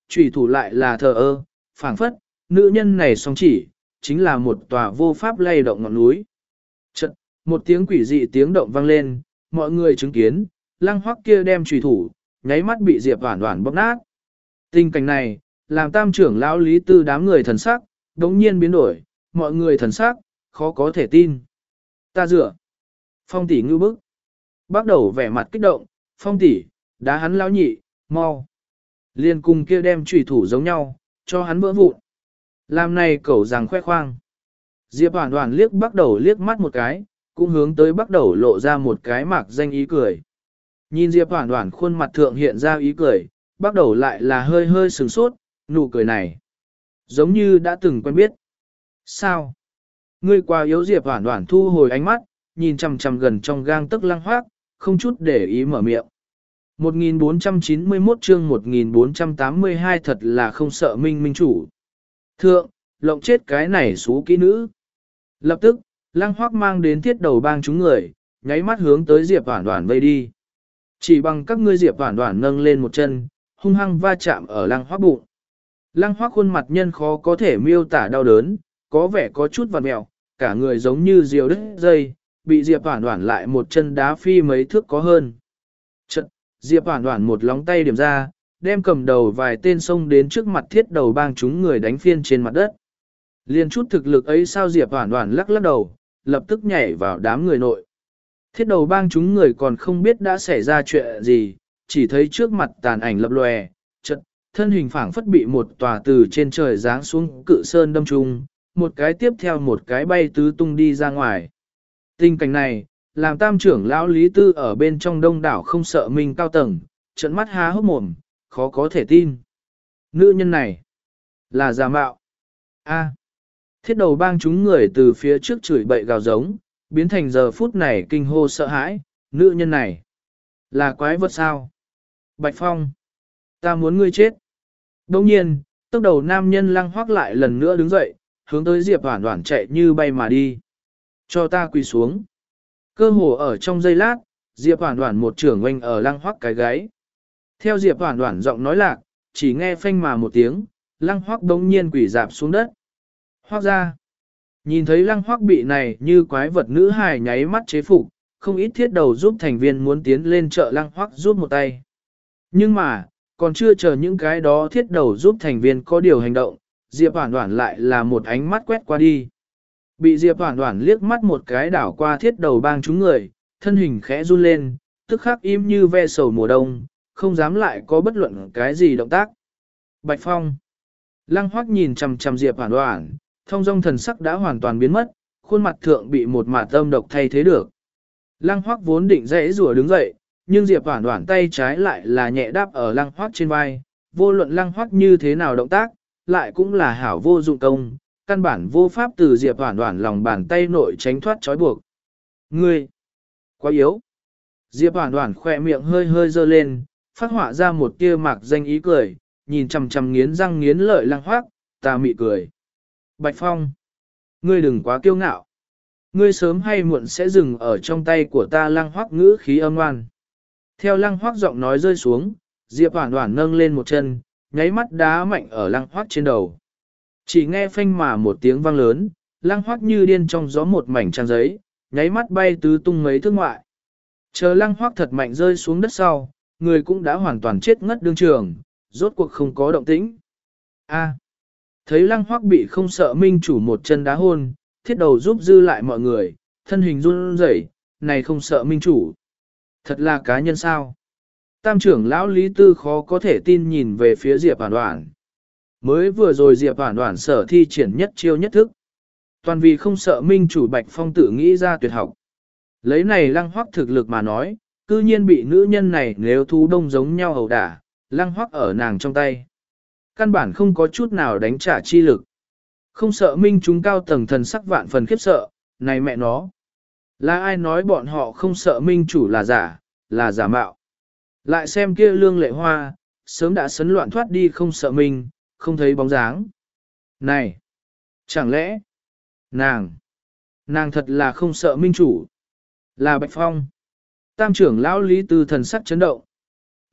trùy thủ lại là thờ ơ, phảng phất, nữ nhân này song chỉ, chính là một tòa vô pháp lay động ngọn núi. Chật, một tiếng quỷ dị tiếng động vang lên, mọi người chứng kiến, lăng hoắc kia đem trùy thủ, nháy mắt bị Diệp Hoản Hoản bóp nát. Tình cảnh này, làm tam trưởng lão Lý Tư đám người thần sắc, đống nhiên biến đổi, mọi người thần sắc, khó có thể tin. Ta dựa. Phong tỷ ngư bức. Bắt đầu vẻ mặt kích động, phong tỷ, đá hắn lão nhị, mau. Liên cùng kia đem trùy thủ giống nhau, cho hắn vỡ vụn. Làm này cẩu rằng khoe khoang. Diệp Hoản Hoản liếc bắt đầu liếc mắt một cái, cũng hướng tới bắt đầu lộ ra một cái mạc danh ý cười. Nhìn Diệp Hoản Hoản khuôn mặt thượng hiện ra ý cười, bắt đầu lại là hơi hơi sừng sốt, nụ cười này. Giống như đã từng quen biết. Sao? Ngươi quá yếu. Diệp Hoản Hoản thu hồi ánh mắt, nhìn chằm chằm gần trong gang tức Lăng Hoác, không chút để ý mở miệng. một nghìn bốn trăm chín mươi mốt chương một nghìn bốn trăm tám mươi hai thật là không sợ minh minh chủ. Thượng, lộng chết cái này xú kỹ nữ. Lập tức, Lăng Hoác mang đến thiết đầu bang chúng người, nháy mắt hướng tới Diệp Hoản Hoản vây đi. Chỉ bằng các ngươi. Diệp Hoản Hoản nâng lên một chân, hung hăng va chạm ở Lăng Hoác bụng. Lăng Hoác khuôn mặt nhân khó có thể miêu tả đau đớn, có vẻ có chút vặn mẹo, cả người giống như diều đứt dây, bị Diệp Hoản Hoản lại một chân đá phi mấy thước có hơn. Chật, Diệp Hoản Hoản một lóng tay điểm ra, đem cầm đầu vài tên xông đến trước mặt thiết đầu bang chúng người đánh phiên trên mặt đất. Liên chút thực lực ấy sao? Diệp Hoản Hoản lắc lắc đầu, lập tức nhảy vào đám người nội. Thiết đầu bang chúng người còn không biết đã xảy ra chuyện gì, chỉ thấy trước mặt tàn ảnh lập lòe, chật, thân hình phảng phất bị một tòa từ trên trời giáng xuống cự sơn đâm trúng, một cái tiếp theo một cái bay tứ tung đi ra ngoài. Tình cảnh này, làm tam trưởng lão Lý Tư ở bên trong đông đảo không sợ mình cao tầng, trợn mắt há hốc mồm, khó có thể tin. Nữ nhân này, là giả mạo. A. Thiết đầu bang chúng người từ phía trước chửi bậy gào giống, biến thành giờ phút này kinh hô sợ hãi, nữ nhân này, là quái vật sao? Bạch Phong, ta muốn ngươi chết. Đồng nhiên, tốc đầu nam nhân Lăng Hoác lại lần nữa đứng dậy, hướng tới Diệp Hoản Hoản chạy như bay mà đi. Cho ta quỳ xuống. Cơ hồ ở trong giây lát, Diệp Hoản Hoản một trưởng oanh ở Lăng Hoác cái gáy. Theo Diệp Hoản Hoản giọng nói lạc, chỉ nghe phanh mà một tiếng, Lăng Hoác bỗng nhiên quỳ dạp xuống đất. Hoác ra. Nhìn thấy Lăng Hoác bị này như quái vật nữ hài nháy mắt chế phục, không ít thiết đầu giúp thành viên muốn tiến lên trợ Lăng Hoác giúp một tay. Nhưng mà, còn chưa chờ những cái đó thiết đầu giúp thành viên có điều hành động, Diệp Hoản Hoản lại là một ánh mắt quét qua đi. Bị Diệp Hoản Hoản liếc mắt một cái đảo qua thiết đầu bang chúng người, thân hình khẽ run lên, tức khắc im như ve sầu mùa đông, không dám lại có bất luận cái gì động tác. Bạch Phong. Lăng Hoác nhìn chằm chằm Diệp Hoản Hoản, thông dong thần sắc đã hoàn toàn biến mất, khuôn mặt thượng bị một mạt âm độc thay thế được. Lăng Hoác vốn định dãy rủa đứng dậy, nhưng Diệp Hoản Hoản tay trái lại là nhẹ đáp ở Lăng Hoác trên vai, vô luận Lăng Hoác như thế nào động tác, lại cũng là hảo vô dụng công, căn bản vô pháp từ Diệp Hoản Hoản lòng bàn tay nội tránh thoát trói buộc. Ngươi, quá yếu. Diệp Hoản Hoản khỏe miệng hơi hơi dơ lên, phát họa ra một tia mạc danh ý cười, nhìn chằm chằm nghiến răng nghiến lợi Lăng Hoác, ta mị cười. Bạch Phong, ngươi đừng quá kiêu ngạo. Ngươi sớm hay muộn sẽ dừng ở trong tay của ta. Lăng Hoác ngữ khí âm ngoan. Theo Lăng Hoác giọng nói rơi xuống, Diệp Hoản Hoản nâng lên một chân, nháy mắt đá mạnh ở Lăng Hoác trên đầu. Chỉ nghe phanh mà một tiếng vang lớn, Lăng Hoác như điên trong gió một mảnh trang giấy, nháy mắt bay tứ tung mấy thước ngoại. Chờ Lăng Hoác thật mạnh rơi xuống đất sau, người cũng đã hoàn toàn chết ngất đương trường, rốt cuộc không có động tĩnh. A. Thấy Lăng Hoác bị không sợ minh chủ một chân đá hôn, thiết đầu giúp dư lại mọi người, thân hình run rẩy, này không sợ minh chủ. Thật là cá nhân sao? Tam trưởng lão Lý Tư khó có thể tin nhìn về phía Diệp Hoản Hoản. Mới vừa rồi Diệp Hoản Hoản sở thi triển nhất chiêu nhất thức. Toàn vì không sợ minh chủ Bạch Phong tự nghĩ ra tuyệt học. Lấy này Lăng Hoác thực lực mà nói, cư nhiên bị nữ nhân này nếu thú đông giống nhau hầu đả, Lăng Hoác ở nàng trong tay. Căn bản không có chút nào đánh trả chi lực. Không sợ minh chúng cao tầng thần sắc vạn phần khiếp sợ, này mẹ nó. Là ai nói bọn họ không sợ minh chủ là giả, là giả mạo. Lại xem kia Lương Lệ Hoa, sớm đã sấn loạn thoát đi không sợ mình, không thấy bóng dáng. Này! Chẳng lẽ? Nàng! Nàng thật là không sợ minh chủ. Là Bạch Phong. Tam trưởng lão Lý Tư thần sắc chấn động.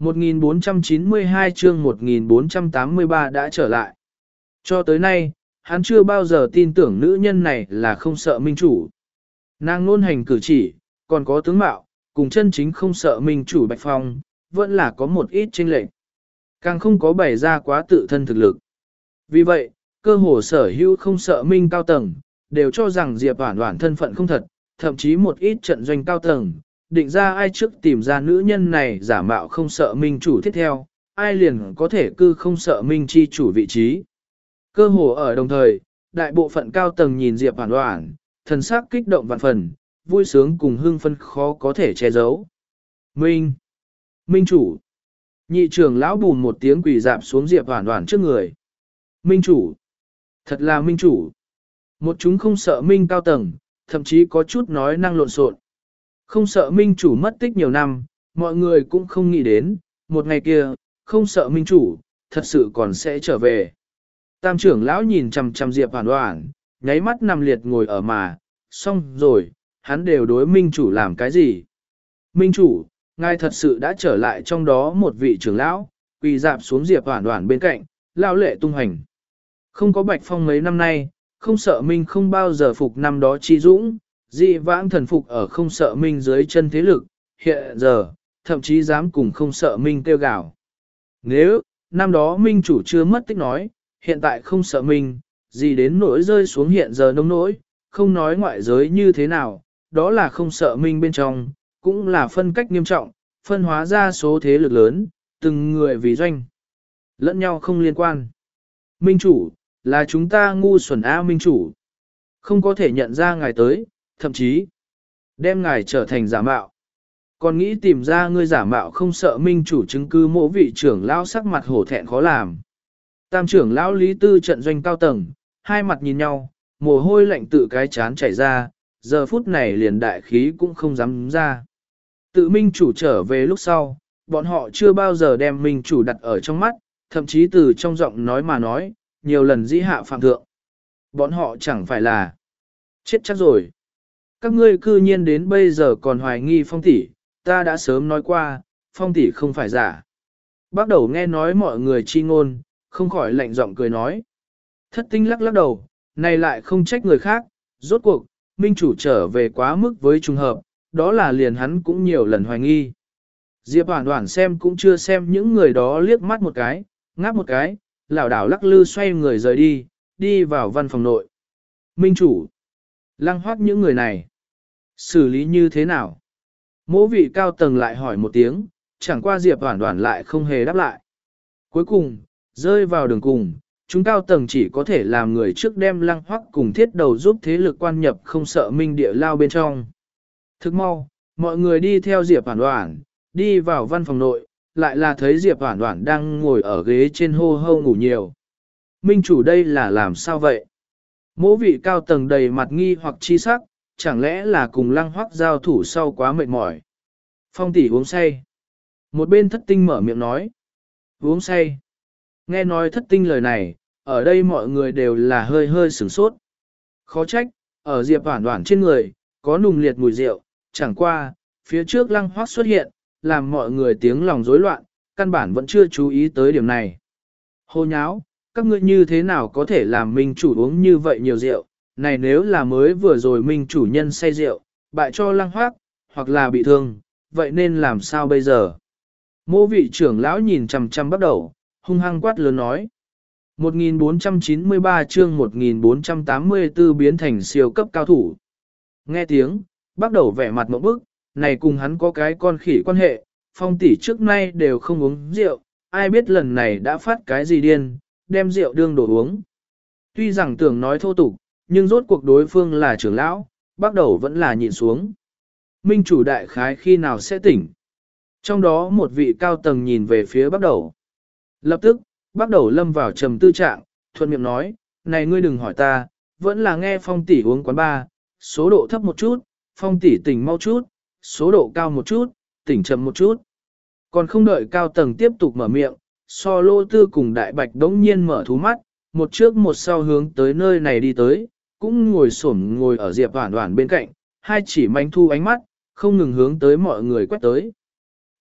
một nghìn bốn trăm chín mươi hai chương một nghìn bốn trăm tám mươi ba đã trở lại. Cho tới nay, hắn chưa bao giờ tin tưởng nữ nhân này là không sợ minh chủ. Nàng ngôn hành cử chỉ, còn có tướng mạo, cùng chân chính không sợ minh chủ Bạch Phong, vẫn là có một ít chênh lệch. Càng không có bày ra quá tự thân thực lực. Vì vậy, cơ hồ sở hữu không sợ minh cao tầng, đều cho rằng Diệp Oản Oản thân phận không thật, thậm chí một ít trận doanh cao tầng, định ra ai trước tìm ra nữ nhân này giả mạo không sợ minh chủ tiếp theo, ai liền có thể cư không sợ minh chi chủ vị trí. Cơ hồ ở đồng thời, đại bộ phận cao tầng nhìn Diệp Oản Oản, thần sắc kích động vạn phần, vui sướng cùng hưng phấn khó có thể che giấu. Minh! Minh chủ! Nhị trưởng lão bùn một tiếng quỳ dạp xuống Diệp Oản Oản trước người. Minh chủ! Thật là minh chủ! Một chúng không sợ minh cao tầng, thậm chí có chút nói năng lộn xộn. Không sợ minh chủ mất tích nhiều năm, mọi người cũng không nghĩ đến, một ngày kia, không sợ minh chủ, thật sự còn sẽ trở về. Tam trưởng lão nhìn chằm chằm Diệp Oản Oản, nháy mắt nằm liệt ngồi ở mà, xong rồi, hắn đều đối minh chủ làm cái gì? Minh chủ, ngài thật sự đã trở lại trong đó một vị trưởng lão, quỳ dạp xuống Diệp Oản Oản bên cạnh, lao lệ tung hành. Không có Bạch Phong mấy năm nay, không sợ minh không bao giờ phục năm đó chi dũng, dị vãng thần phục ở không sợ minh dưới chân thế lực, hiện giờ, thậm chí dám cùng không sợ minh kêu gào. Nếu, năm đó minh chủ chưa mất tích nói, hiện tại không sợ minh, gì đến nỗi rơi xuống hiện giờ nông nỗi, không nói ngoại giới như thế nào, đó là không sợ minh bên trong, cũng là phân cách nghiêm trọng, phân hóa ra số thế lực lớn, từng người vì doanh. Lẫn nhau không liên quan. Minh chủ, là chúng ta ngu xuẩn A minh chủ. Không có thể nhận ra ngài tới, thậm chí, đem ngài trở thành giả mạo. Còn nghĩ tìm ra ngươi giả mạo không sợ minh chủ chứng cứ mỗ vị trưởng lão sắc mặt hổ thẹn khó làm. Tam trưởng lão Lý Tư trận doanh cao tầng, hai mặt nhìn nhau, mồ hôi lạnh tự cái chán chảy ra, giờ phút này liền đại khí cũng không dám ra. Tự minh chủ trở về lúc sau, bọn họ chưa bao giờ đem minh chủ đặt ở trong mắt, thậm chí từ trong giọng nói mà nói, nhiều lần dĩ hạ phạm thượng. Bọn họ chẳng phải là chết chắc rồi. Các ngươi cư nhiên đến bây giờ còn hoài nghi Phong tỷ, ta đã sớm nói qua, Phong tỷ không phải giả. Bắt đầu nghe nói mọi người chi ngôn, không khỏi lạnh giọng cười nói. Thất tinh lắc lắc đầu, này lại không trách người khác, rốt cuộc, minh chủ trở về quá mức với trùng hợp, đó là liền hắn cũng nhiều lần hoài nghi. Diệp Oản Oản xem cũng chưa xem những người đó liếc mắt một cái, ngáp một cái, lảo đảo lắc lư xoay người rời đi, đi vào văn phòng nội. Minh chủ, Lăng Hoắc những người này, xử lý như thế nào? Mỗ vị cao tầng lại hỏi một tiếng, chẳng qua Diệp Oản Oản lại không hề đáp lại. Cuối cùng, rơi vào đường cùng, chúng cao tầng chỉ có thể làm người trước đem Lăng Hoắc cùng thiết đầu giúp thế lực quan nhập không sợ minh địa lao bên trong. Thức mau, mọi người đi theo Diệp Oản Oản, đi vào văn phòng nội, lại là thấy Diệp Oản Oản đang ngồi ở ghế trên hô hô ngủ nhiều. Minh chủ đây là làm sao vậy? Mỗ vị cao tầng đầy mặt nghi hoặc chi sắc, chẳng lẽ là cùng Lăng Hoắc giao thủ sau quá mệt mỏi. Phong tỷ uống say. Một bên thất tinh mở miệng nói. Uống say. Nghe nói thất tinh lời này, ở đây mọi người đều là hơi hơi sửng sốt. Khó trách, ở Diệp Oản Oản trên người, có nùng liệt mùi rượu, chẳng qua, phía trước Lăng Hoắc xuất hiện, làm mọi người tiếng lòng rối loạn, căn bản vẫn chưa chú ý tới điểm này. Hô nháo, các ngươi như thế nào có thể làm minh chủ uống như vậy nhiều rượu, này nếu là mới vừa rồi minh chủ nhân say rượu, bại cho Lăng Hoắc, hoặc là bị thương, vậy nên làm sao bây giờ? Mô vị trưởng lão nhìn chằm chằm bắt đầu, hung hăng quát lớn nói. một nghìn bốn trăm chín mươi ba chương một nghìn bốn trăm tám mươi tư biến thành siêu cấp cao thủ. Nghe tiếng, bắt đầu vẻ mặt mộng bức, này cùng hắn có cái con khỉ quan hệ, Phong tỷ trước nay đều không uống rượu, ai biết lần này đã phát cái gì điên, đem rượu đương đổ uống. Tuy rằng tưởng nói thô tục, nhưng rốt cuộc đối phương là trưởng lão, bắt đầu vẫn là nhịn xuống. Minh chủ đại khái khi nào sẽ tỉnh? Trong đó một vị cao tầng nhìn về phía bắt đầu. Lập tức, bắt đầu lâm vào trầm tư trạng, thuận miệng nói, này ngươi đừng hỏi ta, vẫn là nghe Phong tỷ uống quán ba, số độ thấp một chút, Phong tỷ tỉnh mau chút, số độ cao một chút, tỉnh chậm một chút. Còn không đợi cao tầng tiếp tục mở miệng, so lô tư cùng đại bạch đống nhiên mở thú mắt, một trước một sau hướng tới nơi này đi tới, cũng ngồi xổm ngồi ở Diệp Oản Oản bên cạnh, hai chỉ manh thu ánh mắt, không ngừng hướng tới mọi người quét tới.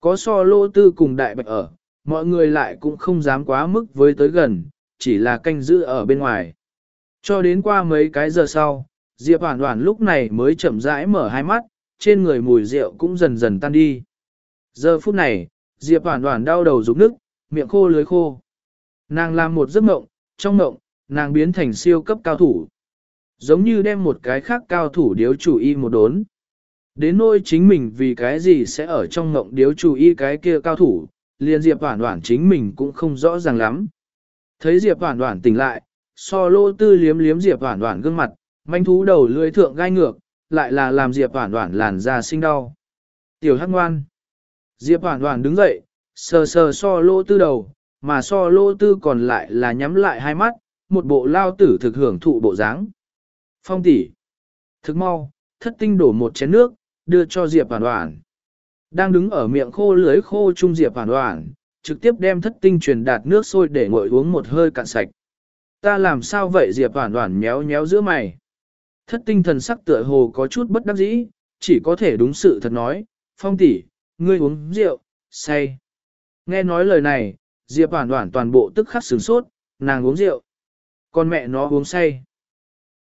Có so lô tư cùng đại bạch ở, mọi người lại cũng không dám quá mức với tới gần, chỉ là canh giữ ở bên ngoài. Cho đến qua mấy cái giờ sau, Diệp Hoản Hoản lúc này mới chậm rãi mở hai mắt, trên người mùi rượu cũng dần dần tan đi. Giờ phút này, Diệp Hoản Hoản đau đầu rụng nức, miệng khô lưới khô. Nàng làm một giấc mộng, trong mộng, nàng biến thành siêu cấp cao thủ. Giống như đem một cái khác cao thủ điếu chủ y một đốn. Đến nỗi chính mình vì cái gì sẽ ở trong mộng điếu chủ y cái kia cao thủ, liền Diệp Hoản Hoản chính mình cũng không rõ ràng lắm. Thấy Diệp Hoản Hoản tỉnh lại, so lô tư liếm liếm Diệp Hoản Hoản gương mặt, manh thú đầu lưỡi thượng gai ngược, lại là làm Diệp Hoản Hoản làn da sinh đau. Tiểu Hắc ngoan. Diệp Hoản Hoản đứng dậy, sờ sờ so lô tư đầu, mà so lô tư còn lại là nhắm lại hai mắt, một bộ lao tử thực hưởng thụ bộ dáng. Phong tỷ, thức mau, thất tinh đổ một chén nước, đưa cho Diệp Hoản Hoản. Đang đứng ở miệng khô lưới khô trung Diệp Hoản Hoản, trực tiếp đem thất tinh truyền đạt nước sôi để nguội uống một hơi cạn sạch. Ta làm sao vậy? Diệp Hoản Hoản méo méo giữa mày. Thất tinh thần sắc tựa hồ có chút bất đắc dĩ, chỉ có thể đúng sự thật nói, Phong tỷ, ngươi uống rượu, say. Nghe nói lời này, Diệp Hoản Hoản toàn bộ tức khắc sửng sốt, nàng uống rượu. Con mẹ nó uống say.